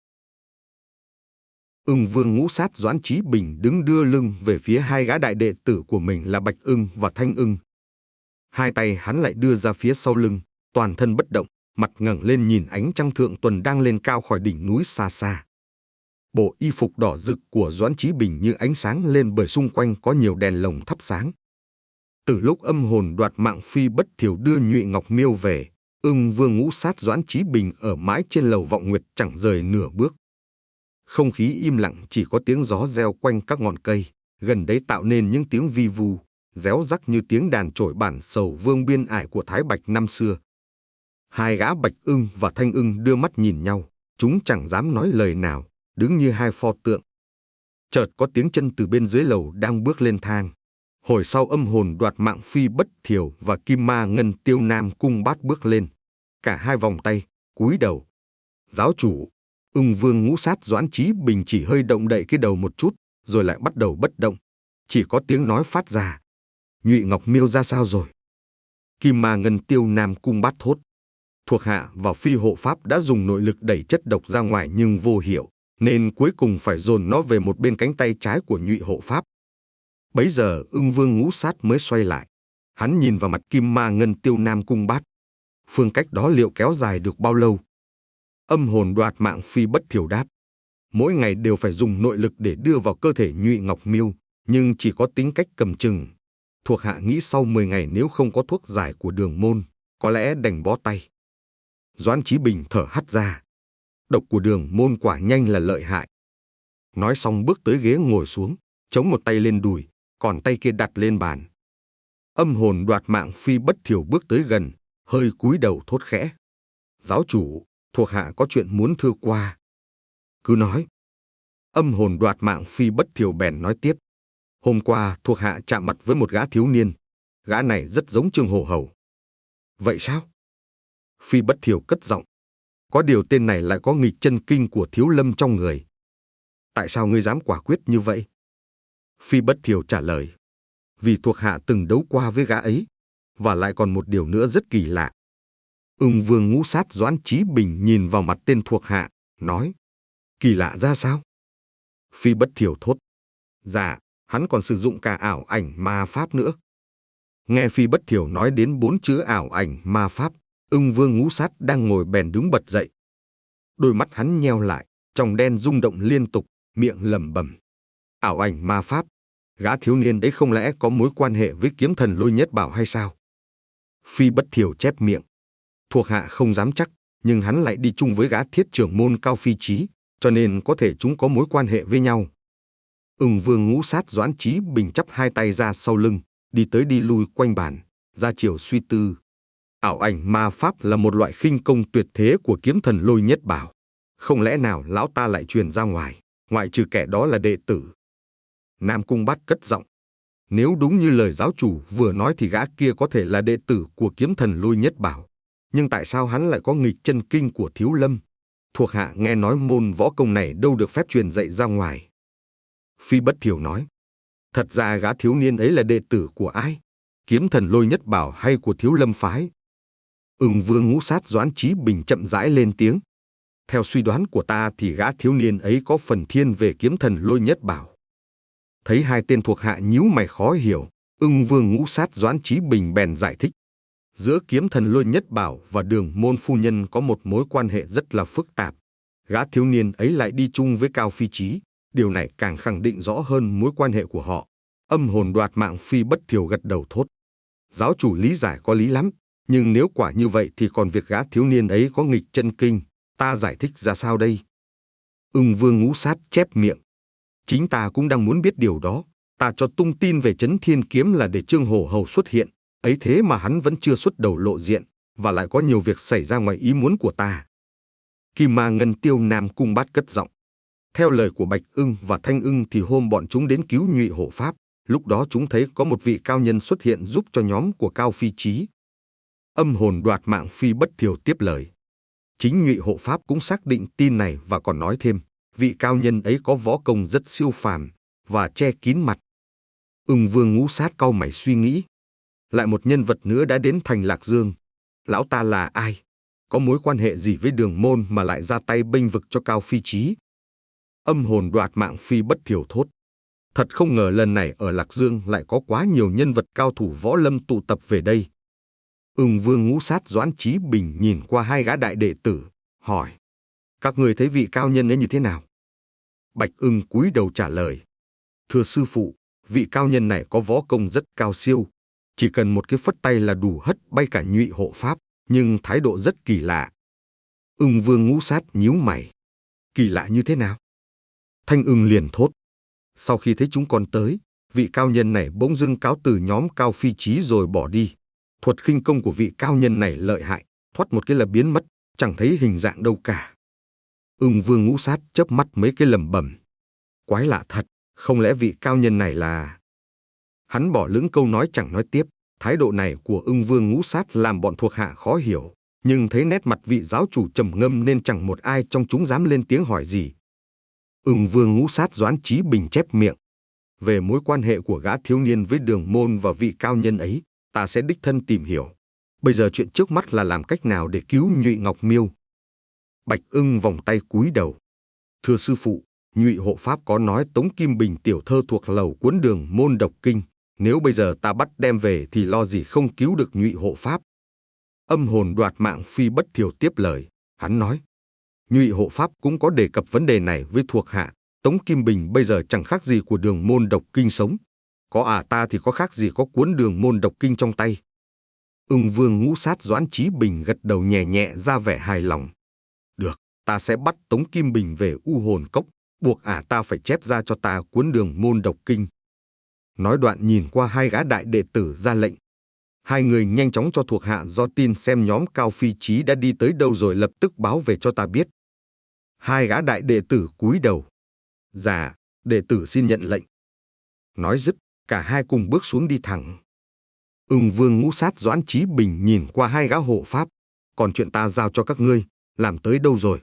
S1: Ưng Vương Ngũ Sát Doãn Chí Bình đứng đưa lưng về phía hai gã đại đệ tử của mình là Bạch Ưng và Thanh Ưng. Hai tay hắn lại đưa ra phía sau lưng, toàn thân bất động, mặt ngẩng lên nhìn ánh trăng thượng tuần đang lên cao khỏi đỉnh núi xa xa. Bộ y phục đỏ rực của Doãn Chí Bình như ánh sáng lên bởi xung quanh có nhiều đèn lồng thắp sáng. Từ lúc âm hồn đoạt mạng Phi Bất Thiểu đưa Nhụy Ngọc Miêu về, Ưng Vương Ngũ Sát Doãn Chí Bình ở mãi trên lầu Vọng Nguyệt chẳng rời nửa bước. Không khí im lặng, chỉ có tiếng gió reo quanh các ngọn cây, gần đấy tạo nên những tiếng vi vu, réo rắc như tiếng đàn trội bản sầu vương biên ải của Thái Bạch năm xưa. Hai gã Bạch Ưng và Thanh Ưng đưa mắt nhìn nhau, chúng chẳng dám nói lời nào, đứng như hai pho tượng. Chợt có tiếng chân từ bên dưới lầu đang bước lên thang. Hồi sau âm hồn đoạt mạng Phi Bất Thiểu và Kim Ma Ngân Tiêu Nam Cung Bát bước lên. Cả hai vòng tay, cúi đầu. Giáo chủ, Ưng Vương Ngũ Sát Doãn Chí Bình chỉ hơi động đậy cái đầu một chút, rồi lại bắt đầu bất động. Chỉ có tiếng nói phát ra. Nhụy Ngọc Miêu ra sao rồi? Kim Ma Ngân Tiêu Nam Cung Bát thốt. Thuộc hạ và Phi hộ pháp đã dùng nội lực đẩy chất độc ra ngoài nhưng vô hiệu, nên cuối cùng phải dồn nó về một bên cánh tay trái của Nhụy hộ pháp. Bấy giờ Ưng Vương Ngũ Sát mới xoay lại. Hắn nhìn vào mặt Kim Ma Ngân Tiêu Nam Cung Bát. Phương cách đó liệu kéo dài được bao lâu? Âm hồn đoạt mạng Phi Bất Thiểu đáp. Mỗi ngày đều phải dùng nội lực để đưa vào cơ thể Nhụy Ngọc Miêu, nhưng chỉ có tính cách cầm chừng. Thuộc hạ nghĩ sau mười ngày nếu không có thuốc giải của Đường môn, có lẽ đành bó tay. Doãn Chí Bình thở hắt ra. Độc của Đường môn quả nhanh là lợi hại. Nói xong bước tới ghế ngồi xuống, chống một tay lên đùi, còn tay kia đặt lên bàn. Âm hồn đoạt mạng Phi Bất Thiểu bước tới gần, hơi cúi đầu thốt khẽ. Giáo chủ, thuộc hạ có chuyện muốn thưa qua. Cứ nói. Âm hồn đoạt mạng Phi Bất Thiểu bèn nói tiếp. Hôm qua thuộc hạ chạm mặt với một gã thiếu niên. Gã này rất giống Trương Hổ Hầu. Vậy sao? Phi Bất Thiểu cất giọng. Có điều tên này lại có nghịch chân kinh của Thiếu Lâm trong người. Tại sao ngươi dám quả quyết như vậy? Phi Bất Thiểu trả lời. Vì thuộc hạ từng đấu qua với gã ấy. Và lại còn một điều nữa rất kỳ lạ. Ưng Vương Ngũ Sát Doãn Chí Bình nhìn vào mặt tên thuộc hạ, nói. Kỳ lạ ra sao? Phi Bất Thiểu thốt. Dạ, hắn còn sử dụng cả ảo ảnh ma pháp nữa. Nghe Phi Bất Thiểu nói đến bốn chữ ảo ảnh ma pháp, Ưng Vương Ngũ Sát đang ngồi bèn đứng bật dậy. Đôi mắt hắn nheo lại, tròng đen rung động liên tục, miệng lẩm bẩm. Ảo ảnh ma pháp, gã thiếu niên đấy không lẽ có mối quan hệ với kiếm thần Lôi Nhất Bảo hay sao? Phi Bất Thiểu chép miệng. Thuộc hạ không dám chắc, nhưng hắn lại đi chung với gã thiết trưởng môn Cao Phi Chí, cho nên có thể chúng có mối quan hệ với nhau. Ưng Vương Ngũ Sát Doãn Chí Bình chắp hai tay ra sau lưng, đi tới đi lui quanh bàn, ra chiều suy tư. Ảo ảnh ma pháp là một loại khinh công tuyệt thế của kiếm thần Lôi Nhất Bảo. Không lẽ nào lão ta lại truyền ra ngoài, ngoại trừ kẻ đó là đệ tử? Nam Cung Bát cất giọng. Nếu đúng như lời giáo chủ vừa nói thì gã kia có thể là đệ tử của kiếm thần Lôi Nhất Bảo. Nhưng tại sao hắn lại có nghịch chân kinh của Thiếu Lâm? Thuộc hạ nghe nói môn võ công này đâu được phép truyền dạy ra ngoài. Phi Bất Thiểu nói. Thật ra gã thiếu niên ấy là đệ tử của ai? Kiếm thần Lôi Nhất Bảo hay của Thiếu Lâm phái? Ưng Vương Ngũ Sát Doãn Chí Bình chậm rãi lên tiếng. Theo suy đoán của ta thì gã thiếu niên ấy có phần thiên về kiếm thần Lôi Nhất Bảo. Thấy hai tên thuộc hạ nhíu mày khó hiểu, Ưng Vương Ngũ Sát Doãn Chí Bình bèn giải thích. Giữa kiếm thần Lôi Nhất Bảo và Đường môn phu nhân có một mối quan hệ rất là phức tạp. Gã thiếu niên ấy lại đi chung với Cao Phi Chí. Điều này càng khẳng định rõ hơn mối quan hệ của họ. Âm hồn đoạt mạng Phi Bất Thiểu gật đầu thốt. Giáo chủ lý giải có lý lắm, nhưng nếu quả như vậy thì còn việc gã thiếu niên ấy có nghịch chân kinh, ta giải thích ra sao đây? Ưng Vương Ngũ Sát chép miệng. Chính ta cũng đang muốn biết điều đó. Ta cho tung tin về Chấn Thiên Kiếm là để Trương Hổ Hầu xuất hiện, ấy thế mà hắn vẫn chưa xuất đầu lộ diện, và lại có nhiều việc xảy ra ngoài ý muốn của ta. Kim Ma Ngân Tiêu Nam Cung Bát cất giọng. Theo lời của Bạch Ưng và Thanh Ưng thì hôm bọn chúng đến cứu Nhụy Hộ Pháp, lúc đó chúng thấy có một vị cao nhân xuất hiện giúp cho nhóm của Cao Phi Chí. Âm hồn đoạt mạng Phi Bất Thiều tiếp lời. Chính Nhụy Hộ Pháp cũng xác định tin này và còn nói thêm, vị cao nhân ấy có võ công rất siêu phàm và che kín mặt. Ưng Vương Ngũ Sát cau mày suy nghĩ. Lại một nhân vật nữa đã đến thành Lạc Dương. Lão ta là ai? Có mối quan hệ gì với Đường Môn mà lại ra tay bênh vực cho Cao Phi Chí? Âm hồn đoạt mạng Phi Bất Thiều thốt. Thật không ngờ lần này ở Lạc Dương lại có quá nhiều nhân vật cao thủ võ lâm tụ tập về đây. Ưng Vương Ngũ Sát Doãn Chí Bình nhìn qua hai gã đại đệ tử, hỏi. Các người thấy vị cao nhân ấy như thế nào? Bạch Ưng cúi đầu trả lời. Thưa sư phụ, vị cao nhân này có võ công rất cao siêu. Chỉ cần một cái phất tay là đủ hất bay cả Nhụy Hộ Pháp, nhưng thái độ rất kỳ lạ. Ưng Vương Ngũ Sát nhíu mày. Kỳ lạ như thế nào? Thanh Ưng liền thốt. Sau khi thấy chúng con tới, vị cao nhân này bỗng dưng cáo từ nhóm Cao Phi Chí rồi bỏ đi. Thuật khinh công của vị cao nhân này lợi hại, thoát một cái là biến mất, chẳng thấy hình dạng đâu cả. Ưng Vương Ngũ Sát chớp mắt mấy cái lẩm bẩm. Quái lạ thật, không lẽ vị cao nhân này là... Hắn bỏ lửng câu nói chẳng nói tiếp. Thái độ này của Ưng Vương Ngũ Sát làm bọn thuộc hạ khó hiểu, nhưng thấy nét mặt vị giáo chủ trầm ngâm nên chẳng một ai trong chúng dám lên tiếng hỏi gì. Ưng Vương Ngũ Sát Doãn Chí Bình chép miệng. Về mối quan hệ của gã thiếu niên với Đường Môn và vị cao nhân ấy, ta sẽ đích thân tìm hiểu. Bây giờ chuyện trước mắt là làm cách nào để cứu Nhụy Ngọc Miêu. Bạch Ưng vòng tay cúi đầu. Thưa sư phụ, Nhụy Hộ Pháp có nói Tống Kim Bình tiểu thơ thuộc lầu cuốn Đường Môn độc kinh. Nếu bây giờ ta bắt đem về thì lo gì không cứu được Nhụy Hộ Pháp. Âm hồn đoạt mạng Phi Bất Thiều tiếp lời. Hắn nói. Nhụy Hộ Pháp cũng có đề cập vấn đề này với thuộc hạ. Tống Kim Bình bây giờ chẳng khác gì của Đường Môn độc kinh sống. Có à ta thì có khác gì có cuốn Đường Môn độc kinh trong tay. Ưng Vương Ngũ Sát Doãn Chí Bình gật đầu nhẹ nhẹ ra vẻ hài lòng. Được, ta sẽ bắt Tống Kim Bình về U Hồn Cốc, buộc ả ta phải chép ra cho ta cuốn Đường Môn độc kinh. Nói đoạn nhìn qua hai gã đại đệ tử ra lệnh. Hai người nhanh chóng cho thuộc hạ do tin xem nhóm Cao Phi Chí đã đi tới đâu rồi lập tức báo về cho ta biết. Hai gã đại đệ tử cúi đầu. Dạ, đệ tử xin nhận lệnh. Nói dứt, cả hai cùng bước xuống đi thẳng. Ưng Vương Ngũ Sát Doãn Chí Bình nhìn qua hai gã hộ pháp. Còn chuyện ta giao cho các ngươi, làm tới đâu rồi?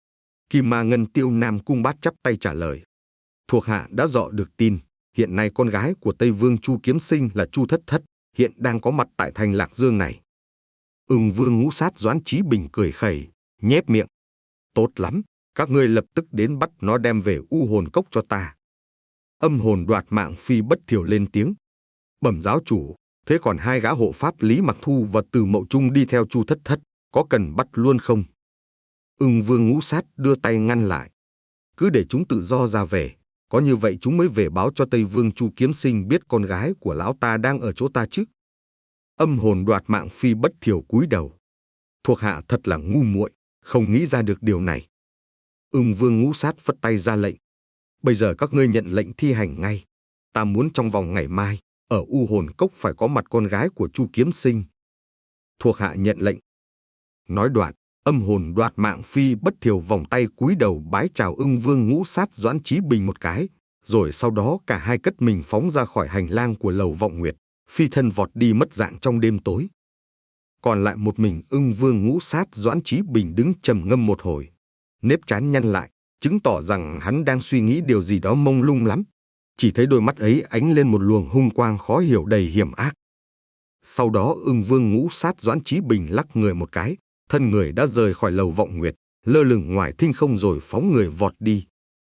S1: Kim Ma Ngân Tiêu Nam Cung Bát chắp tay trả lời. Thuộc hạ đã dọ được tin. Hiện nay con gái của Tây Vương Chu Kiếm Sinh là Chu Thất Thất, hiện đang có mặt tại thành Lạc Dương này. Ưng Vương Ngũ Sát Doãn Chí Bình cười khẩy, nhếch miệng. Tốt lắm, các ngươi lập tức đến bắt nó đem về U Hồn Cốc cho ta. Âm hồn đoạt mạng Phi Bất Thiều lên tiếng. Bẩm giáo chủ, thế còn hai gã hộ pháp Lý Mặc Thu và Từ Mậu Trung đi theo Chu Thất Thất, có cần bắt luôn không? Ưng Vương Ngũ Sát đưa tay ngăn lại. Cứ để chúng tự do ra về. Có như vậy chúng mới về báo cho Tây Vương Chu Kiếm Sinh biết con gái của lão ta đang ở chỗ ta chứ. Âm hồn đoạt mạng Phi Bất Thiều cúi đầu. Thuộc hạ thật là ngu muội, không nghĩ ra được điều này. Ưng Vương Ngũ Sát phất tay ra lệnh. Bây giờ các ngươi nhận lệnh thi hành ngay. Ta muốn trong vòng ngày mai, ở U Hồn Cốc phải có mặt con gái của Chu Kiếm Sinh. Thuộc hạ nhận lệnh. Nói đoạn, âm hồn đoạt mạng Phi Bất Thiều vòng tay cúi đầu bái chào Ưng Vương Ngũ Sát Doãn Chí Bình một cái, rồi sau đó cả hai cất mình phóng ra khỏi hành lang của lầu Vọng Nguyệt, phi thân vọt đi mất dạng trong đêm tối. Còn lại một mình Ưng Vương Ngũ Sát Doãn Chí Bình đứng trầm ngâm một hồi, nếp trán nhăn lại, chứng tỏ rằng hắn đang suy nghĩ điều gì đó mông lung lắm. Chỉ thấy đôi mắt ấy ánh lên một luồng hung quang khó hiểu đầy hiểm ác. Sau đó Ưng Vương Ngũ Sát Doãn Chí Bình lắc người một cái, thân người đã rời khỏi lầu Vọng Nguyệt, lơ lửng ngoài thinh không rồi phóng người vọt đi.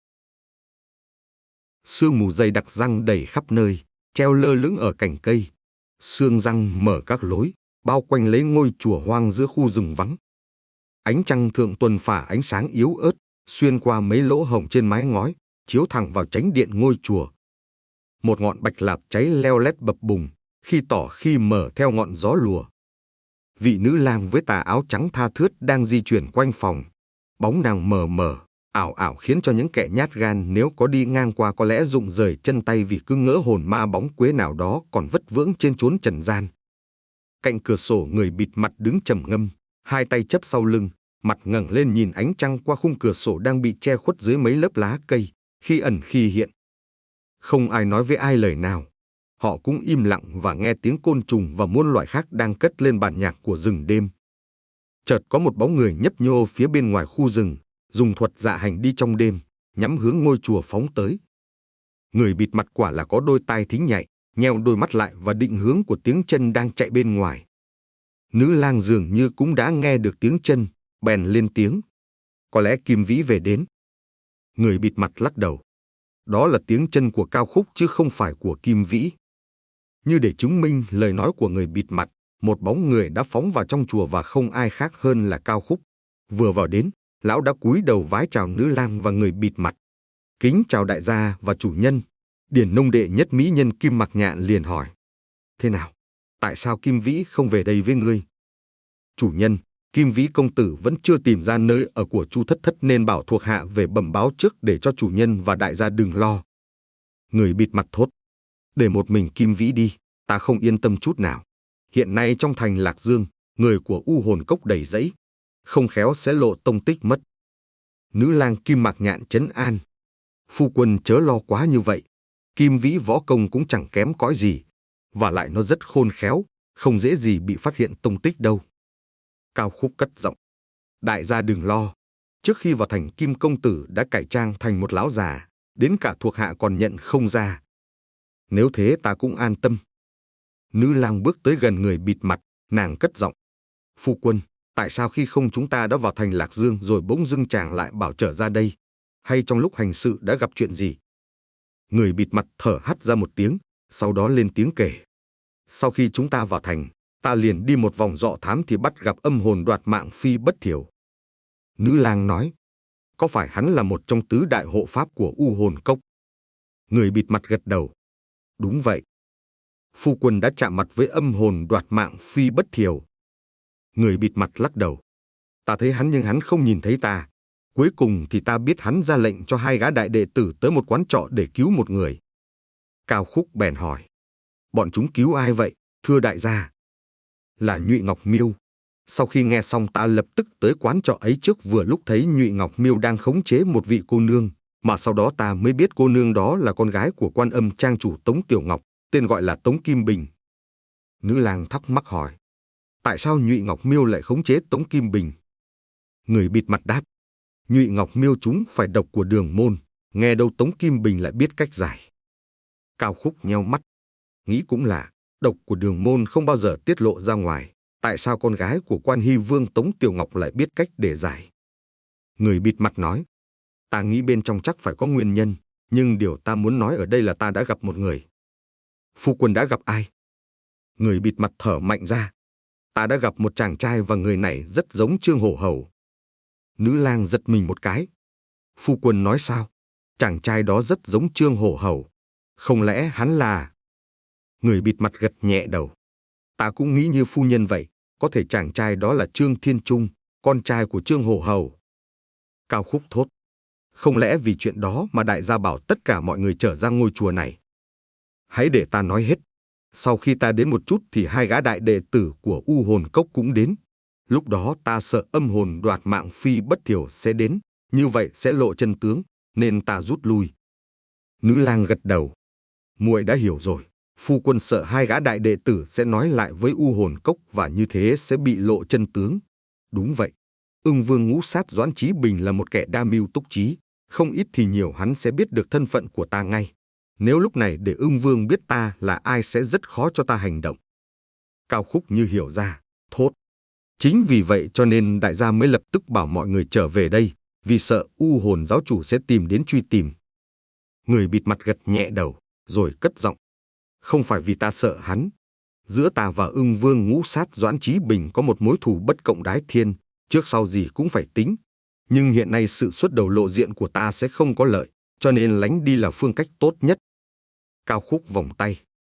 S1: Sương mù dày đặc răng đầy khắp nơi, treo lơ lửng ở cành cây. Sương răng mở các lối, bao quanh lấy ngôi chùa hoang giữa khu rừng vắng. Ánh trăng thượng tuần phả ánh sáng yếu ớt, xuyên qua mấy lỗ hổng trên mái ngói, chiếu thẳng vào chánh điện ngôi chùa. Một ngọn bạch lạp cháy leo lét bập bùng, khi tỏ khi mở theo ngọn gió lùa. Vị nữ lang với tà áo trắng tha thướt đang di chuyển quanh phòng. Bóng nàng mờ mờ, ảo ảo khiến cho những kẻ nhát gan nếu có đi ngang qua có lẽ rụng rời chân tay vì cứ ngỡ hồn ma bóng quế nào đó còn vất vưởng trên chốn trần gian. Cạnh cửa sổ, người bịt mặt đứng trầm ngâm, hai tay chắp sau lưng, mặt ngẩng lên nhìn ánh trăng qua khung cửa sổ đang bị che khuất dưới mấy lớp lá cây, khi ẩn khi hiện. Không ai nói với ai lời nào. Họ cũng im lặng và nghe tiếng côn trùng và muôn loại khác đang cất lên bản nhạc của rừng đêm. Chợt có một bóng người nhấp nhô phía bên ngoài khu rừng, dùng thuật dạ hành đi trong đêm, nhắm hướng ngôi chùa phóng tới. Người bịt mặt quả là có đôi tai thính nhạy, nheo đôi mắt lại và định hướng của tiếng chân đang chạy bên ngoài. Nữ lang dường như cũng đã nghe được tiếng chân, bèn lên tiếng. Có lẽ Kim Vĩ về đến. Người bịt mặt lắc đầu. Đó là tiếng chân của Cao Khúc chứ không phải của Kim Vĩ. Như để chứng minh lời nói của người bịt mặt, một bóng người đã phóng vào trong chùa và không ai khác hơn là Cao Khúc. Vừa vào đến, lão đã cúi đầu vái chào nữ lang và người bịt mặt. Kính chào đại gia và chủ nhân. Điển nông đệ nhất mỹ nhân Kim Mặc Nhạn liền hỏi. Thế nào? Tại sao Kim Vĩ không về đây với ngươi? Chủ nhân, Kim Vĩ công tử vẫn chưa tìm ra nơi ở của Chu Thất Thất nên bảo thuộc hạ về bẩm báo trước để cho chủ nhân và đại gia đừng lo. Người bịt mặt thốt. Để một mình Kim Vĩ đi, ta không yên tâm chút nào. Hiện nay trong thành Lạc Dương, người của U Hồn Cốc đầy rẫy, không khéo sẽ lộ tông tích mất. Nữ lang Kim Mặc Nhạn trấn an. Phu quân chớ lo quá như vậy. Kim Vĩ võ công cũng chẳng kém cõi gì, và lại nó rất khôn khéo, không dễ gì bị phát hiện tông tích đâu. Cao Khúc cất giọng. Đại gia đừng lo. Trước khi vào thành, Kim công tử đã cải trang thành một lão già, đến cả thuộc hạ còn nhận không ra. Nếu thế ta cũng an tâm. Nữ lang bước tới gần người bịt mặt, nàng cất giọng. Phu quân, tại sao khi không chúng ta đã vào thành Lạc Dương rồi bỗng dưng chàng lại bảo trở ra đây? Hay trong lúc hành sự đã gặp chuyện gì? Người bịt mặt thở hắt ra một tiếng, sau đó lên tiếng kể. Sau khi chúng ta vào thành, ta liền đi một vòng dọ thám thì bắt gặp âm hồn đoạt mạng Phi Bất Thiểu. Nữ lang nói. Có phải hắn là một trong tứ đại hộ pháp của U Hồn Cốc? Người bịt mặt gật đầu. Đúng vậy. Phu quân đã chạm mặt với âm hồn đoạt mạng Phi Bất Thiểu. Người bịt mặt lắc đầu. Ta thấy hắn nhưng hắn không nhìn thấy ta. Cuối cùng thì ta biết hắn ra lệnh cho hai gã đại đệ tử tới một quán trọ để cứu một người. Cao Khúc bèn hỏi. Bọn chúng cứu ai vậy, thưa đại gia? Là Nhụy Ngọc Miêu. Sau khi nghe xong ta lập tức tới quán trọ ấy trước, vừa lúc thấy Nhụy Ngọc Miêu đang khống chế một vị cô nương, mà sau đó ta mới biết cô nương đó là con gái của Quan Âm trang chủ Tống Tiểu Ngọc, tên gọi là Tống Kim Bình. Nữ lang thắc mắc hỏi. Tại sao Nhụy Ngọc Miêu lại khống chế Tống Kim Bình? Người bịt mặt đáp. Nhụy Ngọc Miêu chúng phải độc của Đường Môn, nghe đâu Tống Kim Bình lại biết cách giải. Cao Khúc nheo mắt, nghĩ cũng lạ, độc của Đường Môn không bao giờ tiết lộ ra ngoài, tại sao con gái của Quan Hy Vương Tống Tiểu Ngọc lại biết cách để giải? Người bịt mặt nói, ta nghĩ bên trong chắc phải có nguyên nhân, nhưng điều ta muốn nói ở đây là ta đã gặp một người. Phu quân đã gặp ai? Người bịt mặt thở mạnh ra, ta đã gặp một chàng trai và người này rất giống Trương Hổ Hầu. Nữ lang giật mình một cái. Phu quân nói sao? Chàng trai đó rất giống Trương Hổ Hầu. Không lẽ hắn là... Người bịt mặt gật nhẹ đầu. Ta cũng nghĩ như phu nhân vậy. Có thể chàng trai đó là Trương Thiên Trung, con trai của Trương Hổ Hầu. Cao Khúc thốt. Không lẽ vì chuyện đó mà đại gia bảo tất cả mọi người trở ra ngôi chùa này? Hãy để ta nói hết. Sau khi ta đến một chút thì hai gã đại đệ tử của U Hồn Cốc cũng đến. Lúc đó ta sợ âm hồn đoạt mạng Phi Bất Thiểu sẽ đến, như vậy sẽ lộ chân tướng, nên ta rút lui. Nữ lang gật đầu. Muội đã hiểu rồi, phu quân sợ hai gã đại đệ tử sẽ nói lại với U Hồn Cốc và như thế sẽ bị lộ chân tướng. Đúng vậy, Ưng Vương Ngũ Sát Doãn Chí Bình là một kẻ đa mưu túc trí, không ít thì nhiều hắn sẽ biết được thân phận của ta ngay. Nếu lúc này để Ưng Vương biết ta là ai sẽ rất khó cho ta hành động. Cao Khúc như hiểu ra, thốt. Chính vì vậy cho nên đại gia mới lập tức bảo mọi người trở về đây, vì sợ U Hồn giáo chủ sẽ tìm đến truy tìm. Người bịt mặt gật nhẹ đầu, rồi cất giọng. Không phải vì ta sợ hắn. Giữa ta và Ưng Vương Ngũ Sát Doãn Chí Bình có một mối thù bất cộng đái thiên, trước sau gì cũng phải tính. Nhưng hiện nay sự xuất đầu lộ diện của ta sẽ không có lợi, cho nên lánh đi là phương cách tốt nhất. Cao Khúc vòng tay.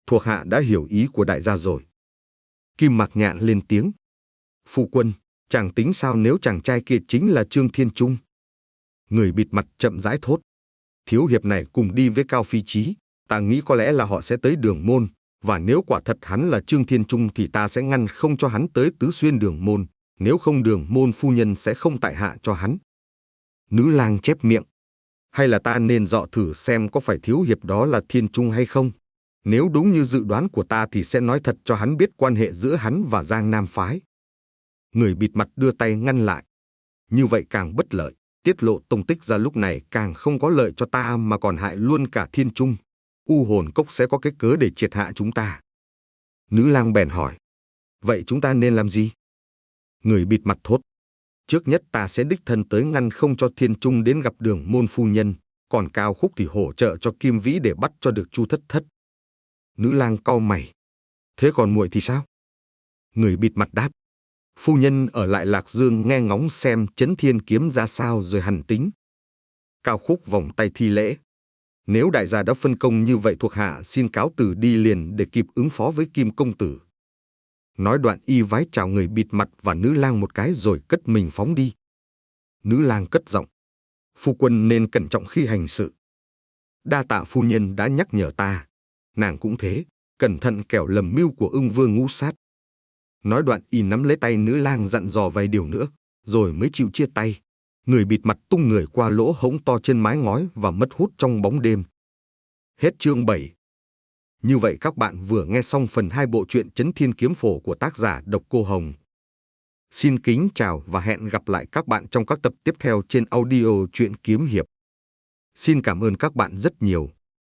S1: Thuộc hạ đã hiểu ý của đại gia rồi. Kim Mạc Nhạn lên tiếng. Phu quân, chàng tính sao nếu chàng trai kia chính là Trương Thiên Trung? Người bịt mặt chậm rãi thốt. Thiếu hiệp này cùng đi với Cao Phi Chí, ta nghĩ có lẽ là họ sẽ tới Đường Môn, và nếu quả thật hắn là Trương Thiên Trung thì ta sẽ ngăn không cho hắn tới Tứ Xuyên Đường Môn, nếu không Đường Môn phu nhân sẽ không tại hạ cho hắn. Nữ lang chép miệng. Hay là ta nên dọ thử xem có phải thiếu hiệp đó là Thiên Trung hay không? Nếu đúng như dự đoán của ta thì sẽ nói thật cho hắn biết quan hệ giữa hắn và Giang Nam phái. Người bịt mặt đưa tay ngăn lại. Như vậy càng bất lợi, tiết lộ tung tích ra lúc này càng không có lợi cho ta mà còn hại luôn cả Thiên Trung. U Hồn Cốc sẽ có cái cớ để triệt hạ chúng ta. Nữ lang bèn hỏi. Vậy chúng ta nên làm gì? Người bịt mặt thốt. Trước nhất ta sẽ đích thân tới ngăn không cho Thiên Trung đến gặp Đường Môn phu nhân, còn Cao Khúc thì hỗ trợ cho Kim Vĩ để bắt cho được Chu Thất Thất. Nữ lang cau mày. Thế còn muội thì sao? Người bịt mặt đáp. Phu nhân ở lại Lạc Dương nghe ngóng xem Chấn Thiên kiếm ra sao rồi hẳn tính. Cao Khúc vòng tay thi lễ. Nếu đại gia đã phân công như vậy thuộc hạ xin cáo từ đi liền để kịp ứng phó với Kim công tử. Nói đoạn y vái chào người bịt mặt và nữ lang một cái rồi cất mình phóng đi. Nữ lang cất giọng. Phu quân nên cẩn trọng khi hành sự. Đa tạ phu nhân đã nhắc nhở ta. Nàng cũng thế, cẩn thận kẻo lầm mưu của Ưng Vương ngũ sát. Nói đoạn y nắm lấy tay nữ lang dặn dò vài điều nữa, rồi mới chịu chia tay. Người bịt mặt tung người qua lỗ hổng to trên mái ngói và mất hút trong bóng đêm. Hết chương bảy. Như vậy các bạn vừa nghe xong phần hai bộ truyện Chấn Thiên Kiếm Phổ của tác giả Độc Cô Hồng. Xin kính chào và hẹn gặp lại các bạn trong các tập tiếp theo trên audio truyện kiếm hiệp. Xin cảm ơn các bạn rất nhiều.